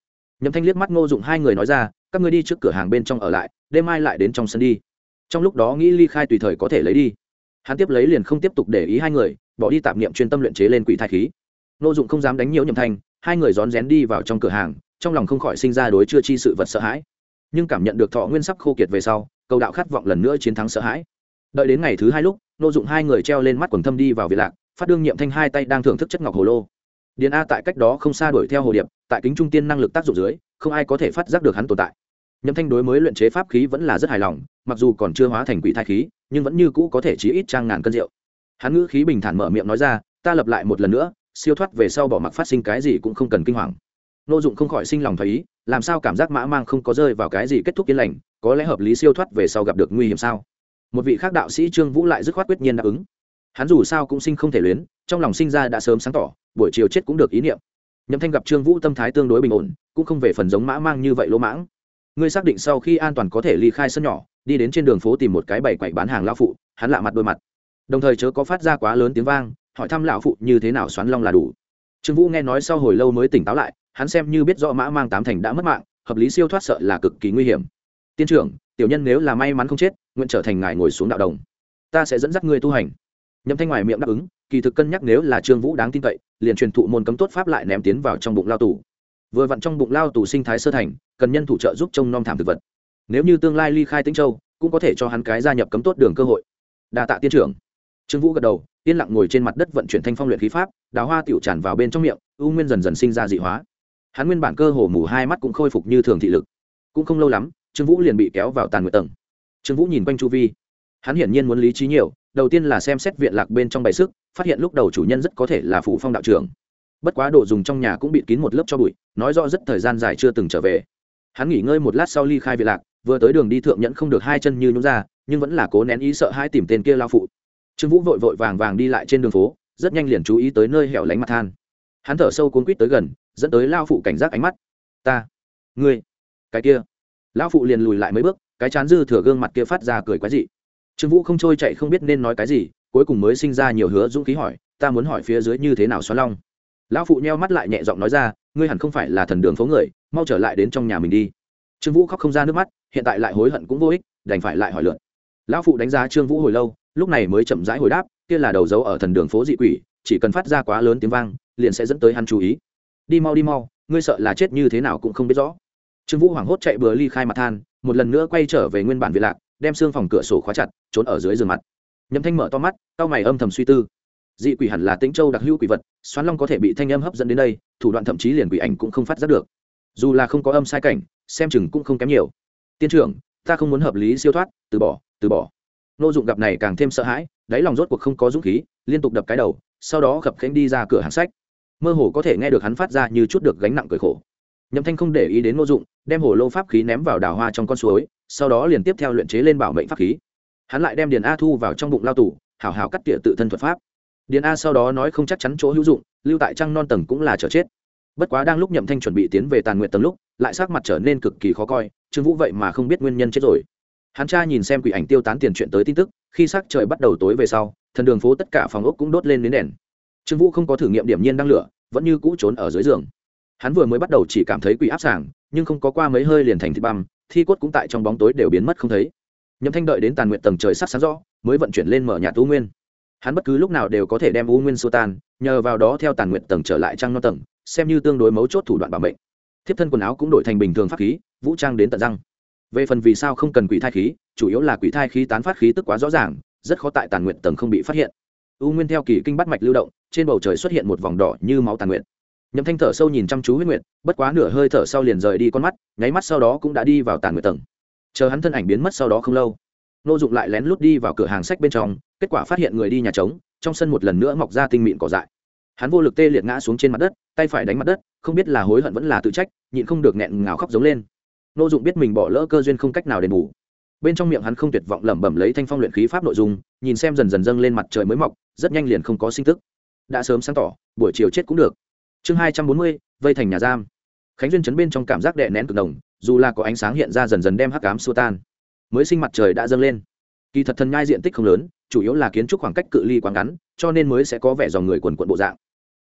Nhậm Thanh liếc mắt Ngô Dụng hai người nói ra, các ngươi đi trước cửa hàng bên trong ở lại, đêm mai lại đến trong sân đi. Trong lúc đó nghĩ ly khai tùy thời có thể lấy đi. Hắn tiếp lấy liền không tiếp tục để ý hai người, bỏ đi tạp niệm chuyên tâm luyện chế lên quỷ thai khí. Ngô Dụng không dám đánh nhiễu Nhậm Thanh, hai người rón rén đi vào trong cửa hàng, trong lòng không khỏi sinh ra đối chưa chi sự vật sợ hãi. Nhưng cảm nhận được thọ nguyên sắp khô kiệt về sau, cầu đạo khát vọng lần nữa chiến thắng sợ hãi. Đợi đến ngày thứ hai lúc, Ngô Dụng hai người treo lên mắt quần thâm đi vào viện lạc, phát đương Nhiệm Thanh hai tay đang thưởng thức chất ngọc hồ lô. Điền A tại cách đó không xa đuổi theo hồ điệp, tại kính trung tiên năng lực tác dụng dưới, không ai có thể phát giác được hắn tồn tại. Nhậm Thanh đối mới luyện chế pháp khí vẫn là rất hài lòng, mặc dù còn chưa hóa thành quỷ thai khí, nhưng vẫn như cũ có thể chí ít trang ngàn cân rượu. Hắn ngữ khí bình thản mở miệng nói ra, ta lập lại một lần nữa, siêu thoát về sau bỏ mặc phát sinh cái gì cũng không cần kinh hoàng. Ngô Dụng không khỏi sinh lòng thấy ý, làm sao cảm giác mã mang không có rơi vào cái gì kết thúc yên lành, có lẽ hợp lý siêu thoát về sau gặp được nguy hiểm sao? Một vị khác đạo sĩ Trương Vũ lại dứt khoát quyết nhiên đáp ứng. Hắn dù sao cũng sinh không thể luyến, trong lòng sinh ra đã sớm sáng tỏ, buổi chiều chết cũng được ý niệm. Nhậm Thanh gặp Trương Vũ tâm thái tương đối bình ổn, cũng không về phần giống mã mang như vậy lỗ mãng. Ngươi xác định sau khi an toàn có thể ly khai sân nhỏ, đi đến trên đường phố tìm một cái bày quậy bán hàng lão phụ, hắn lạ mặt đôi mặt. Đồng thời chớ có phát ra quá lớn tiếng vang, hỏi thăm lão phụ như thế nào xoắn long là đủ. Trương Vũ nghe nói sau hồi lâu mới tỉnh táo lại, hắn xem như biết rõ mã mang tám thành đã mất mạng, hợp lý siêu thoát sợ là cực kỳ nguy hiểm. Tiên trưởng, tiểu nhân nếu là may mắn không chết, nguyện trở thành ngài ngồi xuống đạo đồng, ta sẽ dẫn dắt ngươi tu hành. Nhậm Thanh ngoài miệng đáp ứng, kỳ thực cân nhắc nếu là Trương Vũ đáng tin cậy, liền truyền thụ môn cấm tốt pháp lại ném tiến vào trong bụng lao tù. Vừa vặn trong bụng lao tù sinh thái sơ thành, cần nhân thủ trợ giúp trông nom thảm thực vật. Nếu như tương lai ly khai Tĩnh Châu, cũng có thể cho hắn cái gia nhập cấm tốt đường cơ hội. Đa tạ tiên trưởng. Trương Vũ gật đầu, yên lặng ngồi trên mặt đất vận chuyển thanh phong luyện khí pháp, đào hoa tiểu tràn vào bên trong miệng, u nguyên dần dần sinh ra dị hóa. Hắn nguyên bản cơ hồ mù hai mắt cũng khôi phục như thường thị lực. Cũng không lâu lắm, Trương Vũ liền bị kéo vào tàn nguyệt tầng. Trương Vũ nhìn quanh chu vi, hắn hiển nhiên muốn lý trí nhiều, đầu tiên là xem xét viện lạc bên trong bày sức, phát hiện lúc đầu chủ nhân rất có thể là Phủ Phong đạo trưởng. Bất quá đồ dùng trong nhà cũng bịt kín một lớp cho bụi, nói rõ rất thời gian dài chưa từng trở về. Hắn nghỉ ngơi một lát sau ly khai viện lạc, vừa tới đường đi thượng nhẫn không được hai chân như nhũn ra, nhưng vẫn là cố nén ý sợ hãi tìm tên kia lao phụ. Trương Vũ vội vội vàng vàng đi lại trên đường phố, rất nhanh liền chú ý tới nơi hẻo lánh mặt than. Hắn thở sâu cuốn quýt tới gần, dẫn tới lao phụ cảnh giác ánh mắt. Ta, ngươi, cái kia. Lao phụ liền lùi lại mấy bước, cái chán dư thừa gương mặt kia phát ra cười quái dị. Trương Vũ không trôi chạy không biết nên nói cái gì, cuối cùng mới sinh ra nhiều hứa dũng khí hỏi, ta muốn hỏi phía dưới như thế nào xoắn long. Lão phụ nheo mắt lại nhẹ giọng nói ra, ngươi hẳn không phải là thần đường phố người, mau trở lại đến trong nhà mình đi. Trương Vũ khóc không ra nước mắt, hiện tại lại hối hận cũng vô ích, đành phải lại hỏi lượt. Lão phụ đánh giá Trương Vũ hồi lâu, lúc này mới chậm rãi hồi đáp, kia là đầu dấu ở thần đường phố dị quỷ, chỉ cần phát ra quá lớn tiếng vang, liền sẽ dẫn tới hắn chú ý. Đi mau, ngươi sợ là chết như thế nào cũng không biết rõ. Trương Vũ hoảng hốt chạy bừa ly khai mặt than, một lần nữa quay trở về nguyên bản viện lạc, đem xương phòng cửa sổ khóa chặt, trốn ở dưới giường mặt. Nhậm Thanh mở to mắt, cau mày âm thầm suy tư. Dị quỷ hẳn là Tĩnh Châu đặc hữu quỷ vật, xoắn long có thể bị thanh âm hấp dẫn đến đây, thủ đoạn thậm chí liền quỷ ảnh cũng không phát giác được. Dù là không có âm sai cảnh, xem chừng cũng không kém nhiều. Tiên trưởng, ta không muốn hợp lý siêu thoát, từ bỏ. Nô Dụng gặp này càng thêm sợ hãi, đáy lòng rốt cuộc không có dũng khí, liên tục đập cái đầu, sau đó khập khiễng đi ra cửa hàng sách. Mơ hồ có thể nghe được hắn phát ra như chút được gánh nặng cười khổ. Nhậm Thanh không để ý đến Nô Dụng, đem hồ lô pháp khí ném vào đào hoa trong con suối, sau đó liền tiếp theo luyện chế lên bảo mệnh pháp khí. Hắn lại đem Điền A thu vào trong bụng lao tù, hảo hảo cắt tỉa tự thân thuật pháp. Điền A sau đó nói không chắc chắn chỗ hữu dụng, lưu tại trăng non tầng cũng là chờ chết. Bất quá đang lúc Nhậm Thanh chuẩn bị tiến về Tàn Nguyệt tầng lúc, lại sắc mặt trở nên cực kỳ khó coi, Trương Vũ vậy mà không biết nguyên nhân chết rồi. Hắn tra nhìn xem quỷ ảnh tiêu tán tiền chuyện tới tin tức, khi sắc trời bắt đầu tối về sau, thần đường phố tất cả phòng ốc cũng đốt lên đến đèn. Trương Vũ không có thử nghiệm điểm nhiên đăng lửa, vẫn như cũ trốn ở dưới giường. Hắn vừa mới bắt đầu chỉ cảm thấy quỷ áp sảng, nhưng không có qua mấy hơi liền thành thịt băm, thi cốt cũng tại trong bóng tối đều biến mất không thấy. Nhậm Thanh đợi đến Tàn Nguyệt tầng trời sắc sáng rõ, mới vận chuyển lên mở nhạt u nguyên. Hắn bất cứ lúc nào đều có thể đem u nguyên xua tan, nhờ vào đó theo Tàn Nguyệt tầng trở lại trăng non tầng, xem như tương đối mấu chốt thủ đoạn bảo mệnh. Thiếp thân quần áo cũng đổi thành bình thường pháp khí, vũ trang đến tận răng. Về phần vì sao không cần quỷ thai khí, chủ yếu là quỷ thai khí tán phát khí tức quá rõ ràng, rất khó tại Tàn Nguyệt tầng không bị phát hiện. U nguyên theo kỳ kinh bắt mạch lưu động, trên bầu trời xuất hiện một vòng đỏ như máu Tàn Nguyệt. Nhậm Thanh thở sâu nhìn chăm chú huyết nguyệt, bất quá nửa hơi thở sau liền rời đi con mắt, nháy mắt sau đó cũng đã đi vào Tàn Nguyệt tầng. Chờ hắn thân ảnh biến mất sau đó không lâu, Nô Dụng lại lén lút đi vào cửa hàng sách bên trong, kết quả phát hiện người đi nhà trống, trong sân một lần nữa mọc ra tinh mịn cỏ dại. Hắn vô lực tê liệt ngã xuống trên mặt đất, tay phải đánh mặt đất, không biết là hối hận vẫn là tự trách, nhịn không được nghẹn ngào khóc giống lên. Nô Dụng biết mình bỏ lỡ cơ duyên không cách nào đền bù. Bên trong miệng hắn không tuyệt vọng lẩm bẩm lấy thanh phong luyện khí pháp nội dung, nhìn xem dần dần dâng lên mặt trời mới mọc, rất nhanh liền không có sinh tức. Đã sớm sáng tỏ, buổi chiều chết cũng được. Chương 240, vây thành nhà giam. Khánh Duyên trấn bên trong cảm giác đè nén cực đồng, dù là có ánh sáng hiện ra dần dần đem hắc ám xua tan. Mới sinh mặt trời đã dâng lên. Kỳ thật thần nhai diện tích không lớn, chủ yếu là kiến trúc khoảng cách cự ly quá ngắn, cho nên mới sẽ có vẻ dòng người quần quần bộ dạng.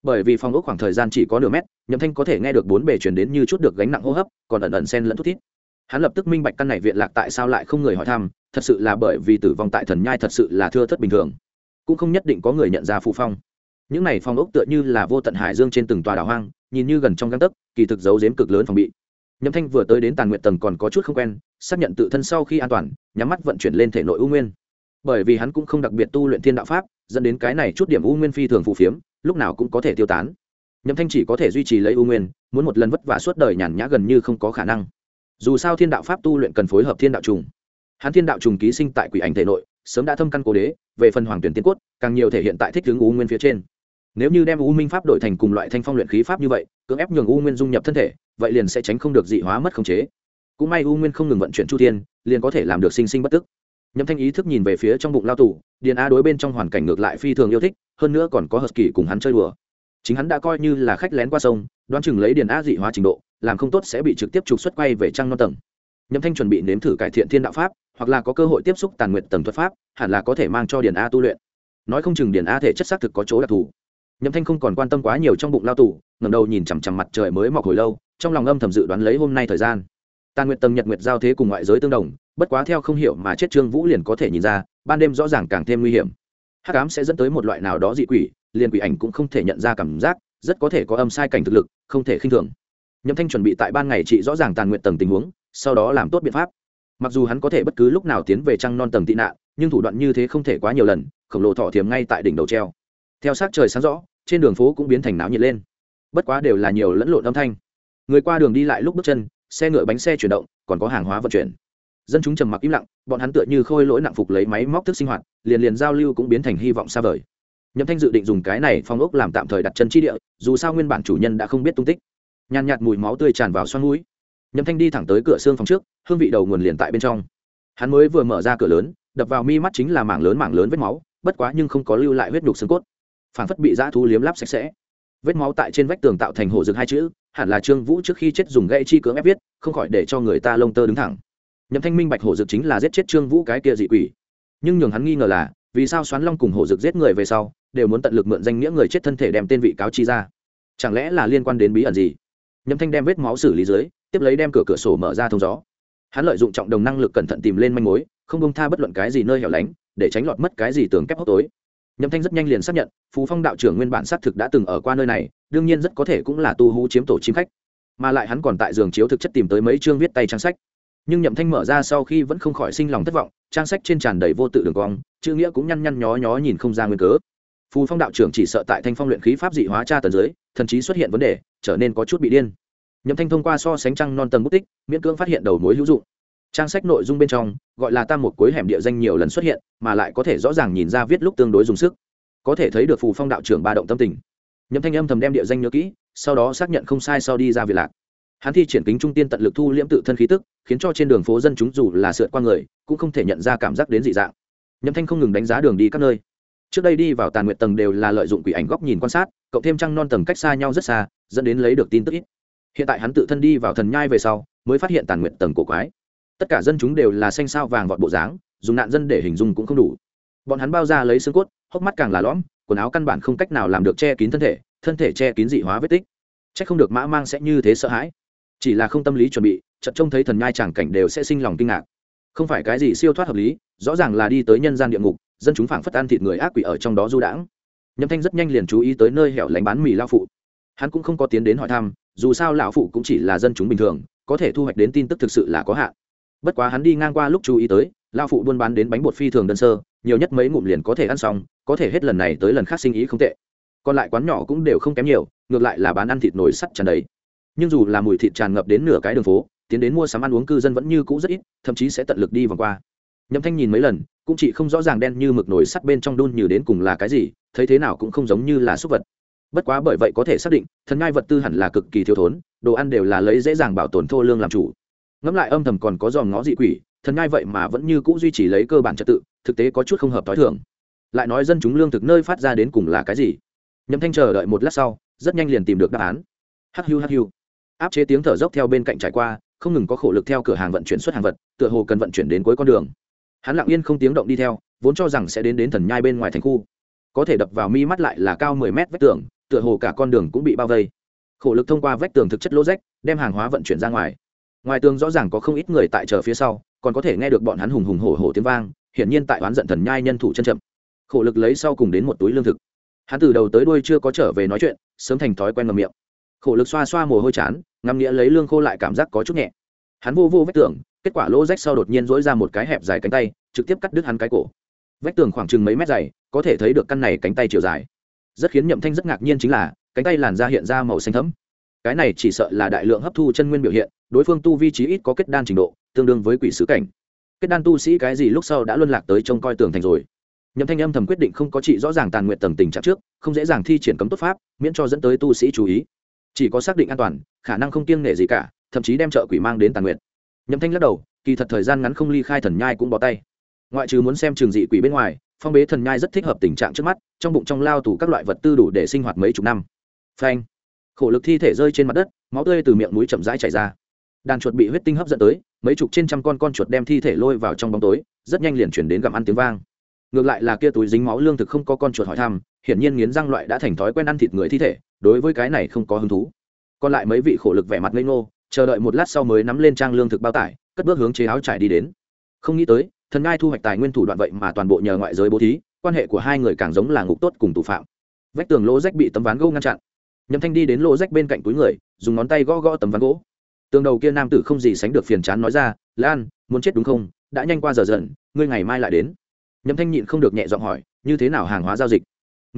bởi vì phòng ốc khoảng thời gian chỉ có nửa mét, Nhậm Thanh có thể nghe được bốn bề truyền đến như chút được gánh nặng hô hấp, còn ẩn ẩn xen lẫn thút thít. Hắn lập tức minh bạch căn này viện lạc tại sao lại không người hỏi thăm, thật sự là bởi vì tử vong tại thần nhai thật sự là thưa thớt bình thường, cũng không nhất định có người nhận ra Phù Phong. Những này phòng ốc tựa như là vô tận hải dương trên từng tòa đảo hoang, nhìn như gần trong gang tấc, kỳ thực giấu giếm cực lớn phòng bị. Nhậm Thanh vừa tới đến Tàn Nguyện tầng còn có chút không quen, xác nhận tự thân sau khi an toàn, nhắm mắt vận chuyển lên thể nội u nguyên. Bởi vì hắn cũng không đặc biệt tu luyện thiên đạo pháp, dẫn đến cái này chút điểm u nguyên phi thường phù phiếm, lúc nào cũng có thể tiêu tán. Nhậm Thanh chỉ có thể duy trì lấy u nguyên, muốn một lần vất vả suốt đời nhàn nhã gần như không có khả năng. Dù sao thiên đạo pháp tu luyện cần phối hợp thiên đạo trùng. Hắn thiên đạo trùng ký sinh tại quỷ ảnh thể nội, sớm đã thâm căn cố đế, về phần hoàng tuyển tiên cốt, càng nhiều thể hiện tại thích ứng u nguyên phía trên. Nếu như đem u minh pháp đổi thành cùng loại thanh phong luyện khí pháp như vậy, cưỡng ép nhường u nguyên dung nhập thân thể, vậy liền sẽ tránh không được dị hóa mất khống chế. Cũng may u nguyên không ngừng vận chuyển chu thiên, liền có thể làm được sinh sinh bất tức. Nhậm Thanh ý thức nhìn về phía trong bụng lao tù, Điền A đối bên trong hoàn cảnh ngược lại phi thường yêu thích, hơn nữa còn có Husky cùng hắn chơi đùa. Chính hắn đã coi như là khách lén qua sông, đoán chừng lấy Điền A dị hóa trình độ, làm không tốt sẽ bị trực tiếp trục xuất quay về trăng non tầng. Nhậm Thanh chuẩn bị nếm thử cải thiện thiên đạo pháp, hoặc là có cơ hội tiếp xúc Tàn Nguyệt tầng thuật pháp, hẳn là có thể mang cho Điền A tu luyện. Nói không chừng Điền A thể chất xác thực có chỗ đặc thù. Nhậm Thanh không còn quan tâm quá nhiều trong bụng lao tù, ngẩng đầu nhìn chằm chằm mặt trời mới mọc hồi lâu, trong lòng âm thầm dự đoán lấy hôm nay thời gian. Tàn Nguyệt tầng nhật nguyệt giao thế cùng ngoại giới tương đồng, bất quá theo không hiểu mà chết Trương Vũ liền có thể nhìn ra, ban đêm rõ ràng càng thêm nguy hiểm. Hắc ám sẽ dẫn tới một loại nào đó dị quỷ, liền quỷ ảnh cũng không thể nhận ra cảm giác, rất có thể có âm sai cảnh thực lực, không thể khinh thường. Nhậm Thanh chuẩn bị tại ban ngày trị rõ ràng Tàn Nguyệt tầng tình huống, sau đó làm tốt biện pháp. Mặc dù hắn có thể bất cứ lúc nào tiến về trăng non tầng tị nạn, nhưng thủ đoạn như thế không thể quá nhiều lần, khổng lồ thọ thiềm ngay tại đỉnh đầu treo. Theo sát trời sáng rõ, trên đường phố cũng biến thành náo nhiệt lên. Bất quá đều là nhiều lẫn lộn âm thanh. Người qua đường đi lại lúc bước chân, xe ngựa bánh xe chuyển động, còn có hàng hóa vận chuyển. Dân chúng trầm mặc im lặng, bọn hắn tựa như khôi lỗi nặng phục lấy máy móc thức sinh hoạt, liền giao lưu cũng biến thành hy vọng xa vời. Nhậm Thanh dự định dùng cái này phong ốc làm tạm thời đặt chân chi địa, dù sao nguyên bản chủ nhân đã không biết tung tích. Nhàn nhạt mùi máu tươi tràn vào xoang mũi. Nhậm Thanh đi thẳng tới cửa xương phòng trước, hương vị đầu nguồn liền tại bên trong. Hắn mới vừa mở ra cửa lớn, đập vào mi mắt chính là mảng lớn vết máu, bất quá nhưng không có lưu lại huyết nhục xương cốt, phảng phất bị dã thú liếm láp sạch sẽ. Vết máu tại trên vách tường tạo thành hổ rực hai chữ, hẳn là Trương Vũ trước khi chết dùng gậy chi cưỡng ép viết, không khỏi để cho người ta lông tơ đứng thẳng. Nhậm Thanh minh bạch hổ rực chính là giết chết Trương Vũ cái kia dị quỷ, nhưng nhường hắn nghi ngờ là, vì sao Xoán Long cùng hổ rực giết người về sau, đều muốn tận lực mượn danh nghĩa người chết thân thể đem tên vị cáo chi ra, chẳng lẽ là liên quan đến bí ẩn gì? Nhậm Thanh đem vết máu xử lý dưới, tiếp lấy đem cửa sổ mở ra thông gió. Hắn lợi dụng trọng đồng năng lực cẩn thận tìm lên manh mối, không buông tha bất luận cái gì nơi hẻo lánh, để tránh lọt mất cái gì tường kép hốc tối. Nhậm Thanh rất nhanh liền xác nhận, Phù Phong đạo trưởng nguyên bản xác thực đã từng ở qua nơi này, đương nhiên rất có thể cũng là tu hú chiếm tổ chim khách, mà lại hắn còn tại giường chiếu thực chất tìm tới mấy chương viết tay trang sách. Nhưng Nhậm Thanh mở ra sau khi vẫn không khỏi sinh lòng thất vọng, trang sách trên tràn đầy vô tự đường cong, chữ nghĩa cũng nhăn nhó nhó nhìn không ra nguyên cớ. Phù Phong đạo trưởng chỉ sợ tại Thanh Phong luyện khí pháp dị hóa tra tầng dưới, thần trí xuất hiện vấn đề, trở nên có chút bị điên. Nhậm Thanh thông qua so sánh trăng non tầng bút tích, miễn cưỡng phát hiện đầu mối hữu dụng. Trang sách nội dung bên trong gọi là tam một cuối hẻm địa danh nhiều lần xuất hiện, mà lại có thể rõ ràng nhìn ra viết lúc tương đối dùng sức, có thể thấy được Phù Phong đạo trưởng ba động tâm tình. Nhậm Thanh âm thầm đem địa danh nhớ kỹ, sau đó xác nhận không sai sau đi ra viện lạc. Hắn thi triển kính trung tiên tận lực thu liễm tự thân khí tức, khiến cho trên đường phố dân chúng dù là sượt qua người cũng không thể nhận ra cảm giác đến dị dạng. Nhậm Thanh không ngừng đánh giá đường đi các nơi. Trước đây đi vào Tàn Nguyệt tầng đều là lợi dụng quỷ ảnh góc nhìn quan sát, cộng thêm trăng non tầng cách xa nhau rất xa, dẫn đến lấy được tin tức ít. Hiện tại hắn tự thân đi vào thần nhai về sau, mới phát hiện Tàn Nguyệt tầng cổ quái. Tất cả dân chúng đều là xanh sao vàng vọt bộ dáng, dùng nạn dân để hình dung cũng không đủ. Bọn hắn bao ra lấy xương cốt, hốc mắt càng là lõm, quần áo căn bản không cách nào làm được che kín thân thể che kín dị hóa vết tích. Chắc không được Mã Mang sẽ như thế sợ hãi. Chỉ là không tâm lý chuẩn bị, chợt trông thấy thần nhai tràng cảnh đều sẽ sinh lòng kinh ngạc. Không phải cái gì siêu thoát hợp lý, rõ ràng là đi tới nhân gian địa ngục, dân chúng phảng phất ăn thịt người ác quỷ ở trong đó du đãng. Nhậm Thanh rất nhanh liền chú ý tới nơi hẻo lánh bán mì lão phụ. Hắn cũng không có tiến đến hỏi thăm, dù sao lão phụ cũng chỉ là dân chúng bình thường, có thể thu hoạch đến tin tức thực sự là có hạn. Bất quá hắn đi ngang qua lúc chú ý tới, lão phụ buôn bán đến bánh bột phi thường đơn sơ, nhiều nhất mấy ngụm liền có thể ăn xong, có thể hết lần này tới lần khác sinh ý không tệ. Còn lại quán nhỏ cũng đều không kém nhiều, ngược lại là bán ăn thịt nồi sắt tràn đầy. Nhưng dù là mùi thịt tràn ngập đến nửa cái đường phố, tiến đến mua sắm ăn uống cư dân vẫn như cũ rất ít, thậm chí sẽ tận lực đi vòng qua. Nhậm Thanh nhìn mấy lần, cũng chỉ không rõ ràng đen như mực nồi sắt bên trong đun như đến cùng là cái gì, thấy thế nào cũng không giống như là súc vật. Bất quá bởi vậy có thể xác định, thần nhai vật tư hẳn là cực kỳ thiếu thốn, đồ ăn đều là lấy dễ dàng bảo tồn thô lương làm chủ. Ngẫm lại âm thầm còn có dòm ngó dị quỷ, thần nhai vậy mà vẫn như cũ duy trì lấy cơ bản trật tự, thực tế có chút không hợp tối thường. Lại nói dân chúng lương thực nơi phát ra đến cùng là cái gì? Nhậm Thanh chờ đợi một lát sau, rất nhanh liền tìm được đáp án. Hắc hưu. Áp chế tiếng thở dốc theo bên cạnh trải qua, không ngừng có khổ lực theo cửa hàng vận chuyển xuất hàng vật, tựa hồ cần vận chuyển đến cuối con đường. Hắn lặng yên không tiếng động đi theo, vốn cho rằng sẽ đến thần nhai bên ngoài thành khu, có thể đập vào mi mắt lại là cao 10 mét vách tường, tựa hồ cả con đường cũng bị bao vây. Khổ lực thông qua vách tường thực chất lỗ rách đem hàng hóa vận chuyển ra ngoài. Ngoài tường rõ ràng có không ít người tại chờ phía sau, còn có thể nghe được bọn hắn hùng hùng hổ hổ tiếng vang, hiển nhiên tại oán giận thần nhai nhân thủ chân chậm. Khổ lực lấy sau cùng đến một túi lương thực. Hắn từ đầu tới đuôi chưa có trở về nói chuyện, sớm thành thói quen ngậm miệng. Khổ lực xoa xoa mồ hôi chán, ngắm nghĩa lấy lương khô lại cảm giác có chút nhẹ. Hắn vô vô vách tường, kết quả lỗ rách sau đột nhiên dỗi ra một cái hẹp dài cánh tay, trực tiếp cắt đứt hắn cái cổ. Vách tường khoảng chừng mấy mét dày, có thể thấy được căn này cánh tay chiều dài. Rất khiến Nhậm Thanh rất ngạc nhiên chính là, cánh tay làn da hiện ra màu xanh thẫm. Cái này chỉ sợ là đại lượng hấp thu chân nguyên biểu hiện, đối phương tu vi chí ít có kết đan trình độ, tương đương với quỷ sứ cảnh. Kết đan tu sĩ cái gì lúc sau đã luân lạc tới trông coi tường thành rồi. Nhậm Thanh âm thầm quyết định không có trị rõ ràng tàn nguyện tầng tình trạng trước, không dễ dàng thi triển cấm tốt pháp, miễn cho dẫn tới tu sĩ chú ý. Chỉ có xác định an toàn, khả năng không kiêng nể gì cả, thậm chí đem trợ quỷ mang đến tàn nguyện. Nhậm Thanh lắc đầu, kỳ thật thời gian ngắn không ly khai thần nhai cũng bó tay. Ngoại trừ muốn xem trường dị quỷ bên ngoài, phong bế thần nhai rất thích hợp tình trạng trước mắt, trong bụng trong lao tù các loại vật tư đủ để sinh hoạt mấy chục năm. Phanh! Khổ lực thi thể rơi trên mặt đất, máu tươi từ miệng mũi chậm rãi chảy ra. Đàn chuột bị huyết tinh hấp dẫn tới, mấy chục trên trăm con chuột đem thi thể lôi vào trong bóng tối, rất nhanh liền chuyển đến gặm ăn tiếng vang. Ngược lại là kia túi dính máu lương thực không có con chuột hỏi thăm, hiển nhiên nghiến răng loại đã thành thói quen ăn thịt người thi thể, đối với cái này không có hứng thú. Còn lại mấy vị khổ lực vẻ mặt ngây ngô, chờ đợi một lát sau mới nắm lên trang lương thực bao tải, cất bước hướng chế áo trải đi đến. Không nghĩ tới, thần ngai thu hoạch tài nguyên thủ đoạn vậy mà toàn bộ nhờ ngoại giới bố thí, quan hệ của hai người càng giống là ngục tốt cùng tù phạm. Vách tường lỗ rách bị tấm ván gỗ ngăn chặn. Nhậm Thanh đi đến lỗ rách bên cạnh túi người, dùng ngón tay gõ gõ tấm ván gỗ. Tường đầu kia nam tử không gì sánh được phiền chán nói ra, "Lan, muốn chết đúng không? Đã nhanh qua giờ dần, ngươi ngày mai lại đến." Nhậm Thanh nhịn không được nhẹ giọng hỏi, "Như thế nào hàng hóa giao dịch?"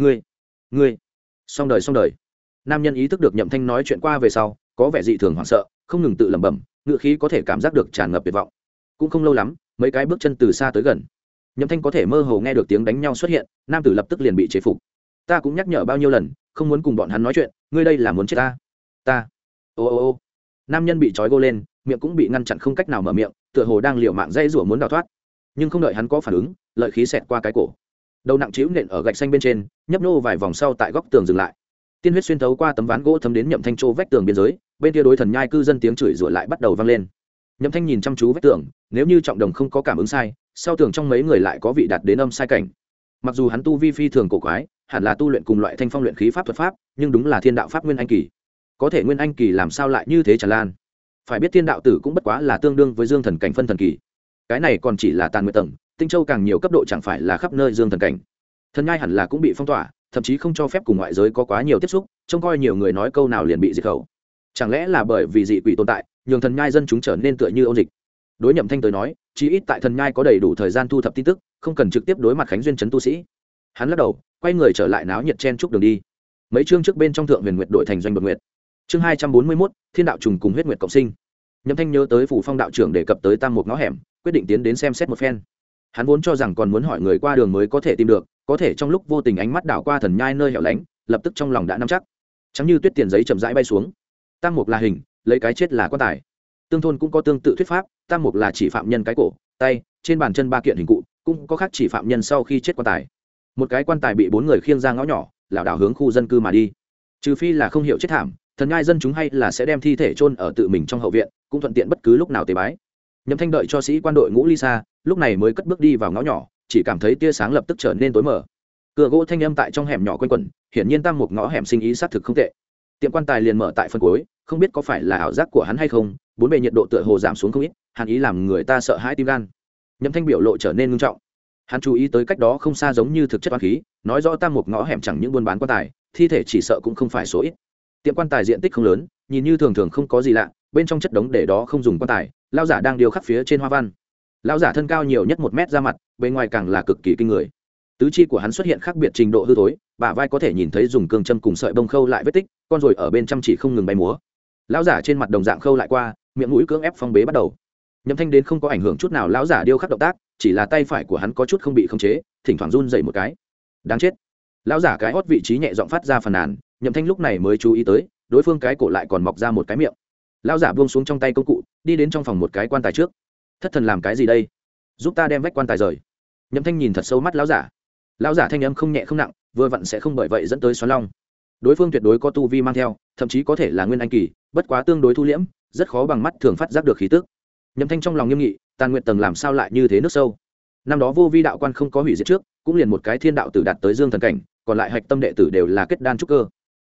Ngươi. Xong đời. Nam nhân ý thức được Nhậm Thanh nói chuyện qua về sau, có vẻ dị thường hoảng sợ, không ngừng tự lẩm bẩm, ngựa khí có thể cảm giác được tràn ngập tuyệt vọng. Cũng không lâu lắm, mấy cái bước chân từ xa tới gần. Nhậm Thanh có thể mơ hồ nghe được tiếng đánh nhau xuất hiện, nam tử lập tức liền bị chế phục. "Ta cũng nhắc nhở bao nhiêu lần, không muốn cùng bọn hắn nói chuyện, ngươi đây là muốn chết ta." Ô. Nam nhân bị trói gô lên, miệng cũng bị ngăn chặn không cách nào mở miệng, tựa hồ đang liều mạng dây rủa muốn đào thoát. Nhưng không đợi hắn có phản ứng, lợi khí xẹt qua cái cổ. Đầu nặng trĩu nện ở gạch xanh bên trên, nhấp nô vài vòng sau tại góc tường dừng lại. Tiên huyết xuyên thấu qua tấm ván gỗ thấm đến Nhậm Thanh chỗ vách tường biên giới, bên kia đối thần nhai cư dân tiếng chửi rủa lại bắt đầu vang lên. Nhậm Thanh nhìn chăm chú vách tường, nếu như trọng đồng không có cảm ứng sai, sau tường trong mấy người lại có vị đạt đến âm sai cảnh. Mặc dù hắn tu vi phi thường cổ quái, hẳn là tu luyện cùng loại thanh phong luyện khí pháp thuật pháp, nhưng đúng là thiên đạo pháp nguyên anh kỳ. Có thể nguyên anh kỳ làm sao lại như thế tràn lan? Phải biết thiên đạo tử cũng bất quá là tương đương với dương thần cảnh phân thần kỳ. Cái này còn chỉ là tàn nguyệt tầng, tinh châu càng nhiều cấp độ chẳng phải là khắp nơi dương thần cảnh. Thần nhai hẳn là cũng bị phong tỏa, thậm chí không cho phép cùng ngoại giới có quá nhiều tiếp xúc, trông coi nhiều người nói câu nào liền bị diệt khẩu. Chẳng lẽ là bởi vì dị quỷ tồn tại, nhường thần nhai dân chúng trở nên tựa như ôn dịch? Đối Nhậm Thanh tới nói, chí ít tại thần nhai có đầy đủ thời gian thu thập tin tức, không cần trực tiếp đối mặt Khánh Duyên trấn tu sĩ. Hắn lắc đầu, quay người trở lại náo nhiệt chen chúc đường đi. Mấy chương trước bên trong thượng huyền nguyệt đổi thành doanh đột nguyệt. Chương 241, thiên đạo trùng cùng huyết nguyệt cộng sinh. Nhậm Thanh nhớ tới phủ phong đạo trưởng đề cập tới tam một ngõ hẻm, quyết định tiến đến xem xét một phen. Hắn vốn cho rằng còn muốn hỏi người qua đường mới có thể tìm được, có thể trong lúc vô tình ánh mắt đảo qua thần nhai nơi hẻo lánh, lập tức trong lòng đã nắm chắc. Chẳng như tuyết tiền giấy chậm rãi bay xuống. Tam mục là hình, lấy cái chết là quan tài. Tương thôn cũng có tương tự thuyết pháp, tam mục là chỉ phạm nhân cái cổ, tay, trên bàn chân ba kiện hình cụ, cũng có khác chỉ phạm nhân sau khi chết quan tài. Một cái quan tài bị bốn người khiêng ra ngõ nhỏ, lảo đảo hướng khu dân cư mà đi. Trừ phi là không hiểu chết thảm, thần nhai dân chúng hay là sẽ đem thi thể chôn ở tự mình trong hậu viện, cũng thuận tiện bất cứ lúc nào tế bái. Nhậm Thanh đợi cho sĩ quan đội ngũ ly xa, lúc này mới cất bước đi vào ngõ nhỏ, chỉ cảm thấy tia sáng lập tức trở nên tối mờ. Cửa gỗ thanh âm tại trong hẻm nhỏ quanh quẩn, hiển nhiên tam một ngõ hẻm sinh ý sát thực không tệ. Tiệm quan tài liền mở tại phần cuối, không biết có phải là ảo giác của hắn hay không, bốn bề nhiệt độ tựa hồ giảm xuống không ít, hàn ý làm người ta sợ hãi tim gan. Nhậm Thanh biểu lộ trở nên nghiêm trọng. Hắn chú ý tới cách đó không xa giống như thực chất oán khí, nói rõ tam một ngõ hẻm chẳng những buôn bán quan tài, thi thể chỉ sợ cũng không phải số ít. Tiệm quan tài diện tích không lớn, nhìn như thường thường không có gì lạ, bên trong chất đống để đó không dùng quan tài, lão giả đang điêu khắc phía trên hoa văn. Lão giả thân cao nhiều nhất 1 mét ra mặt, bên ngoài càng là cực kỳ kinh người. Tứ chi của hắn xuất hiện khác biệt trình độ hư thối, bả vai có thể nhìn thấy dùng cương châm cùng sợi bông khâu lại vết tích, con rồi ở bên trong chỉ không ngừng bay múa. Lão giả trên mặt đồng dạng khâu lại qua, miệng mũi cưỡng ép phong bế bắt đầu. Nhậm Thanh đến không có ảnh hưởng chút nào lão giả điêu khắc động tác, chỉ là tay phải của hắn có chút không bị khống chế, thỉnh thoảng run rẩy một cái. Đáng chết. Lão giả cái hót vị trí nhẹ giọng phát ra phàn nàn, Nhậm Thanh lúc này mới chú ý tới, đối phương cái cổ lại còn mọc ra một cái miệng. Lão giả buông xuống trong tay công cụ, đi đến trong phòng một cái quan tài trước. Thất thần làm cái gì đây? Giúp ta đem vách quan tài rời. Nhậm Thanh nhìn thật sâu mắt lão giả. Lão giả thanh âm không nhẹ không nặng, vừa vặn sẽ không bởi vậy dẫn tới xoắn long. Đối phương tuyệt đối có tu vi mang theo, thậm chí có thể là nguyên anh kỳ, bất quá tương đối thu liễm, rất khó bằng mắt thường phát giác được khí tức. Nhậm Thanh trong lòng nghiêm nghị, tàn nguyện tầng làm sao lại như thế nước sâu? Năm đó vô vi đạo quan không có hủy diệt trước, cũng liền một cái thiên đạo tử đạt tới dương thần cảnh, còn lại hạch tâm đệ tử đều là kết đan trúc cơ.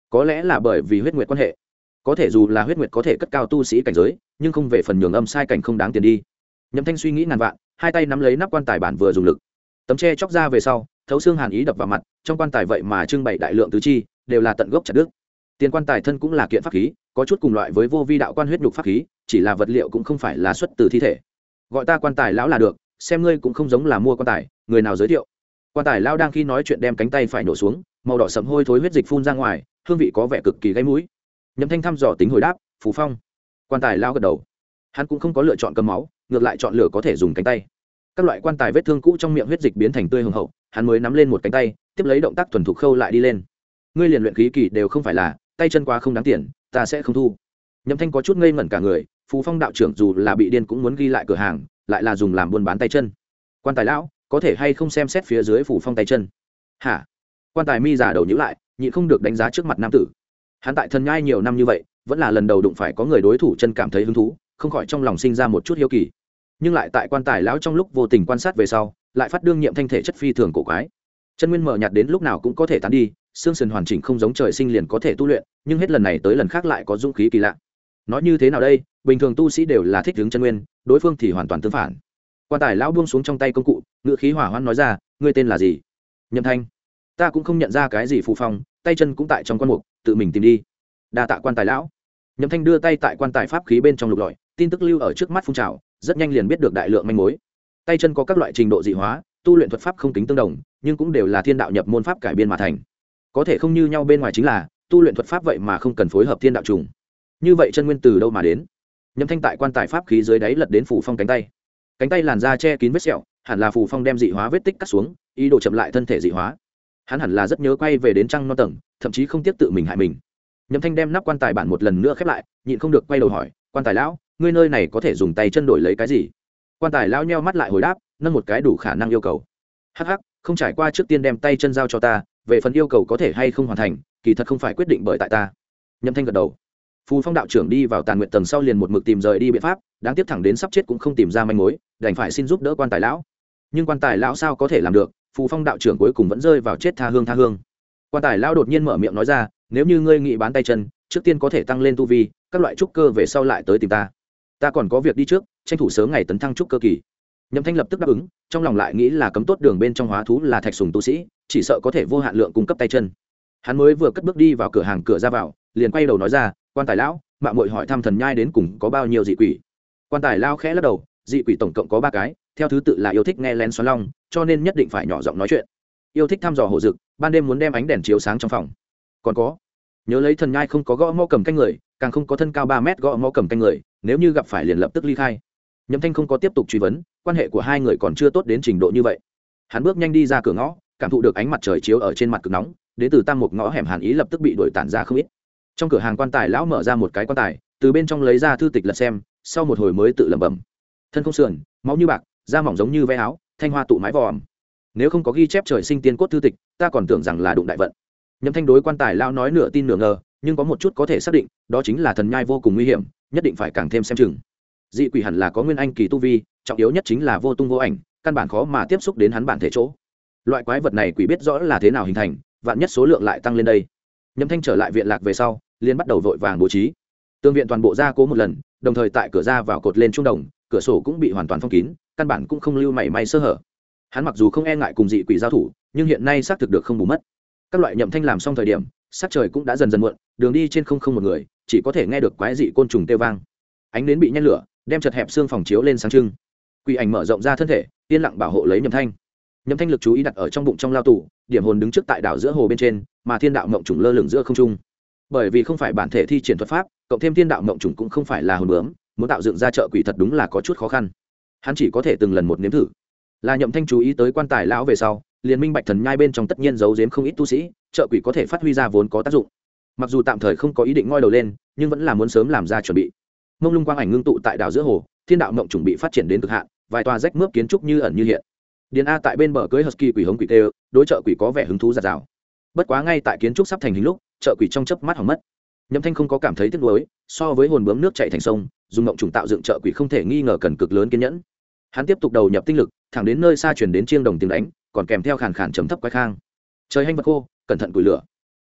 có lẽ là bởi vì huyết nguyệt quan hệ, có thể dù là huyết nguyệt có thể cất cao tu sĩ cảnh giới, nhưng không về phần nhường âm sai cảnh không đáng tiền đi. Nhậm Thanh suy nghĩ ngàn vạn, hai tay nắm lấy nắp quan tài bản vừa dùng lực, tấm tre chóc ra về sau, thấu xương hàn ý đập vào mặt, trong quan tài vậy mà trưng bày đại lượng tứ chi, đều là tận gốc chặt đứt. Tiền quan tài thân cũng là kiện pháp khí, có chút cùng loại với vô vi đạo quan huyết nhục pháp khí, chỉ là vật liệu cũng không phải là xuất từ thi thể. Gọi ta quan tài lão là được, xem ngươi cũng không giống là mua quan tài, người nào giới thiệu? Quan tài lão đang khi nói chuyện đem cánh tay phải nổ xuống, màu đỏ sẫm hôi thối huyết dịch phun ra ngoài, hương vị có vẻ cực kỳ gây mũi. Nhậm Thanh thăm dò tính hồi đáp, Phù Phong. Quan tài lão gật đầu, hắn cũng không có lựa chọn cầm máu, ngược lại chọn lựa có thể dùng cánh tay. Các loại quan tài vết thương cũ trong miệng huyết dịch biến thành tươi hồng hậu, hắn mới nắm lên một cánh tay, tiếp lấy động tác thuần thục khâu lại đi lên. Ngươi liền luyện khí kỳ đều không phải là, tay chân quá không đáng tiền, ta sẽ không thu. Nhậm Thanh có chút ngây ngẩn cả người, Phù Phong đạo trưởng dù là bị điên cũng muốn ghi lại cửa hàng, lại là dùng làm buôn bán tay chân. Quan tài lão, có thể hay không xem xét phía dưới Phù Phong tay chân? Hả? Quan tài mi giả đầu nhíu lại, nhịn không được đánh giá trước mặt nam tử. Hắn tại Thần Nhai nhiều năm như vậy, vẫn là lần đầu đụng phải có người đối thủ chân cảm thấy hứng thú, không khỏi trong lòng sinh ra một chút hiếu kỳ. Nhưng lại tại quan tài lão trong lúc vô tình quan sát về sau, lại phát đương nhiệm thanh thể chất phi thường cổ quái. Chân nguyên mờ nhạt đến lúc nào cũng có thể tán đi, xương sườn hoàn chỉnh không giống trời sinh liền có thể tu luyện, nhưng hết lần này tới lần khác lại có dũng khí kỳ lạ. Nói như thế nào đây, bình thường tu sĩ đều là thích hướng chân nguyên, đối phương thì hoàn toàn tương phản. Quan tài lão buông xuống trong tay công cụ, ngữ khí hỏa hoãn nói ra, ngươi tên là gì? Nhậm Thanh. Ta cũng không nhận ra cái gì Phù Phong, tay chân cũng tại trong quan mục, tự mình tìm đi. Đa tạ quan tài lão. Nhậm Thanh đưa tay tại quan tài pháp khí bên trong lục lọi, tin tức lưu ở trước mắt phun trào, rất nhanh liền biết được đại lượng manh mối. Tay chân có các loại trình độ dị hóa, tu luyện thuật pháp không tính tương đồng, nhưng cũng đều là thiên đạo nhập môn pháp cải biên mà thành. Có thể không như nhau bên ngoài chính là tu luyện thuật pháp vậy mà không cần phối hợp thiên đạo trùng. Như vậy chân nguyên từ đâu mà đến? Nhậm Thanh tại quan tài pháp khí dưới đáy lật đến Phù Phong cánh tay làn da che kín vết sẹo, hẳn là Phù Phong đem dị hóa vết tích cắt xuống, ý đồ chậm lại thân thể dị hóa. Hắn hẳn là rất nhớ quay về đến trăng non tầng, thậm chí không tiếc tự mình hại mình. Nhậm Thanh đem nắp quan tài bản một lần nữa khép lại, nhịn không được quay đầu hỏi, quan tài lão, ngươi nơi này có thể dùng tay chân đổi lấy cái gì? Quan tài lão nheo mắt lại hồi đáp, nâng một cái đủ khả năng yêu cầu. Hắc hắc, không trải qua trước tiên đem tay chân giao cho ta, về phần yêu cầu có thể hay không hoàn thành, kỳ thật không phải quyết định bởi tại ta. Nhậm Thanh gật đầu. Phù Phong đạo trưởng đi vào tàn nguyện tầng sau liền một mực tìm rời đi biện pháp, đáng tiếc thẳng đến sắp chết cũng không tìm ra manh mối, đành phải xin giúp đỡ quan tài lão. Nhưng quan tài lão sao có thể làm được, Phù Phong đạo trưởng cuối cùng vẫn rơi vào chết tha hương. Quan tài lão đột nhiên mở miệng nói ra, nếu như ngươi nghĩ bán tay chân, trước tiên có thể tăng lên tu vi, các loại trúc cơ về sau lại tới tìm ta. Ta còn có việc đi trước, tranh thủ sớm ngày tấn thăng trúc cơ kỳ. Nhậm Thanh lập tức đáp ứng, trong lòng lại nghĩ là cấm tốt đường bên trong hóa thú là thạch sùng tu sĩ, chỉ sợ có thể vô hạn lượng cung cấp tay chân. Hắn mới vừa cất bước đi vào cửa hàng cửa ra vào, liền quay đầu nói ra, quan tài lão, mạng muội hỏi thăm Thần Nhai đến cùng có bao nhiêu dị quỷ. Quan tài lão khẽ lắc đầu, dị quỷ tổng cộng có 3 cái, theo thứ tự là yêu thích nghe lén xoắn long, cho nên nhất định phải nhỏ giọng nói chuyện. Yêu thích thăm dò hổ dực, ban đêm muốn đem ánh đèn chiếu sáng trong phòng. Còn có, nhớ lấy Thần Nhai không có gõ mõ cầm canh người, càng không có thân cao 3 mét gõ mõ cầm canh người, nếu như gặp phải liền lập tức ly khai. Nhậm Thanh không có tiếp tục truy vấn, quan hệ của hai người còn chưa tốt đến trình độ như vậy. Hắn bước nhanh đi ra cửa ngõ, cảm thụ được ánh mặt trời chiếu ở trên mặt cực nóng, đến từ tam một ngõ hẻm hàn ý lập tức bị đuổi tản ra không ít. Trong cửa hàng quan tài lão mở ra một cái quan tài, từ bên trong lấy ra thư tịch lật xem, sau một hồi mới tự lẩm bẩm, thân không sườn, máu như bạc, da mỏng giống như ve áo, thanh hoa tụ mái vòm. Nếu không có ghi chép trời sinh tiên cốt thư tịch, ta còn tưởng rằng là đụng đại vận. Nhậm Thanh đối quan tài lão nói nửa tin nửa ngờ, nhưng có một chút có thể xác định, đó chính là Thần Nhai vô cùng nguy hiểm, nhất định phải càng thêm xem chừng. Dị quỷ hẳn là có nguyên anh kỳ tu vi, trọng yếu nhất chính là vô tung vô ảnh, căn bản khó mà tiếp xúc đến hắn bản thể chỗ. Loại quái vật này quỷ biết rõ là thế nào hình thành, vạn nhất số lượng lại tăng lên đây. Nhậm Thanh trở lại viện lạc về sau, liền bắt đầu vội vàng bố trí. Tương viện toàn bộ gia cố một lần, đồng thời tại cửa ra vào cột lên trung đồng, cửa sổ cũng bị hoàn toàn phong kín, căn bản cũng không lưu mảy may sơ hở. Hắn mặc dù không e ngại cùng dị quỷ giao thủ, nhưng hiện nay xác thực được không bù mất. Các loại Nhậm Thanh làm xong thời điểm, sắc trời cũng đã dần dần muộn, đường đi trên không một người, chỉ có thể nghe được quái dị côn trùng kêu vang. Ánh nến bị nhen lửa, đem chật hẹp xương phòng chiếu lên sáng trưng. Quỷ ảnh mở rộng ra thân thể, yên lặng bảo hộ lấy Nhậm Thanh. Nhậm Thanh lực chú ý đặt ở trong bụng trong lao tù, điểm hồn đứng trước tại đảo giữa hồ bên trên, mà thiên đạo mộng trùng lơ lửng giữa không trung. Bởi vì không phải bản thể thi triển thuật pháp, cộng thêm thiên đạo mộng trùng cũng không phải là hồn bướm, muốn tạo dựng ra trợ quỷ thật đúng là có chút khó khăn. Hắn chỉ có thể từng lần một nếm thử. Là Nhậm Thanh chú ý tới quan tài lão về sau, liền minh bạch Thần Nhai bên trong tất nhiên giấu giếm không ít tu sĩ, trợ quỷ có thể phát huy ra vốn có tác dụng. Mặc dù tạm thời không có ý định ngoi đầu lên, nhưng vẫn là muốn sớm làm ra chuẩn bị. Mông lung quang ảnh ngưng tụ tại đảo giữa hồ, thiên đạo mộng trùng bị phát triển đến cực hạn, vài tòa rách mướp kiến trúc như ẩn như hiện. Điền A tại bên bờ cưới husky quỷ hống quỷ tê, đối trợ quỷ có vẻ hứng thú giạt rào. Bất quá ngay tại kiến trúc sắp thành hình lúc, trợ quỷ trong chớp mắt hỏng mất. Nhậm Thanh không có cảm thấy tiếc nuối, so với hồn bướm nước chảy thành sông, dùng mộng trùng tạo dựng trợ quỷ không thể nghi ngờ cần cực lớn kiên nhẫn. Hắn tiếp tục đầu nhập tinh lực, thẳng đến nơi xa truyền đến chiêng đồng tiếng đánh, còn kèm theo khàn khàn trầm thấp quái khang. Trời hanh vật khô, cẩn thận củi lửa.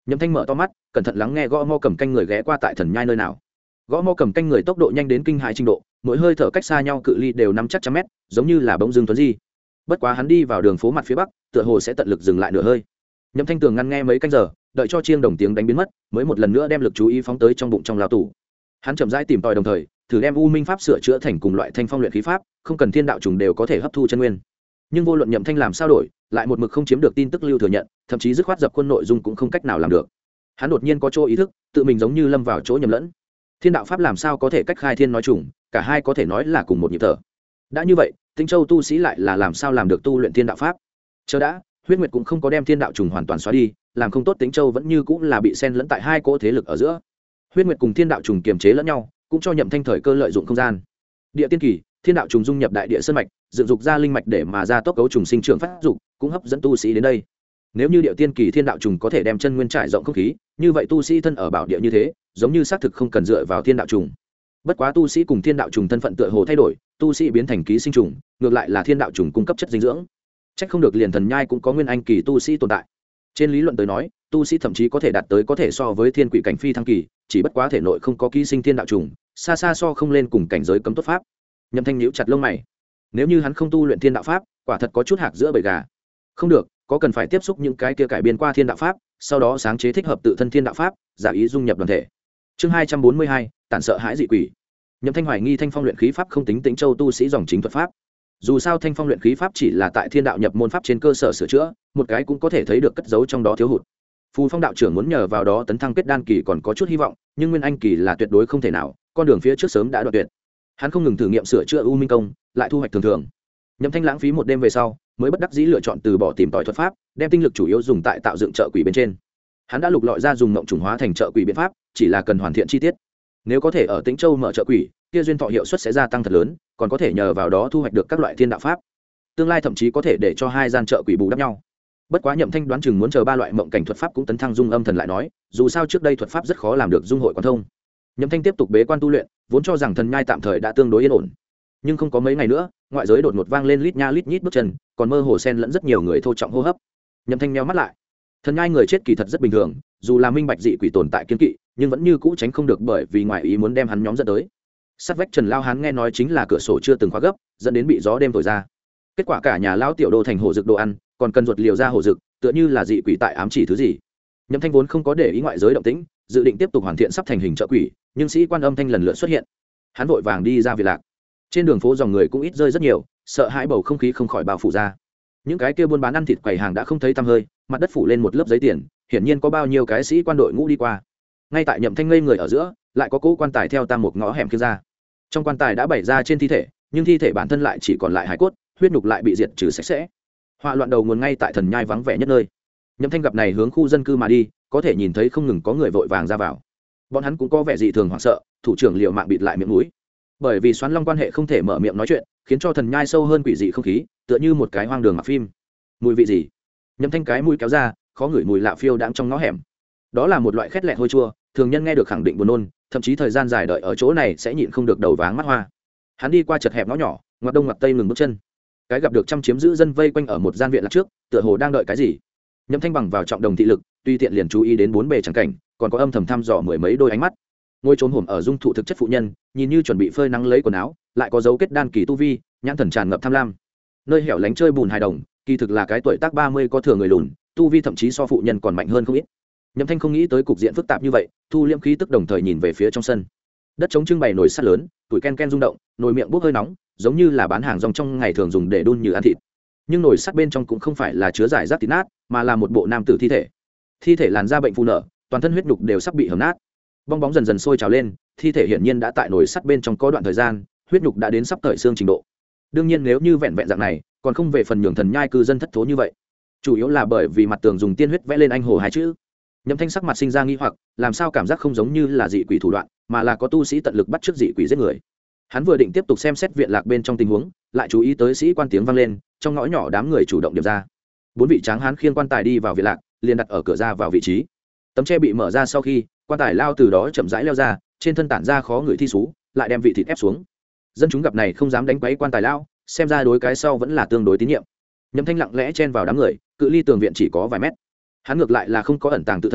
Nhậm Thanh mở to mắt cẩn thận lắng nghe gõ mõ cầm canh người ghé qua tại thần nhai nơi nào. Gõ mõ cầm canh người tốc độ nhanh đến kinh hãi trình độ, mỗi hơi thở cách xa nhau cự ly đều nắm chắc trăm mét, giống như là bỗng dưng tuấn di. Bất quá hắn đi vào đường phố mặt phía bắc, tựa hồ sẽ tận lực dừng lại nửa hơi. Nhậm Thanh tường ngăn nghe mấy canh giờ, đợi cho chiêng đồng tiếng đánh biến mất, mới một lần nữa đem lực chú ý phóng tới trong bụng trong lao tủ. Hắn chậm rãi tìm tòi đồng thời, thử đem u minh pháp sửa chữa thành cùng loại thanh phong luyện khí pháp, không cần thiên đạo trùng đều có thể hấp thu chân nguyên. Nhưng vô luận Nhậm Thanh làm sao đổi, lại một mực không chiếm được tin tức lưu thừa nhận, thậm chí dứt khoát dập khuôn nội dung cũng không cách nào làm được. Hắn đột nhiên có chỗ ý thức, tự mình giống như lâm vào chỗ nhầm lẫn. Thiên đạo pháp làm sao có thể cách khai thiên nói trùng, cả hai có thể nói là cùng một nhịp thở. Đã như vậy, Tĩnh Châu tu sĩ lại là làm sao làm được tu luyện thiên đạo pháp? Chờ đã, Huyết Nguyệt cũng không có đem thiên đạo trùng hoàn toàn xóa đi, làm không tốt Tĩnh Châu vẫn như cũng là bị xen lẫn tại hai cỗ thế lực ở giữa. Huyết Nguyệt cùng thiên đạo trùng kiềm chế lẫn nhau, cũng cho Nhậm Thanh thời cơ lợi dụng không gian. Địa tiên kỳ, thiên đạo trùng dung nhập đại địa sơn mạch, dựng dục ra linh mạch để mà ra tốc cấu trùng sinh trưởng phát dục, cũng hấp dẫn tu sĩ đến đây. Nếu như địa tiên kỳ thiên đạo trùng có thể đem chân nguyên trải rộng không khí, như vậy tu sĩ thân ở bảo địa như thế, giống như xác thực không cần dựa vào thiên đạo trùng. Bất quá tu sĩ cùng thiên đạo trùng thân phận tựa hồ thay đổi, tu sĩ biến thành ký sinh trùng, ngược lại là thiên đạo trùng cung cấp chất dinh dưỡng. Chắc không được liền thần nhai cũng có nguyên anh kỳ tu sĩ tồn tại. Trên lý luận tới nói, tu sĩ thậm chí có thể đạt tới có thể so với thiên quỷ cảnh phi thăng kỳ, chỉ bất quá thể nội không có ký sinh thiên đạo trùng, xa xa so không lên cùng cảnh giới cấm tốt pháp. Nhậm Thanh nhíu chặt lông mày. Nếu như hắn không tu luyện thiên đạo pháp, quả thật có chút hạc giữa bầy gà. Không được, có cần phải tiếp xúc những cái kia cải biên qua thiên đạo pháp, sau đó sáng chế thích hợp tự thân thiên đạo pháp, giả ý dung nhập đoàn thể. Chương 242, tản sợ hãi dị quỷ. Nhậm Thanh hoài nghi thanh phong luyện khí pháp không tính Tĩnh Châu tu sĩ dòng chính thuật pháp. Dù sao thanh phong luyện khí pháp chỉ là tại thiên đạo nhập môn pháp trên cơ sở sửa chữa, một cái cũng có thể thấy được cất giấu trong đó thiếu hụt. Phù Phong đạo trưởng muốn nhờ vào đó tấn thăng kết đan kỳ còn có chút hy vọng, nhưng nguyên anh kỳ là tuyệt đối không thể nào, con đường phía trước sớm đã đoạn tuyệt. Hắn không ngừng thử nghiệm sửa chữa u minh công, lại thu hoạch thường thường. Nhậm Thanh lãng phí một đêm về sau, mới bất đắc dĩ lựa chọn từ bỏ tìm tòi thuật pháp, đem tinh lực chủ yếu dùng tại tạo dựng trợ quỷ bên trên. Hắn đã lục lọi ra dùng mộng trùng hóa thành trợ quỷ biện pháp, chỉ là cần hoàn thiện chi tiết. Nếu có thể ở Tĩnh Châu mở trợ quỷ, kia duyên thọ hiệu suất sẽ gia tăng thật lớn, còn có thể nhờ vào đó thu hoạch được các loại thiên đạo pháp. Tương lai thậm chí có thể để cho hai gian trợ quỷ bù đắp nhau. Bất quá Nhậm Thanh đoán chừng muốn chờ ba loại mộng cảnh thuật pháp cũng tấn thăng dung âm thần lại nói, dù sao trước đây thuật pháp rất khó làm được dung hội quan thông. Nhậm Thanh tiếp tục bế quan tu luyện, vốn cho rằng thần nhai tạm thời đã tương đối yên ổn. Nhưng không có mấy ngày nữa, ngoại giới đột ngột vang lên lít nha lít nhít bước chân, còn mơ hồ xen lẫn rất nhiều người thô trọng hô hấp. Nhậm Thanh nheo mắt lại. Thần nhai người chết kỳ thật rất bình thường, dù là minh bạch dị quỷ tồn tại kiên kỵ, nhưng vẫn như cũ tránh không được bởi vì ngoại ý muốn đem hắn nhóm dẫn tới. Sát vách Trần Lao Hán nghe nói chính là cửa sổ chưa từng khóa gấp, dẫn đến bị gió đêm thổi ra. Kết quả cả nhà lão tiểu đô thành hổ dực đồ ăn, còn cần ruột liều ra hổ dực, tựa như là dị quỷ tại ám chỉ thứ gì. Nhậm Thanh vốn không có để ý ngoại giới động tĩnh, dự định tiếp tục hoàn thiện sắp thành hình trợ quỷ, nhưng sĩ quan âm thanh lần lượt xuất hiện. Hắn vội vàng đi ra Việt Lạc. Trên đường phố dòng người cũng ít rơi rất nhiều, sợ hãi bầu không khí không khỏi bao phủ ra. Những cái kia buôn bán ăn thịt quầy hàng đã không thấy tăm hơi, mặt đất phủ lên một lớp giấy tiền, hiển nhiên có bao nhiêu cái sĩ quan đội ngũ đi qua. Ngay tại Nhậm Thanh ngây người ở giữa, lại có cỗ quan tài theo tam một ngõ hẻm kia ra. Trong quan tài đã bày ra trên thi thể, nhưng thi thể bản thân lại chỉ còn lại hải cốt, huyết nhục lại bị diệt trừ sạch sẽ. Họa loạn đầu nguồn ngay tại thần nhai vắng vẻ nhất nơi. Nhậm Thanh gặp này hướng khu dân cư mà đi, có thể nhìn thấy không ngừng có người vội vàng ra vào. Bọn hắn cũng có vẻ dị thường hoảng sợ, thủ trưởng liều mạng bịt lại miệng mũi. Bởi vì Xoán Long quan hệ không thể mở miệng nói chuyện, khiến cho thần nhai sâu hơn quỷ dị không khí, tựa như một cái hoang đường mặc phim. Mùi vị gì? Nhậm Thanh cái mũi kéo ra, khó ngửi mùi lạ phiêu đãng trong ngõ hẻm. Đó là một loại khét lẹt hôi chua, thường nhân nghe được khẳng định buồn nôn, thậm chí thời gian dài đợi ở chỗ này sẽ nhịn không được đầu váng mắt hoa. Hắn đi qua chật hẹp ngõ nhỏ, ngoặt đông ngoặt tây ngừng bước chân. Cái gặp được trăm chiếm giữ dân vây quanh ở một gian viện lạc trước, tựa hồ đang đợi cái gì. Nhậm Thanh bằng vào trọng đồng thị lực, tuy tiện liền chú ý đến bốn bề chẳng cảnh, còn có âm thầm thăm dò mười mấy đôi ánh mắt. Ngôi trốn hổm ở dung thụ thực chất phụ nhân, nhìn như chuẩn bị phơi nắng lấy quần áo, lại có dấu kết đan kỳ tu vi, nhãn thần tràn ngập tham lam. Nơi hẻo lánh chơi bùn hài đồng, kỳ thực là cái tuổi tác 30 có thừa người lùn, tu vi thậm chí so phụ nhân còn mạnh hơn không ít. Nhậm Thanh không nghĩ tới cục diện phức tạp như vậy, thu liễm khí tức đồng thời nhìn về phía trong sân. Đất trống trưng bày nồi sắt lớn, tuổi ken ken rung động, nồi miệng bốc hơi nóng, giống như là bán hàng rong trong ngày thường dùng để đun như ăn thịt. Nhưng nồi sắt bên trong cũng không phải là chứa giải rác thịt nát, mà là một bộ nam tử thi thể. Thi thể làn da bệnh phù nở, toàn thân huyết nhục đều sắp bị hầm nát. Bong bóng dần dần sôi trào lên, thi thể hiển nhiên đã tại nồi sắt bên trong có đoạn thời gian, huyết nhục đã đến sắp tởi xương trình độ. Đương nhiên nếu như vẹn vẹn dạng này, còn không về phần nhường thần nhai cư dân thất thố như vậy. Chủ yếu là bởi vì mặt tường dùng tiên huyết vẽ lên anh hồ hai chữ. Nhậm Thanh sắc mặt sinh ra nghi hoặc, làm sao cảm giác không giống như là dị quỷ thủ đoạn, mà là có tu sĩ tận lực bắt chước dị quỷ giết người. Hắn vừa định tiếp tục xem xét viện lạc bên trong tình huống, lại chú ý tới sĩ quan tiếng vang lên, trong ngõ nhỏ đám người chủ động điểm ra. Bốn vị tráng hán khiêng quan tài đi vào viện lạc, liền đặt ở cửa ra vào vị trí. Tấm tre bị mở ra sau khi, quan tài lao từ đó chậm rãi leo ra, trên thân tản ra khó người thi sú, lại đem vị thịt ép xuống. Dân chúng gặp này không dám đánh quấy quan tài lao, xem ra đối cái sau vẫn là tương đối tín nhiệm. Nhậm Thanh lặng lẽ chen vào đám người, cự ly tường viện chỉ có vài mét. Hắn ngược lại là không có ẩn tàng tự thân,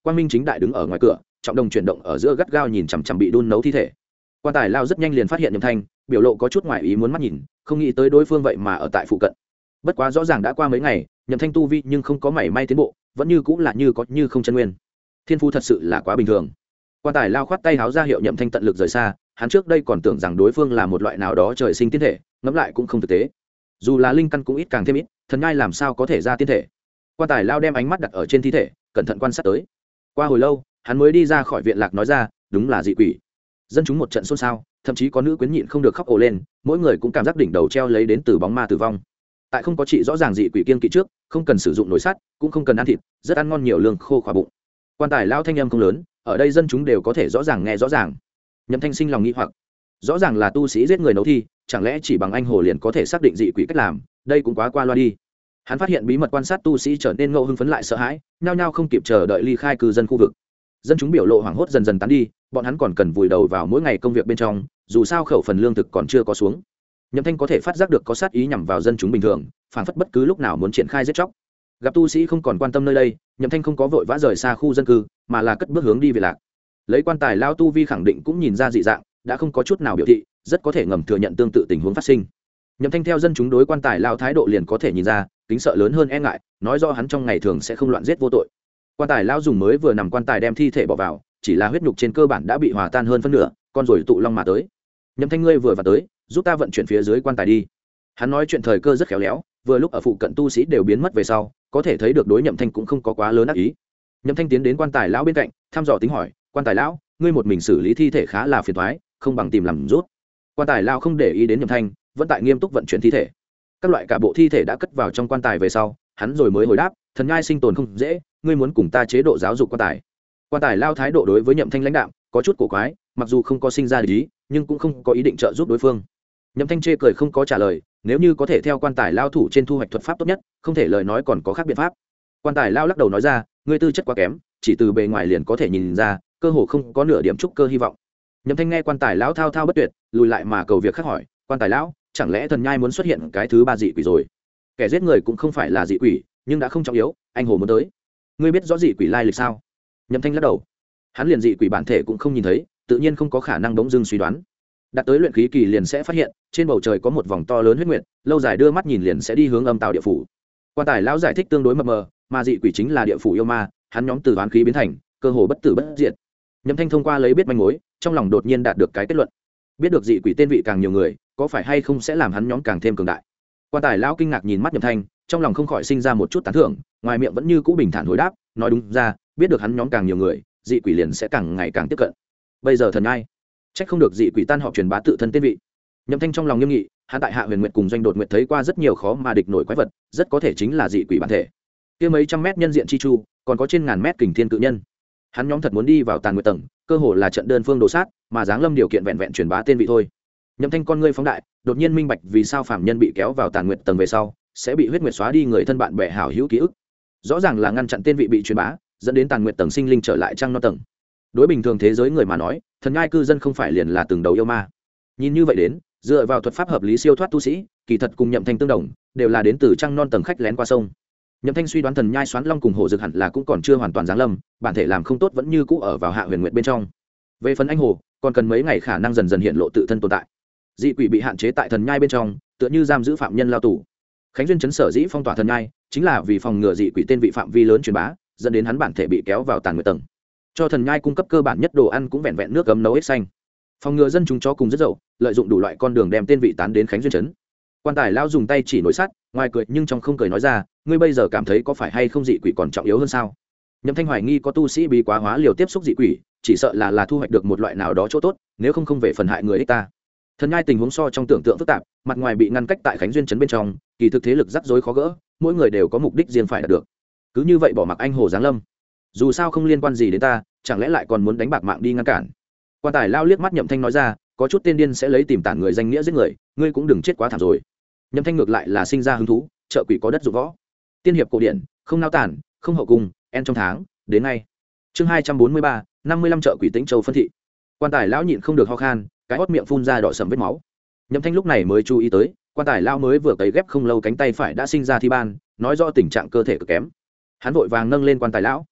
quang minh chính đại đứng ở ngoài cửa, trọng đồng chuyển động ở giữa gắt gao nhìn chằm chằm bị đun nấu thi thể. Quan tài lao rất nhanh liền phát hiện Nhậm Thanh, biểu lộ có chút ngoài ý muốn mắt nhìn, không nghĩ tới đối phương vậy mà ở tại phụ cận. Bất quá rõ ràng đã qua mấy ngày, Nhậm Thanh tu vi nhưng không có mảy may tiến bộ, vẫn như cũng là như có như không chân nguyên. Thiên phú thật sự là quá bình thường. Quan tài lao khoát tay háo ra hiệu Nhậm Thanh tận lực rời xa, hắn trước đây còn tưởng rằng đối phương là một loại nào đó trời sinh tiên thể, ngẫm lại cũng không thực tế. Dù là linh căn cũng ít càng thêm ít, thần nhai làm sao có thể ra tiên thể. Quan tài lao đem ánh mắt đặt ở trên thi thể, cẩn thận quan sát tới. Qua hồi lâu, hắn mới đi ra khỏi viện lạc nói ra, đúng là dị quỷ. Dân chúng một trận xôn xao, thậm chí có nữ quyến nhịn không được khóc ồ lên, mỗi người cũng cảm giác đỉnh đầu treo lấy đến từ bóng ma tử vong. Tại không có trị rõ ràng dị quỷ kiên kỵ trước, không cần sử dụng nồi sắt, cũng không cần ăn thịt, rất ăn ngon nhiều lương khô khỏa bụng. Quan tài lao thanh âm không lớn, ở đây dân chúng đều có thể rõ ràng nghe rõ ràng. Nhậm Thanh sinh lòng nghi hoặc, rõ ràng là tu sĩ giết người nấu thi, chẳng lẽ chỉ bằng anh hồ liền có thể xác định dị quỷ cách làm, đây cũng quá qua loa đi. Hắn phát hiện bí mật quan sát tu sĩ trở nên ngẫu hưng phấn lại sợ hãi, nhao nhao không kịp chờ đợi ly khai cư dân khu vực. Dân chúng biểu lộ hoảng hốt dần dần tán đi, bọn hắn còn cần vùi đầu vào mỗi ngày công việc bên trong, dù sao khẩu phần lương thực còn chưa có xuống. Nhậm Thanh có thể phát giác được có sát ý nhằm vào dân chúng bình thường, phảng phất bất cứ lúc nào muốn triển khai giết chóc. Gặp tu sĩ không còn quan tâm nơi đây, Nhậm Thanh không có vội vã rời xa khu dân cư, mà là cất bước hướng đi về lạc. Lấy quan tài lao tu vi khẳng định cũng nhìn ra dị dạng, đã không có chút nào biểu thị, rất có thể ngầm thừa nhận tương tự tình huống phát sinh. Nhậm Thanh theo dân chúng đối quan tài lao thái độ liền có thể nhìn ra, kính sợ lớn hơn e ngại, nói rõ hắn trong ngày thường sẽ không loạn giết vô tội. Quan tài lao dùng mới vừa nằm quan tài đem thi thể bỏ vào, chỉ là huyết nhục trên cơ bản đã bị hòa tan hơn phân nửa, con rồi tụ long mà tới. Nhậm Thanh ngươi vừa vào tới, giúp ta vận chuyển phía dưới quan tài đi. Hắn nói chuyện thời cơ rất khéo léo, vừa lúc ở phụ cận tu sĩ đều biến mất về sau, có thể thấy được đối Nhậm Thanh cũng không có quá lớn ác ý. Nhậm Thanh tiến đến quan tài lão bên cạnh, thăm dò tính hỏi, quan tài lão, ngươi một mình xử lý thi thể khá là phiền toái, không bằng tìm làm rút. Quan tài lão không để ý đến Nhậm Thanh, vẫn tại nghiêm túc vận chuyển thi thể. Các loại cả bộ thi thể đã cất vào trong quan tài về sau, hắn rồi mới hồi đáp, thần nhai sinh tồn không dễ, ngươi muốn cùng ta chế độ giáo dục quan tài. Quan tài lao thái độ đối với Nhậm Thanh lãnh đạm, có chút cổ quái, mặc dù không có sinh ra ý, nhưng cũng không có ý định trợ giúp đối phương. Nhậm Thanh chê cười không có trả lời, nếu như có thể theo quan tài lao thủ trên thu hoạch thuật pháp tốt nhất, không thể lời nói còn có khác biện pháp. Quan tài lao lắc đầu nói ra, ngươi tư chất quá kém, chỉ từ bề ngoài liền có thể nhìn ra, cơ hồ không có nửa điểm trúc cơ hy vọng. Nhậm Thanh nghe quan tài lão thao thao bất tuyệt, lùi lại mà cầu việc khác hỏi, quan tài lão, chẳng lẽ thần nhai muốn xuất hiện cái thứ ba dị quỷ rồi? Kẻ giết người cũng không phải là dị quỷ, nhưng đã không trọng yếu, anh hồ muốn tới. Ngươi biết rõ dị quỷ lai lịch sao? Nhậm Thanh lắc đầu, hắn liền dị quỷ bản thể cũng không nhìn thấy, tự nhiên không có khả năng bỗng dưng suy đoán. Đặt tới luyện khí kỳ liền sẽ phát hiện, trên bầu trời có một vòng to lớn huyết nguyệt, lâu dài đưa mắt nhìn liền sẽ đi hướng âm tào địa phủ. Quan tài lão giải thích tương đối mập mờ, mà dị quỷ chính là địa phủ yêu ma, hắn nhóm từ oán khí biến thành, cơ hồ bất tử bất diệt. Nhậm Thanh thông qua lấy biết manh mối, trong lòng đột nhiên đạt được cái kết luận. Biết được dị quỷ tên vị càng nhiều người, có phải hay không sẽ làm hắn nhóm càng thêm cường đại. Quan tài lão kinh ngạc nhìn mắt Nhậm Thanh, trong lòng không khỏi sinh ra một chút tán thưởng, ngoài miệng vẫn như cũ bình thản hồi đáp, nói đúng ra, biết được hắn nhóm càng nhiều người, dị quỷ liền sẽ càng ngày càng tiếp cận. Bây giờ thần ai, trách không được dị quỷ tan họp truyền bá tự thân tên vị. Nhậm Thanh trong lòng nghiêm nghị, hắn tại Hạ Huyền Nguyệt cùng Doanh Đột Nguyệt thấy qua rất nhiều khó mà địch nổi quái vật, rất có thể chính là dị quỷ bản thể. Kia mấy trăm mét nhân diện chi chu, còn có trên ngàn mét kình thiên cự nhân. Hắn nhóm thật muốn đi vào Tàn Nguyệt tầng, cơ hồ là trận đơn phương đồ sát, mà giáng lâm điều kiện vẹn vẹn truyền bá tên vị thôi. Nhậm Thanh con ngươi phóng đại, đột nhiên minh bạch vì sao phàm nhân bị kéo vào Tàn Nguyệt tầng về sau, sẽ bị huyết nguyệt xóa đi người thân bạn bè hảo hữu ký ức. Rõ ràng là ngăn chặn tên vị bị truyền bá, dẫn đến Tàn Nguyệt tầng sinh linh trở lại trăng non tầng. Đối bình thường thế giới người mà nói, thần nhai cư dân không phải liền là từng đầu yêu ma. Nhìn như vậy đến, dựa vào thuật pháp hợp lý siêu thoát tu sĩ, kỳ thật cùng Nhậm Thanh tương đồng, đều là đến từ trăng non tầng khách lén qua sông. Nhậm Thanh suy đoán thần nhai xoán long cùng hổ dược hẳn là cũng còn chưa hoàn toàn giáng lâm, bản thể làm không tốt vẫn như cũ ở vào Hạ Huyền Nguyệt bên trong. Về phần anh hồ, còn cần mấy ngày khả năng dần dần hiện lộ tự thân tồn tại. Dị quỷ bị hạn chế tại thần nhai bên trong, tựa như giam giữ phạm nhân lao tù. Khánh Duyên chấn sở dĩ phong tỏa thần nhai, chính là vì phòng ngừa dị quỷ tên vị phạm vi lớn truyền bá, dẫn đến hắn bản thể bị kéo vào Tàn Nguyệt tầng. Cho thần nhai cung cấp cơ bản nhất đồ ăn cũng vẹn vẹn nước ấm nấu ếch xanh. Phòng ngừa dân chúng chó cùng rất dậu, lợi dụng đủ loại con đường đem tên vị tán đến Khánh Duyên chấn. Quan tài lao dùng tay chỉ nổi sắt, ngoài cười nhưng trong không cười nói ra, ngươi bây giờ cảm thấy có phải hay không dị quỷ còn trọng yếu hơn sao? Nhậm Thanh hoài nghi có tu sĩ bí quá hóa liều tiếp xúc dị quỷ, chỉ sợ là thu hoạch được một loại nào đó chỗ tốt, nếu không về phần hại người ích ta. Thần nhai tình huống so trong tưởng tượng phức tạp, mặt ngoài bị ngăn cách tại Khánh Duyên trấn bên trong, kỳ thực thế lực rắc rối khó gỡ, mỗi người đều có mục đích riêng phải đạt được. Cứ như vậy bỏ mặc anh hồ giáng lâm, dù sao không liên quan gì đến ta, chẳng lẽ lại còn muốn đánh bạc mạng đi ngăn cản? Quan tài lao liếc mắt Nhậm Thanh nói ra, có chút tên điên sẽ lấy tìm tản người danh nghĩa giết người, ngươi cũng đừng chết quá thảm rồi. Nhậm Thanh ngược lại là sinh ra hứng thú, trợ quỷ có đất dụng võ, tiên hiệp cổ điển, không nao tản, không hậu cung, en trong tháng, đến ngay. Chương 243, 55 trợ quỷ Tĩnh Châu phân thị. Quan tài lão nhịn không được ho khan, cái hót miệng phun ra đỏ sẫm vết máu. Nhậm Thanh lúc này mới chú ý tới, quan tài lão mới vừa cấy ghép không lâu cánh tay phải đã sinh ra thi ban, nói rõ tình trạng cơ thể cực kém. Hắn vội vàng nâng lên quan tài lão,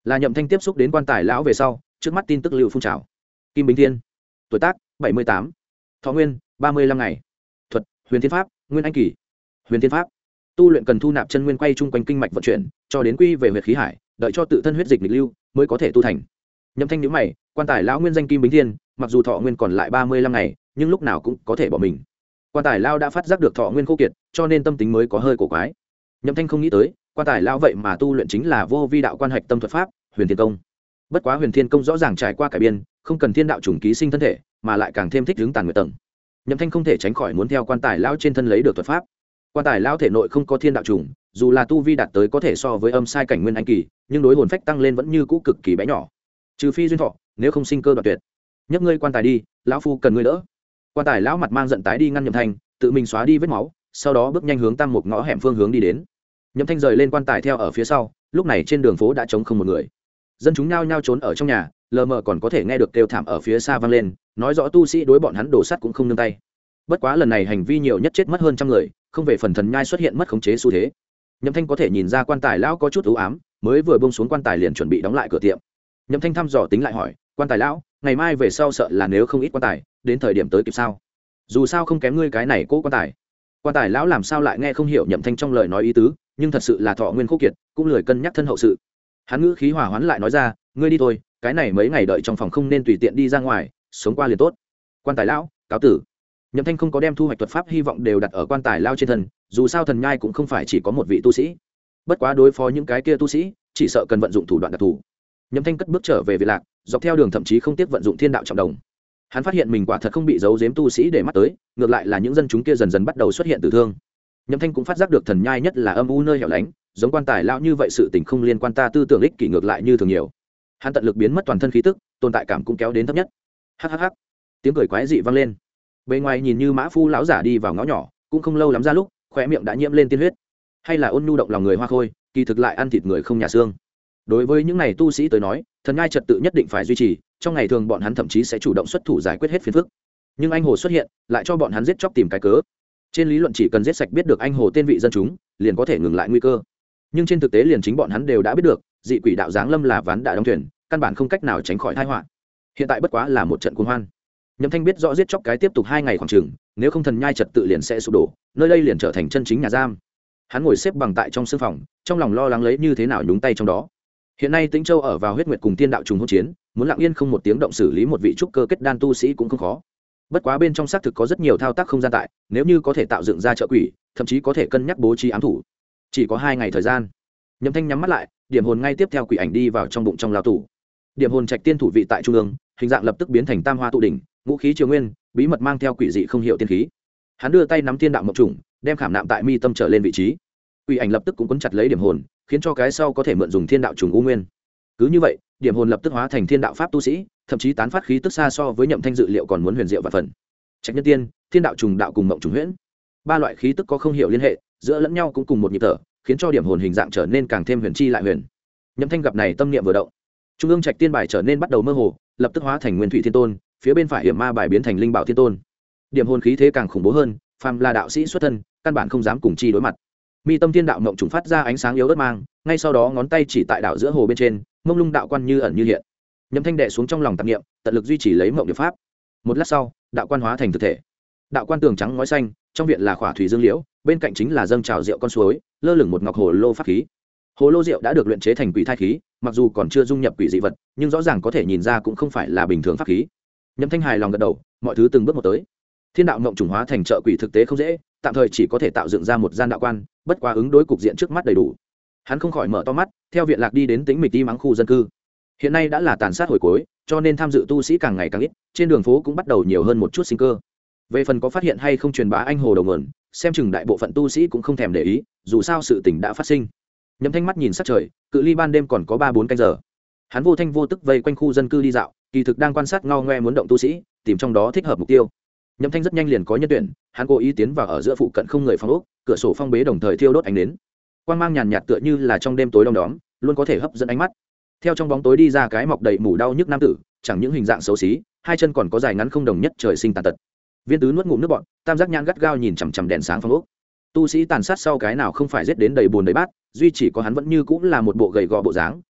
là Nhậm Thanh tiếp xúc đến quan tài lão về sau, trước mắt tin tức lưu phun trào. Kim Bính Thiên, tuổi tác 78, thọ nguyên 35 ngày, thuật huyền thiên pháp, nguyên anh kỳ. Huyền thiên pháp tu luyện cần thu nạp chân nguyên quay chung quanh kinh mạch vận chuyển cho đến quy về huyệt khí hải, đợi cho tự thân huyết dịch nghịch lưu mới có thể tu thành. Nhậm Thanh nhíu mày, quan tài lão nguyên danh Kim Bính Thiên, mặc dù thọ nguyên còn lại 35 ngày, nhưng lúc nào cũng có thể bỏ mình. Quan tài lão đã phát giác được thọ nguyên khô kiệt, cho nên tâm tính mới có hơi cổ quái. Nhậm Thanh không nghĩ tới, quan tài lão vậy mà tu luyện chính là vô vi đạo quan hạch tâm thuật pháp, Huyền Thiên công. Bất quá Huyền Thiên công rõ ràng trải qua cải biên, không cần thiên đạo trùng ký sinh thân thể, mà lại càng thêm thích ứng tàn nguyệt tầng. Nhậm Thanh không thể tránh khỏi muốn theo quan tài lão trên thân lấy được thuật pháp. Quan tài lão thể nội không có thiên đạo trùng, dù là tu vi đạt tới có thể so với âm sai cảnh nguyên anh kỳ, nhưng đối hồn phách tăng lên vẫn như cũ cực kỳ bé nhỏ. Trừ phi duyên thọ, nếu không sinh cơ đoạn tuyệt. Nhấc ngươi quan tài đi, lão phu cần ngươi đỡ. Quan tài lão mặt mang giận tái đi ngăn Nhậm Thanh, tự mình xóa đi vết máu, sau đó bước nhanh hướng tam một ngõ hẻm phương hướng đi đến. Nhậm Thanh rời lên quan tài theo ở phía sau, lúc này trên đường phố đã trống không một người. Dân chúng nhao nhao trốn ở trong nhà, lờ mờ còn có thể nghe được kêu thảm ở phía xa vang lên, nói rõ tu sĩ đối bọn hắn đổ sắt cũng không nương tay. Bất quá lần này hành vi nhiều nhất chết mất hơn trăm người, không về phần thần nhai xuất hiện mất khống chế xu thế. Nhậm Thanh có thể nhìn ra quan tài lão có chút u ám, mới vừa buông xuống quan tài liền chuẩn bị đóng lại cửa tiệm. Nhậm Thanh thăm dò tính lại hỏi, quan tài lão, ngày mai về sau sợ là nếu không ít quan tài, đến thời điểm tới kịp sao? Dù sao không kém ngươi cái này cố quan tài. Quan tài lão làm sao lại nghe không hiểu Nhậm Thanh trong lời nói ý tứ, nhưng thật sự là thọ nguyên khô kiệt, cũng lười cân nhắc thân hậu sự. Hắn ngữ khí hòa hoãn lại nói ra, ngươi đi thôi, cái này mấy ngày đợi trong phòng không nên tùy tiện đi ra ngoài, sống qua liền tốt. Quan tài lão, cáo tử. Nhậm Thanh không có đem thu hoạch thuật pháp hy vọng đều đặt ở quan tài lao trên thân, dù sao thần nhai cũng không phải chỉ có một vị tu sĩ. Bất quá đối phó những cái kia tu sĩ, chỉ sợ cần vận dụng thủ đoạn đặc thù. Nhậm Thanh cất bước trở về Việt Lạc, dọc theo đường thậm chí không tiếc vận dụng thiên đạo trọng đồng. Hắn phát hiện mình quả thật không bị giấu giếm tu sĩ để mắt tới, ngược lại là những dân chúng kia dần dần bắt đầu xuất hiện tử thương. Nhậm Thanh cũng phát giác được thần nhai nhất là âm u nơi hẻo lánh, giống quan tài lão như vậy sự tình không liên quan ta tư tưởng ích kỷ ngược lại như thường nhiều. Hắn tận lực biến mất toàn thân khí tức, tồn tại cảm cũng kéo đến thấp nhất. Hắc, tiếng cười quái dị vang lên. Bên ngoài nhìn như mã phu lão giả đi vào ngõ nhỏ, cũng không lâu lắm ra lúc, khóe miệng đã nhiễm lên tiên huyết. Hay là ôn nhu động lòng người hoa khôi, kỳ thực lại ăn thịt người không nhà xương. Đối với những này tu sĩ tới nói, thần nhai trật tự nhất định phải duy trì, trong ngày thường bọn hắn thậm chí sẽ chủ động xuất thủ giải quyết hết phiền phức. Nhưng anh hồ xuất hiện, lại cho bọn hắn giết chóc tìm cái cớ. Trên lý luận chỉ cần giết sạch biết được anh hồ tên vị dân chúng, liền có thể ngừng lại nguy cơ. Nhưng trên thực tế liền chính bọn hắn đều đã biết được, dị quỷ đạo giáng lâm là ván đã đóng thuyền, căn bản không cách nào tránh khỏi tai họa. Hiện tại bất quá là một trận cuồng hoan. Nhậm Thanh biết rõ giết chóc cái tiếp tục 2 ngày khoảng chừng, nếu không thần nhai trật tự liền sẽ sụp đổ, nơi đây liền trở thành chân chính nhà giam. Hắn ngồi xếp bằng tại trong sương phòng, trong lòng lo lắng lấy như thế nào nhúng tay trong đó. Hiện nay Tĩnh Châu ở vào huyết nguyệt cùng tiên đạo trùng hỗn chiến, muốn lặng yên không một tiếng động xử lý một vị trúc cơ kết đan tu sĩ cũng không khó. Bất quá bên trong xác thực có rất nhiều thao tác không gian tại, nếu như có thể tạo dựng ra trợ quỷ, thậm chí có thể cân nhắc bố trí ám thủ. Chỉ có 2 ngày thời gian. Nhậm Thanh nhắm mắt lại, điểm hồn ngay tiếp theo quỷ ảnh đi vào trong bụng trong lao tủ. Điểm hồn trạch tiên thủ vị tại trung ương, hình dạng lập tức biến thành tam hoa tụ đỉnh, ngũ khí triều nguyên, bí mật mang theo quỷ dị không hiểu tiên khí. Hắn đưa tay nắm thiên đạo mộc trùng, đem khảm nạm tại mi tâm trở lên vị trí. Quỷ ảnh lập tức cũng cuốn chặt lấy điểm hồn, khiến cho cái sau có thể mượn dùng thiên đạo trùng u nguyên. Cứ như vậy, điểm hồn lập tức hóa thành thiên đạo pháp tu sĩ, thậm chí tán phát khí tức xa so với Nhậm Thanh dự liệu còn muốn huyền diệu và phần. Trạch nhân tiên, thiên đạo trùng đạo cùng mộng trùng huyễn, 3 loại khí tức có không hiểu liên hệ, giữa lẫn nhau cũng cùng một nhịp thở, khiến cho điểm hồn hình dạng trở nên càng thêm huyền chi lại huyền. Nhậm Thanh gặp này tâm niệm vừa động, trung ương trạch tiên bài trở nên bắt đầu mơ hồ, lập tức hóa thành nguyên thủy thiên tôn, phía bên phải hiểm ma bài biến thành linh bảo thiên tôn. Điểm hồn khí thế càng khủng bố hơn, phàm là đạo sĩ xuất thân, căn bản không dám cùng chi đối mặt. Mi tâm thiên đạo mộng trùng phát ra ánh sáng yếu ớt mang, ngay sau đó ngón tay chỉ tại đạo giữa hồ bên trên, mông lung đạo quan như ẩn như hiện. Nhậm Thanh đệ xuống trong lòng tạp niệm, tận lực duy trì lấy mộng điệp pháp. Một lát sau, đạo quan hóa thành thực thể. Đạo quan tường trắng ngói xanh, trong viện là khỏa thủy dương liễu, bên cạnh chính là dâng trào rượu con suối, lơ lửng một ngọc hồ lô pháp khí. Hồ lô rượu đã được luyện chế thành quỷ thai khí, mặc dù còn chưa dung nhập quỷ dị vật, nhưng rõ ràng có thể nhìn ra cũng không phải là bình thường pháp khí. Nhậm Thanh hài lòng gật đầu, mọi thứ từng bước một tới. Thiên đạo mộng trùng hóa thành trợ quỷ thực tế không dễ, tạm thời chỉ có thể tạo dựng ra một gian đạo quan, bất quá ứng đối cục diện trước mắt đầy đủ. Hắn không khỏi mở to mắt, theo viện lạc đi đến Tĩnh Mịch Ti mắng khu dân cư. Hiện nay đã là tàn sát hồi cuối, cho nên tham dự tu sĩ càng ngày càng ít, trên đường phố cũng bắt đầu nhiều hơn một chút sinh cơ. Về phần có phát hiện hay không truyền bá anh hồ đầu nguồn, xem chừng đại bộ phận tu sĩ cũng không thèm để ý, dù sao sự tình đã phát sinh. Nhậm Thanh mắt nhìn sắc trời, cự ly ban đêm còn có 3-4 canh giờ. Hắn vô thanh vô tức vây quanh khu dân cư đi dạo, kỳ thực đang quan sát ngao ngoe muốn động tu sĩ, tìm trong đó thích hợp mục tiêu. Nhậm Thanh rất nhanh liền có nhân tuyển, hắn cố ý tiến vào ở giữa phụ cận không người phòng ốc, cửa sổ phong bế đồng thời thiêu đốt ánh nến. Quang mang nhàn nhạt tựa như là trong đêm tối đông đóm, luôn có thể hấp dẫn ánh mắt. Theo trong bóng tối đi ra cái mọc đầy mủ đau nhức nam tử, chẳng những hình dạng xấu xí, hai chân còn có dài ngắn không đồng nhất trời sinh tàn tật. Viên Tứ nuốt ngụm nước bọt, tam giác nhãn gắt gao nhìn chằm chằm đèn sáng phòng ốc. Tu sĩ tàn sát sau cái nào không phải giết đến đầy buồn đầy bát, duy chỉ có hắn vẫn như cũng là một bộ gầy gò bộ dáng,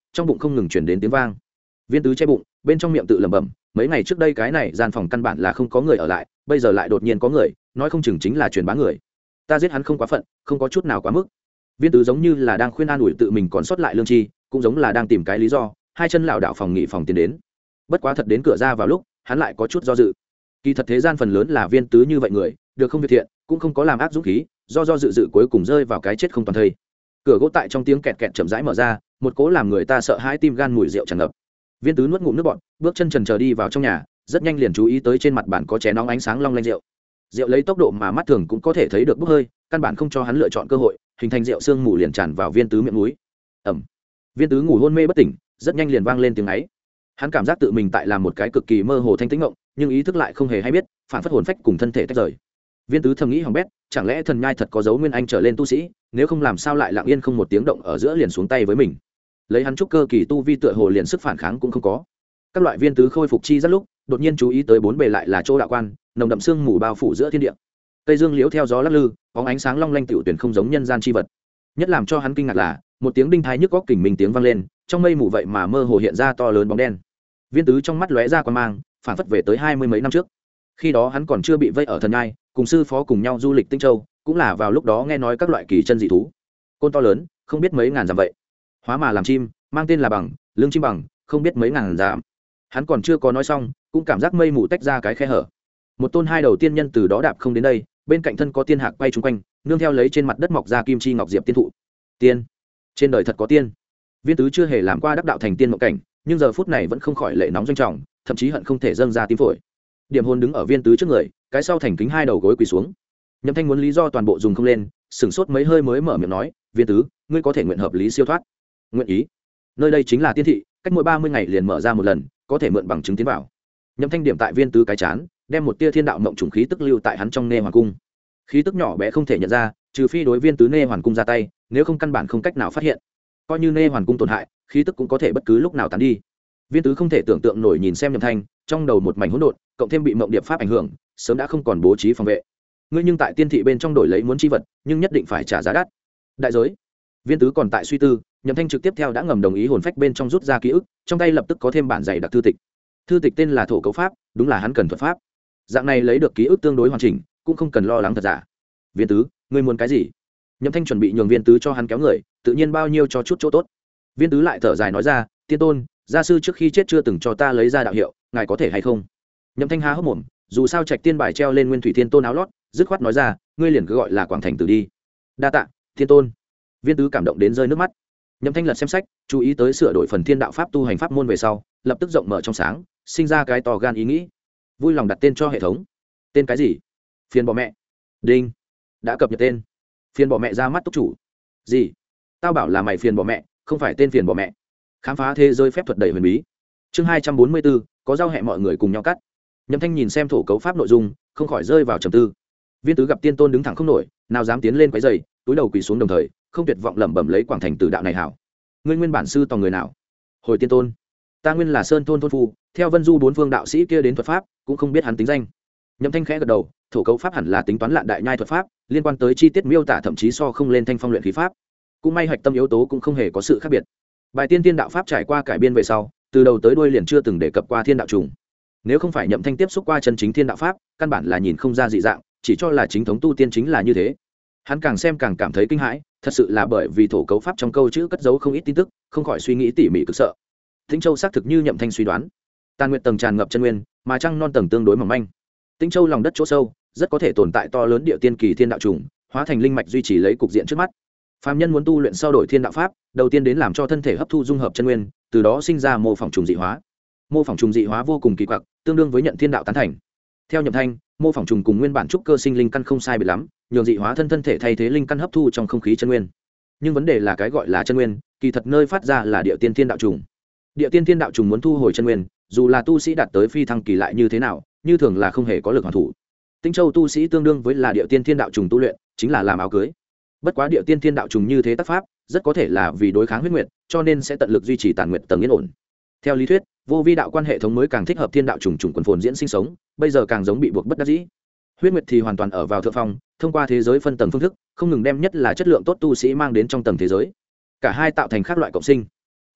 trong bụng không ngừng chuyển đến tiếng vang. Viên tứ che bụng, bên trong miệng tự lẩm bẩm, mấy ngày trước đây cái này gian phòng căn bản là không có người ở lại, bây giờ lại đột nhiên có người, nói không chừng chính là truyền bá người. Ta giết hắn không quá phận, không có chút nào quá mức. Viên tứ giống như là đang khuyên an ủi tự mình còn sót lại lương tri, cũng giống là đang tìm cái lý do, hai chân lảo đảo phòng nghỉ phòng tiến đến. Bất quá thật đến cửa ra vào lúc, hắn lại có chút do dự. Kỳ thật thế gian phần lớn là viên tứ như vậy người, được không việc thiện, cũng không có làm ác dũng khí, do dự dự cuối cùng rơi vào cái chết không toàn thây. Cửa gỗ tại trong tiếng kẹt kẹt chậm rãi mở ra, một cỗ làm người ta sợ hãi tim gan mùi rượu tràn ngập. Viên tứ nuốt ngụm nước bọt, bước chân chần chờ đi vào trong nhà, rất nhanh liền chú ý tới trên mặt bàn có chén nóng ánh sáng long lanh rượu. Rượu lấy tốc độ mà mắt thường cũng có thể thấy được bốc hơi, căn bản không cho hắn lựa chọn cơ hội, hình thành rượu sương mù liền tràn vào viên tứ miệng mũi. Ẩm. Viên tứ ngủ hôn mê bất tỉnh, rất nhanh liền vang lên tiếng ấy. Hắn cảm giác tự mình tại làm một cái cực kỳ mơ hồ thanh tĩnh ngộng, nhưng ý thức lại không hề hay biết, phản phất hồn phách cùng thân thể tách rời. Viên tứ thầm nghĩ hỏng bét, chẳng lẽ thần nhai thật có dấu nguyên anh trở lên tu sĩ, nếu không làm sao lại lặng yên không một tiếng động ở giữa liền xuống tay với mình. Lấy hắn trúc cơ kỳ tu vi tựa hồ liền sức phản kháng cũng không có. Các loại viên tứ khôi phục chi rất lúc, đột nhiên chú ý tới bốn bề lại là chỗ đạo quan, nồng đậm sương mù bao phủ giữa thiên địa. Cây dương liễu theo gió lắc lư, bóng ánh sáng long lanh tiểu tuyển không giống nhân gian chi vật. Nhất làm cho hắn kinh ngạc là, một tiếng đinh thái nhức góc kình minh tiếng vang lên, trong mây mù vậy mà mơ hồ hiện ra to lớn bóng đen. Viên tứ trong mắt lóe ra quan mang, phản phất về tới 20 mấy năm trước. Khi đó hắn còn chưa bị vây ở thần nhai, cùng sư phó cùng nhau du lịch Tinh Châu, cũng là vào lúc đó nghe nói các loại kỳ chân dị thú. Côn to lớn, không biết mấy ngàn dặm vậy. Hóa mà làm chim, mang tên là bằng, lưng chim bằng, không biết mấy ngàn dặm. Hắn còn chưa có nói xong, cũng cảm giác mây mù tách ra cái khe hở. Một tôn hai đầu tiên nhân từ đó đạp không đến đây, bên cạnh thân có tiên hạc quay chung quanh, nương theo lấy trên mặt đất mọc ra kim chi ngọc diệp tiên thụ. Tiên, trên đời thật có tiên. Viên tứ chưa hề làm qua đắc đạo thành tiên mộng cảnh, nhưng giờ phút này vẫn không khỏi lệ nóng doanh trọng, thậm chí hận không thể dâng ra tim phổi. Điểm hồn đứng ở viên tứ trước người, cái sau thành kính hai đầu gối quỳ xuống. Nhậm Thanh muốn lý do toàn bộ dùng không lên, sửng sốt mấy hơi mới mở miệng nói, viên tứ, ngươi có thể nguyện hợp lý siêu thoát. Nguyện ý. Nơi đây chính là tiên thị, cách mỗi 30 ngày liền mở ra một lần, có thể mượn bằng chứng tiến vào. Nhậm Thanh điểm tại viên tứ cái chán, đem một tia thiên đạo mộng trùng khí tức lưu tại hắn trong nê hoàng cung. Khí tức nhỏ bé không thể nhận ra, trừ phi đối viên tứ nê hoàn cung ra tay, nếu không căn bản không cách nào phát hiện. Coi như nê hoàn cung tổn hại, khí tức cũng có thể bất cứ lúc nào tán đi. Viên tứ không thể tưởng tượng nổi nhìn xem Nhậm Thanh, trong đầu một mảnh hỗn độn, cộng thêm bị mộng điệp pháp ảnh hưởng, sớm đã không còn bố trí phòng vệ. Ngươi nhưng tại tiên thị bên trong đổi lấy muốn chi vật, nhưng nhất định phải trả giá đắt. Đại giới. Viên tứ còn tại suy tư, Nhậm Thanh trực tiếp theo đã ngầm đồng ý hồn phách bên trong rút ra ký ức, trong tay lập tức có thêm bản dày đặc thư tịch. Thư tịch tên là Thổ Cấu Pháp, đúng là hắn cần thuật pháp. Dạng này lấy được ký ức tương đối hoàn chỉnh, cũng không cần lo lắng thật giả. Viên tứ, ngươi muốn cái gì? Nhậm Thanh chuẩn bị nhường viên tứ cho hắn kéo người, tự nhiên bao nhiêu cho chút chỗ tốt. Viên tứ lại thở dài nói ra, tiên tôn, gia sư trước khi chết chưa từng cho ta lấy ra đạo hiệu, ngài có thể hay không? Nhậm Thanh há hốc mồm, dù sao trạch tiên bài treo lên nguyên thủy thiên tôn áo lót, dứt khoát nói ra, ngươi liền cứ gọi là Quảng Thành Tử đi. Đa tạ, thiên tôn. Viên tứ cảm động đến rơi nước mắt. Nhậm Thanh lật xem sách, chú ý tới sửa đổi phần thiên đạo pháp tu hành pháp môn về sau, lập tức rộng mở trong sáng, sinh ra cái to gan ý nghĩ, vui lòng đặt tên cho hệ thống. Tên cái gì? Phiền bỏ mẹ. Đinh, đã cập nhật tên. Phiền bỏ mẹ ra mắt túc chủ. Gì? Tao bảo là mày phiền bỏ mẹ, không phải tên phiền bỏ mẹ. Khám phá thế giới phép thuật đầy huyền bí. Chương 244, có giao hẹn mọi người cùng nhau cắt. Nhậm Thanh nhìn xem thổ cấu pháp nội dung, không khỏi rơi vào trầm tư. Viên tứ gặp tiên tôn đứng thẳng không nổi, nào dám tiến lên quấy rầy, túi đầu quỳ xuống đồng thời, không tuyệt vọng lẩm bẩm lấy Quảng Thành Tử đạo này hảo. Ngươi nguyên bản sư tòng người nào? Hồi tiên tôn, ta nguyên là Sơn thôn thôn phu, theo Vân Du bốn phương đạo sĩ kia đến thuật pháp, cũng không biết hắn tính danh. Nhậm Thanh khẽ gật đầu, thổ cấu pháp hẳn là tính toán lạn đại nhai thuật pháp, liên quan tới chi tiết miêu tả thậm chí so không lên thanh phong luyện khí pháp. Cũng may hạch tâm yếu tố cũng không hề có sự khác biệt. Bài tiên tiên đạo pháp trải qua cải biên về sau, từ đầu tới đuôi liền chưa từng đề cập qua thiên đạo trùng. Nếu không phải Nhậm Thanh tiếp xúc qua chân chính thiên đạo pháp, căn bản là nhìn không ra dị dạng, chỉ cho là chính thống tu tiên chính là như thế. Hắn càng xem càng cảm thấy kinh hãi, thật sự là bởi vì thổ cấu pháp trong câu chữ cất giấu không ít tin tức, không khỏi suy nghĩ tỉ mỉ cực sợ. Tĩnh Châu xác thực như Nhậm Thanh suy đoán, tàn nguyệt tầng tràn ngập chân nguyên, mà trăng non tầng tương đối mỏng manh. Tĩnh Châu lòng đất chỗ sâu, rất có thể tồn tại to lớn địa tiên kỳ thiên đạo trùng, hóa thành linh mạch duy trì lấy cục diện trước mắt. Phàm nhân muốn tu luyện sau đổi thiên đạo pháp, đầu tiên đến làm cho thân thể hấp thu dung hợp chân nguyên, từ đó sinh ra mô phỏng trùng dị hóa. Mô phỏng trùng dị hóa vô cùng kỳ quặc, tương đương với nhận thiên đạo tán thành. Theo Nhậm Thanh, mô phỏng trùng cùng nguyên bản trúc cơ sinh linh căn không sai biệt lắm, nhường dị hóa thân thể thay thế linh căn hấp thu trong không khí chân nguyên. Nhưng vấn đề là cái gọi là chân nguyên, kỳ thật nơi phát ra là địa tiên thiên đạo trùng. Địa tiên thiên đạo trùng muốn thu hồi chân nguyên, dù là tu sĩ đạt tới phi thăng kỳ lại như thế nào, như thường là không hề có lực hoàn thủ. Tĩnh Châu tu sĩ tương đương với là địa tiên thiên đạo trùng tu luyện, chính là làm áo cưới. Bất quá địa tiên thiên đạo trùng như thế tác pháp, rất có thể là vì đối kháng huyết nguyệt, cho nên sẽ tận lực duy trì tàn nguyệt tầng yên ổn. Theo lý thuyết, vô vi đạo quan hệ thống mới càng thích hợp thiên đạo trùng trùng quần phồn diễn sinh sống, bây giờ càng giống bị buộc bất đắc dĩ. Huyết nguyệt thì hoàn toàn ở vào thượng phong, thông qua thế giới phân tầng phương thức, không ngừng đem nhất là chất lượng tốt tu sĩ mang đến trong tầng thế giới. Cả hai tạo thành khác loại cộng sinh.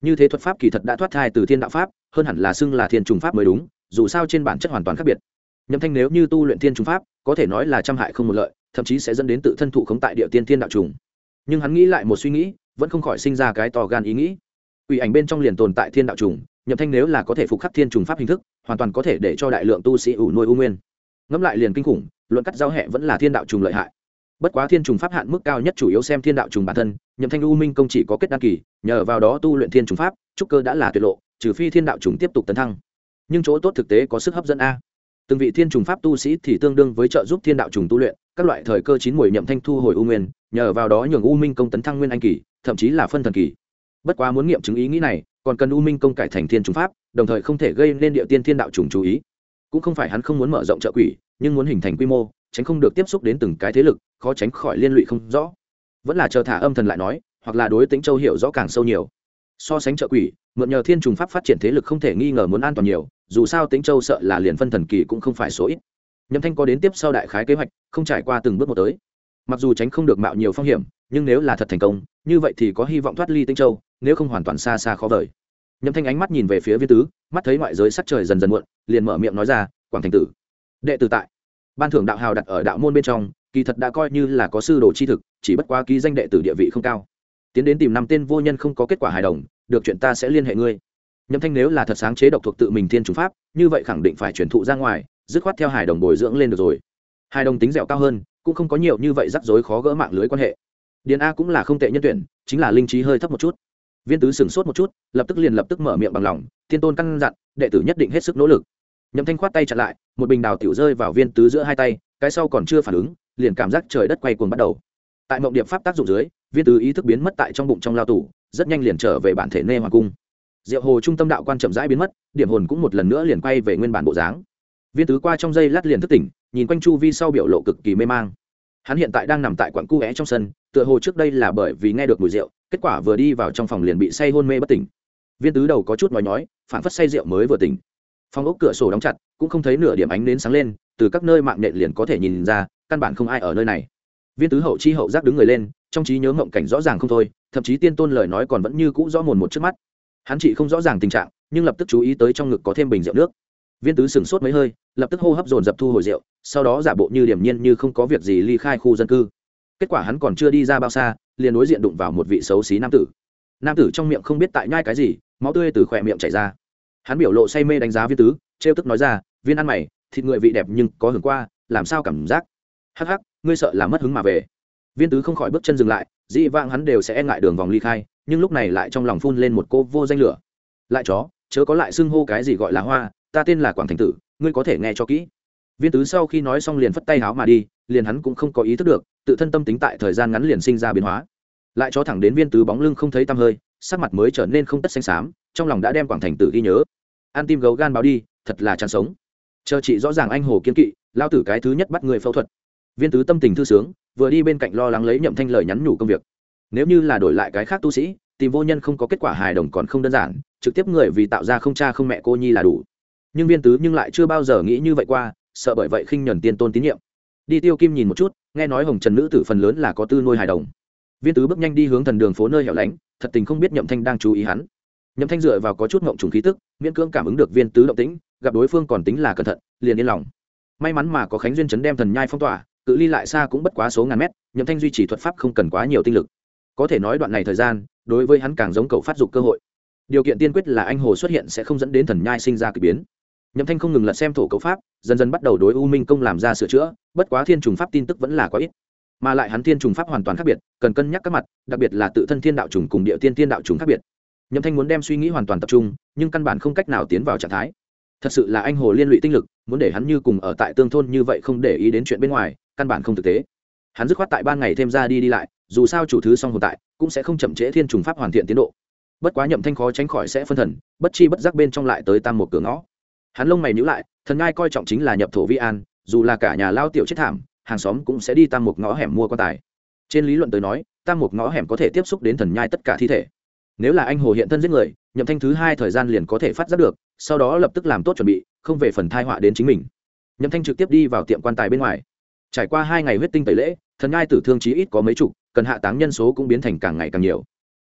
như thế thuật pháp kỳ thật đã thoát thai từ thiên đạo pháp, hơn hẳn là xưng là thiên trùng pháp mới đúng, dù sao trên bản chất hoàn toàn khác biệt. Nhậm Thanh nếu như tu luyện thiên trùng pháp, có thể nói là trăm hại không một lợi, thậm chí sẽ dẫn đến tự thân thụ khống tại địa tiên thiên đạo trùng. Nhưng hắn nghĩ lại một suy nghĩ, vẫn không khỏi sinh ra cái to gan ý nghĩ. Quỷ ảnh bên trong liền tồn tại thiên đạo trùng, Nhậm Thanh nếu là có thể phục khắc thiên trùng pháp hình thức, hoàn toàn có thể để cho đại lượng tu sĩ ủ nuôi u nguyên. Ngẫm lại liền kinh khủng, luận cắt giao hệ vẫn là thiên đạo trùng lợi hại. Bất quá thiên trùng pháp hạn mức cao nhất chủ yếu xem thiên đạo trùng bản thân, Nhậm Thanh u minh công chỉ có kết đan kỳ, nhờ vào đó tu luyện thiên trùng pháp, trúc cơ đã là tuyệt lộ, trừ phi thiên đạo trùng tiếp tục tấn thăng. Nhưng chỗ tốt thực tế có sức hấp dẫn a. Từng vị thiên trùng pháp tu sĩ thì tương đương với trợ giúp thiên đạo trùng tu luyện, các loại thời cơ chín muồi Nhậm Thanh thu hồi u nguyên, nhờ vào đó nhường u minh công tấn thăng nguyên anh kỳ, thậm chí là phân thần kỳ. Bất quá muốn nghiệm chứng ý nghĩ này, còn cần u minh công cải thành thiên trùng pháp, đồng thời không thể gây nên địa tiên thiên đạo trùng chú ý. Cũng không phải hắn không muốn mở rộng trợ quỷ, nhưng muốn hình thành quy mô, tránh không được tiếp xúc đến từng cái thế lực, khó tránh khỏi liên lụy không rõ. Vẫn là chờ thả âm thần lại nói, hoặc là đối Tĩnh Châu hiểu rõ càng sâu nhiều. So sánh trợ quỷ, mượn nhờ thiên trùng pháp phát triển thế lực không thể nghi ngờ muốn an toàn nhiều, dù sao Tĩnh Châu sợ là liền phân thần kỳ cũng không phải số ít. Nhậm Thanh có đến tiếp sau đại khái kế hoạch, không trải qua từng bước một tới. Mặc dù tránh không được mạo nhiều phong hiểm, nhưng nếu là thật thành công, như vậy thì có hy vọng thoát ly Tĩnh Châu, nếu không hoàn toàn xa xa khó vời. Nhậm Thanh ánh mắt nhìn về phía Viên Tứ, mắt thấy ngoại giới sắc trời dần dần muộn, liền mở miệng nói ra, "Quảng thành tử, đệ tử tại." Ban thưởng đạo hào đặt ở đạo môn bên trong, kỳ thật đã coi như là có sư đồ chi thực, chỉ bất quá ký danh đệ tử địa vị không cao. Tiến đến tìm năm tên vô nhân không có kết quả hài đồng, được chuyện ta sẽ liên hệ ngươi. Nhậm Thanh nếu là thật sáng chế độc thuộc tự mình thiên chủ pháp, như vậy khẳng định phải truyền thụ ra ngoài, dứt khoát theo hài đồng bồi dưỡng lên được rồi. Hài đồng tính dẻo cao hơn, cũng không có nhiều như vậy rắc rối khó gỡ mạng lưới quan hệ. Điền A cũng là không tệ nhân tuyển, chính là linh trí hơi thấp một chút. Viên Tứ sửng sốt một chút, lập tức mở miệng bằng lòng, thiên tôn căn dặn, đệ tử nhất định hết sức nỗ lực. Nhậm Thanh khoát tay chặn lại, một bình đào tiểu rơi vào Viên Tứ giữa hai tay, cái sau còn chưa phản ứng, liền cảm giác trời đất quay cuồng bắt đầu. Tại mộng điệp pháp tác dụng dưới, Viên Tứ ý thức biến mất tại trong bụng trong lao tủ, rất nhanh liền trở về bản thể Nê Hoàng cung. Diệu Hồ trung tâm đạo quan chậm rãi biến mất, điểm hồn cũng một lần nữa liền quay về nguyên bản bộ dáng. Viên Tứ qua trong giây lát liền thức tỉnh, nhìn quanh chu vi sau biểu lộ cực kỳ mê mang. Hắn hiện tại đang nằm tại quặng cu é trong sân, tựa hồ trước đây là bởi vì nghe được mùi rượu, kết quả vừa đi vào trong phòng liền bị say hôn mê bất tỉnh. Viên Tứ đầu có chút nhói, phản phất say rượu mới vừa tỉnh. Phòng ốc cửa sổ đóng chặt, cũng không thấy nửa điểm ánh nến sáng lên, từ các nơi mạng nện liền có thể nhìn ra, căn bản không ai ở nơi này. Viên Tứ hậu chi hậu giác đứng người lên, trong trí nhớ mộng cảnh rõ ràng không thôi, thậm chí tiên tôn lời nói còn vẫn như cũ rõ mồn một trước mắt. Hắn chỉ không rõ ràng tình trạng, nhưng lập tức chú ý tới trong ngực có thêm bình rượu nước. Viên Tứ sửng sốt mấy hơi, lập tức hô hấp dồn dập thu hồi rượu, sau đó giả bộ như điềm nhiên như không có việc gì ly khai khu dân cư. Kết quả hắn còn chưa đi ra bao xa, liền đối diện đụng vào một vị xấu xí nam tử. Nam tử trong miệng không biết tại nhai cái gì, máu tươi từ khóe miệng chảy ra. Hắn biểu lộ say mê đánh giá Viên Tứ, trêu tức nói ra, "Viên ăn mày, thịt người vị đẹp nhưng có hưởng qua, làm sao cảm giác?" "Hắc hắc, ngươi sợ là mất hứng mà về." Viên Tứ không khỏi bước chân dừng lại, dĩ vãng hắn đều sẽ e ngại đường vòng ly khai, nhưng lúc này lại trong lòng phun lên một cô vô danh lửa. "Lại chó, chớ có lại xưng hô cái gì gọi là hoa, ta tên là Quảng Thành Tử, ngươi có thể nghe cho kỹ." Viên Tứ sau khi nói xong liền phất tay háo mà đi, liền hắn cũng không có ý thức được, tự thân tâm tính tại thời gian ngắn liền sinh ra biến hóa. Lại chó thẳng đến Viên Tứ bóng lưng không thấy tăm hơi, sắc mặt mới trở nên không tất xanh xám, trong lòng đã đem Quảng Thành Tử ghi nhớ. Ăn tim gấu gan báo đi, thật là chán sống. Chờ chị rõ ràng anh hồ kiên kỵ, lao tử cái thứ nhất bắt người phẫu thuật. Viên Tứ tâm tình thư sướng, vừa đi bên cạnh lo lắng lấy Nhậm Thanh lời nhắn nhủ công việc. Nếu như là đổi lại cái khác tu sĩ, tìm vô nhân không có kết quả hài đồng còn không đơn giản, trực tiếp người vì tạo ra không cha không mẹ cô nhi là đủ. Nhưng Viên Tứ nhưng lại chưa bao giờ nghĩ như vậy qua, sợ bởi vậy khinh nhẫn tiên tôn tín nhiệm. Đi Tiêu Kim nhìn một chút, nghe nói Hồng Trần nữ tử phần lớn là có tư nuôi hài đồng. Viên Tứ bước nhanh đi hướng thần đường phố nơi hẻo lánh, thật tình không biết Nhậm Thanh đang chú ý hắn. Nhậm Thanh dựa vào có chút ngộng trùng khí tức, miễn cưỡng cảm ứng được Viên Tứ động tĩnh, gặp đối phương còn tính là cẩn thận, liền yên lòng. May mắn mà có Khánh duyên chấn đem thần nhai phong tỏa, cự ly lại xa cũng bất quá số ngàn mét, Nhậm Thanh duy trì thuật pháp không cần quá nhiều tinh lực. Có thể nói đoạn này thời gian, đối với hắn càng giống cậu phát dục cơ hội. Điều kiện tiên quyết là anh hồ xuất hiện sẽ không dẫn đến thần nhai sinh ra kỳ biến. Nhậm Thanh không ngừng lật xem thổ cấu pháp, dần dần bắt đầu đối U Minh công làm ra sửa chữa, bất quá thiên trùng pháp tin tức vẫn là quá ít. Mà lại hắn thiên trùng pháp hoàn toàn khác biệt, cần cân nhắc các mặt, đặc biệt là tự thân thiên đạo trùng cùng địa tiên thiên đạo trùng khác biệt. Nhậm Thanh muốn đem suy nghĩ hoàn toàn tập trung, nhưng căn bản không cách nào tiến vào trạng thái. Thật sự là anh hồ liên lụy tinh lực, muốn để hắn như cùng ở tại tương thôn như vậy không để ý đến chuyện bên ngoài, căn bản không thực tế. Hắn dứt khoát tại ban ngày thêm ra đi lại, dù sao chủ thứ song hồn tại, cũng sẽ không chậm trễ thiên trùng pháp hoàn thiện tiến độ. Bất quá Nhậm Thanh khó tránh khỏi sẽ phân thần, bất chi bất giác bên trong lại tới tam một cửa ngõ. Hắn lông mày nhíu lại, thần ngai coi trọng chính là nhập thổ vi an, dù là cả nhà lao tiểu chết thảm, hàng xóm cũng sẽ đi tam một ngõ hẻm mua quan tài. Trên lý luận tới nói, tam một ngõ hẻm có thể tiếp xúc đến thần nhai tất cả thi thể. Nếu là anh hồ hiện thân giết người, Nhậm Thanh thứ hai thời gian liền có thể phát giác được, sau đó lập tức làm tốt chuẩn bị, không về phần thai họa đến chính mình. Nhậm Thanh trực tiếp đi vào tiệm quan tài bên ngoài. Trải qua 2 ngày huyết tinh tẩy lễ, thần nhai tử thương chí ít có mấy chục, cần hạ táng nhân số cũng biến thành càng ngày càng nhiều.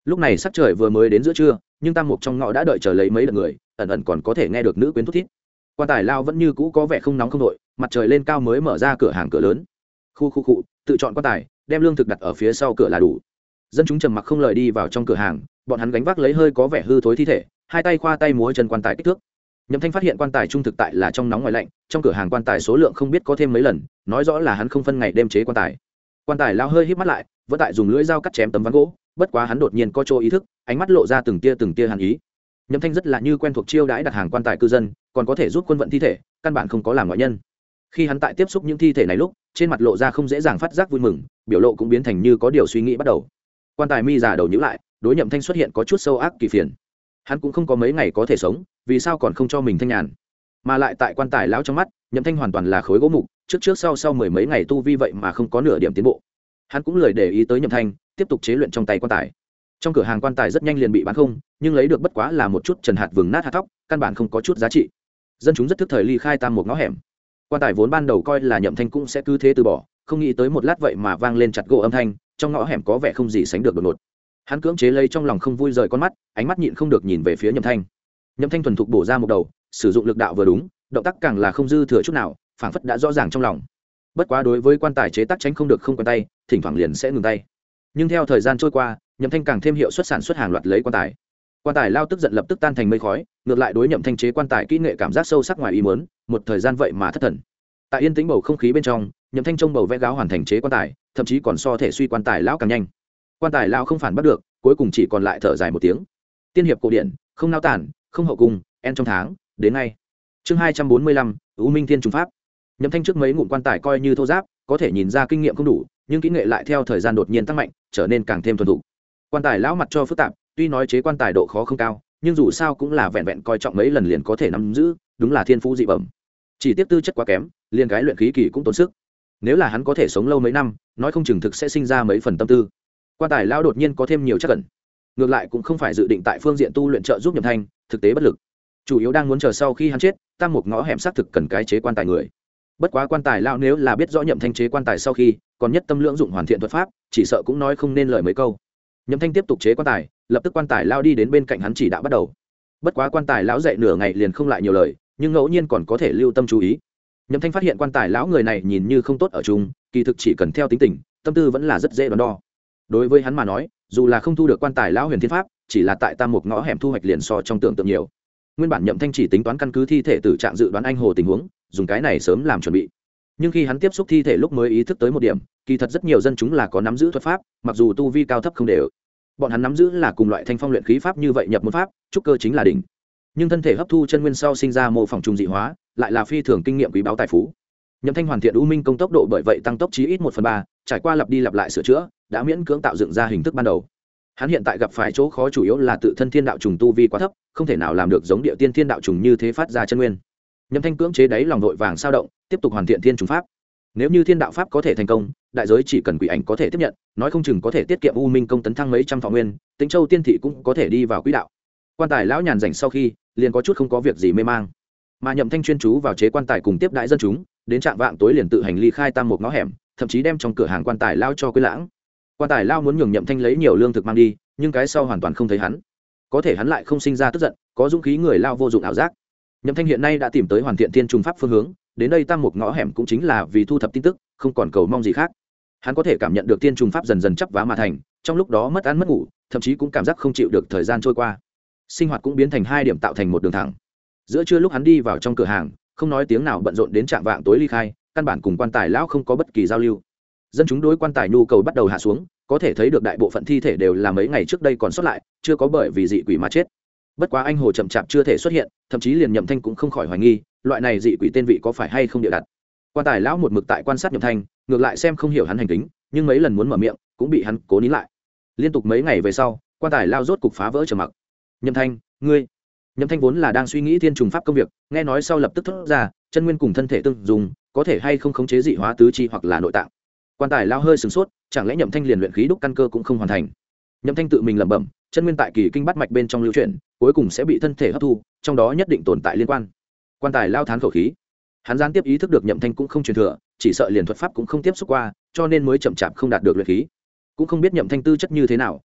lúc này sắc trời vừa mới đến giữa trưa, nhưng tam mục trong ngõ đã đợi chờ lấy mấy đợt người, ẩn ẩn còn có thể nghe được nữ quyến thút thít. Quan tài lao vẫn như cũ có vẻ không nóng không đội, mặt trời lên cao mới mở ra cửa hàng cửa lớn. Khu tự chọn quan tài, đem lương thực đặt ở phía sau cửa là đủ. Dân chúng trầm mặc không lời đi vào trong cửa hàng, bọn hắn gánh vác lấy hơi có vẻ hư thối thi thể, hai tay khoa tay múa chân quan tài kích thước. Nhậm Thanh phát hiện quan tài trung thực tại là trong nóng ngoài lạnh, trong cửa hàng quan tài số lượng không biết có thêm mấy lần, nói rõ là hắn không phân ngày đêm chế quan tài. Quan tài lao hơi híp mắt lại, vẫn tại dùng lưỡi dao cắt chém tấm ván gỗ, bất quá hắn đột nhiên có chỗ ý thức, ánh mắt lộ ra từng tia hàn ý. Nhậm Thanh rất là như quen thuộc chiêu đãi đặt hàng quan tài cư dân, còn có thể giúp quân vận thi thể, căn bản không có làm ngoại nhân. Khi hắn tại tiếp xúc những thi thể này lúc, trên mặt lộ ra không dễ dàng phát giác vui mừng, biểu lộ cũng biến thành như có điều suy nghĩ bắt đầu. Quan tài mi già đầu nhíu lại, đối Nhậm Thanh xuất hiện có chút sâu ác kỳ phiền. Hắn cũng không có mấy ngày có thể sống, vì sao còn không cho mình thanh nhàn? Mà lại tại quan tài lão trong mắt, Nhậm Thanh hoàn toàn là khối gỗ mục, trước sau mười mấy ngày tu vi vậy mà không có nửa điểm tiến bộ. Hắn cũng lười để ý tới Nhậm Thanh, tiếp tục chế luyện trong tay quan tài. Trong cửa hàng quan tài rất nhanh liền bị bán không, nhưng lấy được bất quá là một chút trần hạt vừng nát hạt thóc, căn bản không có chút giá trị. Dân chúng rất thức thời ly khai tam một ngõ hẻm. Quan tài vốn ban đầu coi là Nhậm Thanh cũng sẽ cứ thế từ bỏ, không nghĩ tới một lát vậy mà vang lên chặt gỗ âm thanh, trong ngõ hẻm có vẻ không gì sánh được đột ngột. Hắn cưỡng chế lấy trong lòng không vui rời con mắt, ánh mắt nhịn không được nhìn về phía Nhậm Thanh. Nhậm Thanh thuần thục bổ ra một đầu, sử dụng lực đạo vừa đúng, động tác càng là không dư thừa chút nào, phảng phất đã rõ ràng trong lòng. Bất quá đối với quan tài chế tác tránh không được không quen tay, thỉnh thoảng liền sẽ ngừng tay. Nhưng theo thời gian trôi qua, Nhậm Thanh càng thêm hiệu suất sản xuất hàng loạt lấy quan tài. Quan tài lao tức giận lập tức tan thành mây khói, ngược lại đối Nhậm Thanh chế quan tài kỹ nghệ cảm giác sâu sắc ngoài ý muốn, một thời gian vậy mà thất thần. Tại yên tĩnh bầu không khí bên trong, Nhậm Thanh trông bầu vẽ gáo hoàn thành chế quan tài, thậm chí còn so thể suy quan tài lão càng nhanh. Quan tài lao không phản bắt được, cuối cùng chỉ còn lại thở dài một tiếng. Tiên hiệp cổ điển, không nao tản, không hậu cung, en trong tháng, đến ngay. Chương 245, U Minh Thiên trùng pháp. Nhậm Thanh trước mấy ngụm quan tài coi như thô giáp, có thể nhìn ra kinh nghiệm không đủ, nhưng kỹ nghệ lại theo thời gian đột nhiên tăng mạnh, trở nên càng thêm thuần thục. Quan tài lão mặt cho phức tạp, tuy nói chế quan tài độ khó không cao, nhưng dù sao cũng là vẹn vẹn coi trọng mấy lần liền có thể nắm giữ, đúng là thiên phú dị bẩm. Chỉ tiếc tư chất quá kém, liền cái luyện khí kỳ cũng tốn sức. Nếu là hắn có thể sống lâu mấy năm, nói không chừng thực sẽ sinh ra mấy phần tâm tư. Quan tài lão đột nhiên có thêm nhiều chắc ẩn, ngược lại cũng không phải dự định tại phương diện tu luyện trợ giúp Nhậm Thanh, thực tế bất lực, chủ yếu đang muốn chờ sau khi hắn chết, tam một ngõ hẻm xác thực cần cái chế quan tài người. Bất quá quan tài lão nếu là biết rõ Nhậm Thanh chế quan tài sau khi, còn nhất tâm lưỡng dụng hoàn thiện thuật pháp, chỉ sợ cũng nói không nên lời mấy câu. Nhậm Thanh tiếp tục chế quan tài, lập tức quan tài lão đi đến bên cạnh hắn chỉ đạo bắt đầu. Bất quá quan tài lão dậy nửa ngày liền không lại nhiều lời, nhưng ngẫu nhiên còn có thể lưu tâm chú ý. Nhậm Thanh phát hiện quan tài lão người này nhìn như không tốt ở chung, kỳ thực chỉ cần theo tính tình, tâm tư vẫn là rất dễ đoán đo. Đối với hắn mà nói, dù là không thu được quan tài lão huyền thiên pháp, chỉ là tại tam một ngõ hẻm thu hoạch liền so trong tưởng tượng nhiều. Nguyên bản Nhậm Thanh chỉ tính toán căn cứ thi thể tử trạng dự đoán anh hồ tình huống, dùng cái này sớm làm chuẩn bị. Nhưng khi hắn tiếp xúc thi thể lúc mới ý thức tới một điểm, kỳ thật rất nhiều dân chúng là có nắm giữ thuật pháp, mặc dù tu vi cao thấp không đều. Bọn hắn nắm giữ là cùng loại thanh phong luyện khí pháp như vậy nhập môn pháp, trúc cơ chính là đỉnh. Nhưng thân thể hấp thu chân nguyên sau sinh ra mô phỏng trùng dị hóa, lại là phi thường kinh nghiệm quý báu tài phú. Nhậm Thanh hoàn thiện U Minh công tốc độ bởi vậy tăng tốc chí ít 1/3, trải qua lặp đi lặp lại sửa chữa, đã miễn cưỡng tạo dựng ra hình thức ban đầu. Hắn hiện tại gặp phải chỗ khó chủ yếu là tự thân thiên đạo trùng tu vi quá thấp, không thể nào làm được giống địa tiên thiên đạo trùng như thế phát ra chân nguyên. Nhậm Thanh cưỡng chế đáy lòng đội vàng sao động, tiếp tục hoàn thiện thiên trùng pháp. Nếu như thiên đạo pháp có thể thành công, đại giới chỉ cần quỷ ảnh có thể tiếp nhận, nói không chừng có thể tiết kiệm U Minh công tấn thăng mấy trăm thọ nguyên, Tĩnh Châu tiên thị cũng có thể đi vào quỹ đạo. Quan tài lão nhàn rảnh sau khi, liền có chút không có việc gì mê mang. Mà Nhậm Thanh chuyên chú vào chế quan tài cùng tiếp đãi dân chúng, đến trạng vạng tối liền tự hành ly khai tam một ngõ hẻm, thậm chí đem trong cửa hàng quan tài lao cho Quế Lãng. Quan tài lao muốn nhường Nhậm Thanh lấy nhiều lương thực mang đi, nhưng cái sau hoàn toàn không thấy hắn. Có thể hắn lại không sinh ra tức giận, có dũng khí người lao vô dụng ảo giác. Nhậm Thanh hiện nay đã tìm tới hoàn thiện thiên trùng pháp phương hướng, đến đây tam một ngõ hẻm cũng chính là vì thu thập tin tức, không còn cầu mong gì khác. Hắn có thể cảm nhận được thiên trùng pháp dần dần chắp vá mà thành, trong lúc đó mất ăn mất ngủ, thậm chí cũng cảm giác không chịu được thời gian trôi qua. Sinh hoạt cũng biến thành hai điểm tạo thành một đường thẳng. Giữa trưa lúc hắn đi vào trong cửa hàng, không nói tiếng nào bận rộn đến trạng vạng tối ly khai, căn bản cùng quan tài lão không có bất kỳ giao lưu. Dân chúng đối quan tài nhu cầu bắt đầu hạ xuống, có thể thấy được đại bộ phận thi thể đều là mấy ngày trước đây còn sót lại, chưa có bởi vì dị quỷ mà chết. Bất quá anh hồ chậm chạp chưa thể xuất hiện, thậm chí liền Nhậm Thanh cũng không khỏi hoài nghi, loại này dị quỷ tên vị có phải hay không địa đặt. Quan tài lão một mực tại quan sát Nhậm Thanh, ngược lại xem không hiểu hắn hành tính, nhưng mấy lần muốn mở miệng, cũng bị hắn cố nín lại. Liên tục mấy ngày về sau, quan tài lao rốt cục phá vỡ trầm mặc. Nhậm Thanh, ngươi. Nhậm Thanh vốn là đang suy nghĩ thiên trùng pháp công việc, nghe nói sau lập tức thốt ra, chân nguyên cùng thân thể tương dùng, có thể hay không khống chế dị hóa tứ chi hoặc là nội tạng. Quan tài lao hơi sửng sốt, chẳng lẽ Nhậm Thanh liền luyện khí đúc căn cơ cũng không hoàn thành. Nhậm Thanh tự mình lẩm bẩm, chân nguyên tại kỳ kinh bát mạch bên trong lưu chuyển, cuối cùng sẽ bị thân thể hấp thu, trong đó nhất định tồn tại liên quan. Quan tài lao thán khẩu khí, hắn gián tiếp ý thức được Nhậm Thanh cũng không truyền thừa, chỉ sợ liền thuật pháp cũng không tiếp xúc qua, cho nên mới chậm chạp không đạt được luyện khí. Cũng không biết Nhậm Thanh tư chất như thế nào,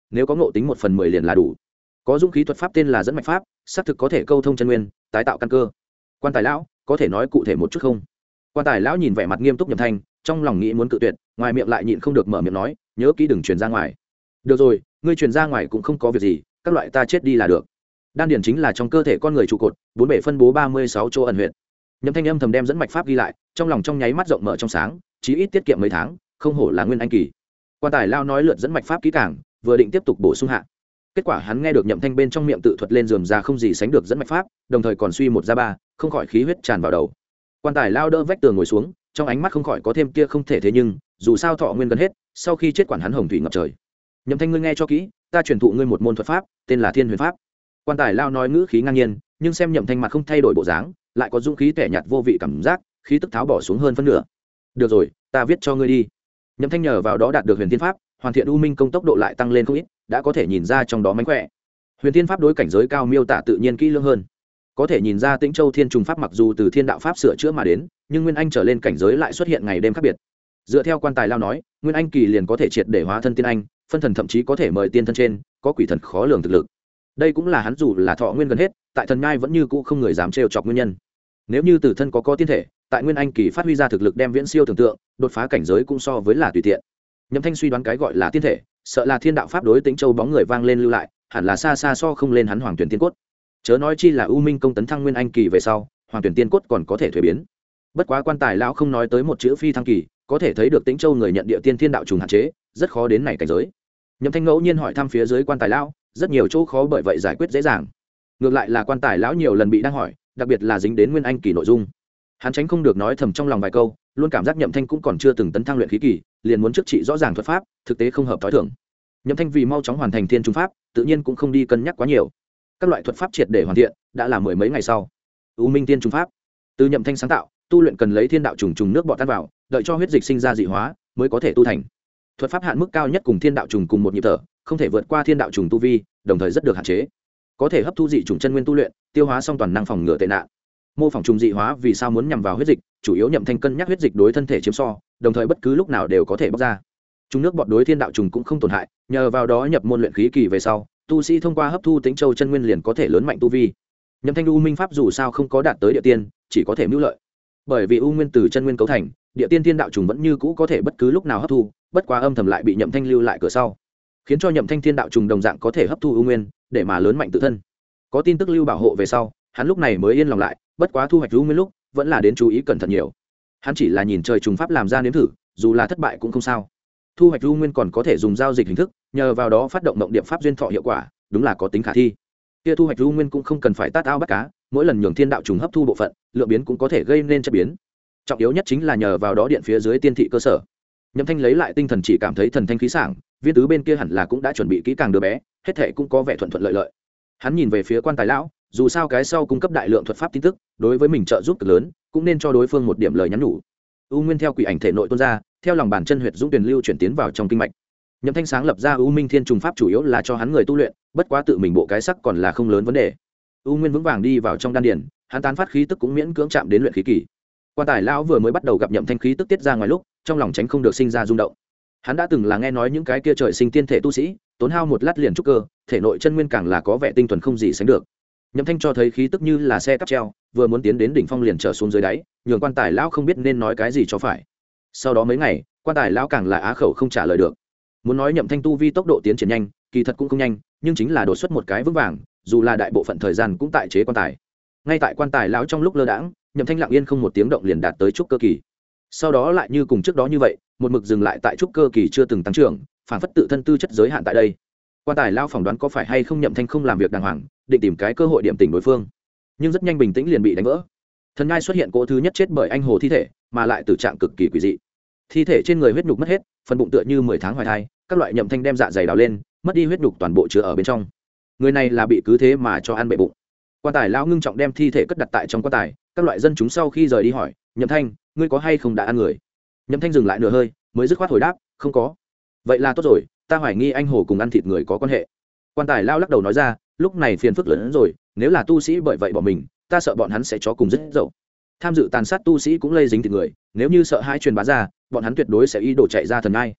nếu có ngộ tính 1/10 liền là đủ. Có dũng khí thuật pháp tên là dẫn mạch pháp, xác thực có thể câu thông chân nguyên, tái tạo căn cơ. Quan tài lão, có thể nói cụ thể một chút không? Quan tài lão nhìn vẻ mặt nghiêm túc Nhậm Thanh, trong lòng nghĩ muốn cự tuyệt, ngoài miệng lại nhịn không được mở miệng nói, nhớ kỹ đừng truyền ra ngoài. Được rồi, ngươi truyền ra ngoài cũng không có việc gì, các loại ta chết đi là được. Đan điền chính là trong cơ thể con người trụ cột, bốn bể phân bố 36 chỗ ẩn huyệt. Nhậm Thanh âm thầm đem dẫn mạch pháp ghi lại, trong lòng trong nháy mắt rộng mở trong sáng, chí ít tiết kiệm mấy tháng, không hổ là nguyên anh kỳ. Quan tài lao nói lượt dẫn mạch pháp kỹ càng, vừa định tiếp tục bổ sung hạ. Kết quả hắn nghe được Nhậm Thanh bên trong miệng tự thuật lên rườm ra không gì sánh được dẫn mạch pháp, đồng thời còn suy một ra ba, không khỏi khí huyết tràn vào đầu. Quan tài lao đỡ vách tường ngồi xuống, trong ánh mắt không khỏi có thêm kia không thể thế nhưng, dù sao thọ nguyên gần hết, sau khi chết quản hắn hồng thủy ngập trời. Nhậm Thanh, ngươi nghe cho kỹ, ta truyền thụ ngươi một môn thuật pháp, tên là Thiên Huyền Pháp. Quan tài lao nói ngữ khí ngang nhiên, nhưng xem Nhậm Thanh mặt không thay đổi bộ dáng, lại có dũng khí tẻ nhạt vô vị cảm giác, khí tức tháo bỏ xuống hơn phân nửa. Được rồi, ta viết cho ngươi đi. Nhậm Thanh nhờ vào đó đạt được Huyền Thiên Pháp, hoàn thiện u minh công tốc độ lại tăng lên không ít, đã có thể nhìn ra trong đó mánh khỏe. Huyền Thiên Pháp đối cảnh giới cao miêu tả tự nhiên kỹ lưỡng hơn, có thể nhìn ra Tĩnh Châu Thiên Trùng Pháp mặc dù từ Thiên Đạo Pháp sửa chữa mà đến, nhưng nguyên anh trở lên cảnh giới lại xuất hiện ngày đêm khác biệt. Dựa theo quan tài lao nói, nguyên anh kỳ liền có thể triệt để hóa thân tiên anh, phân thần thậm chí có thể mời tiên thân trên, có quỷ thần khó lường thực lực. Đây cũng là hắn dù là thọ nguyên gần hết, tại thần nhai vẫn như cũ không người dám trêu chọc nguyên nhân. Nếu như tử thân có tiên thể, tại nguyên anh kỳ phát huy ra thực lực đem viễn siêu tưởng tượng, đột phá cảnh giới cũng so với là tùy tiện. Nhậm Thanh suy đoán cái gọi là tiên thể, sợ là Thiên Đạo Pháp đối Tĩnh Châu bóng người vang lên lưu lại, hẳn là xa xa so không lên hắn Hoàng Tuyển Tiên Cốt. Chớ nói chi là U Minh công tấn thăng nguyên anh kỳ về sau, Hoàng Tuyển Tiên Cốt còn có thể thuế biến. Bất quá quan tài lão không nói tới một chữ phi thăng kỳ, có thể thấy được Tĩnh Châu người nhận địa tiên thiên đạo trùng hạn chế, rất khó đến này cảnh giới. Nhậm Thanh ngẫu nhiên hỏi thăm phía dưới quan tài lão, rất nhiều chỗ khó bởi vậy giải quyết dễ dàng. Ngược lại là quan tài lão nhiều lần bị đang hỏi, đặc biệt là dính đến nguyên anh kỳ nội dung. Hắn tránh không được nói thầm trong lòng vài câu, luôn cảm giác Nhậm Thanh cũng còn chưa từng tấn thăng luyện khí kỳ, liền muốn trước trị rõ ràng thuật pháp, thực tế không hợp thói thường. Nhậm Thanh vì mau chóng hoàn thành thiên trung pháp, tự nhiên cũng không đi cân nhắc quá nhiều. Các loại thuật pháp triệt để hoàn thiện, đã là mười mấy ngày sau. U Minh Tiên Trung Pháp, từ Nhậm Thanh sáng tạo, tu luyện cần lấy thiên đạo trùng nước bọt tan vào, đợi cho huyết dịch sinh ra dị hóa, mới có thể tu thành. Thuật pháp hạn mức cao nhất cùng thiên đạo trùng cùng một nhịp thở, không thể vượt qua thiên đạo trùng tu vi, đồng thời rất được hạn chế. Có thể hấp thu dị trùng chân nguyên tu luyện, tiêu hóa xong toàn năng phòng ngừa tệ nạn. Mô phỏng trùng dị hóa vì sao muốn nhằm vào huyết dịch, chủ yếu Nhậm Thanh cân nhắc huyết dịch đối thân thể chiếm so, đồng thời bất cứ lúc nào đều có thể bóc ra. Trùng nước bọt đối thiên đạo trùng cũng không tổn hại, nhờ vào đó nhập môn luyện khí kỳ về sau, tu sĩ thông qua hấp thu Tĩnh Châu chân nguyên liền có thể lớn mạnh tu vi. Nhậm Thanh U Minh Pháp dù sao không có đạt tới địa tiên, chỉ có thể mưu lợi. Bởi vì U Nguyên từ chân nguyên cấu thành, địa tiên thiên đạo trùng vẫn như cũ có thể bất cứ lúc nào hấp thu, bất quá âm thầm lại bị Nhậm Thanh lưu lại cửa sau, khiến cho Nhậm Thanh thiên đạo trùng đồng dạng có thể hấp thu U Nguyên, để mà lớn mạnh tự thân. Có tin tức lưu bảo hộ về sau, hắn lúc này mới yên lòng lại, bất quá thu hoạch U Nguyên lúc, vẫn là đến chú ý cẩn thận nhiều. Hắn chỉ là nhìn trời trùng pháp làm ra nếm thử, dù là thất bại cũng không sao. Thu hoạch U Nguyên còn có thể dùng giao dịch hình thức, nhờ vào đó phát động động điểm pháp duyên thọ hiệu quả, đúng là có tính khả thi. Kia thu hoạch U Nguyên cũng không cần phải tát ao bắt cá, mỗi lần nhường thiên đạo trùng hấp thu bộ phận, lượng biến cũng có thể gây nên chất biến. Trọng yếu nhất chính là nhờ vào đó điện phía dưới tiên thị cơ sở. Nhậm Thanh lấy lại tinh thần chỉ cảm thấy thần thanh khí sảng, viên tứ bên kia hẳn là cũng đã chuẩn bị kỹ càng đứa bé, hết thảy cũng có vẻ thuận thuận lợi lợi. Hắn nhìn về phía quan tài lão, dù sao cái sau cung cấp đại lượng thuật pháp tin tức, đối với mình trợ giúp cực lớn, cũng nên cho đối phương một điểm lời nhắn nhủ. U Nguyên theo quỷ ảnh thể nội tuôn ra, theo lòng bàn chân huyệt dũng tuyển lưu chuyển tiến vào trong kinh mạch. Nhậm Thanh sáng lập ra U Minh Thiên Trùng Pháp chủ yếu là cho hắn người tu luyện, bất quá tự mình bộ cái sắc còn là không lớn vấn đề. U Nguyên vững vàng đi vào trong đan điền, hắn tán phát khí tức cũng miễn cưỡng chạm đến luyện khí kỳ. Quan tài lão vừa mới bắt đầu gặp Nhậm Thanh khí tức tiết ra ngoài lúc, trong lòng tránh không được sinh ra rung động. Hắn đã từng là nghe nói những cái kia trời sinh tiên thể tu sĩ, tốn hao một lát liền trúc cơ, thể nội chân nguyên càng là có vẻ tinh thuần không gì sánh được. Nhậm Thanh cho thấy khí tức như là xe cáp treo, vừa muốn tiến đến đỉnh phong liền trở xuống dưới đáy, nhường quan tài lão không biết nên nói cái gì cho phải. Sau đó mấy ngày, quan tài lão càng là á khẩu không trả lời được. Muốn nói Nhậm Thanh tu vi tốc độ tiến triển nhanh, kỳ thật cũng không nhanh, nhưng chính là đột xuất một cái vững vàng, dù là đại bộ phận thời gian cũng tại chế quan tài. Ngay tại quan tài lão trong lúc lơ đãng, Nhậm Thanh lặng yên không một tiếng động liền đạt tới trúc cơ kỳ. Sau đó lại như cùng trước đó như vậy, một mực dừng lại tại trúc cơ kỳ chưa từng tăng trưởng, phản phất tự thân tư chất giới hạn tại đây. Quan tài lão phỏng đoán có phải hay không Nhậm Thanh không làm việc đàng hoàng, định tìm cái cơ hội điểm tỉnh đối phương, nhưng rất nhanh bình tĩnh liền bị đánh vỡ. Thần nhai xuất hiện cỗ thứ nhất chết bởi anh hồ thi thể, mà lại tử trạng cực kỳ quỷ dị. Thi thể trên người huyết nhục mất hết, phần bụng tựa như 10 tháng hoài thai, các loại Nhậm Thanh đem dạ dày đào lên, mất đi huyết nhục toàn bộ chứa ở bên trong. Người này là bị cứ thế mà cho ăn bệ bụng. Quan tài lão ngưng trọng đem thi thể cất đặt tại trong quan tài, các loại dân chúng sau khi rời đi hỏi, Nhậm Thanh, ngươi có hay không đã ăn người? Nhậm Thanh dừng lại nửa hơi, mới dứt khoát hồi đáp, không có. Vậy là tốt rồi, ta hoài nghi anh hồ cùng ăn thịt người có quan hệ. Quan tài lão lắc đầu nói ra, lúc này phiền phức lớn hơn rồi, nếu là tu sĩ bởi vậy bỏ mình, ta sợ bọn hắn sẽ chó cùng rất dậu. Tham dự tàn sát tu sĩ cũng lây dính thịt người, nếu như sợ hãi truyền bá ra, bọn hắn tuyệt đối sẽ ý đồ chạy ra thần ai.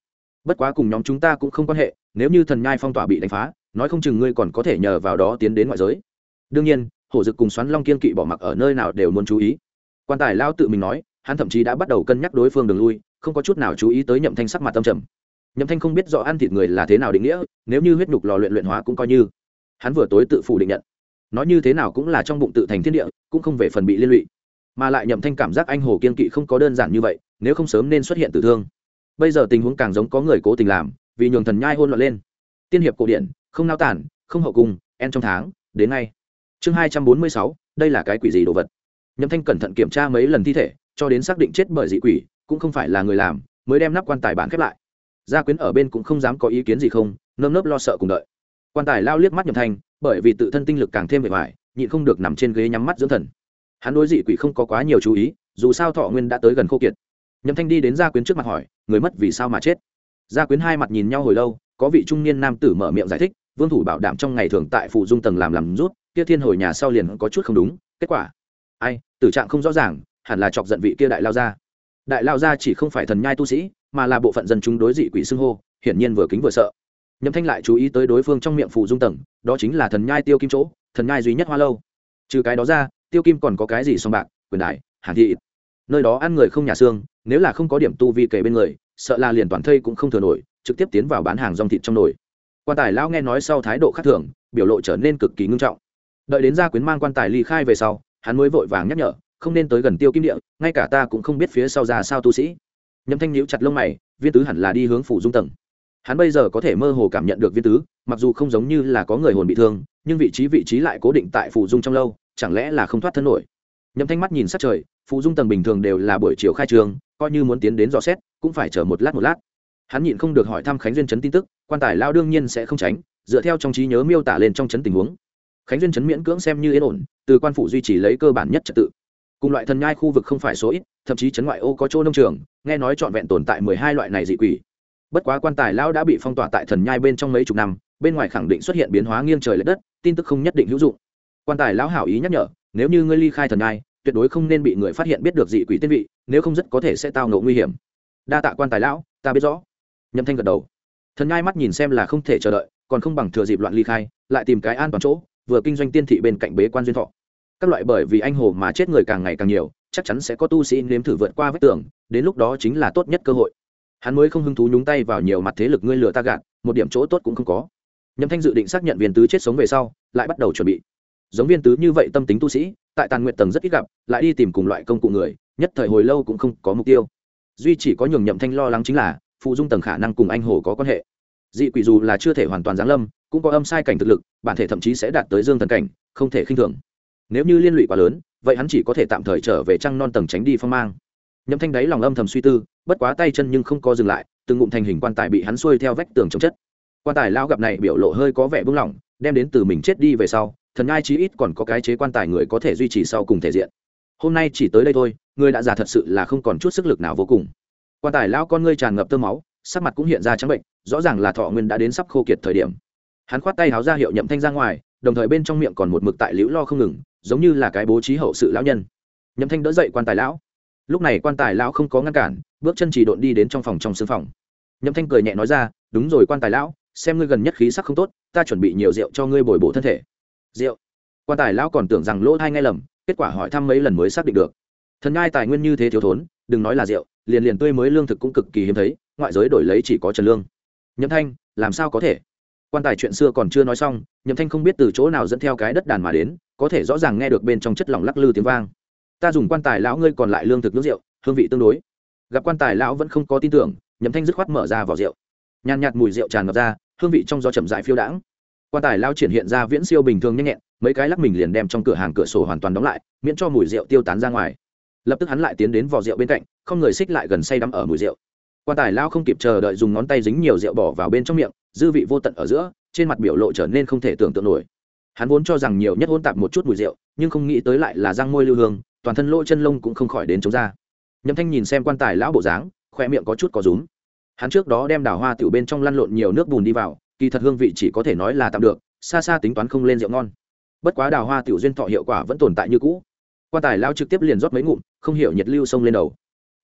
bất quá cùng nhóm chúng ta cũng không quan hệ, nếu như thần nhai phong tỏa bị đánh phá, nói không chừng ngươi còn có thể nhờ vào đó tiến đến ngoại giới. Đương nhiên, hổ dực cùng xoắn long kiên kỵ bỏ mặc ở nơi nào đều muốn chú ý. Quan tài lao tự mình nói, hắn thậm chí đã bắt đầu cân nhắc đối phương đường lui, không có chút nào chú ý tới Nhậm Thanh sắc mặt tâm trầm. Nhậm Thanh không biết rõ ăn thịt người là thế nào định nghĩa, nếu như huyết nhục lò luyện hóa cũng coi như. Hắn vừa tối tự phủ định nhận, nói như thế nào cũng là trong bụng tự thành thiên địa, cũng không về phần bị liên lụy. Mà lại Nhậm Thanh cảm giác anh hồ kiên kỵ không có đơn giản như vậy, nếu không sớm nên xuất hiện tử thương. Bây giờ tình huống càng giống có người cố tình làm, vì nhường thần nhai hôn loạn lên. Tiên hiệp cổ điển, không nao tản, không hậu cung, en trong tháng, đến ngay. Chương 246, đây là cái quỷ gì đồ vật? Nhậm Thanh cẩn thận kiểm tra mấy lần thi thể, cho đến xác định chết bởi dị quỷ, cũng không phải là người làm, mới đem nắp quan tài bản khép lại. Gia Quyến ở bên cũng không dám có ý kiến gì không, nơm nớp lo sợ cùng đợi. Quan tài lao liếc mắt Nhậm Thanh, bởi vì tự thân tinh lực càng thêm bề ngoài, nhịn không được nằm trên ghế nhắm mắt dưỡng thần. Hắn đối dị quỷ không có quá nhiều chú ý, dù sao thọ nguyên đã tới gần khô kiệt. Nhậm Thanh đi đến Gia Quyến trước mặt hỏi, người mất vì sao mà chết? Gia Quyến hai mặt nhìn nhau hồi lâu, có vị trung niên nam tử mở miệng giải thích, Vương thủ bảo đảm trong ngày thường tại phụ dung tầng làm rút, kia thiên hồi nhà sau liền có chút không đúng, kết quả ai tử trạng không rõ ràng, hẳn là chọc giận vị kia đại lao gia. Đại lao gia chỉ không phải thần nhai tu sĩ, mà là bộ phận dân chúng đối dị quỷ xưng hô, hiển nhiên vừa kính vừa sợ. Nhậm Thanh lại chú ý tới đối phương trong miệng phụ dung tầng, đó chính là thần nhai Tiêu Kim chỗ, thần nhai duy nhất Hoa Lâu. Trừ cái đó ra, Tiêu Kim còn có cái gì song bạc, quyền đại, hàn thị. Nơi đó ăn người không nhà xương, nếu là không có điểm tu vi kể bên người, sợ là liền toàn thây cũng không thừa nổi, trực tiếp tiến vào bán hàng rong thịt trong nồi. Quan tài lão nghe nói sau thái độ khác thường, biểu lộ trở nên cực kỳ ngưng trọng. Đợi đến Gia Quyến mang quan tài ly khai về sau, hắn mới vội vàng nhắc nhở, không nên tới gần Tiêu Kim địa, ngay cả ta cũng không biết phía sau ra sao tu sĩ. Nhậm Thanh nhíu chặt lông mày, Viên Tứ hẳn là đi hướng phủ dung tầng. Hắn bây giờ có thể mơ hồ cảm nhận được Viên Tứ, mặc dù không giống như là có người hồn bị thương, nhưng vị trí lại cố định tại phủ dung trong lâu, chẳng lẽ là không thoát thân nổi. Nhậm Thanh mắt nhìn sát trời, phủ dung tầng bình thường đều là buổi chiều khai trường, coi như muốn tiến đến dò xét, cũng phải chờ một lát. Hắn nhịn không được hỏi thăm Khánh Duyên trấn tin tức, quan tài lao đương nhiên sẽ không tránh, dựa theo trong trí nhớ miêu tả lên trong trấn tình huống. Khánh Duyên trấn miễn cưỡng xem như yên ổn, từ quan phủ duy trì lấy cơ bản nhất trật tự. Cùng loại thần nhai khu vực không phải số ít, thậm chí trấn ngoại ô có chỗ nông trường, nghe nói trọn vẹn tồn tại 12 loại này dị quỷ. Bất quá quan tài lão đã bị phong tỏa tại thần nhai bên trong mấy chục năm, bên ngoài khẳng định xuất hiện biến hóa nghiêng trời lệch đất, tin tức không nhất định hữu dụng. Quan tài lão hảo ý nhắc nhở, nếu như ngươi ly khai thần nhai, tuyệt đối không nên bị người phát hiện biết được dị quỷ tên vị, nếu không rất có thể sẽ tao ngộ nguy hiểm. Đa tạ quan tài lão, ta biết rõ. Nhậm Thanh gật đầu. Thần nhai mắt nhìn xem là không thể chờ đợi, còn không bằng thừa dịp loạn ly khai, lại tìm cái an toàn chỗ, vừa kinh doanh tiên thị bên cạnh bế quan duyên thọ. Các loại bởi vì anh hồ mà chết người càng ngày càng nhiều, chắc chắn sẽ có tu sĩ nếm thử vượt qua vết tường, đến lúc đó chính là tốt nhất cơ hội. Hắn mới không hứng thú nhúng tay vào nhiều mặt thế lực ngươi lừa ta gạt, một điểm chỗ tốt cũng không có. Nhậm Thanh dự định xác nhận Viên Tứ chết sống về sau, lại bắt đầu chuẩn bị. Giống Viên Tứ như vậy tâm tính tu sĩ, tại Tàn Nguyệt tầng rất ít gặp, lại đi tìm cùng loại công cụ người, nhất thời hồi lâu cũng không có mục tiêu. Duy chỉ có nhường Nhậm Thanh lo lắng chính là phụ dung tầng khả năng cùng anh hồ có quan hệ. Dị quỷ dù là chưa thể hoàn toàn giáng lâm, cũng có âm sai cảnh thực lực, bản thể thậm chí sẽ đạt tới dương thần cảnh, không thể khinh thường. Nếu như liên lụy quá lớn, vậy hắn chỉ có thể tạm thời trở về trăng non tầng tránh đi phong mang. Nhậm Thanh đáy lòng âm thầm suy tư, bất quá tay chân nhưng không có dừng lại, từng ngụm thành hình quan tài bị hắn xuôi theo vách tường chống chất. Quan tài lao gặp này biểu lộ hơi có vẻ buông lỏng, đem đến từ mình chết đi về sau, thần nhai chí ít còn có cái chế quan tài người có thể duy trì sau cùng thể diện. Hôm nay chỉ tới đây thôi, người đã già thật sự là không còn chút sức lực nào vô cùng. Quan tài lao con ngươi tràn ngập tơ máu, sắc mặt cũng hiện ra trắng bệnh, rõ ràng là thọ nguyên đã đến sắp khô kiệt thời điểm. Hắn khoát tay háo ra hiệu Nhậm Thanh ra ngoài, đồng thời bên trong miệng còn một mực tại liễu lo không ngừng, giống như là cái bố trí hậu sự lão nhân. Nhậm Thanh đỡ dậy quan tài lão. Lúc này quan tài lão không có ngăn cản, bước chân chỉ độn đi đến trong phòng trong sương phòng. Nhậm Thanh cười nhẹ nói ra, đúng rồi quan tài lão, xem ngươi gần nhất khí sắc không tốt, ta chuẩn bị nhiều rượu cho ngươi bồi bổ thân thể. Rượu? Quan tài lão còn tưởng rằng lỗ tai nghe lầm, kết quả hỏi thăm mấy lần mới xác định được. Thần nhai tài nguyên như thế thiếu thốn, đừng nói là rượu, liền tươi mới lương thực cũng cực kỳ hiếm thấy, ngoại giới đổi lấy chỉ có trần lương. Nhậm Thanh, làm sao có thể? Quan tài chuyện xưa còn chưa nói xong, Nhậm Thanh không biết từ chỗ nào dẫn theo cái đất đàn mà đến, có thể rõ ràng nghe được bên trong chất lỏng lắc lư tiếng vang. Ta dùng quan tài lão ngươi còn lại lương thực nước rượu, hương vị tương đối. Gặp quan tài lão vẫn không có tin tưởng, Nhậm Thanh dứt khoát mở ra vỏ rượu. Nhàn nhạt mùi rượu tràn ngập ra, hương vị trong gió chậm rãi phiêu đãng. Quan tài lão triển hiện ra viễn siêu bình thường nhanh nhẹn, mấy cái lắc mình liền đem trong cửa hàng cửa sổ hoàn toàn đóng lại, miễn cho mùi rượu tiêu tán ra ngoài. Lập tức hắn lại tiến đến vỏ rượu bên cạnh, không người xích lại gần say đắm ở mùi rượu. Quan tài lão không kịp chờ đợi dùng ngón tay dính nhiều rượu bỏ vào bên trong miệng, dư vị vô tận ở giữa, trên mặt biểu lộ trở nên không thể tưởng tượng nổi. Hắn vốn cho rằng nhiều nhất hỗn tạp một chút mùi rượu, nhưng không nghĩ tới lại là răng môi lưu hương, toàn thân lỗ chân lông cũng không khỏi đến chống ra. Nhậm Thanh nhìn xem quan tài lão bộ dáng, khoe miệng có chút có rúm. Hắn trước đó đem đào hoa tiểu bên trong lăn lộn nhiều nước bùn đi vào, kỳ thật hương vị chỉ có thể nói là tạm được, xa xa tính toán không lên rượu ngon. Bất quá đào hoa tiểu duyên thọ hiệu quả vẫn tồn tại như cũ. Quan tài lão trực tiếp liền rót mấy ngụm, không hiểu nhiệt lưu sông lên đầu.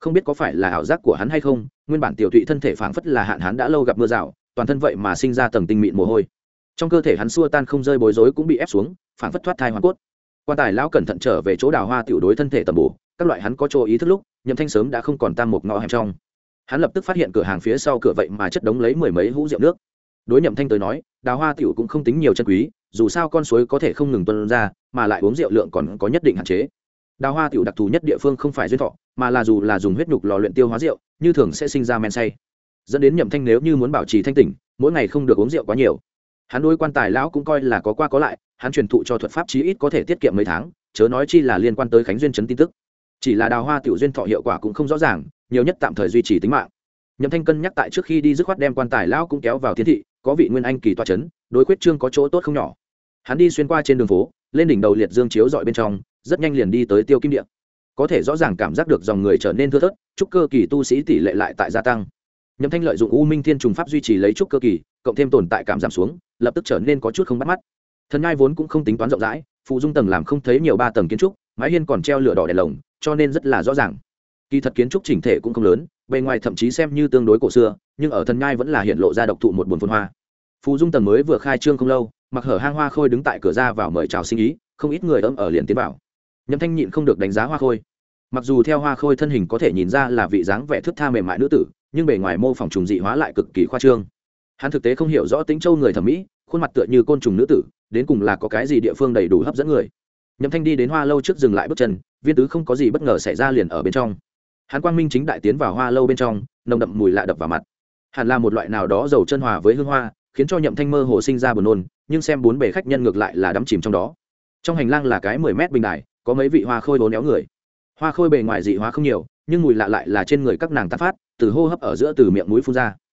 không biết có phải là ảo giác của hắn hay không, nguyên bản tiểu thụy thân thể phảng phất là hạn hán đã lâu gặp mưa rào, toàn thân vậy mà sinh ra tầng tinh mịn mồ hôi. Trong cơ thể hắn xua tan không rơi bối rối cũng bị ép xuống, phảng phất thoát thai hoàn cốt. Quan tài lão cẩn thận trở về chỗ đào hoa tiểu đối thân thể tầm bổ, các loại hắn có chỗ ý thức lúc, Nhậm Thanh sớm đã không còn tam một ngõ hẻm trong. Hắn lập tức phát hiện cửa hàng phía sau cửa vậy mà chất đống lấy mười mấy hũ rượu nước. Đối Nhậm Thanh tới nói, đào hoa tiểu cũng không tính nhiều chân quý, dù sao con suối có thể không ngừng tuôn ra, mà lại uống rượu lượng còn có nhất định hạn chế. Đào hoa tiểu đặc thù nhất địa phương không phải duyên thọ, mà là dù là dùng huyết nhục lò luyện tiêu hóa rượu, như thường sẽ sinh ra men say. Dẫn đến Nhậm Thanh nếu như muốn bảo trì thanh tỉnh, mỗi ngày không được uống rượu quá nhiều. Hắn đối quan tài lão cũng coi là có qua có lại, hắn truyền thụ cho thuật pháp chí ít có thể tiết kiệm mấy tháng, chớ nói chi là liên quan tới Khánh Duyên trấn tin tức. Chỉ là đào hoa tiểu duyên thọ hiệu quả cũng không rõ ràng, nhiều nhất tạm thời duy trì tính mạng. Nhậm Thanh cân nhắc tại trước khi đi dứt khoát đem quan tài lão cũng kéo vào thiên thị, có vị nguyên anh kỳ tọa trấn, đối quyết trương có chỗ tốt không nhỏ. Hắn đi xuyên qua trên đường phố, lên đỉnh đầu liệt dương chiếu dọi bên trong, rất nhanh liền đi tới Tiêu Kim Điện. Có thể rõ ràng cảm giác được dòng người trở nên thưa thớt, trúc cơ kỳ tu sĩ tỷ lệ lại tại gia tăng. Nhậm Thanh lợi dụng U Minh Thiên trùng pháp duy trì lấy trúc cơ kỳ, cộng thêm tồn tại cảm giảm xuống, lập tức trở nên có chút không bắt mắt. Thần nhai vốn cũng không tính toán rộng rãi, phụ dung tầng làm không thấy nhiều ba tầng kiến trúc, mái hiên còn treo lửa đỏ đèn lồng, cho nên rất là rõ ràng. Kỳ thật kiến trúc chỉnh thể cũng không lớn, bề ngoài thậm chí xem như tương đối cổ xưa, nhưng ở thần nhai vẫn là hiện lộ ra độc thụ một buồn phồn hoa. Phụ dung tầng mới vừa khai trương không lâu, mặc hở hang hoa khôi đứng tại cửa ra vào mời chào sinh ý, không ít người ấm ở liền tiến vào. Nhậm Thanh nhịn không được đánh giá hoa khôi. Mặc dù theo hoa khôi thân hình có thể nhìn ra là vị dáng vẻ thướt tha mềm mại nữ tử, nhưng bề ngoài mô phỏng trùng dị hóa lại cực kỳ khoa trương. Hắn thực tế không hiểu rõ tính châu người thẩm mỹ, khuôn mặt tựa như côn trùng nữ tử, đến cùng là có cái gì địa phương đầy đủ hấp dẫn người. Nhậm Thanh đi đến hoa lâu trước dừng lại bước chân, viên tứ không có gì bất ngờ xảy ra liền ở bên trong. Hắn quang minh chính đại tiến vào hoa lâu bên trong, nồng đậm mùi lạ đập vào mặt. Hẳn là một loại nào đó dầu chân hòa với hương hoa, khiến cho Nhậm Thanh mơ hồ sinh ra buồn nôn, nhưng xem bốn bề khách nhân ngược lại là đắm chìm trong đó. Trong hành lang là cái 10 mét bình đài, có mấy vị hoa khôi bốn éo người. Hoa khôi bề ngoài dị hóa không nhiều, nhưng mùi lạ lại là trên người các nàng tán phát, từ hô hấp ở giữa từ miệng mũi phun ra.